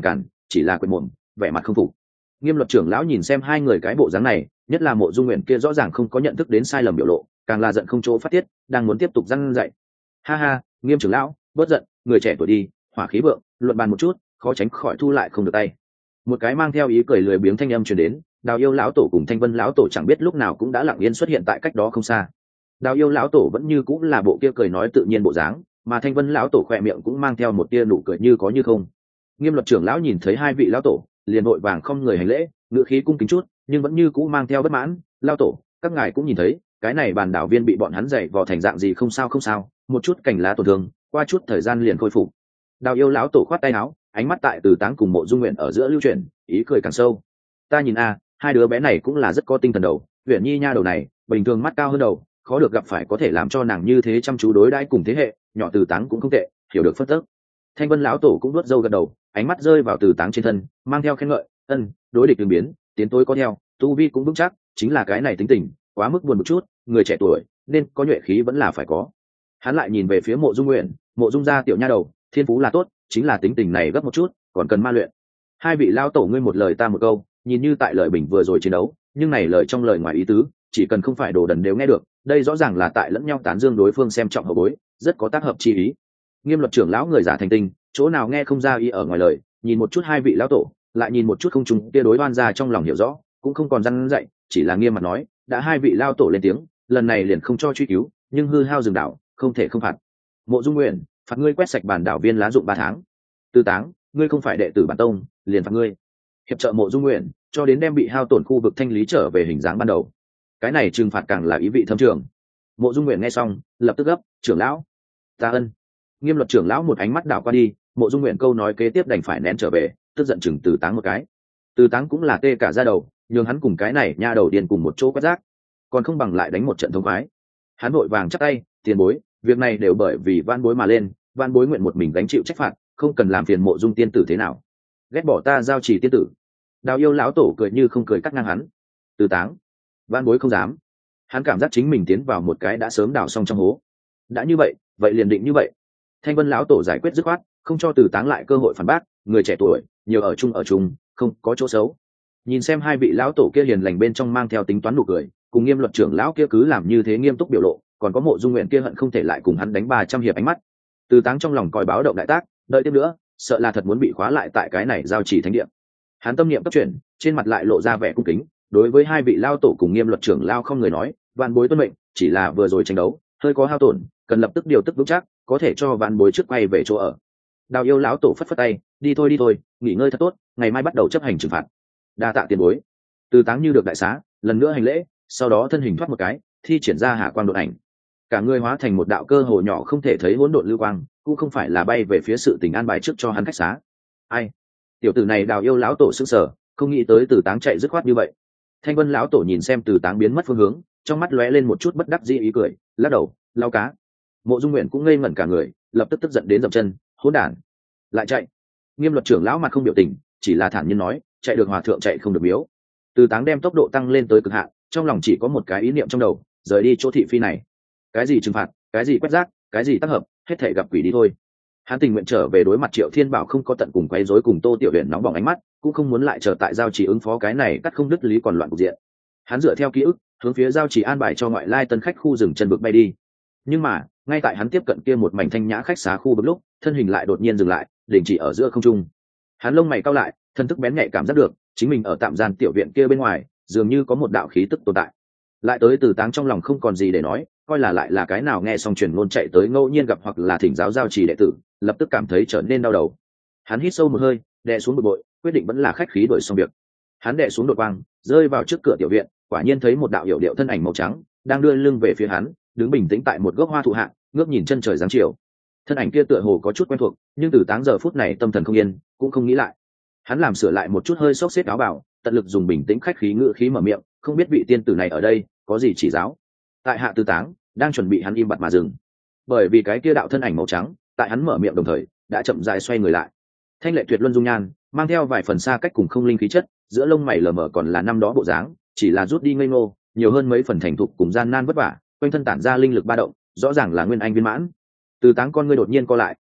chỉ là quyệt mồm vẻ mặt không phục. Nghiêm luật trưởng lão nhìn xem hai người cái bộ dáng này, nhất là Mộ Dung Nguyện kia rõ ràng không có nhận thức đến sai lầm biểu lộ, càng là giận không chỗ phát tiết, đang muốn tiếp tục răn dạy. Ha ha, Nghiêm trưởng lão bớt giận, người trẻ tuổi đi, hỏa khí vượng, luận bàn một chút, khó tránh khỏi thu lại không được tay. Một cái mang theo ý cười lười biếng thanh âm truyền đến. Đào Yêu lão tổ cùng Thanh Vân lão tổ chẳng biết lúc nào cũng đã lặng yên xuất hiện tại cách đó không xa. Đào Yêu lão tổ vẫn như cũng là bộ kia cười nói tự nhiên bộ dáng, mà Thanh Vân lão tổ khỏe miệng cũng mang theo một tia nụ cười như có như không. Nghiêm luật trưởng lão nhìn thấy hai vị lão tổ, liền vội vàng không người hành lễ, ngữ khí cung kính chút, nhưng vẫn như cũ mang theo bất mãn. Lão tổ, các ngài cũng nhìn thấy, cái này bàn đảo viên bị bọn hắn dày vò thành dạng gì, không sao không sao, một chút cành lá tổn thương, qua chút thời gian liền khôi phục. Đào Yêu lão tổ khoát tay áo, ánh mắt tại Từ Táng cùng Mộ Dung Nguyện ở giữa lưu chuyển, ý cười càng sâu. Ta nhìn hai đứa bé này cũng là rất có tinh thần đầu, Uyển Nhi nha đầu này, bình thường mắt cao hơn đầu, khó được gặp phải có thể làm cho nàng như thế chăm chú đối đãi cùng thế hệ, nhỏ Từ Táng cũng không tệ, hiểu được phân tích. Thanh Vân lão tổ cũng vuốt râu gật đầu, ánh mắt rơi vào Từ Táng trên thân, mang theo khen ngợi, đối địch ứng biến, tiến tối có theo, tu vi cũng vững chắc, chính là cái này tính tình, quá mức buồn một chút, người trẻ tuổi nên có nhuệ khí vẫn là phải có. Hắn lại nhìn về phía Mộ Dung Nguyện, Mộ Dung gia tiểu nha đầu, thiên phú là tốt, chính là tính tình này gấp một chút, còn cần ma luyện. Hai vị lão tổ ngươi một lời ta một câu, nhìn như tại lời bình vừa rồi chiến đấu, nhưng này lời trong lời ngoài ý tứ, chỉ cần không phải đồ đần đều nghe được, đây rõ ràng là tại lẫn nhau tán dương đối phương xem trọng hậu bối, rất có tác hợp chi ý. Nghiêm luật trưởng lão người giả thành tinh, chỗ nào nghe không ra ý ở ngoài lời, nhìn một chút hai vị lão tổ, lại nhìn một chút không trùng kia đối đoan ra trong lòng hiểu rõ, cũng không còn răn dạy, chỉ là nghiêm mặt nói, đã hai vị lão tổ lên tiếng, lần này liền không cho truy cứu, nhưng hư hao rừng đảo, không thể không phạt. Mộ Dung Nguyện, phạt ngươi quét sạch bản đảo viên lá dụng 3 tháng. Từ Táng, ngươi không phải đệ tử bản tông, liền phạt ngươi hiệp trợ Mộ Dung Nguyện, cho đến đem bị hao tổn khu vực thanh lý trở về hình dáng ban đầu. Cái này trừng phạt càng là ý vị thâm trường. Mộ Dung Nguyện nghe xong, lập tức gấp, trưởng lão, ta ân. Nghiêm luật trưởng lão một ánh mắt đảo qua đi, Mộ Dung Nguyện câu nói kế tiếp đành phải nén trở về, tức giận chừng Từ Táng một cái. Từ Táng cũng là tê cả da đầu, nhường hắn cùng cái này nha đầu điên cùng một chỗ quét rác, còn không bằng lại đánh một trận thống khoái. Hắn vội vàng chắp tay, tiền bối, việc này đều bởi vì van bối mà lên, van bối nguyện một mình gánh chịu trách phạt, không cần làm phiền Mộ Dung tiên tử thế nào. Ghét bỏ ta giao trì tiên tử. Đào Yêu lão tổ cười như không cười cắt ngang hắn. Từ Táng, van bối không dám. Hắn cảm giác chính mình tiến vào một cái đã sớm đào xong trong hố. Đã như vậy, vậy liền định như vậy. Thanh Vân lão tổ giải quyết dứt khoát, không cho Từ Táng lại cơ hội phản bác, người trẻ tuổi, nhiều ở chung, không có chỗ xấu. Nhìn xem hai vị lão tổ kia hiền lành bên trong mang theo tính toán nụ cười, cùng Nghiêm luật trưởng lão kia cứ làm như thế nghiêm túc biểu lộ, còn có Mộ Dung Nguyện kia hận không thể lại cùng hắn đánh 300 hiệp ánh mắt. Từ Táng trong lòng còi báo động đại tác, đợi tiếp nữa, sợ là thật muốn bị khóa lại tại cái này giao chỉ thánh địa. Hắn tâm niệm cấp chuyển, trên mặt lại lộ ra vẻ cung kính, đối với hai vị lao tổ cùng Nghiêm luật trưởng lao không người nói, vạn bối tuân mệnh, chỉ là vừa rồi tranh đấu hơi có hao tổn, cần lập tức điều tức vững chắc, có thể cho vạn bối trước quay về chỗ ở. Đào Yêu lão tổ phất phất tay, đi thôi, nghỉ ngơi thật tốt, ngày mai bắt đầu chấp hành trừng phạt. Đa tạ tiền bối. Từ Táng như được đại xá, lần nữa hành lễ, sau đó thân hình thoát một cái, thi triển ra hạ quang đột ảnh, cả người hóa thành một đạo cơ hồ nhỏ không thể thấy hỗn độn lưu quang, cũng không phải là bay về phía sự tình an bài trước cho hắn khách xá. Ai, tiểu tử này Đào Yêu lão tổ sững sờ, không nghĩ tới Từ Táng chạy dứt khoát như vậy. Thanh Vân lão tổ nhìn xem Từ Táng biến mất phương hướng, trong mắt lóe lên một chút bất đắc dĩ ý cười, lắc đầu, lao cá. Mộ Dung Nguyện cũng ngây ngẩn cả người, lập tức tức giận đến dậm chân, hỗn đản, lại chạy. Nghiêm luật trưởng lão mặt không biểu tình, chỉ là thản nhiên nói, chạy được hòa thượng chạy không được miếu. Từ Táng đem tốc độ tăng lên tới cực hạn, trong lòng chỉ có một cái ý niệm trong đầu, rời đi chỗ thị phi này. Cái gì trừng phạt, cái gì quét rác, cái gì tác hợp, hết thể gặp quỷ đi thôi. Hắn tình nguyện trở về đối mặt Triệu Thiên Bảo không có tận cùng quấy rối cùng Tô Tiểu Huyền nóng bỏng ánh mắt, cũng không muốn lại chờ tại giao chỉ ứng phó cái này cắt không đứt lý còn loạn cục diện. Hắn dựa theo ký ức, hướng phía giao chỉ an bài cho ngoại lai tân khách khu rừng chân vực bay đi. Nhưng mà, ngay tại hắn tiếp cận kia một mảnh thanh nhã khách xá khu vực lúc, thân hình lại đột nhiên dừng lại, đình chỉ ở giữa không trung. Hắn lông mày cau lại, thân thức bén nhạy cảm giác được, chính mình ở tạm gian tiểu viện kia bên ngoài, dường như có một đạo khí tức tồn tại. Lại tới Từ Táng trong lòng không còn gì để nói, coi là lại là cái nào nghe xong truyền ngôn chạy tới ngẫu nhiên gặp hoặc là thỉnh giáo giao trì đệ tử, lập tức cảm thấy trở nên đau đầu. Hắn hít sâu một hơi, đè xuống bực bội, quyết định vẫn là khách khí đổi xong việc. Hắn đè xuống đột quang, rơi vào trước cửa tiểu viện, quả nhiên thấy một đạo hiểu điệu thân ảnh màu trắng đang đưa lưng về phía hắn, đứng bình tĩnh tại một gốc hoa thụ hạ, ngước nhìn chân trời giáng chiều. Thân ảnh kia tựa hồ có chút quen thuộc, nhưng Từ Táng giờ phút này tâm thần không yên, cũng không nghĩ lại. Hắn làm sửa lại một chút hơi xốc xếp áo bào, tận lực dùng bình tĩnh khách khí ngữ khí mở miệng, không biết vị tiên tử này ở đây có gì chỉ giáo. Tại hạ Từ Táng đang chuẩn bị hắn im bặt mà dừng, bởi vì cái kia đạo thân ảnh màu trắng tại hắn mở miệng đồng thời đã chậm rãi xoay người lại. Thanh lệ tuyệt luân dung nhan, mang theo vài phần xa cách cùng không linh khí chất, giữa lông mày lờ mờ còn là năm đó bộ dáng, chỉ là rút đi ngây ngô, nhiều hơn mấy phần thành thục cùng gian nan vất vả, quanh thân tản ra linh lực ba động, rõ ràng là nguyên anh viên mãn. Từ Táng con ngươi đột nhiên co lại,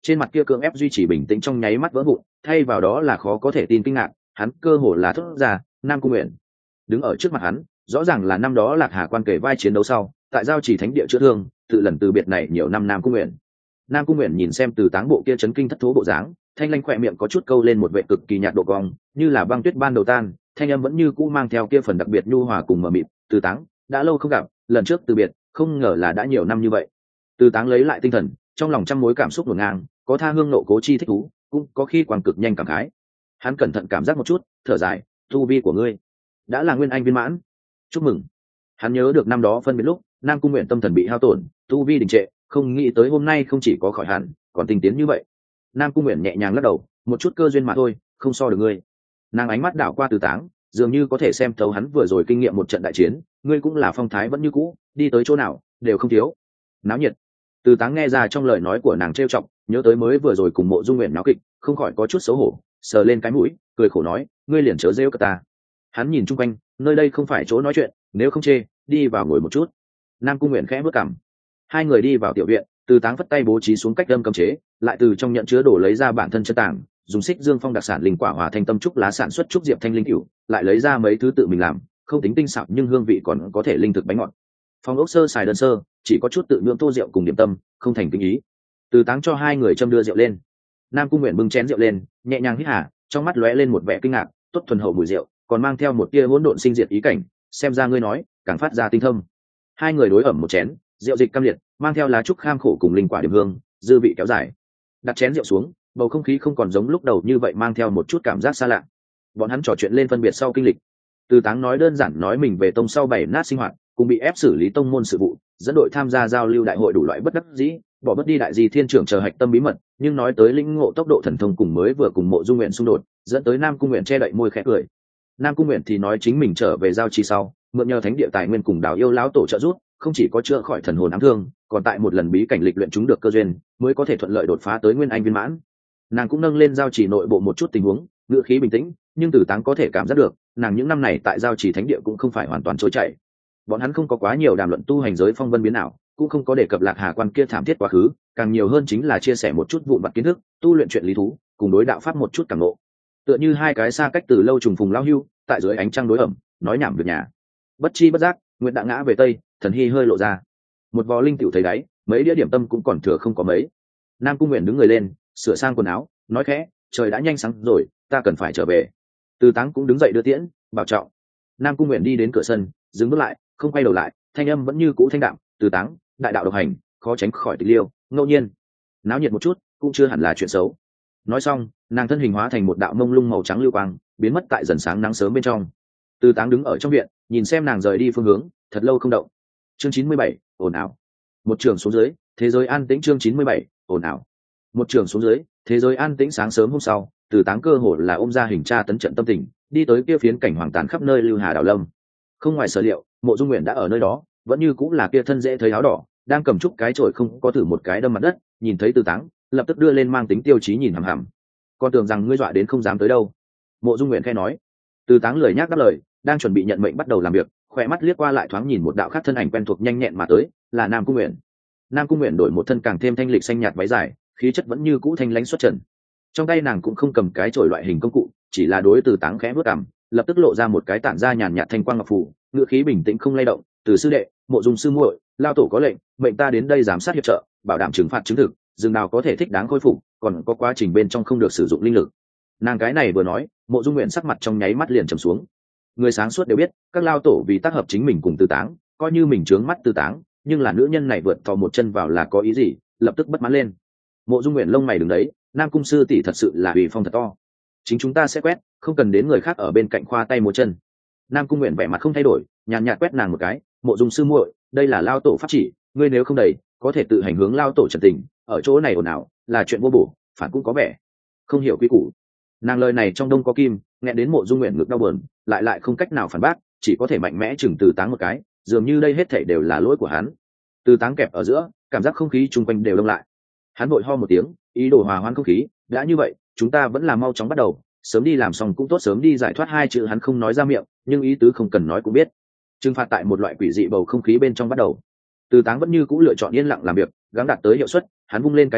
trên mặt kia cưỡng ép duy trì bình tĩnh trong nháy mắt vỡ vụn, thay vào đó là khó có thể tin kinh ngạc. Hắn cơ hồ là thốt ra, Nam Cung Nguyện. Đứng ở trước mặt hắn, rõ ràng là năm đó Lạc Hà quan kể vai chiến đấu sau, tại giao trì thánh địa chữa thương, tự lần từ biệt này nhiều năm Nam Cung Nguyện. Nam Cung Nguyện nhìn xem Từ Táng bộ kia chấn kinh thất thố bộ dáng, thanh lanh khỏe miệng có chút câu lên một vệ cực kỳ nhạt độ cong, như là băng tuyết ban đầu tan, thanh âm vẫn như cũ mang theo kia phần đặc biệt nhu hòa cùng mờ mịt. Từ Táng, đã lâu không gặp, lần trước từ biệt, không ngờ là đã nhiều năm như vậy. Từ Táng lấy lại tinh thần, trong lòng trăm mối cảm xúc ngổn ngang, có tha hương nộ cố chi thích thú, cũng có khi quang cực nhanh cảm khái. Hắn cẩn thận cảm giác một chút, thở dài, tu vi của ngươi đã là nguyên anh viên mãn, chúc mừng. Hắn nhớ được năm đó phân biệt lúc Nam Cung Nguyện tâm thần bị hao tổn, tu vi đình trệ, không nghĩ tới hôm nay không chỉ có khỏi hẳn, còn tinh tiến như vậy. Nam Cung Nguyện nhẹ nhàng lắc đầu, một chút cơ duyên mà thôi, không so được ngươi. Nàng ánh mắt đảo qua Từ Táng, dường như có thể xem thấu hắn vừa rồi kinh nghiệm một trận đại chiến, ngươi cũng là phong thái vẫn như cũ, đi tới chỗ nào đều không thiếu náo nhiệt. Từ Táng nghe ra trong lời nói của nàng trêu chọc, nhớ tới mới vừa rồi cùng Mộ Dung Nguyện náo kịch, không khỏi có chút xấu hổ, sờ lên cái mũi, cười khổ nói, ngươi liền chớ rêu cả ta. Hắn nhìn chung quanh, nơi đây không phải chỗ nói chuyện, nếu không chê, đi vào ngồi một chút. Nam Cung Nguyện khẽ bước cằm. Hai người đi vào tiểu viện, Từ Táng phất tay bố trí xuống cách đâm cấm chế, lại từ trong nhận chứa đổ lấy ra bản thân chân tảng, dùng xích dương phong đặc sản linh quả hòa thanh tâm trúc lá sản xuất trúc diệp thanh linh cửu, lại lấy ra mấy thứ tự mình làm, không tính tinh xảo nhưng hương vị còn có thể linh thực bánh ngọt. Phong ốc sơ xài đơn sơ, chỉ có chút tự nhuộm tô rượu cùng điểm tâm, không thành kinh ý. Từ Táng cho hai người châm đưa rượu lên. Nam Cung Nguyện bưng chén rượu lên, nhẹ nhàng hít hà, trong mắt lóe lên một vẻ kinh ngạc, tốt thuần hậu mùi rượu, còn mang theo một tia hỗn độn sinh diệt ý cảnh, xem ra ngươi nói, càng phát ra tinh thâm. Hai người đối ẩm một chén, rượu dịch cam liệt, mang theo lá trúc kham khổ cùng linh quả điểm hương, dư vị kéo dài. Đặt chén rượu xuống, bầu không khí không còn giống lúc đầu như vậy, mang theo một chút cảm giác xa lạ. Bọn hắn trò chuyện lên phân biệt sau kinh lịch. Từ Táng nói đơn giản nói mình về tông sau 7 nát sinh hoạt, cùng bị ép xử lý tông môn sự vụ, dẫn đội tham gia giao lưu đại hội đủ loại bất đắc dĩ, bỏ bất đi đại di thiên trưởng chờ hạch tâm bí mật, nhưng nói tới lĩnh ngộ tốc độ thần thông cùng mới vừa cùng Mộ Dung Nguyện xung đột, dẫn tới Nam Cung Nguyện che đậy môi khẽ cười. Nam Cung Nguyện thì nói chính mình trở về giao trì sau, mượn nhờ thánh địa tài nguyên cùng Đào Yêu lão tổ trợ giúp, không chỉ có chữa khỏi thần hồn ám thương, còn tại một lần bí cảnh lịch luyện chúng được cơ duyên, mới có thể thuận lợi đột phá tới nguyên anh viên mãn. Nàng cũng nâng lên giao trì nội bộ một chút tình huống, ngữ khí bình tĩnh, nhưng Từ Táng có thể cảm giác được, nàng những năm này tại giao trì thánh địa cũng không phải hoàn toàn trôi chảy. Bọn hắn không có quá nhiều đàm luận tu hành giới phong vân biến nào, cũng không có đề cập Lạc Hà quan kia thảm thiết quá khứ, càng nhiều hơn chính là chia sẻ một chút vụn vặt kiến thức, tu luyện chuyện lý thú, cùng đối đạo pháp một chút cảm ngộ. Tựa như hai cái xa cách từ lâu trùng phùng lao hưu, tại dưới ánh trăng đối ẩm, nói nhảm việc nhà. Bất chi bất giác, nguyện đã ngã về tây, thần hy hơi lộ ra. Một vò linh tiểu thấy đáy, mấy đĩa điểm tâm cũng còn thừa không có mấy. Nam Cung Nguyện đứng người lên, sửa sang quần áo, nói khẽ, trời đã nhanh sáng rồi, ta cần phải trở về. Từ Táng cũng đứng dậy đưa tiễn, bảo trọng. Nam Cung Nguyện đi đến cửa sân, dừng bước lại, không quay đầu lại, thanh âm vẫn như cũ thanh đạm. Từ Táng, đại đạo độc hành, khó tránh khỏi tịch liêu, ngẫu nhiên náo nhiệt một chút cũng chưa hẳn là chuyện xấu. Nói xong, nàng thân hình hóa thành một đạo mông lung màu trắng lưu quang, biến mất tại dần sáng nắng sớm bên trong. Từ Táng đứng ở trong viện, nhìn xem nàng rời đi phương hướng, thật lâu không động. Chương 97, ồn ào. Một trường xuống dưới, thế giới an tĩnh. Chương 97, ồn ào. Một trường xuống dưới, thế giới an tĩnh. Sáng sớm hôm sau, Từ Táng cơ hồ là ôm ra hình tra tấn trận tâm tình, đi tới kia phiến cảnh hoàng tàn khắp nơi lưu hà đảo lâm. Không ngoài sở liệu, Mộ Dung Nguyện đã ở nơi đó, vẫn như cũng là kia thân dễ thấy áo đỏ, đang cầm trúc cái chổi không có thử một cái đâm mặt đất, nhìn thấy Từ Táng, lập tức đưa lên mang tính tiêu chí nhìn hằm hằm. Con tưởng rằng ngươi dọa đến không dám tới đâu. Mộ Dung Nguyện khẽ nói. Từ Táng lười nhác đáp lời, đang chuẩn bị nhận mệnh bắt đầu làm việc, khỏe mắt liếc qua lại thoáng nhìn một đạo khác thân ảnh quen thuộc nhanh nhẹn mà tới, là Nam Cung Nguyện. Nam Cung Nguyện đổi một thân càng thêm thanh lịch xanh nhạt váy dài, khí chất vẫn như cũ thanh lãnh xuất trần. Trong tay nàng cũng không cầm cái chổi loại hình công cụ, chỉ là đối Từ Táng khẽ bước cằm, lập tức lộ ra một cái tản ra nhàn nhạt thanh quang ngọc phù, ngữ khí bình tĩnh không lay động, Từ sư đệ, Mộ Dung sư muội, lao tổ có lệnh, mệnh ta đến đây giám sát hiệp trợ, bảo đảm trừng phạt chứng thực, rừng nào có thể thích đáng khôi phục, còn có quá trình bên trong không được sử dụng linh lực. Nàng cái này vừa nói, Mộ Dung Nguyện sắc mặt trong nháy mắt liền trầm xuống. Người sáng suốt đều biết, các lao tổ vì tác hợp chính mình cùng Từ Táng, coi như mình trướng mắt Từ Táng, nhưng là nữ nhân này vượt thò một chân vào là có ý gì, lập tức bất mãn lên. Mộ Dung Nguyện lông mày đứng đấy, Nam Cung sư tỷ thật sự là ủy phong thật to. Chính chúng ta sẽ quét, không cần đến người khác ở bên cạnh khoa tay múa chân. Nam Cung Nguyện vẻ mặt không thay đổi, nhàn nhạt quét nàng một cái, Mộ Dung sư muội, đây là lao tổ pháp chỉ, ngươi nếu không đầy, có thể tự hành hướng lao tổ trần tình, ở chỗ này ồn ào là chuyện vô bổ, phản cũng có vẻ không hiểu quy củ. Nàng lời này trong đông có kim, nghe đến Mộ Dung Nguyện ngực đau buồn, lại không cách nào phản bác, chỉ có thể mạnh mẽ chừng Từ Táng một cái, dường như đây hết thảy đều là lỗi của hắn. Từ Táng kẹp ở giữa, cảm giác không khí chung quanh đều đông lại. Hắn vội ho một tiếng, ý đồ hòa hoãn không khí, đã như vậy, chúng ta vẫn là mau chóng bắt đầu, sớm đi làm xong cũng tốt, sớm đi giải thoát. Hai chữ hắn không nói ra miệng, nhưng ý tứ không cần nói cũng biết. Trừng phạt tại một loại quỷ dị bầu không khí bên trong bắt đầu. Từ Táng vẫn như cũ lựa chọn yên lặng làm việc, gắng đạt tới hiệu suất, hắn vung lên cái chổi,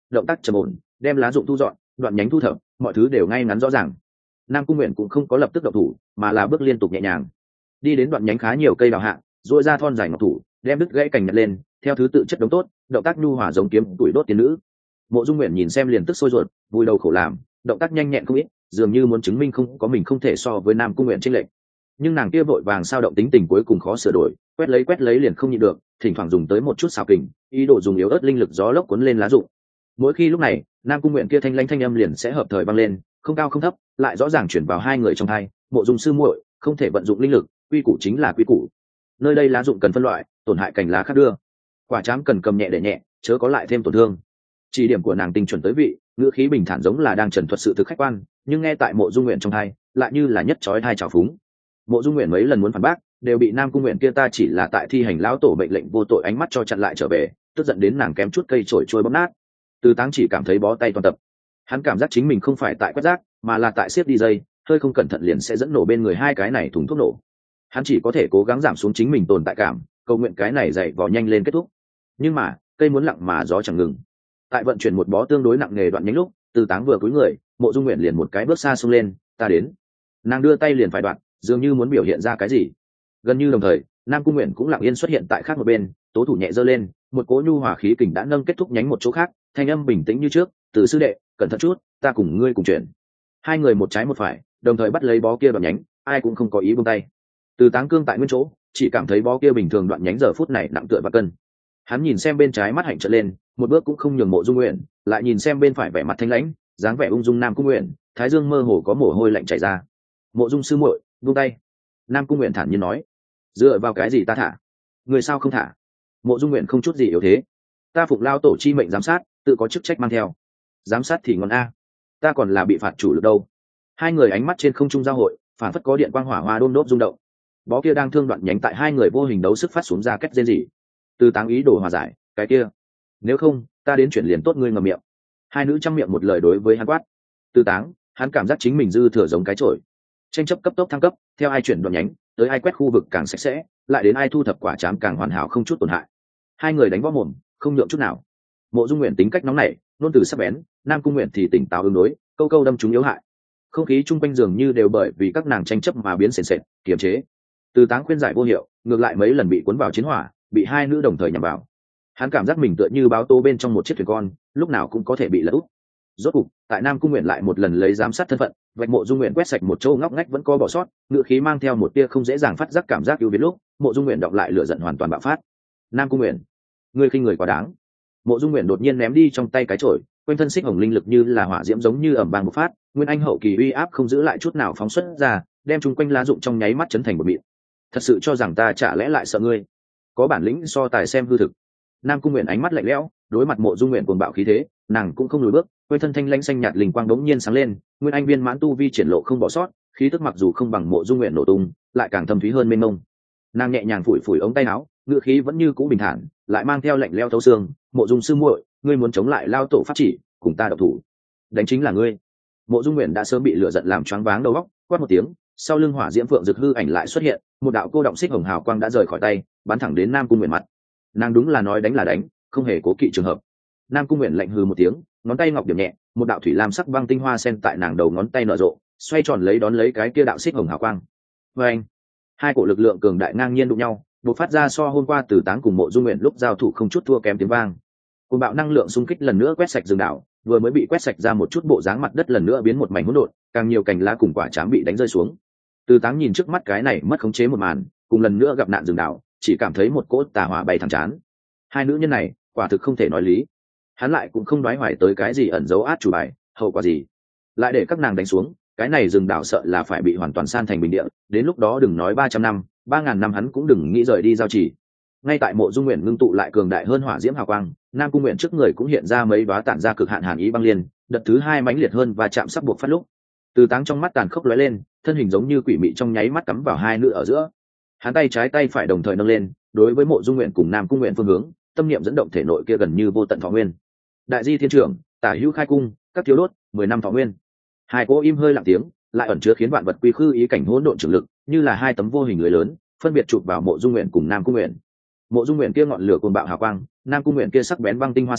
động tác trầm ổn, đem lá dụng thu dọn, đoạn nhánh thu thập, mọi thứ đều ngay ngắn rõ ràng. Nam Cung Nguyện cũng không có lập tức động thủ, mà là bước liên tục nhẹ nhàng, đi đến đoạn nhánh khá nhiều cây đào hạ, duỗi ra thon dài ngọc thủ, đem đứt gãy cành nhặt lên, theo thứ tự chất đống tốt, động tác nhu hòa giống kiếm tuổi đốt tiên nữ. Mộ Dung Nguyện nhìn xem liền tức sôi ruột, vui đầu khổ làm, động tác nhanh nhẹn không ít, dường như muốn chứng minh không có mình không thể so với Nam Cung Nguyện chênh lệch. Nhưng nàng kia vội vàng sao động tính tình cuối cùng khó sửa đổi, quét lấy liền không nhịn được, thỉnh thoảng dùng tới một chút xào kình, ý đồ dùng yếu ớt linh lực gió lốc cuốn lên lá rụng. Mỗi khi lúc này, Nam Cung Nguyện kia thanh lãnh thanh âm liền sẽ hợp thời vang lên, không cao không thấp, lại rõ ràng chuyển vào hai người trong hai. Mộ Dung sư muội, không thể vận dụng linh lực, quy củ chính là quy củ. Nơi đây lá rụng cần phân loại, tổn hại cành lá khác đưa. Quả trám cần cầm nhẹ để nhẹ, chớ có lại thêm tổn thương. Chỉ điểm của nàng tinh chuẩn tới vị, ngữ khí bình thản giống là đang trần thuật sự thực khách quan, nhưng nghe tại Mộ Dung Nguyện trong hai, lại như là nhất chói tai trào phúng. Mộ Dung Nguyện mấy lần muốn phản bác, đều bị Nam Cung Nguyện kia ta chỉ là tại thi hành lão tổ mệnh lệnh vô tội ánh mắt cho chặn lại trở về, tức giận đến nàng kém chút cây chổi trôi bóp nát. Từ Táng chỉ cảm thấy bó tay toàn tập. Hắn cảm giác chính mình không phải tại quét rác, mà là tại xếp đi dây, hơi không cẩn thận liền sẽ dẫn nổ bên người hai cái này thùng thuốc nổ. Hắn chỉ có thể cố gắng giảm xuống chính mình tồn tại cảm, cầu nguyện cái này dày vò nhanh lên kết thúc. Nhưng mà cây muốn lặng mà gió chẳng ngừng. Tại vận chuyển một bó tương đối nặng nghề đoạn nhánh lúc, Từ Táng vừa cúi người, Mộ Dung Nguyện liền một cái bước xa xông lên, ta đến. Nàng đưa tay liền phải đoạn, dường như muốn biểu hiện ra cái gì. Gần như đồng thời, Nam Cung Nguyện cũng lặng yên xuất hiện tại khác một bên, tố thủ nhẹ giơ lên, một cỗ nhu hòa khí kình đã nâng kết thúc nhánh một chỗ khác, thanh âm bình tĩnh như trước, Từ sư đệ, cẩn thận chút, ta cùng ngươi cùng chuyển. Hai người một trái một phải, đồng thời bắt lấy bó kia đoạn nhánh, ai cũng không có ý buông tay. Từ Táng cương tại nguyên chỗ, chỉ cảm thấy bó kia bình thường đoạn nhánh giờ phút này nặng tựa và cân. Hắn nhìn xem bên trái mắt hạnh trợn lên, một bước cũng không nhường Mộ Dung Nguyện, lại nhìn xem bên phải vẻ mặt thanh lãnh, dáng vẻ ung dung Nam Cung Nguyện, thái dương mơ hồ có mồ hôi lạnh chảy ra. Mộ Dung sư muội, buông tay. Nam Cung Nguyện thản nhiên nói, dựa vào cái gì ta thả? Người sao không thả? Mộ Dung Nguyện không chút gì yếu thế, ta phục lao tổ chi mệnh giám sát, tự có chức trách mang theo. Giám sát thì ngon a, ta còn là bị phạt chủ lực đâu. Hai người ánh mắt trên không trung giao hội, phản phất có điện quang hỏa hoa đôm đốp rung động. Bó kia đang thương đoạn nhánh tại hai người vô hình đấu sức phát xuống ra kết rên rỉ. Từ Táng ý đồ hòa giải, cái kia, nếu không ta đến chuyển liền tốt, ngươi ngậm miệng. Hai nữ trăm miệng một lời đối với hắn quát. Từ Táng, hắn cảm giác chính mình dư thừa giống cái chổi, tranh chấp cấp tốc thăng cấp, theo ai chuyển đoạn nhánh tới ai quét khu vực càng sạch sẽ, lại đến ai thu thập quả trám càng hoàn hảo không chút tổn hại. Hai người đánh võ mồm, không nhượng chút nào. Mộ Dung Nguyện tính cách nóng nảy, nôn từ sắc bén, Nam Cung Nguyện thì tỉnh táo ứng đối, câu câu đâm trúng yếu hại. Không khí chung quanh dường như đều bởi vì các nàng tranh chấp mà biến sền sệt, kiềm chế. Từ Táng khuyên giải vô hiệu, ngược lại mấy lần bị cuốn vào chiến hỏa, bị hai nữ đồng thời nhằm vào. Hắn cảm giác mình tựa như báo tố bên trong một chiếc thuyền con, lúc nào cũng có thể bị lật úp. Rốt cục, tại Nam Cung Nguyện lại một lần lấy giám sát thân phận, vạch Mộ Dung Nguyện quét sạch một chỗ ngóc ngách vẫn có bỏ sót, ngựa khí mang theo một tia không dễ dàng phát giác cảm giác ưu việt lúc, Mộ Dung Nguyện đọc lại lửa giận hoàn toàn bạo phát. Nam Cung Nguyện, ngươi khinh người quá đáng. Mộ Dung Nguyện đột nhiên ném đi trong tay cái chổi, quanh thân xích hồng linh lực như là hỏa diễm giống như ẩm bang bộc phát, nguyên anh hậu kỳ uy áp không giữ lại chút nào phóng xuất ra, đem chung quanh lá rụng trong nháy mắt chấn thành một mịn. Thật sự cho rằng ta chả lẽ lại sợ ngươi? Có bản lĩnh so tài xem hư thực. Nam Cung Nguyện ánh mắt lạnh lẽo, đối mặt Mộ Dung Nguyện cuồng bạo khí thế, nàng cũng không lùi bước, quanh thân thanh lãnh xanh nhạt linh quang đống nhiên sáng lên, nguyên anh viên mãn tu vi triển lộ không bỏ sót, khí tức mặc dù không bằng Mộ Dung Nguyện nổ tung, lại càng thâm thúy hơn mênh mông. Nàng nhẹ nhàng phủi phủi ống tay áo, ngựa khí vẫn như cũ bình thản, lại mang theo lạnh lẽo thấu xương. Mộ Dung sư muội, ngươi muốn chống lại lao tổ pháp chỉ, cùng ta độc thủ, đánh chính là ngươi. Mộ Dung Nguyện đã sớm bị lửa giận làm choáng váng đầu óc, quát một tiếng, sau lưng hỏa diễm phượng rực hư ảnh lại xuất hiện, một đạo cô động xích hồng hào quang đã rời khỏi tay, bắn thẳng đến Nam Cung Nguyện mặt. Nàng đúng là nói đánh là đánh, không hề cố kỵ trường hợp. Nam Cung Nguyện lạnh hừ một tiếng, ngón tay ngọc điểm nhẹ, một đạo thủy lam sắc băng tinh hoa sen tại nàng đầu ngón tay nở rộ, xoay tròn lấy đón lấy cái kia đạo xích hồng hào quang. Và anh, hai cổ lực lượng cường đại ngang nhiên đụng nhau, bộc phát ra so hôm qua Từ Táng cùng Mộ Dung Nguyện lúc giao thủ không chút thua kém tiếng vang. Cùng bạo năng lượng xung kích lần nữa quét sạch rừng đảo, vừa mới bị quét sạch ra một chút bộ dáng mặt đất lần nữa biến một mảnh hỗn độn, càng nhiều cành lá cùng quả trám bị đánh rơi xuống. Từ Táng nhìn trước mắt cái này mất khống chế một màn, cùng lần nữa gặp nạn rừng đảo, chỉ cảm thấy một cỗ tà hỏa bay thẳng chán. Hai nữ nhân này, quả thực không thể nói lý. Hắn lại cũng không đoái hoài tới cái gì ẩn dấu át chủ bài, hậu quả gì, lại để các nàng đánh xuống, cái này rừng đảo sợ là phải bị hoàn toàn san thành bình địa, đến lúc đó đừng nói 300 năm, 3000 năm hắn cũng đừng nghĩ rời đi giao chỉ. Ngay tại Mộ Dung Nguyện ngưng tụ lại cường đại hơn hỏa diễm hào quang, Nam Cung Nguyện trước người cũng hiện ra mấy đóa tản ra cực hạn hàn ý băng liên, đợt thứ hai mãnh liệt hơn và chạm sắp buộc phát lúc. Từ Táng trong mắt tàn khốc lóe lên, thân hình giống như quỷ mị trong nháy mắt cắm vào hai nữ ở giữa. Hắn tay trái tay phải đồng thời nâng lên, đối với Mộ Dung Nguyện cùng Nam Cung Nguyện phương hướng, tâm niệm dẫn động thể nội kia gần như vô tận thọ nguyên. Đại di thiên trưởng, tả hữu khai cung, các thiếu đốt, 10 năm thọ nguyên. Hai cô im hơi lặng tiếng, lại ẩn chứa khiến vạn vật quy khư ý cảnh hỗn độn trường lực, như là hai tấm vô hình lưới lớn, phân biệt chụp vào Mộ Dung Nguyện cùng Nam Cung Nguyện. Mộ Dung Nguyện kia ngọn lửa cuồng bạo hào quang, Nam Cung Nguyện kia sắc bén băng tinh hoa sen,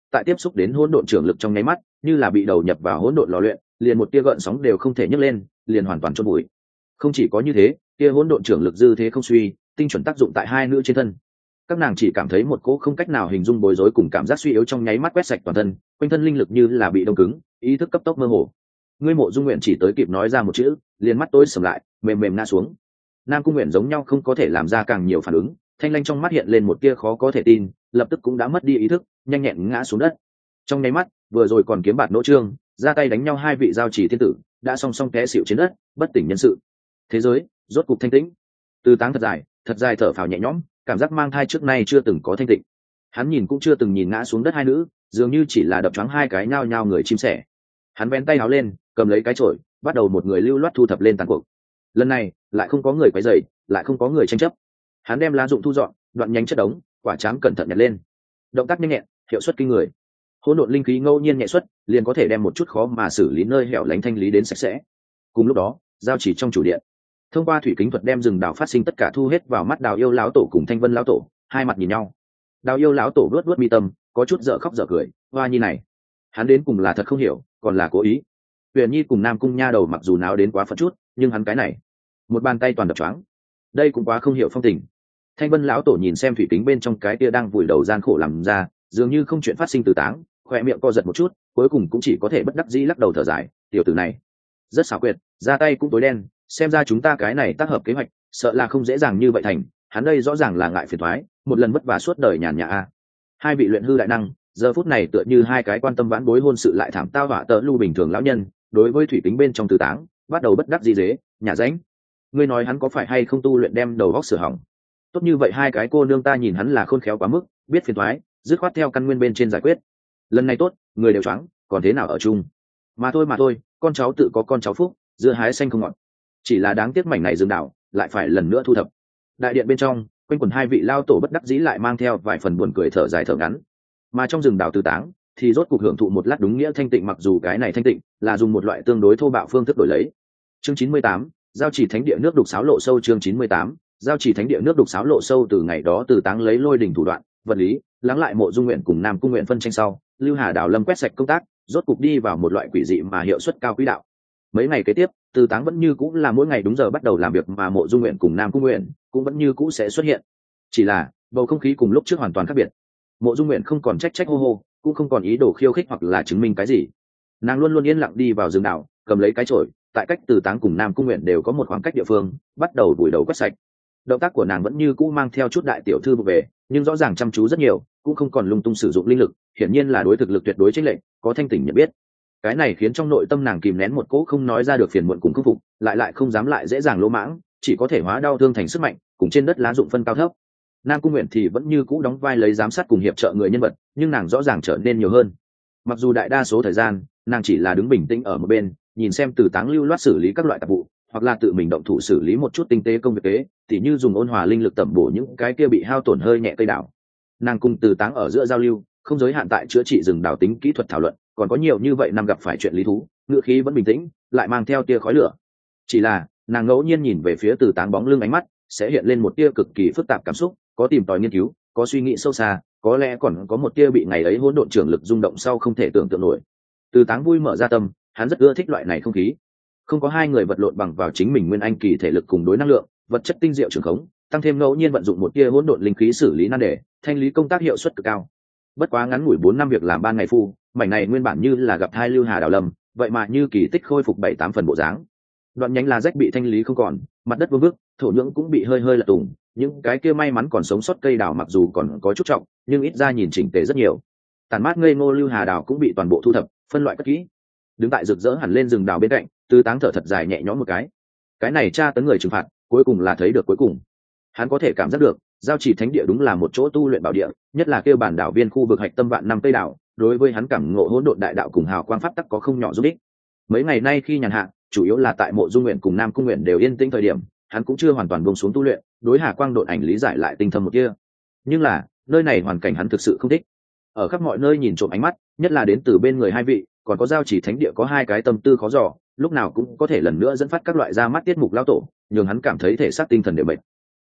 tại tiếp xúc đến hỗn độn trưởng lực trong nháy mắt như là bị đầu nhập vào hỗn độn lò luyện, liền một tia gợn sóng đều không thể nhấc lên, liền hoàn toàn chôn bụi. Không chỉ có như thế, tia hỗn độn trưởng lực dư thế không suy, tinh chuẩn tác dụng tại hai nữ trên thân. Các nàng chỉ cảm thấy một cỗ không cách nào hình dung bối rối cùng cảm giác suy yếu trong nháy mắt quét sạch toàn thân, quanh thân linh lực như là bị đông cứng, ý thức cấp tốc mơ hồ. Ngươi Mộ Dung Nguyện chỉ tới kịp nói ra một chữ, liền mắt tối sầm lại, mềm mềm ngã xuống. Nam Cung Nguyện giống nhau không có thể làm ra càng nhiều phản ứng, thanh lanh trong mắt hiện lên một tia khó có thể tin, lập tức cũng đã mất đi ý thức, nhanh nhẹn ngã xuống đất. Trong nháy mắt, vừa rồi còn kiếm bạt nỗ trương, ra tay đánh nhau hai vị giao chỉ thiên tử, đã song song té xỉu trên đất, bất tỉnh nhân sự. Thế giới rốt cục thanh tĩnh. Từ Táng thật dài thở phào nhẹ nhõm, cảm giác mang thai trước nay chưa từng có thanh tịnh. Hắn nhìn cũng chưa từng nhìn ngã xuống đất hai nữ, dường như chỉ là đập choáng hai cái nhao nhao người chim sẻ. Hắn vén tay áo lên, cầm lấy cái chổi, bắt đầu một người lưu loát thu thập lên tàn cuộc. Lần này lại không có người quấy rầy, lại không có người tranh chấp. Hắn đem lá dụng thu dọn, đoạn nhánh chất đống, quả trám cẩn thận nhặt lên. Động tác nhanh nhẹn, hiệu suất kinh người. Hỗn độn linh khí ngẫu nhiên nhẹ xuất, liền có thể đem một chút khó mà xử lý nơi hẻo lánh thanh lý đến sạch sẽ. Cùng lúc đó, giao chỉ trong chủ điện, thông qua thủy kính thuật đem rừng đào phát sinh tất cả thu hết vào mắt Đào Yêu lão tổ cùng Thanh Vân lão tổ, hai mặt nhìn nhau. Đào Yêu lão tổ vuốt mi tâm, có chút dở khóc dở cười, hoa nhi này, hắn đến cùng là thật không hiểu, còn là cố ý. Huyền Nhi cùng Nam Cung nha đầu mặc dù náo đến quá phận chút, nhưng hắn cái này, một bàn tay toàn đập choáng, đây cũng quá không hiểu phong tình. Thanh Vân lão tổ nhìn xem thủy kính bên trong cái kia đang vùi đầu gian khổ làm ra, dường như không chuyện phát sinh từ Táng, khoe miệng co giật một chút, cuối cùng cũng chỉ có thể bất đắc dĩ lắc đầu thở dài, tiểu tử này rất xảo quyệt, ra tay cũng tối đen, xem ra chúng ta cái này tác hợp kế hoạch, sợ là không dễ dàng như vậy thành. Hắn đây rõ ràng là ngại phiền toái, một lần vất vả suốt đời nhàn nhã a. Hai vị luyện hư đại năng, giờ phút này tựa như hai cái quan tâm vãn bối hôn sự lại thảm tao họa tợ lưu bình thường lão nhân, đối với thủy kính bên trong Từ Táng, bắt đầu bất đắc dĩ dế, nhà ránh. Ngươi nói hắn có phải hay không tu luyện đem đầu óc sửa hỏng? Tốt như vậy hai cái cô nương ta nhìn hắn là khôn khéo quá mức, biết phiền toái, dứt khoát theo căn nguyên bên trên giải quyết. Lần này tốt, người đều choáng, còn thế nào ở chung? Mà thôi, con cháu tự có con cháu phúc, dưa hái xanh không ngọt. Chỉ là đáng tiếc mảnh này rừng đảo lại phải lần nữa thu thập. Đại điện bên trong quanh quần hai vị lao tổ bất đắc dĩ lại mang theo vài phần buồn cười thở dài thở ngắn. Mà trong rừng đảo Từ Táng thì rốt cuộc hưởng thụ một lát đúng nghĩa thanh tịnh, mặc dù cái này thanh tịnh là dùng một loại tương đối thô bạo phương thức đổi lấy. Chương 98, giao chỉ thánh địa nước đục sáo lộ sâu. Chương 98, giao chỉ thánh địa nước đục sáo lộ sâu. Từ ngày đó Từ Táng lấy lôi đỉnh thủ đoạn vật lý lắng lại Mộ Dung Nguyện cùng Nam Cung Nguyện phân tranh sau, Lưu Hà Đảo Lâm quét sạch công tác, rốt cục đi vào một loại quỷ dị mà hiệu suất cao quỹ đạo. Mấy ngày kế tiếp, Từ Táng vẫn như cũ là mỗi ngày đúng giờ bắt đầu làm việc, mà Mộ Dung Nguyện cùng Nam Cung Nguyện cũng vẫn như cũ sẽ xuất hiện. Chỉ là bầu không khí cùng lúc trước hoàn toàn khác biệt. Mộ Dung Nguyện không còn trách hô hô, cũng không còn ý đồ khiêu khích hoặc là chứng minh cái gì. Nàng luôn luôn yên lặng đi vào rừng đảo, cầm lấy cái chổi, tại cách Từ Táng cùng Nam Cung Nguyện đều có một khoảng cách địa phương, bắt đầu vùi đầu quét sạch. Động tác của nàng vẫn như cũ mang theo chút đại tiểu thư vụ về, nhưng rõ ràng chăm chú rất nhiều, cũng không còn lung tung sử dụng linh lực, hiển nhiên là đối thực lực tuyệt đối chênh lệch, có thanh tỉnh nhận biết. Cái này khiến trong nội tâm nàng kìm nén một cỗ không nói ra được phiền muộn cùng khâm phục, lại không dám lại dễ dàng lỗ mãng, chỉ có thể hóa đau thương thành sức mạnh, cùng trên đất lá dụng phân cao thấp. Nam Cung Nguyện thì vẫn như cũ đóng vai lấy giám sát cùng hiệp trợ người nhân vật, nhưng nàng rõ ràng trở nên nhiều hơn. Mặc dù đại đa số thời gian nàng chỉ là đứng bình tĩnh ở một bên, nhìn xem Từ Táng lưu loát xử lý các loại tạp vụ, hoặc là tự mình động thủ xử lý một chút tinh tế công việc tế, tỉ như dùng ôn hòa linh lực tẩm bổ những cái kia bị hao tổn hơi nhẹ cây đảo. Nàng cùng Từ Táng ở giữa giao lưu không giới hạn tại chữa trị rừng đào tính kỹ thuật thảo luận, còn có nhiều như vậy năm gặp phải chuyện lý thú, ngữ khí vẫn bình tĩnh, lại mang theo tia khói lửa. Chỉ là nàng ngẫu nhiên nhìn về phía Từ Táng bóng lưng, ánh mắt sẽ hiện lên một tia cực kỳ phức tạp cảm xúc, có tìm tòi nghiên cứu, có suy nghĩ sâu xa, có lẽ còn có một tia bị ngày ấy hỗn độn trưởng lực rung động sau không thể tưởng tượng nổi. Từ Táng vui mở ra tâm, hắn rất ưa thích loại này không khí. Không có hai người vật lộn bằng vào chính mình nguyên anh kỳ thể lực cùng đối năng lượng, vật chất tinh diệu trường khống, tăng thêm ngẫu nhiên vận dụng một tia hỗn độn linh khí xử lý nan đề, thanh lý công tác hiệu suất cực cao. Bất quá ngắn ngủi 4 năm việc làm ban ngày phu, mảnh này nguyên bản như là gặp hai Lưu Hà Đảo Lâm, vậy mà như kỳ tích khôi phục 7-8 phần bộ dáng. Đoạn nhánh là rách bị thanh lý không còn, mặt đất vương vức, thổ nhưỡng cũng bị hơi lật tùng, những cái kia may mắn còn sống sót cây đào mặc dù còn có chút trọng, nhưng ít ra nhìn chỉnh tề rất nhiều. Tàn mát ngây ngô Lưu Hà Đảo cũng bị toàn bộ thu thập, phân loại cất kỹ. Đứng tại rực rỡ hẳn lên rừng đào bên cạnh, Từ Táng thở thật dài nhẹ nhõm một cái này tra tấn người trừng phạt cuối cùng là thấy được cuối cùng. Hắn có thể cảm giác được giao chỉ thánh địa đúng là một chỗ tu luyện bảo địa, nhất là kêu bản đảo viên khu vực hạch tâm vạn năm cây đảo, đối với hắn cảm ngộ hỗn độn đại đạo cùng hào quang pháp tắc có không nhỏ giúp ích. Mấy ngày nay khi nhàn hạ, chủ yếu là tại Mộ Dung Nguyện cùng Nam Cung Nguyện đều yên tĩnh thời điểm, hắn cũng chưa hoàn toàn buông xuống tu luyện, đối hà quang độn ảnh lý giải lại tinh thâm một kia. Nhưng là nơi này hoàn cảnh hắn thực sự không thích. Ở khắp mọi nơi nhìn trộm ánh mắt, nhất là đến từ bên người hai vị, còn có giao chỉ thánh địa có hai cái tâm tư khó dò, lúc nào cũng có thể lần nữa dẫn phát các loại ra mắt tiết mục lao tổ, nhường hắn cảm thấy thể xác tinh thần đều mệt.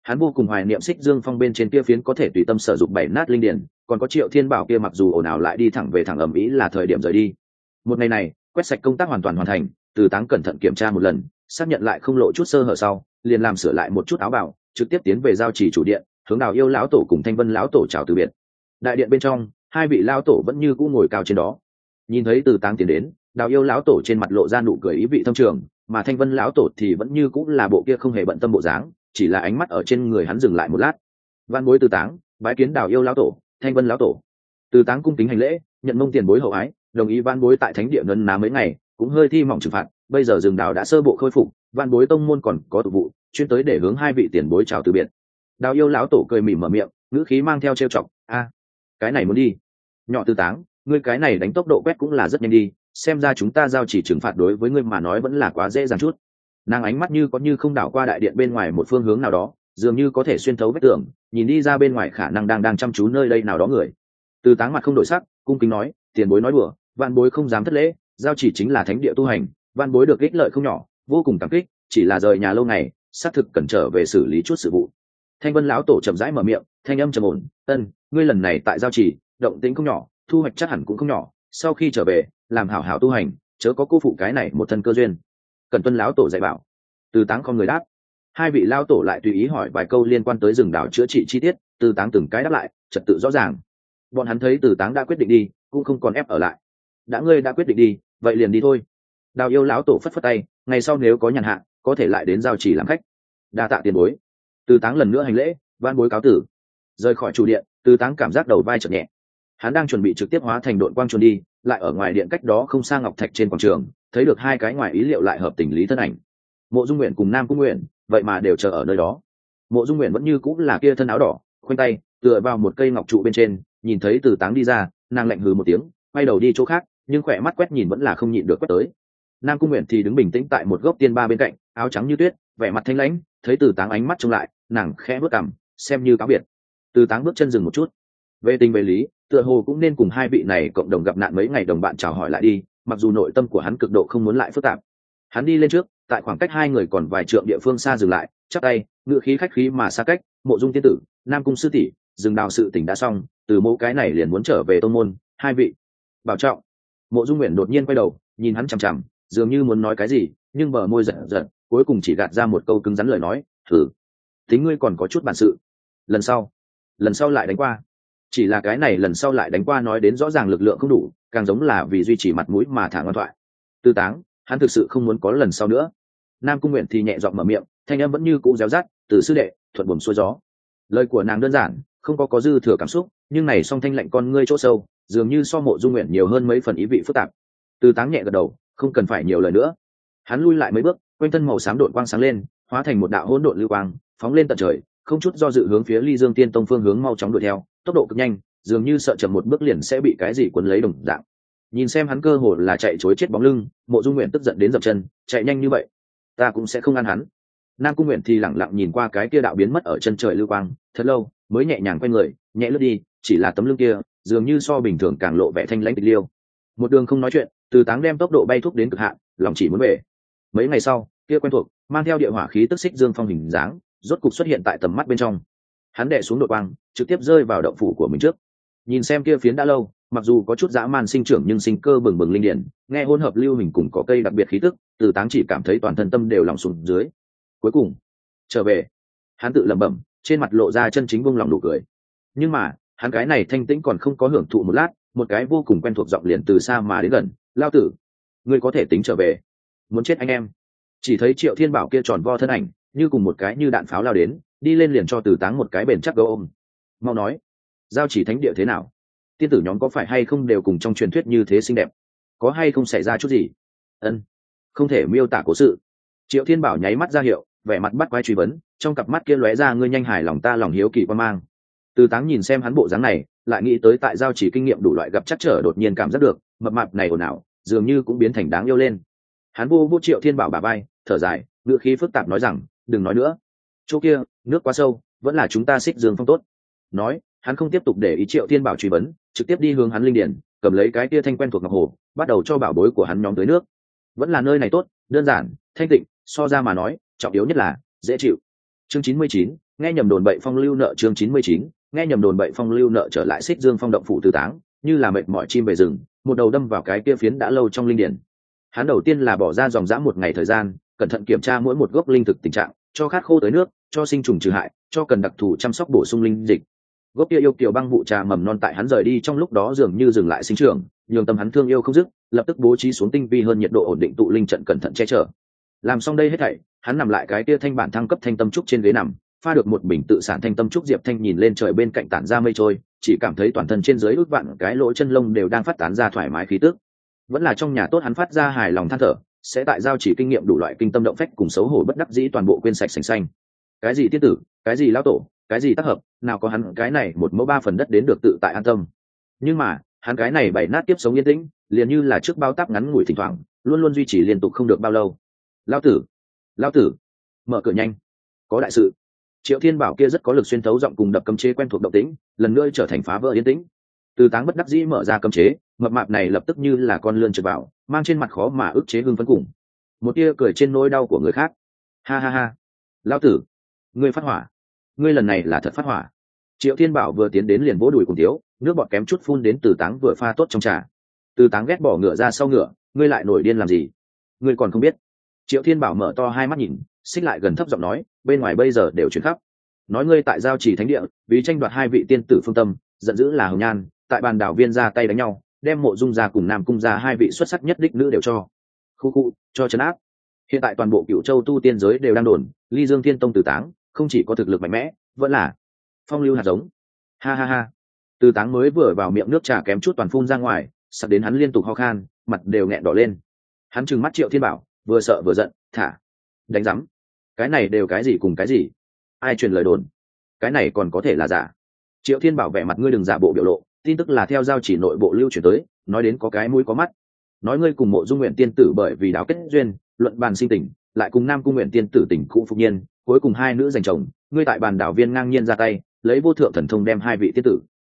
Hắn vô cùng hoài niệm Xích Dương Phong bên trên kia phiến có thể tùy tâm sử dụng bảy nát linh điển, còn có Triệu Thiên Bảo kia mặc dù ồn ào lại đi thẳng về thẳng ầm ĩ là thời điểm rời đi. Một ngày này, quét sạch công tác hoàn toàn hoàn thành, Từ Táng cẩn thận kiểm tra một lần, xác nhận lại không lộ chút sơ hở sau, liền làm sửa lại một chút áo bào, trực tiếp tiến về giao trì chủ điện, hướng Đào Yêu lão tổ cùng Thanh Vân lão tổ chào từ biệt. Đại điện bên trong, hai vị lão tổ vẫn như cũ ngồi cao trên đó. Nhìn thấy Từ Táng tiến đến, Đào Yêu lão tổ trên mặt lộ ra nụ cười ý vị thâm trường, mà Thanh Vân lão tổ thì vẫn như cũ là bộ kia không hề bận tâm bộ dáng, chỉ là ánh mắt ở trên người hắn dừng lại một lát. Van bối Từ Táng bái kiến Đào Yêu lão tổ, Thanh Vân lão tổ. Từ Táng cung kính hành lễ, nhận mông tiền bối hậu ái, đồng ý van bối tại thánh địa nấn ná mấy ngày, cũng hơi thi mỏng trừng phạt, bây giờ rừng đào đã sơ bộ khôi phục, van bối tông môn còn có tục vụ, chuyên tới để hướng hai vị tiền bối chào từ biệt. Đào Yêu lão tổ cười mỉm mở miệng, ngữ khí mang theo trêu chọc, a, cái này muốn đi. Nhỏ Từ Táng, ngươi cái này đánh tốc độ quét cũng là rất nhanh đi, xem ra chúng ta giao chỉ trừng phạt đối với ngươi mà nói vẫn là quá dễ dàng chút. Nàng ánh mắt như có như không đảo qua đại điện bên ngoài một phương hướng nào đó, dường như có thể xuyên thấu vách tường, nhìn đi ra bên ngoài khả năng đang chăm chú nơi đây nào đó người. Từ Táng mặt không đổi sắc, cung kính nói, tiền bối nói đùa, van bối không dám thất lễ, giao chỉ chính là thánh địa tu hành, van bối được ích lợi không nhỏ, vô cùng cảm kích, chỉ là rời nhà lâu ngày, xác thực cần trở về xử lý chút sự vụ. Thanh Vân lão tổ chậm rãi mở miệng, thanh âm trầm ổn, "Ân, ngươi lần này tại giao chỉ, động tĩnh không nhỏ, thu hoạch chắc hẳn cũng không nhỏ, sau khi trở về, làm hảo hảo tu hành, chớ có cô phụ cái này một thân cơ duyên." Cần tuân lão tổ dạy bảo. Từ Táng không người đáp. Hai vị lão tổ lại tùy ý hỏi vài câu liên quan tới rừng đảo chữa trị chi tiết, Từ Táng từng cái đáp lại, trật tự rõ ràng. Bọn hắn thấy Từ Táng đã quyết định đi, cũng không còn ép ở lại. Đã ngươi đã quyết định đi, vậy liền đi thôi. Đào Yêu lão tổ phất phất tay, ngày sau nếu có nhàn hạ, có thể lại đến giao chỉ làm khách. Đa tạ tiền bối. Từ Táng lần nữa hành lễ, van bối cáo tử. Rời khỏi chủ điện, Từ Táng cảm giác đầu vai chợt nhẹ. Hắn đang chuẩn bị trực tiếp hóa thành đội quang trốn đi, lại ở ngoài điện cách đó không xa ngọc thạch trên quảng trường, thấy được hai cái ngoài ý liệu lại hợp tình lý thân ảnh. Mộ Dung Nguyện cùng Nam Cung Nguyện, vậy mà đều chờ ở nơi đó. Mộ Dung Nguyện vẫn như cũng là kia thân áo đỏ, khoanh tay tựa vào một cây ngọc trụ bên trên, nhìn thấy Từ Táng đi ra, nàng lạnh hừ một tiếng, quay đầu đi chỗ khác, nhưng khỏe mắt quét nhìn vẫn là không nhịn được quét tới. Nam Cung Nguyện thì đứng bình tĩnh tại một gốc tiên ba bên cạnh, áo trắng như tuyết, vẻ mặt thanh lãnh, thấy Từ Táng ánh mắt trông lại, nàng khẽ bước cằm, xem như cáo biệt. Từ Táng bước chân dừng một chút. Về tình về lý, tựa hồ cũng nên cùng hai vị này cộng đồng gặp nạn mấy ngày đồng bạn chào hỏi lại đi, mặc dù nội tâm của hắn cực độ không muốn lại phức tạp. Hắn đi lên trước, tại khoảng cách hai người còn vài trượng địa phương xa dừng lại, chắp tay, ngựa khí khách khí mà xa cách, Mộ Dung tiên tử, Nam Cung sư tỷ, dừng đào sự tình đã xong, từ mẫu cái này liền muốn trở về tông môn, hai vị bảo trọng. Mộ Dung Nguyện đột nhiên quay đầu, nhìn hắn chằm chằm, dường như muốn nói cái gì, nhưng bờ môi giật giật, cuối cùng chỉ gạt ra một câu cứng rắn lời nói, thử, tính ngươi còn có chút bản sự, lần sau lại đánh qua. Chỉ là cái này lần sau lại đánh qua nói đến rõ ràng lực lượng không đủ, càng giống là vì duy trì mặt mũi mà thả ngoan thoại. Từ Táng, hắn thực sự không muốn có lần sau nữa. Nam Cung Nguyện thì nhẹ giọng mở miệng, thanh âm vẫn như cũ réo rát, từ sư đệ, thuận buồm xuôi gió. Lời của nàng đơn giản, không có dư thừa cảm xúc, nhưng này song thanh lạnh con ngươi chỗ sâu, dường như so Mộ Dung Nguyện nhiều hơn mấy phần ý vị phức tạp. Từ Táng nhẹ gật đầu, không cần phải nhiều lời nữa. Hắn lui lại mấy bước, quanh thân màu xám độn quang sáng lên, hóa thành một đạo hỗn độn lưu quang, phóng lên tận trời, không chút do dự hướng phía Ly Dương Tiên Tông phương hướng mau chóng đuổi theo, tốc độ cực nhanh, dường như sợ chậm một bước liền sẽ bị cái gì cuốn lấy đồng dạng. Nhìn xem hắn cơ hồ là chạy trối chết bóng lưng, Mộ Dung Nguyện tức giận đến dậm chân, chạy nhanh như vậy, ta cũng sẽ không ăn hắn. Nam Cung Nguyện thì lẳng lặng nhìn qua cái kia đạo biến mất ở chân trời lưu quang, thật lâu mới nhẹ nhàng quay người, nhẹ lướt đi, chỉ là tấm lưng kia, dường như so bình thường càng lộ vẻ thanh lãnh tịch liêu. Một đường không nói chuyện, Từ Táng đem tốc độ bay thúc đến cực hạn, lòng chỉ muốn về. Mấy ngày sau, kia quen thuộc, mang theo địa hỏa khí tức Xích Dương Phong hình dáng, rốt cục xuất hiện tại tầm mắt bên trong. Hắn đè xuống đội quang, trực tiếp rơi vào động phủ của mình trước. Nhìn xem kia phiến đã lâu, mặc dù có chút dã man sinh trưởng nhưng sinh cơ bừng bừng linh điển, nghe hỗn hợp lưu hình cùng có cây đặc biệt khí tức, Từ Táng chỉ cảm thấy toàn thân tâm đều lòng xuống dưới. Cuối cùng, trở về. Hắn tự lẩm bẩm, trên mặt lộ ra chân chính buông lòng nụ cười. Nhưng mà, hắn cái này thanh tĩnh còn không có hưởng thụ một lát, một cái vô cùng quen thuộc giọng liền từ xa mà đến gần, "Lao tử, ngươi có thể tính trở về. Muốn chết anh em." Chỉ thấy Triệu Thiên Bảo kia tròn vo thân ảnh, như cùng một cái như đạn pháo lao đến, đi lên liền cho Từ Táng một cái bền chắc gấu ôm. "Mau nói, giao chỉ thánh địa thế nào? Tiên tử nhóm có phải hay không đều cùng trong truyền thuyết như thế xinh đẹp? Có hay không xảy ra chút gì?" "Ân, không thể miêu tả cố sự." Triệu Thiên Bảo nháy mắt ra hiệu, vẻ mặt bắt quái truy vấn, trong cặp mắt kia lóe ra ngươi nhanh hài lòng ta lòng hiếu kỳ quan mang. Từ Táng nhìn xem hắn bộ dáng này, lại nghĩ tới tại giao chỉ kinh nghiệm đủ loại gặp chắc trở, đột nhiên cảm giác được mập mạp này ồn ào, dường như cũng biến thành đáng yêu lên. Hắn vô Triệu Thiên Bảo bả vai, thở dài, ngữ khí phức tạp nói rằng, đừng nói nữa, chỗ kia nước quá sâu, vẫn là chúng ta Xích Dương Phong tốt. Nói, hắn không tiếp tục để ý Triệu Thiên Bảo truy vấn, trực tiếp đi hướng hắn linh điển, cầm lấy cái kia thanh quen thuộc ngọc hồ, bắt đầu cho bảo bối của hắn nhóm tới nước. Vẫn là nơi này tốt, đơn giản, thanh tịnh, so ra mà nói, trọng yếu nhất là dễ chịu. Chương 99, nghe nhầm đồn bậy phong lưu nợ chương 99, nghe nhầm đồn bậy phong lưu nợ trở lại Xích Dương Phong động phủ Từ Táng, như là mệt mỏi chim về rừng, một đầu đâm vào cái kia phiến đã lâu trong linh điển. Hắn đầu tiên là bỏ ra dòng dã một ngày thời gian, cẩn thận kiểm tra mỗi một gốc linh thực tình trạng, cho khát khô tới nước, cho sinh trùng trừ hại, cho cần đặc thù chăm sóc bổ sung linh dịch. Gốc kia yêu kiều băng vụ trà mầm non tại hắn rời đi trong lúc đó dường như dừng lại sinh trưởng, nhường tâm hắn thương yêu không dứt, lập tức bố trí xuống tinh vi hơn nhiệt độ ổn định tụ linh trận cẩn thận che chở. Làm xong đây hết thảy, hắn nằm lại cái kia thanh bản thăng cấp thanh tâm trúc trên ghế nằm, pha được một bình tự sản thanh tâm trúc diệp thanh nhìn lên trời bên cạnh tản ra mây trôi, chỉ cảm thấy toàn thân trên dưới ước vạn cái lỗ chân lông đều đang phát tán ra thoải mái khí tức. Vẫn là trong nhà tốt, hắn phát ra hài lòng than thở, sẽ tại giao chỉ kinh nghiệm đủ loại kinh tâm động phách cùng xấu hổ bất đắc dĩ toàn bộ quên sạch sành xanh. Cái gì tiên tử, cái gì lão tổ, cái gì tác hợp, nào có hắn cái này một mẫu ba phần đất đến được tự tại an tâm. Nhưng mà hắn cái này bảy nát tiếp sống yên tĩnh, liền như là trước bao táp ngắn ngủi thỉnh thoảng, luôn luôn duy trì liên tục không được bao lâu. Lão tử, mở cửa nhanh, có đại sự. Triệu Thiên Bảo kia rất có lực xuyên thấu giọng cùng đập cấm chế quen thuộc động tĩnh, lần nữa trở thành phá vỡ yên tĩnh. Từ Táng bất đắc dĩ mở ra cấm chế, mập mạp này lập tức như là con lươn trượt vào, mang trên mặt khó mà ức chế hưng phấn cùng một tia cười trên nỗi đau của người khác. Ha ha ha, lão tử, ngươi phát hỏa, ngươi lần này là thật phát hỏa. Triệu Thiên Bảo vừa tiến đến liền vỗ đùi cùng thiếu, nước bọt kém chút phun đến Từ Táng vừa pha tốt trong trà. Từ Táng ghét bỏ ngựa ra sau ngựa, ngươi lại nổi điên làm gì? Ngươi còn không biết? Triệu Thiên Bảo mở to hai mắt nhìn, xích lại gần thấp giọng nói, bên ngoài bây giờ đều chuyển khắp, nói ngươi tại giao chỉ thánh địa vì tranh đoạt hai vị tiên tử phương tâm, giận dữ là Hồng Nhan, tại bàn đảo viên ra tay đánh nhau, đem Mộ Dung gia cùng Nam Cung gia hai vị xuất sắc nhất đích nữ đều cho cho trấn áp. Hiện tại toàn bộ Cửu Châu tu tiên giới đều đang đồn, Ly Dương Thiên Tông Từ Táng không chỉ có thực lực mạnh mẽ, vẫn là phong lưu hạt giống. Ha ha ha. Từ Táng mới vừa vào miệng nước trà kém chút toàn phun ra ngoài, sặc đến hắn liên tục ho khan, mặt đều nghẹn đỏ lên. Hắn trừng mắt Triệu Thiên Bảo, vừa sợ vừa giận, thả, đánh rắm. Cái này đều cái gì cùng cái gì? Ai truyền lời đồn? Cái này còn có thể là giả? Triệu Thiên Bảo vẻ mặt ngươi đừng giả bộ biểu lộ, tin tức là theo giao chỉ nội bộ lưu truyền tới, nói đến có cái mũi có mắt, nói ngươi cùng Mộ Dung Nguyện tiên tử bởi vì đáo kết duyên, luận bàn sinh tình, lại cùng Nam Cung Nguyện tiên tử tình cũ phục nhiên, cuối cùng hai nữ giành chồng, ngươi tại bàn đảo viên ngang nhiên ra tay, lấy vô thượng thần thông đem hai vị tiên tử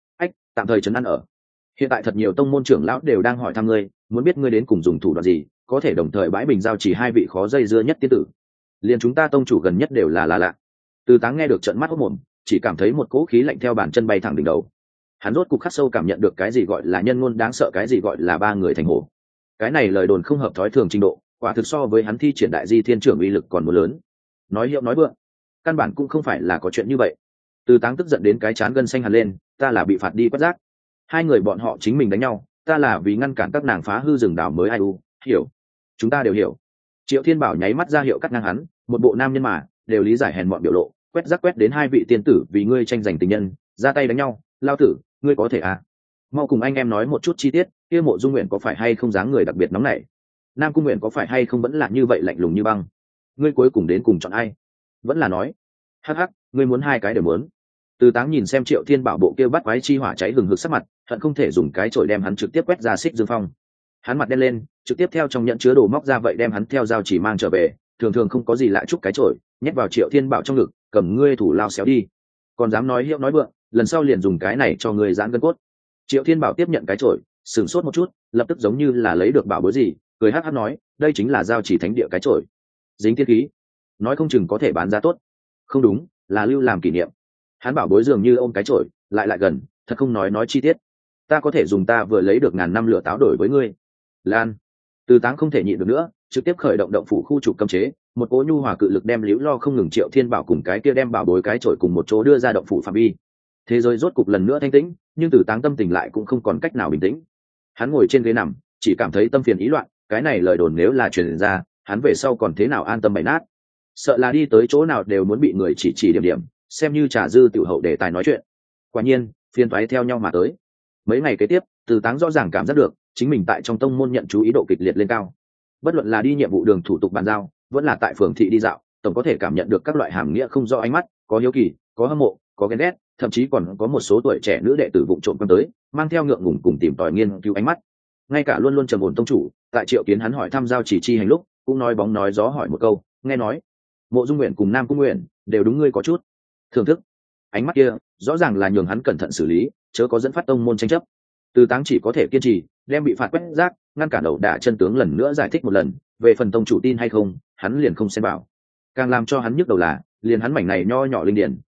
tạm thời trấn an ở. Hiện tại thật nhiều tông môn trưởng lão đều đang hỏi thăm ngươi, muốn biết ngươi đến cùng dùng thủ đoạn gì, có thể đồng thời bãi bình giao chỉ hai vị khó dây dưa nhất tiên tử. Liền chúng ta tông chủ gần nhất đều là lạ. Từ Táng nghe được trợn mắt hốt mồm, chỉ cảm thấy một cỗ khí lạnh theo bàn chân bay thẳng đỉnh đầu. Hắn rốt cục khắc sâu cảm nhận được cái gì gọi là nhân ngôn đáng sợ, cái gì gọi là ba người thành hổ. Cái này lời đồn không hợp thói thường trình độ, quả thực so với hắn thi triển đại di thiên trưởng uy lực còn muốn lớn. Nói hiệu nói vượng, căn bản cũng không phải là có chuyện như vậy. Từ Táng tức giận đến cái chán gân xanh hẳn lên, ta là bị phạt đi quét rác, hai người bọn họ chính mình đánh nhau, ta là vì ngăn cản các nàng phá hư rừng đảo mới ai u, hiểu, chúng ta đều hiểu. Triệu Thiên Bảo nháy mắt ra hiệu cắt ngang hắn, một bộ nam nhân mà đều lý giải hèn mọn biểu lộ, quét rác quét đến hai vị tiên tử vì ngươi tranh giành tình nhân ra tay đánh nhau, lao tử, ngươi có thể à? Mau cùng anh em nói một chút chi tiết, kia Mộ Dung Nguyện có phải hay không dáng người đặc biệt nóng nảy? Nam Cung Nguyện có phải hay không vẫn là như vậy lạnh lùng như băng? Ngươi cuối cùng đến cùng chọn ai? Vẫn là nói, hắc hắc, ngươi muốn hai cái đều muốn. Từ Táng nhìn xem Triệu Thiên Bảo bộ kia bắt quái chi hỏa cháy hừng hực sắc mặt, hận không thể dùng cái chổi đem hắn trực tiếp quét ra Xích Dương Phong. Hắn mặt đen lên, trực tiếp theo trong nhận chứa đồ móc ra vậy đem hắn theo dao chỉ mang trở về, thường thường không có gì lạ chúc cái chổi, nhét vào Triệu Thiên Bảo trong ngực, cầm ngươi thủ lao xéo đi. Còn dám nói hiệu nói vượng, lần sau liền dùng cái này cho ngươi giãn gân cốt. Triệu Thiên Bảo tiếp nhận cái chổi, sửng sốt một chút, lập tức giống như là lấy được bảo bối gì, cười hắc hắc nói, đây chính là giao chỉ thánh địa cái chổi. Dính tiên khí, nói không chừng có thể bán giá tốt. Không đúng, là lưu làm kỷ niệm. Hắn bảo bối dường như ôm cái chổi, lại gần, thật không nói chi tiết. Ta có thể dùng ta vừa lấy được ngàn năm lửa táo đổi với ngươi. Lan. Từ Táng không thể nhịn được nữa, trực tiếp khởi động động phủ khu trục cấm chế, một cỗ nhu hòa cự lực đem liễu lo không ngừng Triệu Thiên Bảo cùng cái kia đem bảo bối cái chổi cùng một chỗ đưa ra động phủ phạm vi. Thế giới rốt cục lần nữa thanh tĩnh, nhưng Từ Táng tâm tình lại cũng không còn cách nào bình tĩnh. Hắn ngồi trên ghế nằm, chỉ cảm thấy tâm phiền ý loạn, cái này lời đồn nếu là truyền ra, hắn về sau còn thế nào an tâm bày nát. Sợ là đi tới chỗ nào đều muốn bị người chỉ điểm, xem như trà dư tiểu hậu để tài nói chuyện. Quả nhiên, phiên toái theo nhau mà tới. Mấy ngày kế tiếp, Từ Táng rõ ràng cảm giác được chính mình tại trong tông môn nhận chú ý độ kịch liệt lên cao. Bất luận là đi nhiệm vụ đường thủ tục bàn giao, vẫn là tại phường thị đi dạo, tổng có thể cảm nhận được các loại hàm nghĩa không rõ ánh mắt, có hiếu kỳ, có hâm mộ, có ghen ghét, thậm chí còn có một số tuổi trẻ nữ đệ tử vụng trộm quan tới, mang theo ngượng ngùng cùng tìm tòi nghiên cứu ánh mắt. Ngay cả luôn luôn trầm ổn tông chủ, tại Triệu Kiến hắn hỏi thăm giao chỉ chi hành lúc, cũng nói bóng nói gió hỏi một câu, nghe nói Mộ Dung Nguyện cùng Nam Cung Nguyện đều đúng ngươi có chút thưởng thức. Ánh mắt kia rõ ràng là nhường hắn cẩn thận xử lý, chớ có dẫn phát tông môn tranh chấp. Từ Táng chỉ có thể kiên trì, đem bị phạt quét rác, ngăn cản đầu đả chân tướng lần nữa giải thích một lần, về phần tông chủ tin hay không, hắn liền không xem bảo. Càng làm cho hắn nhức đầu là, liền hắn mảnh này nho nhỏ linh điển,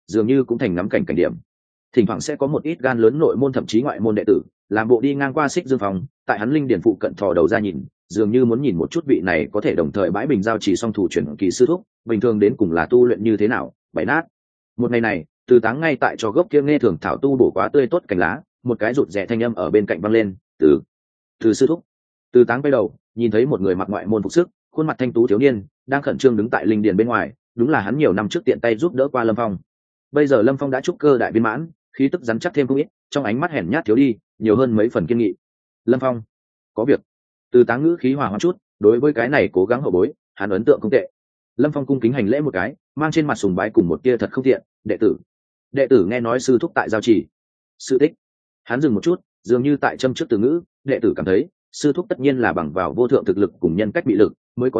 dường như cũng thành ngắm cảnh cảnh điểm. Thỉnh thoảng sẽ có một ít gan lớn nội môn thậm chí ngoại môn đệ tử làm bộ đi ngang qua Xích Dương phòng, tại hắn linh điển phụ cận thò đầu ra nhìn, dường như muốn nhìn một chút vị này có thể đồng thời bãi bình giao chỉ song thủ chuyển kỳ sư thúc bình thường đến cùng là tu luyện như thế nào, bày nát. Một ngày này, Từ Táng ngay tại cho gốc kia nghe thường thảo tu bổ quá tươi tốt cành lá, một cái rụt rè thanh âm ở bên cạnh vang lên, từ sư thúc. Từ Táng quay đầu, nhìn thấy một người mặc ngoại môn phục sức, khuôn mặt thanh tú thiếu niên đang khẩn trương đứng tại linh điền bên ngoài, đúng là hắn nhiều năm trước tiện tay giúp đỡ qua Lâm Phong. Bây giờ Lâm Phong đã trúc cơ đại viên mãn, khí tức rắn chắc thêm không ít, trong ánh mắt hèn nhát thiếu đi, nhiều hơn mấy phần kiên nghị. Lâm Phong, có việc. Từ Táng ngữ khí hòa hoãn chút, đối với cái này cố gắng hậu bối, hắn ấn tượng không tệ. Lâm Phong cung kính hành lễ một cái, mang trên mặt sùng bái cùng một tia thật không tiện, đệ tử nghe nói sư thúc tại giao chỉ. Sự tích. Hắn dừng một chút, dường như tại châm trước từ ngữ, đệ tử cảm thấy sư thúc tất nhiên là bằng vào vô thượng thực lực cùng nhân cách bị lực mới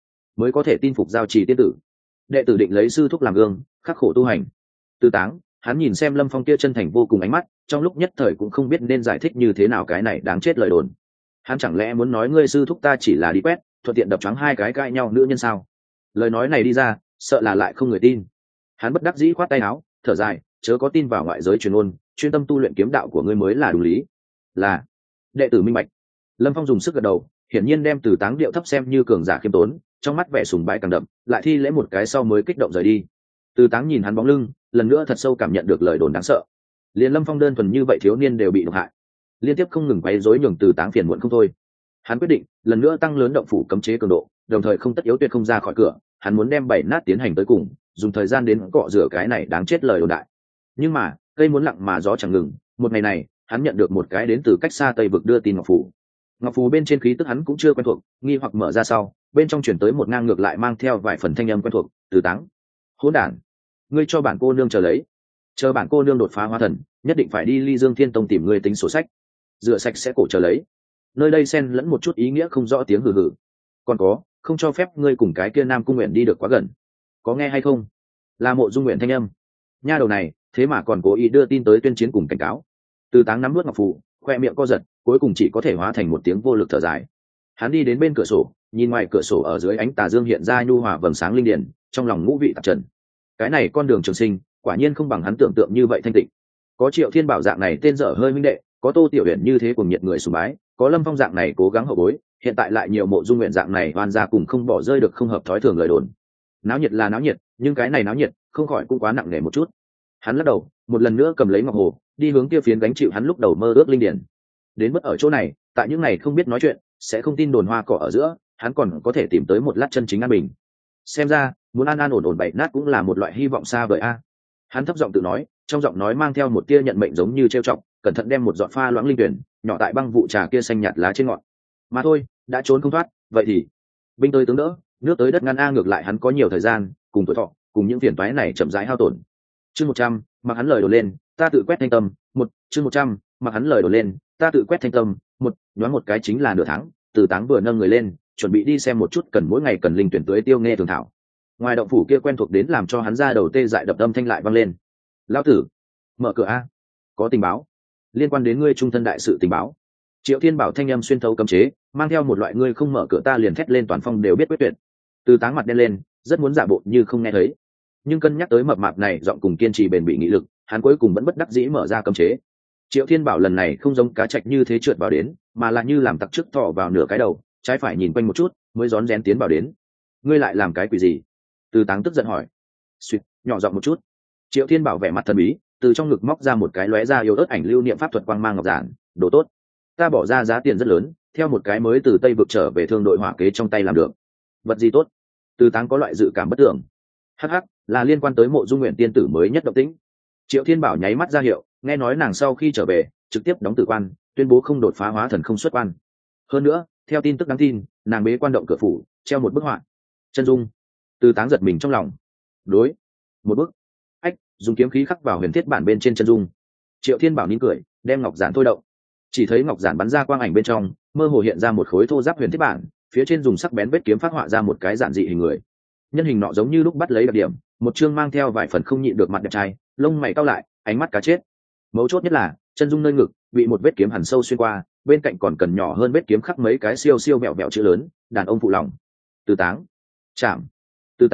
có thể tin phục giao trì tiên tử. Đệ tử định lấy sư thúc làm gương, khắc khổ tu hành. Từ Táng, hắn nhìn xem Lâm Phong kia chân thành vô cùng ánh mắt, trong lúc nhất thời cũng không biết nên giải thích như thế nào cái này đáng chết lời đồn. Hắn chẳng lẽ muốn nói ngươi sư thúc ta chỉ là đi quét, thuận tiện đập choáng hai cái cãi nhau nữ nhân sao? Lời nói này đi ra, sợ là lại không người tin. Hắn bất đắc dĩ khoát tay áo, thở dài, chớ có tin vào ngoại giới truyền ngôn, chuyên tâm tu luyện kiếm đạo của ngươi mới là đúng lý. Là, đệ tử minh bạch. Lâm Phong dùng sức gật đầu, hiển nhiên đem Từ Táng điệu thấp xem như cường giả khiêm tốn, trong mắt vẻ sùng bái càng đậm, lại thi lễ một cái sau mới kích động rời đi. Từ Táng nhìn hắn bóng lưng, lần nữa thật sâu cảm nhận được lời đồn đáng sợ. Liên Lâm Phong đơn thuần như vậy thiếu niên đều bị độc hại, liên tiếp không ngừng quấy rối nhường Từ Táng phiền muộn không thôi. Hắn quyết định lần nữa tăng lớn động phủ cấm chế cường độ, đồng thời không tất yếu tuyệt không ra khỏi cửa, hắn muốn đem bảy nát tiến hành tới cùng, dùng thời gian đến cọ rửa cái này đáng chết lời đồn đại. Nhưng mà cây muốn lặng mà gió chẳng ngừng, một ngày này hắn nhận được một cái đến từ cách xa Tây vực đưa tin ngọc phù. Ngọc phù bên trên khí tức hắn cũng chưa quen thuộc, nghi hoặc mở ra sau, bên trong chuyển tới một ngang ngược lại mang theo vài phần thanh âm quen thuộc, Từ Táng. Hỗn đản, ngươi cho bản cô nương chờ lấy, chờ bản cô nương đột phá hóa thần, nhất định phải đi Ly Dương Thiên Tông tìm ngươi tính sổ sách, rửa sạch sẽ cổ chờ lấy. Nơi đây xen lẫn một chút ý nghĩa không rõ tiếng hừ hừ. Còn có, không cho phép ngươi cùng cái kia Nam Cung Nguyện đi được quá gần, có nghe hay không? Là Mộ Dung Nguyện thanh âm. Nha đầu này, thế mà còn cố ý đưa tin tới tuyên chiến cùng cảnh cáo. Từ Táng nắm nuốt ngọc phù, khoe miệng co giật, cuối cùng chỉ có thể hóa thành một tiếng vô lực thở dài. Hắn đi đến bên cửa sổ, nhìn ngoài cửa sổ ở dưới ánh tà dương hiện ra nhu hòa vầng sáng linh điển, trong lòng ngũ vị tạp trần. Cái này con đường trường sinh, quả nhiên không bằng hắn tưởng tượng như vậy thanh tịnh. Có Triệu Thiên Bảo dạng này tên dở hơi minh đệ, có Tô Tiểu Uyển như thế cùng nhiệt người sùng bái, có Lâm Phong dạng này cố gắng hậu bối, hiện tại lại nhiều Mộ Dung Nguyện dạng này oan gia cùng không bỏ rơi được không hợp thói thường lời đồn. Náo nhiệt là náo nhiệt, nhưng cái này náo nhiệt không khỏi cũng quá nặng nề một chút. Hắn lắc đầu, một lần nữa cầm lấy ngọc hồ, đi hướng kia phiến gánh chịu hắn lúc đầu mơ ước linh điển. Đến mức ở chỗ này, tại những ngày không biết nói chuyện, sẽ không tin đồn hoa cỏ ở giữa, hắn còn có thể tìm tới một lát chân chính an bình. Xem ra, muốn an an ổn ổn bậy nát cũng là một loại hy vọng xa vời a. Hắn thấp giọng tự nói, trong giọng nói mang theo một tia nhận mệnh giống như trêu chọc, cẩn thận đem một giọt pha loãng linh tuyển nhỏ tại băng vụ trà kia xanh nhạt lá trên ngọn. Mà thôi, đã trốn không thoát, vậy thì binh tới tướng đỡ, nước tới đất ngăn a, ngược lại hắn có nhiều thời gian, cùng tuổi thọ, cùng những phiền toái này chậm rãi hao tổn. Chương 100, mặc hắn lời đổ lên, ta tự quét thanh tâm, chương 100, mặc hắn lời đổ lên, ta tự quét thanh tâm, nhoáng một cái chính là nửa tháng, Từ Táng vừa nâng người lên, chuẩn bị đi xem một chút cần mỗi ngày cần linh tuyển tưới tiêu nghe thường thảo. Ngoài động phủ kia quen thuộc đến làm cho hắn ra đầu tê dại đập âm thanh lại vang lên. Lão tử, mở cửa a, có tình báo, liên quan đến ngươi trung thân đại sự tình báo. Triệu Thiên Bảo thanh âm xuyên thấu cấm chế, mang theo một loại ngươi không mở cửa ta liền thét lên toàn phong đều biết quyết tuyệt. Từ Táng mặt đen lên, rất muốn giả bộ như không nghe thấy, nhưng cân nhắc tới mập mạp này giọng cùng kiên trì bền bỉ nghị lực, hắn cuối cùng vẫn bất đắc dĩ mở ra cấm chế. Triệu Thiên Bảo lần này không giống cá trạch như thế trượt vào đến, mà là như làm tặc trước thọ vào nửa cái đầu, trái phải nhìn quanh một chút, mới rón rén tiến vào đến. Ngươi lại làm cái quỷ gì? Từ Táng tức giận hỏi. Suýt, nhỏ giọng một chút. Triệu Thiên Bảo vẻ mặt thần bí, từ trong ngực móc ra một cái lóe ra yếu ớt ảnh lưu niệm pháp thuật quang mang ngọc giản, đồ tốt. Ta bỏ ra giá tiền rất lớn, theo một cái mới từ Tây vực trở về thương đội hỏa kế trong tay làm được. Vật gì tốt? Từ Táng có loại dự cảm bất tưởng. Hắc hắc, là liên quan tới Mộ Dung Nguyện tiên tử mới nhất động tĩnh. Triệu Thiên Bảo nháy mắt ra hiệu, nghe nói nàng sau khi trở về trực tiếp đóng tử quan, tuyên bố không đột phá hóa thần không xuất quan. Hơn nữa, theo tin tức đáng tin, nàng bế quan động cửa phủ, treo một bức họa. Chân dung. Từ Táng giật mình trong lòng. Đối, một bức. Ách, dùng kiếm khí khắc vào huyền thiết bản bên trên chân dung. Triệu Thiên Bảo nín cười, đem ngọc giản thôi động. Chỉ thấy ngọc giản bắn ra quang ảnh bên trong, mơ hồ hiện ra một khối thô giáp huyền thiết bản, phía trên dùng sắc bén vết kiếm phát họa ra một cái giản dị hình người. Nhân hình nọ giống như lúc bắt lấy đặc điểm, một chương mang theo vài phần không nhịn được mặt đẹp trai, lông mày cau lại, ánh mắt cá chết. Mấu chốt nhất là chân dung nơi ngực bị một vết kiếm hằn sâu xuyên qua, bên cạnh còn cần nhỏ hơn vết kiếm khắc mấy cái siêu siêu mẹo mẹo chữ lớn, đàn ông phụ lòng. Từ Táng, chạm. Từ Táng,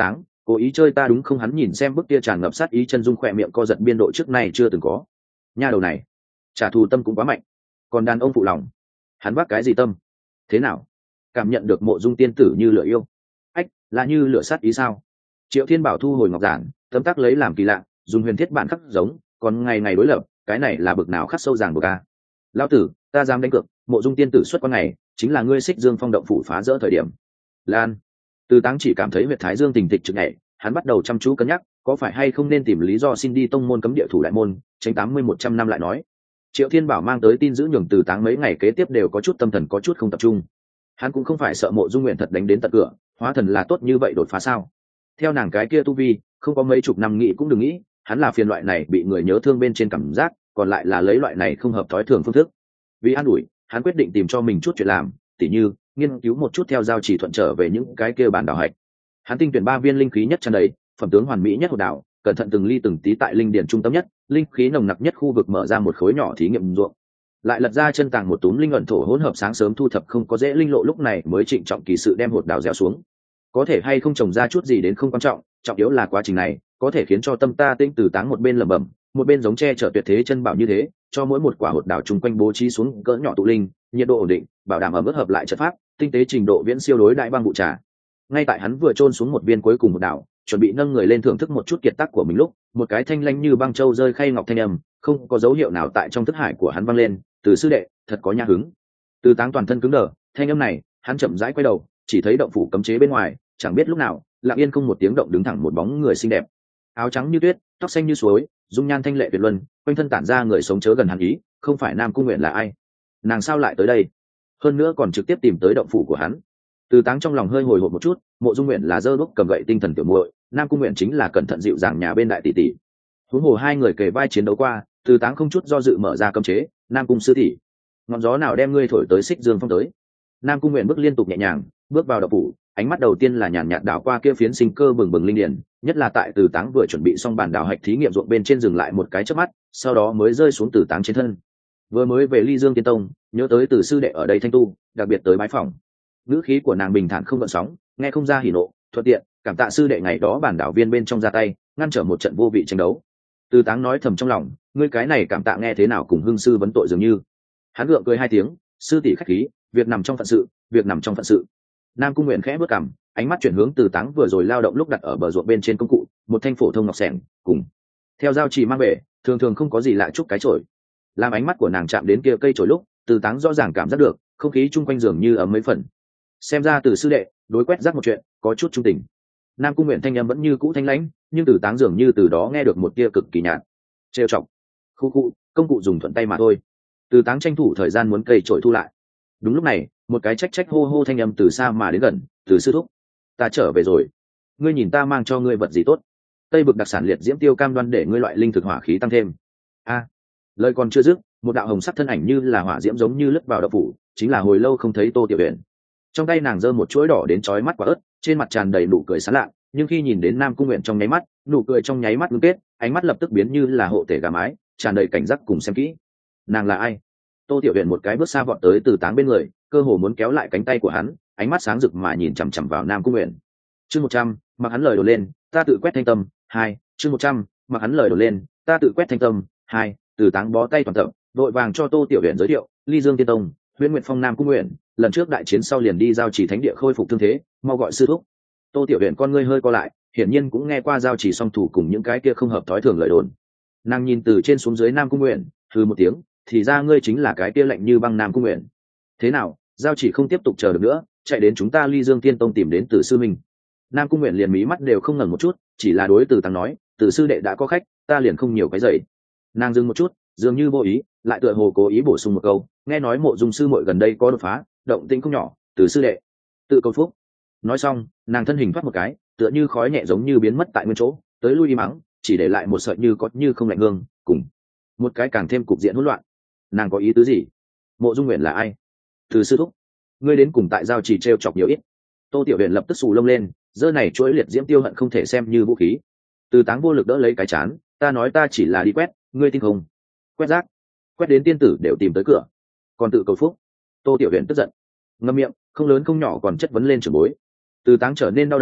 cố ý chơi ta đúng không? Hắn nhìn xem bức kia tràn ngập sát ý chân dung khỏe miệng co giật biên độ trước nay chưa từng có. Nha đầu này trả thù tâm cũng quá mạnh, còn đàn ông phụ lòng hắn vác cái gì tâm? Thế nào, cảm nhận được mộ dung tiên tử như lửa yêu? Ách, là như lửa sát ý sao? Triệu Thiên Bảo thu hồi ngọc giản, tấm tắc lấy làm kỳ lạ, dùng huyền thiết bản khắc giống, còn ngày ngày đối lập, cái này là bực nào khắc sâu ràng buộc a. Lão tử, ta dám đánh cược, mộ dung tiên tử xuất quan ngày chính là ngươi Xích Dương Phong động phủ phá rỡ thời điểm. Lan, Từ Táng chỉ cảm thấy huyệt thái dương tình thịch trực nhảy, hắn bắt đầu chăm chú cân nhắc, có phải hay không nên tìm lý do xin đi tông môn cấm địa thủ đại môn, tránh 80-100 năm lại nói. Triệu Thiên Bảo mang tới tin giữ nhường Từ Táng mấy ngày kế tiếp đều có chút tâm thần có chút không tập trung. Hắn cũng không phải sợ mộ dung nguyện thật đánh đến tận cửa, hóa thần là tốt như vậy đột phá sao? Theo nàng cái kia tu vi, không có mấy chục năm nghĩ cũng đừng nghĩ, hắn là phiền loại này bị người nhớ thương bên trên cảm giác, còn lại là lấy loại này không hợp thói thường phương thức. Vì an ủi, hắn quyết định tìm cho mình chút chuyện làm, tỉ như nghiên cứu một chút theo giao chỉ thuận trở về những cái kia bản đảo hạch. Hắn tinh tuyển 3 viên linh khí nhất tràn đầy, phẩm tướng hoàn mỹ nhất hột đảo, cẩn thận từng ly từng tí tại linh điển trung tâm nhất, linh khí nồng nặc nhất khu vực mở ra một khối nhỏ thí nghiệm ruộng. Lại lật ra chân tàng một túm linh ẩn thổ hỗn hợp sáng sớm thu thập không có dễ linh lộ, lúc này mới trịnh trọng kỳ sự đem hột đảo gieo xuống. Có thể hay không trồng ra chút gì đến không quan trọng, trọng yếu là quá trình này có thể khiến cho tâm ta tinh Từ Táng một bên lẩm bẩm, một bên giống che chở tuyệt thế chân bảo như thế, cho mỗi một quả hột đảo chung quanh bố trí xuống cỡ nhỏ tụ linh, nhiệt độ ổn định, bảo đảm ẩm ướt hợp lại chất pháp, tinh tế trình độ viễn siêu đối đại băng vụ trà. Ngay tại hắn vừa chôn xuống một viên cuối cùng một đảo, chuẩn bị nâng người lên thưởng thức một chút kiệt tác của mình lúc, một cái thanh lanh như băng châu rơi khay ngọc thanh âm, không có dấu hiệu nào tại trong thức hải của hắn vang lên, "Từ sư đệ, thật có nhã hứng." Từ Táng toàn thân cứng đờ, thanh âm này, hắn chậm rãi quay đầu, chỉ thấy động phủ cấm chế bên ngoài, chẳng biết lúc nào, lặng yên không một tiếng động đứng thẳng một bóng người xinh đẹp, áo trắng như tuyết, tóc xanh như suối, dung nhan thanh lệ tuyệt luân, quanh thân tản ra người sống chớ gần hàn ý, không phải Nam Cung Nguyện là ai? Nàng sao lại tới đây? Hơn nữa còn trực tiếp tìm tới động phủ của hắn. Từ Táng trong lòng hơi hồi hộp một chút, mộ dung nguyện là dơ đuốc cầm gậy tinh thần tiểu muội, Nam Cung Nguyện chính là cẩn thận dịu dàng nhà bên đại tỷ tỷ. Huống hồ hai người kề vai chiến đấu qua, Từ Táng không chút do dự mở ra cấm chế, "Nam Cung sư tỷ, ngọn gió nào đem ngươi thổi tới Xích Dương Phong tới?" Nam Cung Nguyện bước liên tục nhẹ nhàng, bước vào động phủ, ánh mắt đầu tiên là nhàn nhạt đảo qua kia phiến sinh cơ bừng bừng linh điển, nhất là tại Từ Táng vừa chuẩn bị xong bản đảo hạch thí nghiệm ruộng bên trên dừng lại một cái chớp mắt, sau đó mới rơi xuống Từ Táng trên thân. Vừa mới về Ly Dương Tiên Tông, nhớ tới Từ sư đệ ở đây thanh tu, đặc biệt tới bái phỏng. Ngữ khí của nàng bình thản không gợn sóng, nghe không ra hỉ nộ, thuận tiện, cảm tạ sư đệ ngày đó bản đảo viên bên trong ra tay, ngăn trở một trận vô vị tranh đấu. Từ Táng nói thầm trong lòng, ngươi cái này cảm tạ nghe thế nào cùng hưng sư vấn tội dường như. Hắn gượng cười hai tiếng, "Sư tỷ khách khí, việc nằm trong phận sự, việc nằm trong phận sự." Nam Cung Nguyện khẽ bước cằm, ánh mắt chuyển hướng Từ Táng vừa rồi lao động lúc đặt ở bờ ruộng bên trên công cụ, một thanh phổ thông ngọc xẻng, cùng theo dao chỉ mang về, thường thường không có gì lạ chúc cái chổi. Làm ánh mắt của nàng chạm đến kia cây chổi lúc, Từ Táng rõ ràng cảm giác được không khí chung quanh dường như ấm mấy phần. Xem ra Từ sư đệ đối quét rác một chuyện có chút trung tình. Nam Cung Nguyện thanh âm vẫn như cũ thanh lãnh, nhưng Từ Táng dường như từ đó nghe được một tia cực kỳ nhạt trêu chọc. Khu khu, công cụ dùng thuận tay mà thôi. Từ Táng tranh thủ thời gian muốn cây chổi thu lại. Đúng lúc này, một cái trách trách hô hô thanh âm từ xa mà đến gần, "Từ sư thúc, ta trở về rồi. Ngươi nhìn ta mang cho ngươi vật gì tốt? Tây Bực đặc sản liệt diễm tiêu cam đoan để ngươi loại linh thực hỏa khí tăng thêm." A, lời còn chưa dứt, một đạo hồng sắc thân ảnh như là hỏa diễm giống như lướt vào động phủ, chính là hồi lâu không thấy Tô Tiểu Uyển. Trong tay nàng giơ một chuỗi đỏ đến chói mắt quả ớt, trên mặt tràn đầy nụ cười sán lạ, nhưng khi nhìn đến Nam Cung Nguyện trong nháy mắt, nụ cười trong nháy mắt ngưng kết, ánh mắt lập tức biến như là hộ tể gà mái, tràn đầy cảnh giác cùng xem kỹ. Nàng là ai? Tô Tiểu Uyển một cái bước xa vọt tới Từ Táng bên người, cơ hồ muốn kéo lại cánh tay của hắn, ánh mắt sáng rực mà nhìn chằm chằm vào Nam Cung Nguyện. Chương 100, mặc hắn lời đổ lên, ta tự quét thanh tâm. 2, chương 100, mặc hắn lời đổ lên, ta tự quét thanh tâm. 2, Từ Táng bó tay toàn tập, đội vàng cho Tô Tiểu Uyển giới thiệu, Ly Dương Tiên Tông, Huyễn Nguyệt Phong Nam Cung Nguyện, lần trước đại chiến sau liền đi giao chỉ thánh địa khôi phục thương thế, mau gọi sư thúc. Tô Tiểu Uyển con ngươi hơi co lại, hiển nhiên cũng nghe qua giao chỉ song thủ cùng những cái kia không hợp thói thường lời đồn. Nàng nhìn từ trên xuống dưới Nam Cung Nguyện, hừ một tiếng, thì ra ngươi chính là cái kia lạnh như băng Nam Cung Nguyện. Thế nào, giao chỉ không tiếp tục chờ được nữa, chạy đến chúng ta Ly Dương Tiên Tông tìm đến Từ sư minh. Nam Cung Nguyện liền mí mắt đều không ngẩng một chút, chỉ là đối Từ Táng nói, Từ sư đệ đã có khách, ta liền không nhiều cái dậy. Nàng dừng một chút, dường như vô ý, lại tựa hồ cố ý bổ sung một câu, nghe nói mộ dung sư muội gần đây có đột phá, động tĩnh không nhỏ, Từ sư đệ tự cầu phúc. Nói xong, nàng thân hình thoát một cái, tựa như khói nhẹ giống như biến mất tại nguyên chỗ, tới lui im mắng, chỉ để lại một sợi như có như không lạnh hương, cùng một cái càng thêm cục diện hỗn loạn. Nàng có ý tứ gì? Mộ dung nguyện là ai? Từ sư thúc, ngươi đến cùng tại giao chỉ trêu chọc nhiều ít. Tô Tiểu Uyển lập tức xù lông lên, giơ này chuỗi liệt diễm tiêu hận không thể xem như vũ khí. Từ Táng vô lực đỡ lấy cái chán, ta nói ta chỉ là đi quét, ngươi tin không? Quét rác, quét đến tiên tử đều tìm tới cửa, còn tự cầu phúc. Tô Tiểu Uyển tức giận, ngậm miệng, không lớn không nhỏ còn chất vấn lên trưởng bối. Từ Táng trở nên đau đầu,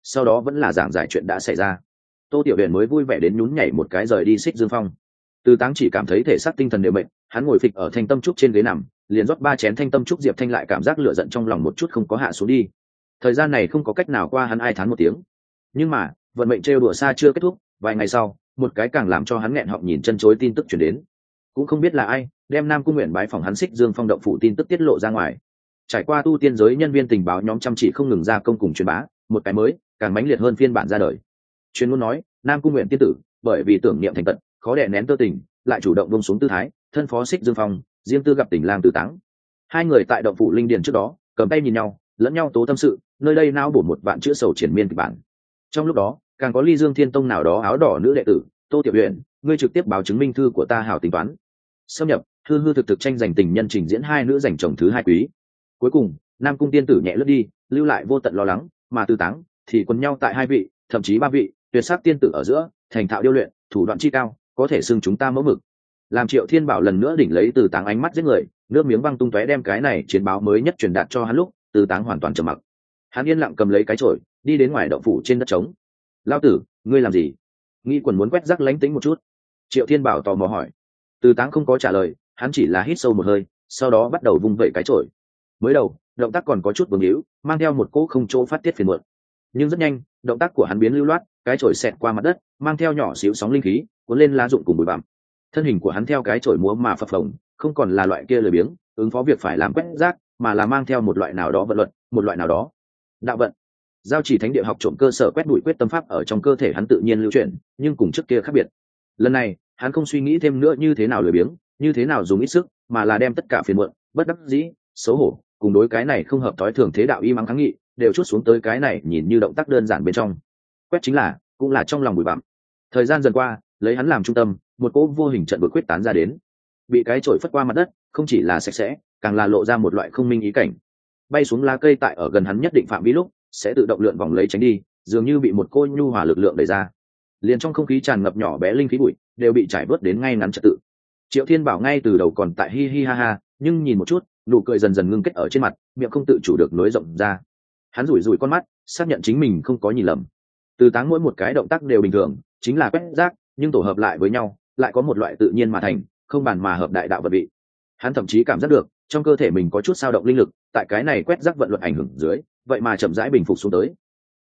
sau đó vẫn là giảng giải chuyện đã xảy ra. Tô Tiểu Huyền mới vui vẻ đến nhún nhảy một cái rời đi Xích Dương Phong. Từ Táng chỉ cảm thấy thể xác tinh thần đều mệt, hắn ngồi phịch ở thanh tâm trúc trên ghế nằm, liền rót 3 chén thanh tâm trúc. Diệp Thanh lại cảm giác lửa giận trong lòng một chút không có hạ xuống đi. Thời gian này không có cách nào qua, hắn ai thán một tiếng. Nhưng mà vận mệnh trêu đùa xa chưa kết thúc, vài ngày sau, một cái càng làm cho hắn nghẹn họng nhìn chân chối tin tức truyền đến. Cũng không biết là ai đem Nam Cung Nguyện bái phỏng hắn Xích Dương Phong động phủ tin tức tiết lộ ra ngoài. Trải qua tu tiên giới nhân viên tình báo nhóm chăm chỉ không ngừng ra công cùng truyền bá, một cái mới càng mãnh liệt hơn phiên bản ra đời. Truyền ngôn nói Nam Cung Nguyện tiên tử bởi vì tưởng niệm thành tận, khó đè nén tơ tình, lại chủ động buông xuống tư thái, thân phó Xích Dương Phong, riêng tư gặp Tình Lang Tử Táng. Hai người tại động phủ linh điền trước đó cầm tay nhìn nhau, lẫn nhau tố tâm sự, nơi đây não bổ một vạn chữ sầu triển miên kịch bản. Trong lúc đó càng có Ly Dương Thiên Tông nào đó áo đỏ nữ đệ tử Tô Tiểu Huyền, ngươi trực tiếp báo chứng minh thư của ta hảo tính toán. Xâm nhập hư hư thực thực tranh giành tình nhân trình diễn hai nữ giành chồng thứ hai quý. Cuối cùng Nam Cung tiên tử nhẹ lướt đi, lưu lại vô tận lo lắng, mà Tư Táng thì quấn nhau tại 2 vị, thậm chí 3 vị tuyệt sắc tiên tử ở giữa, thành thạo điêu luyện, thủ đoạn chi cao, có thể xưng chúng ta mẫu mực. Làm Triệu Thiên Bảo lần nữa đỉnh lấy Từ Táng ánh mắt giết người, nước miếng văng tung tóe đem cái này chiến báo mới nhất truyền đạt cho hắn lúc, Từ Táng hoàn toàn trầm mặc. Hắn yên lặng cầm lấy cái chổi, đi đến ngoài động phủ trên đất trống. Lão tử, ngươi làm gì? Nghĩ quần muốn quét rác lánh tính một chút. Triệu Thiên Bảo tò mò hỏi. Từ Táng không có trả lời, hắn chỉ là hít sâu một hơi, sau đó bắt đầu vung vẩy cái chổi. Mới đầu động tác còn có chút vương hữu, mang theo một cỗ không chỗ phát tiết phiền muộn, nhưng rất nhanh động tác của hắn biến lưu loát, cái chổi xẹt qua mặt đất, mang theo nhỏ xíu sóng linh khí cuốn lên lá rụng cùng bụi bặm. Thân hình của hắn theo cái chổi múa mà phập phồng, không còn là loại kia lười biếng ứng phó việc phải làm quét rác, mà là mang theo một loại nào đó vận luật, một loại nào đó đạo vận. Giao Chỉ Thánh Địa học trộm cơ sở quét bụi quyết tâm pháp ở trong cơ thể hắn tự nhiên lưu chuyển, nhưng cùng trước kia khác biệt. Lần này hắn không suy nghĩ thêm nữa như thế nào lười biếng, như thế nào dùng ít sức, mà là đem tất cả phiền muộn, bất đắc dĩ, xấu hổ cùng đối cái này không hợp tối thường thế đạo y mắng kháng nghị đều chút xuống tới cái này nhìn như động tác đơn giản bên trong. Quét chính là cũng là trong lòng bụi bặm. Thời gian dần qua, lấy hắn làm trung tâm, một cỗ vô hình trận vực quyết tán ra đến, bị cái chổi phất qua mặt đất, không chỉ là sạch sẽ, càng là lộ ra một loại không minh ý cảnh. Bay xuống lá cây tại ở gần hắn nhất định phạm vi lúc sẽ tự động lượn vòng lấy tránh đi, dường như bị một cô nhu hòa lực lượng đẩy ra. Liền trong không khí tràn ngập nhỏ bé linh khí bụi đều bị trải bớt đến ngay ngắn trật tự. Triệu Thiên Bảo ngay từ đầu còn tại hi hi ha ha, nhưng nhìn một chút, nụ cười dần dần ngưng kết ở trên mặt, miệng không tự chủ được nối rộng ra. Hắn rủi rủi con mắt, xác nhận chính mình không có nhìn lầm. Từ Táng mỗi một cái động tác đều bình thường, chính là quét rác, nhưng tổ hợp lại với nhau, lại có một loại tự nhiên mà thành, không bàn mà hợp đại đạo vật vị. Hắn thậm chí cảm giác được, trong cơ thể mình có chút dao động linh lực, tại cái này quét rác vận luật ảnh hưởng dưới, vậy mà chậm rãi bình phục xuống tới.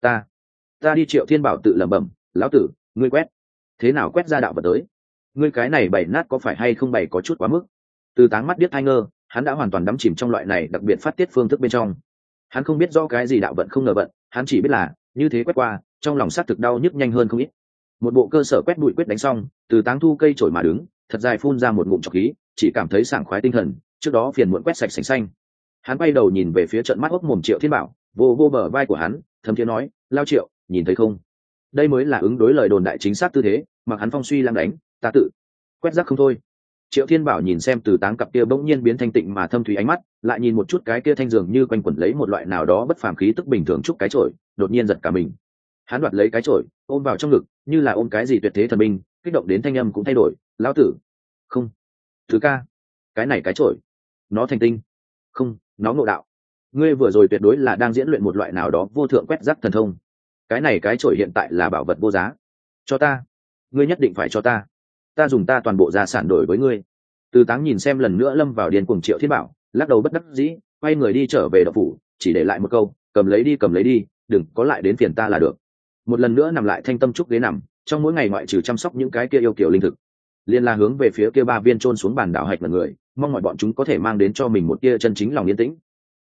Ta đi. Triệu Thiên Bảo tự lẩm bẩm, lão tử, ngươi quét, thế nào quét ra đạo vật tới? Ngươi cái này bày nát có phải hay không bày có chút quá mức? Từ Táng mắt biết thai ngơ, hắn đã hoàn toàn đắm chìm trong loại này đặc biệt phát tiết phương thức bên trong. Hắn không biết do cái gì đạo vận không ngờ vận, hắn chỉ biết là như thế quét qua, trong lòng xác thực đau nhức nhanh hơn không ít. Một bộ cơ sở quét bụi quyết đánh xong, Từ Táng thu cây chổi mà đứng, thật dài phun ra một ngụm trọc khí, chỉ cảm thấy sảng khoái tinh thần, trước đó phiền muộn quét sạch sành xanh. Hắn quay đầu nhìn về phía trận mắt ốc mồm Triệu Thiên Bảo, vô vô bờ vai của hắn, thầm thiên nói, lao Triệu, nhìn thấy không? Đây mới là ứng đối lời đồn đại chính xác tư thế, mặc hắn phong suy lăng đánh, ta tự quét rác không thôi. Triệu Thiên Bảo nhìn xem Từ Táng cặp kia bỗng nhiên biến thanh tịnh mà thâm thúy ánh mắt, lại nhìn một chút cái kia thanh dường như quanh quẩn lấy một loại nào đó bất phàm khí tức bình thường chúc cái chổi, đột nhiên giật cả mình. Hắn đoạt lấy cái chổi, ôm vào trong ngực, như là ôm cái gì tuyệt thế thần binh, kích động đến thanh âm cũng thay đổi, lão tử, không, thứ ca, cái này cái chổi, nó thành tinh, không, nó ngộ đạo. Ngươi vừa rồi tuyệt đối là đang diễn luyện một loại nào đó vô thượng quét rác thần thông. Cái này cái chổi hiện tại là bảo vật vô giá, cho ta, ngươi nhất định phải cho ta. Ta dùng ta toàn bộ gia sản đổi với ngươi. Từ Táng nhìn xem lần nữa lâm vào điên cuồng Triệu Thiên Bảo, lắc đầu bất đắc dĩ, quay người đi trở về động phủ, chỉ để lại một câu, cầm lấy đi, đừng có lại đến phiền ta là được. Một lần nữa nằm lại thanh tâm trúc ghế nằm, trong mỗi ngày ngoại trừ chăm sóc những cái kia yêu kiều linh thực, liên là hướng về phía kia 3 viên trôn xuống bàn đảo hạch là người, mong mọi bọn chúng có thể mang đến cho mình một tia chân chính lòng yên tĩnh.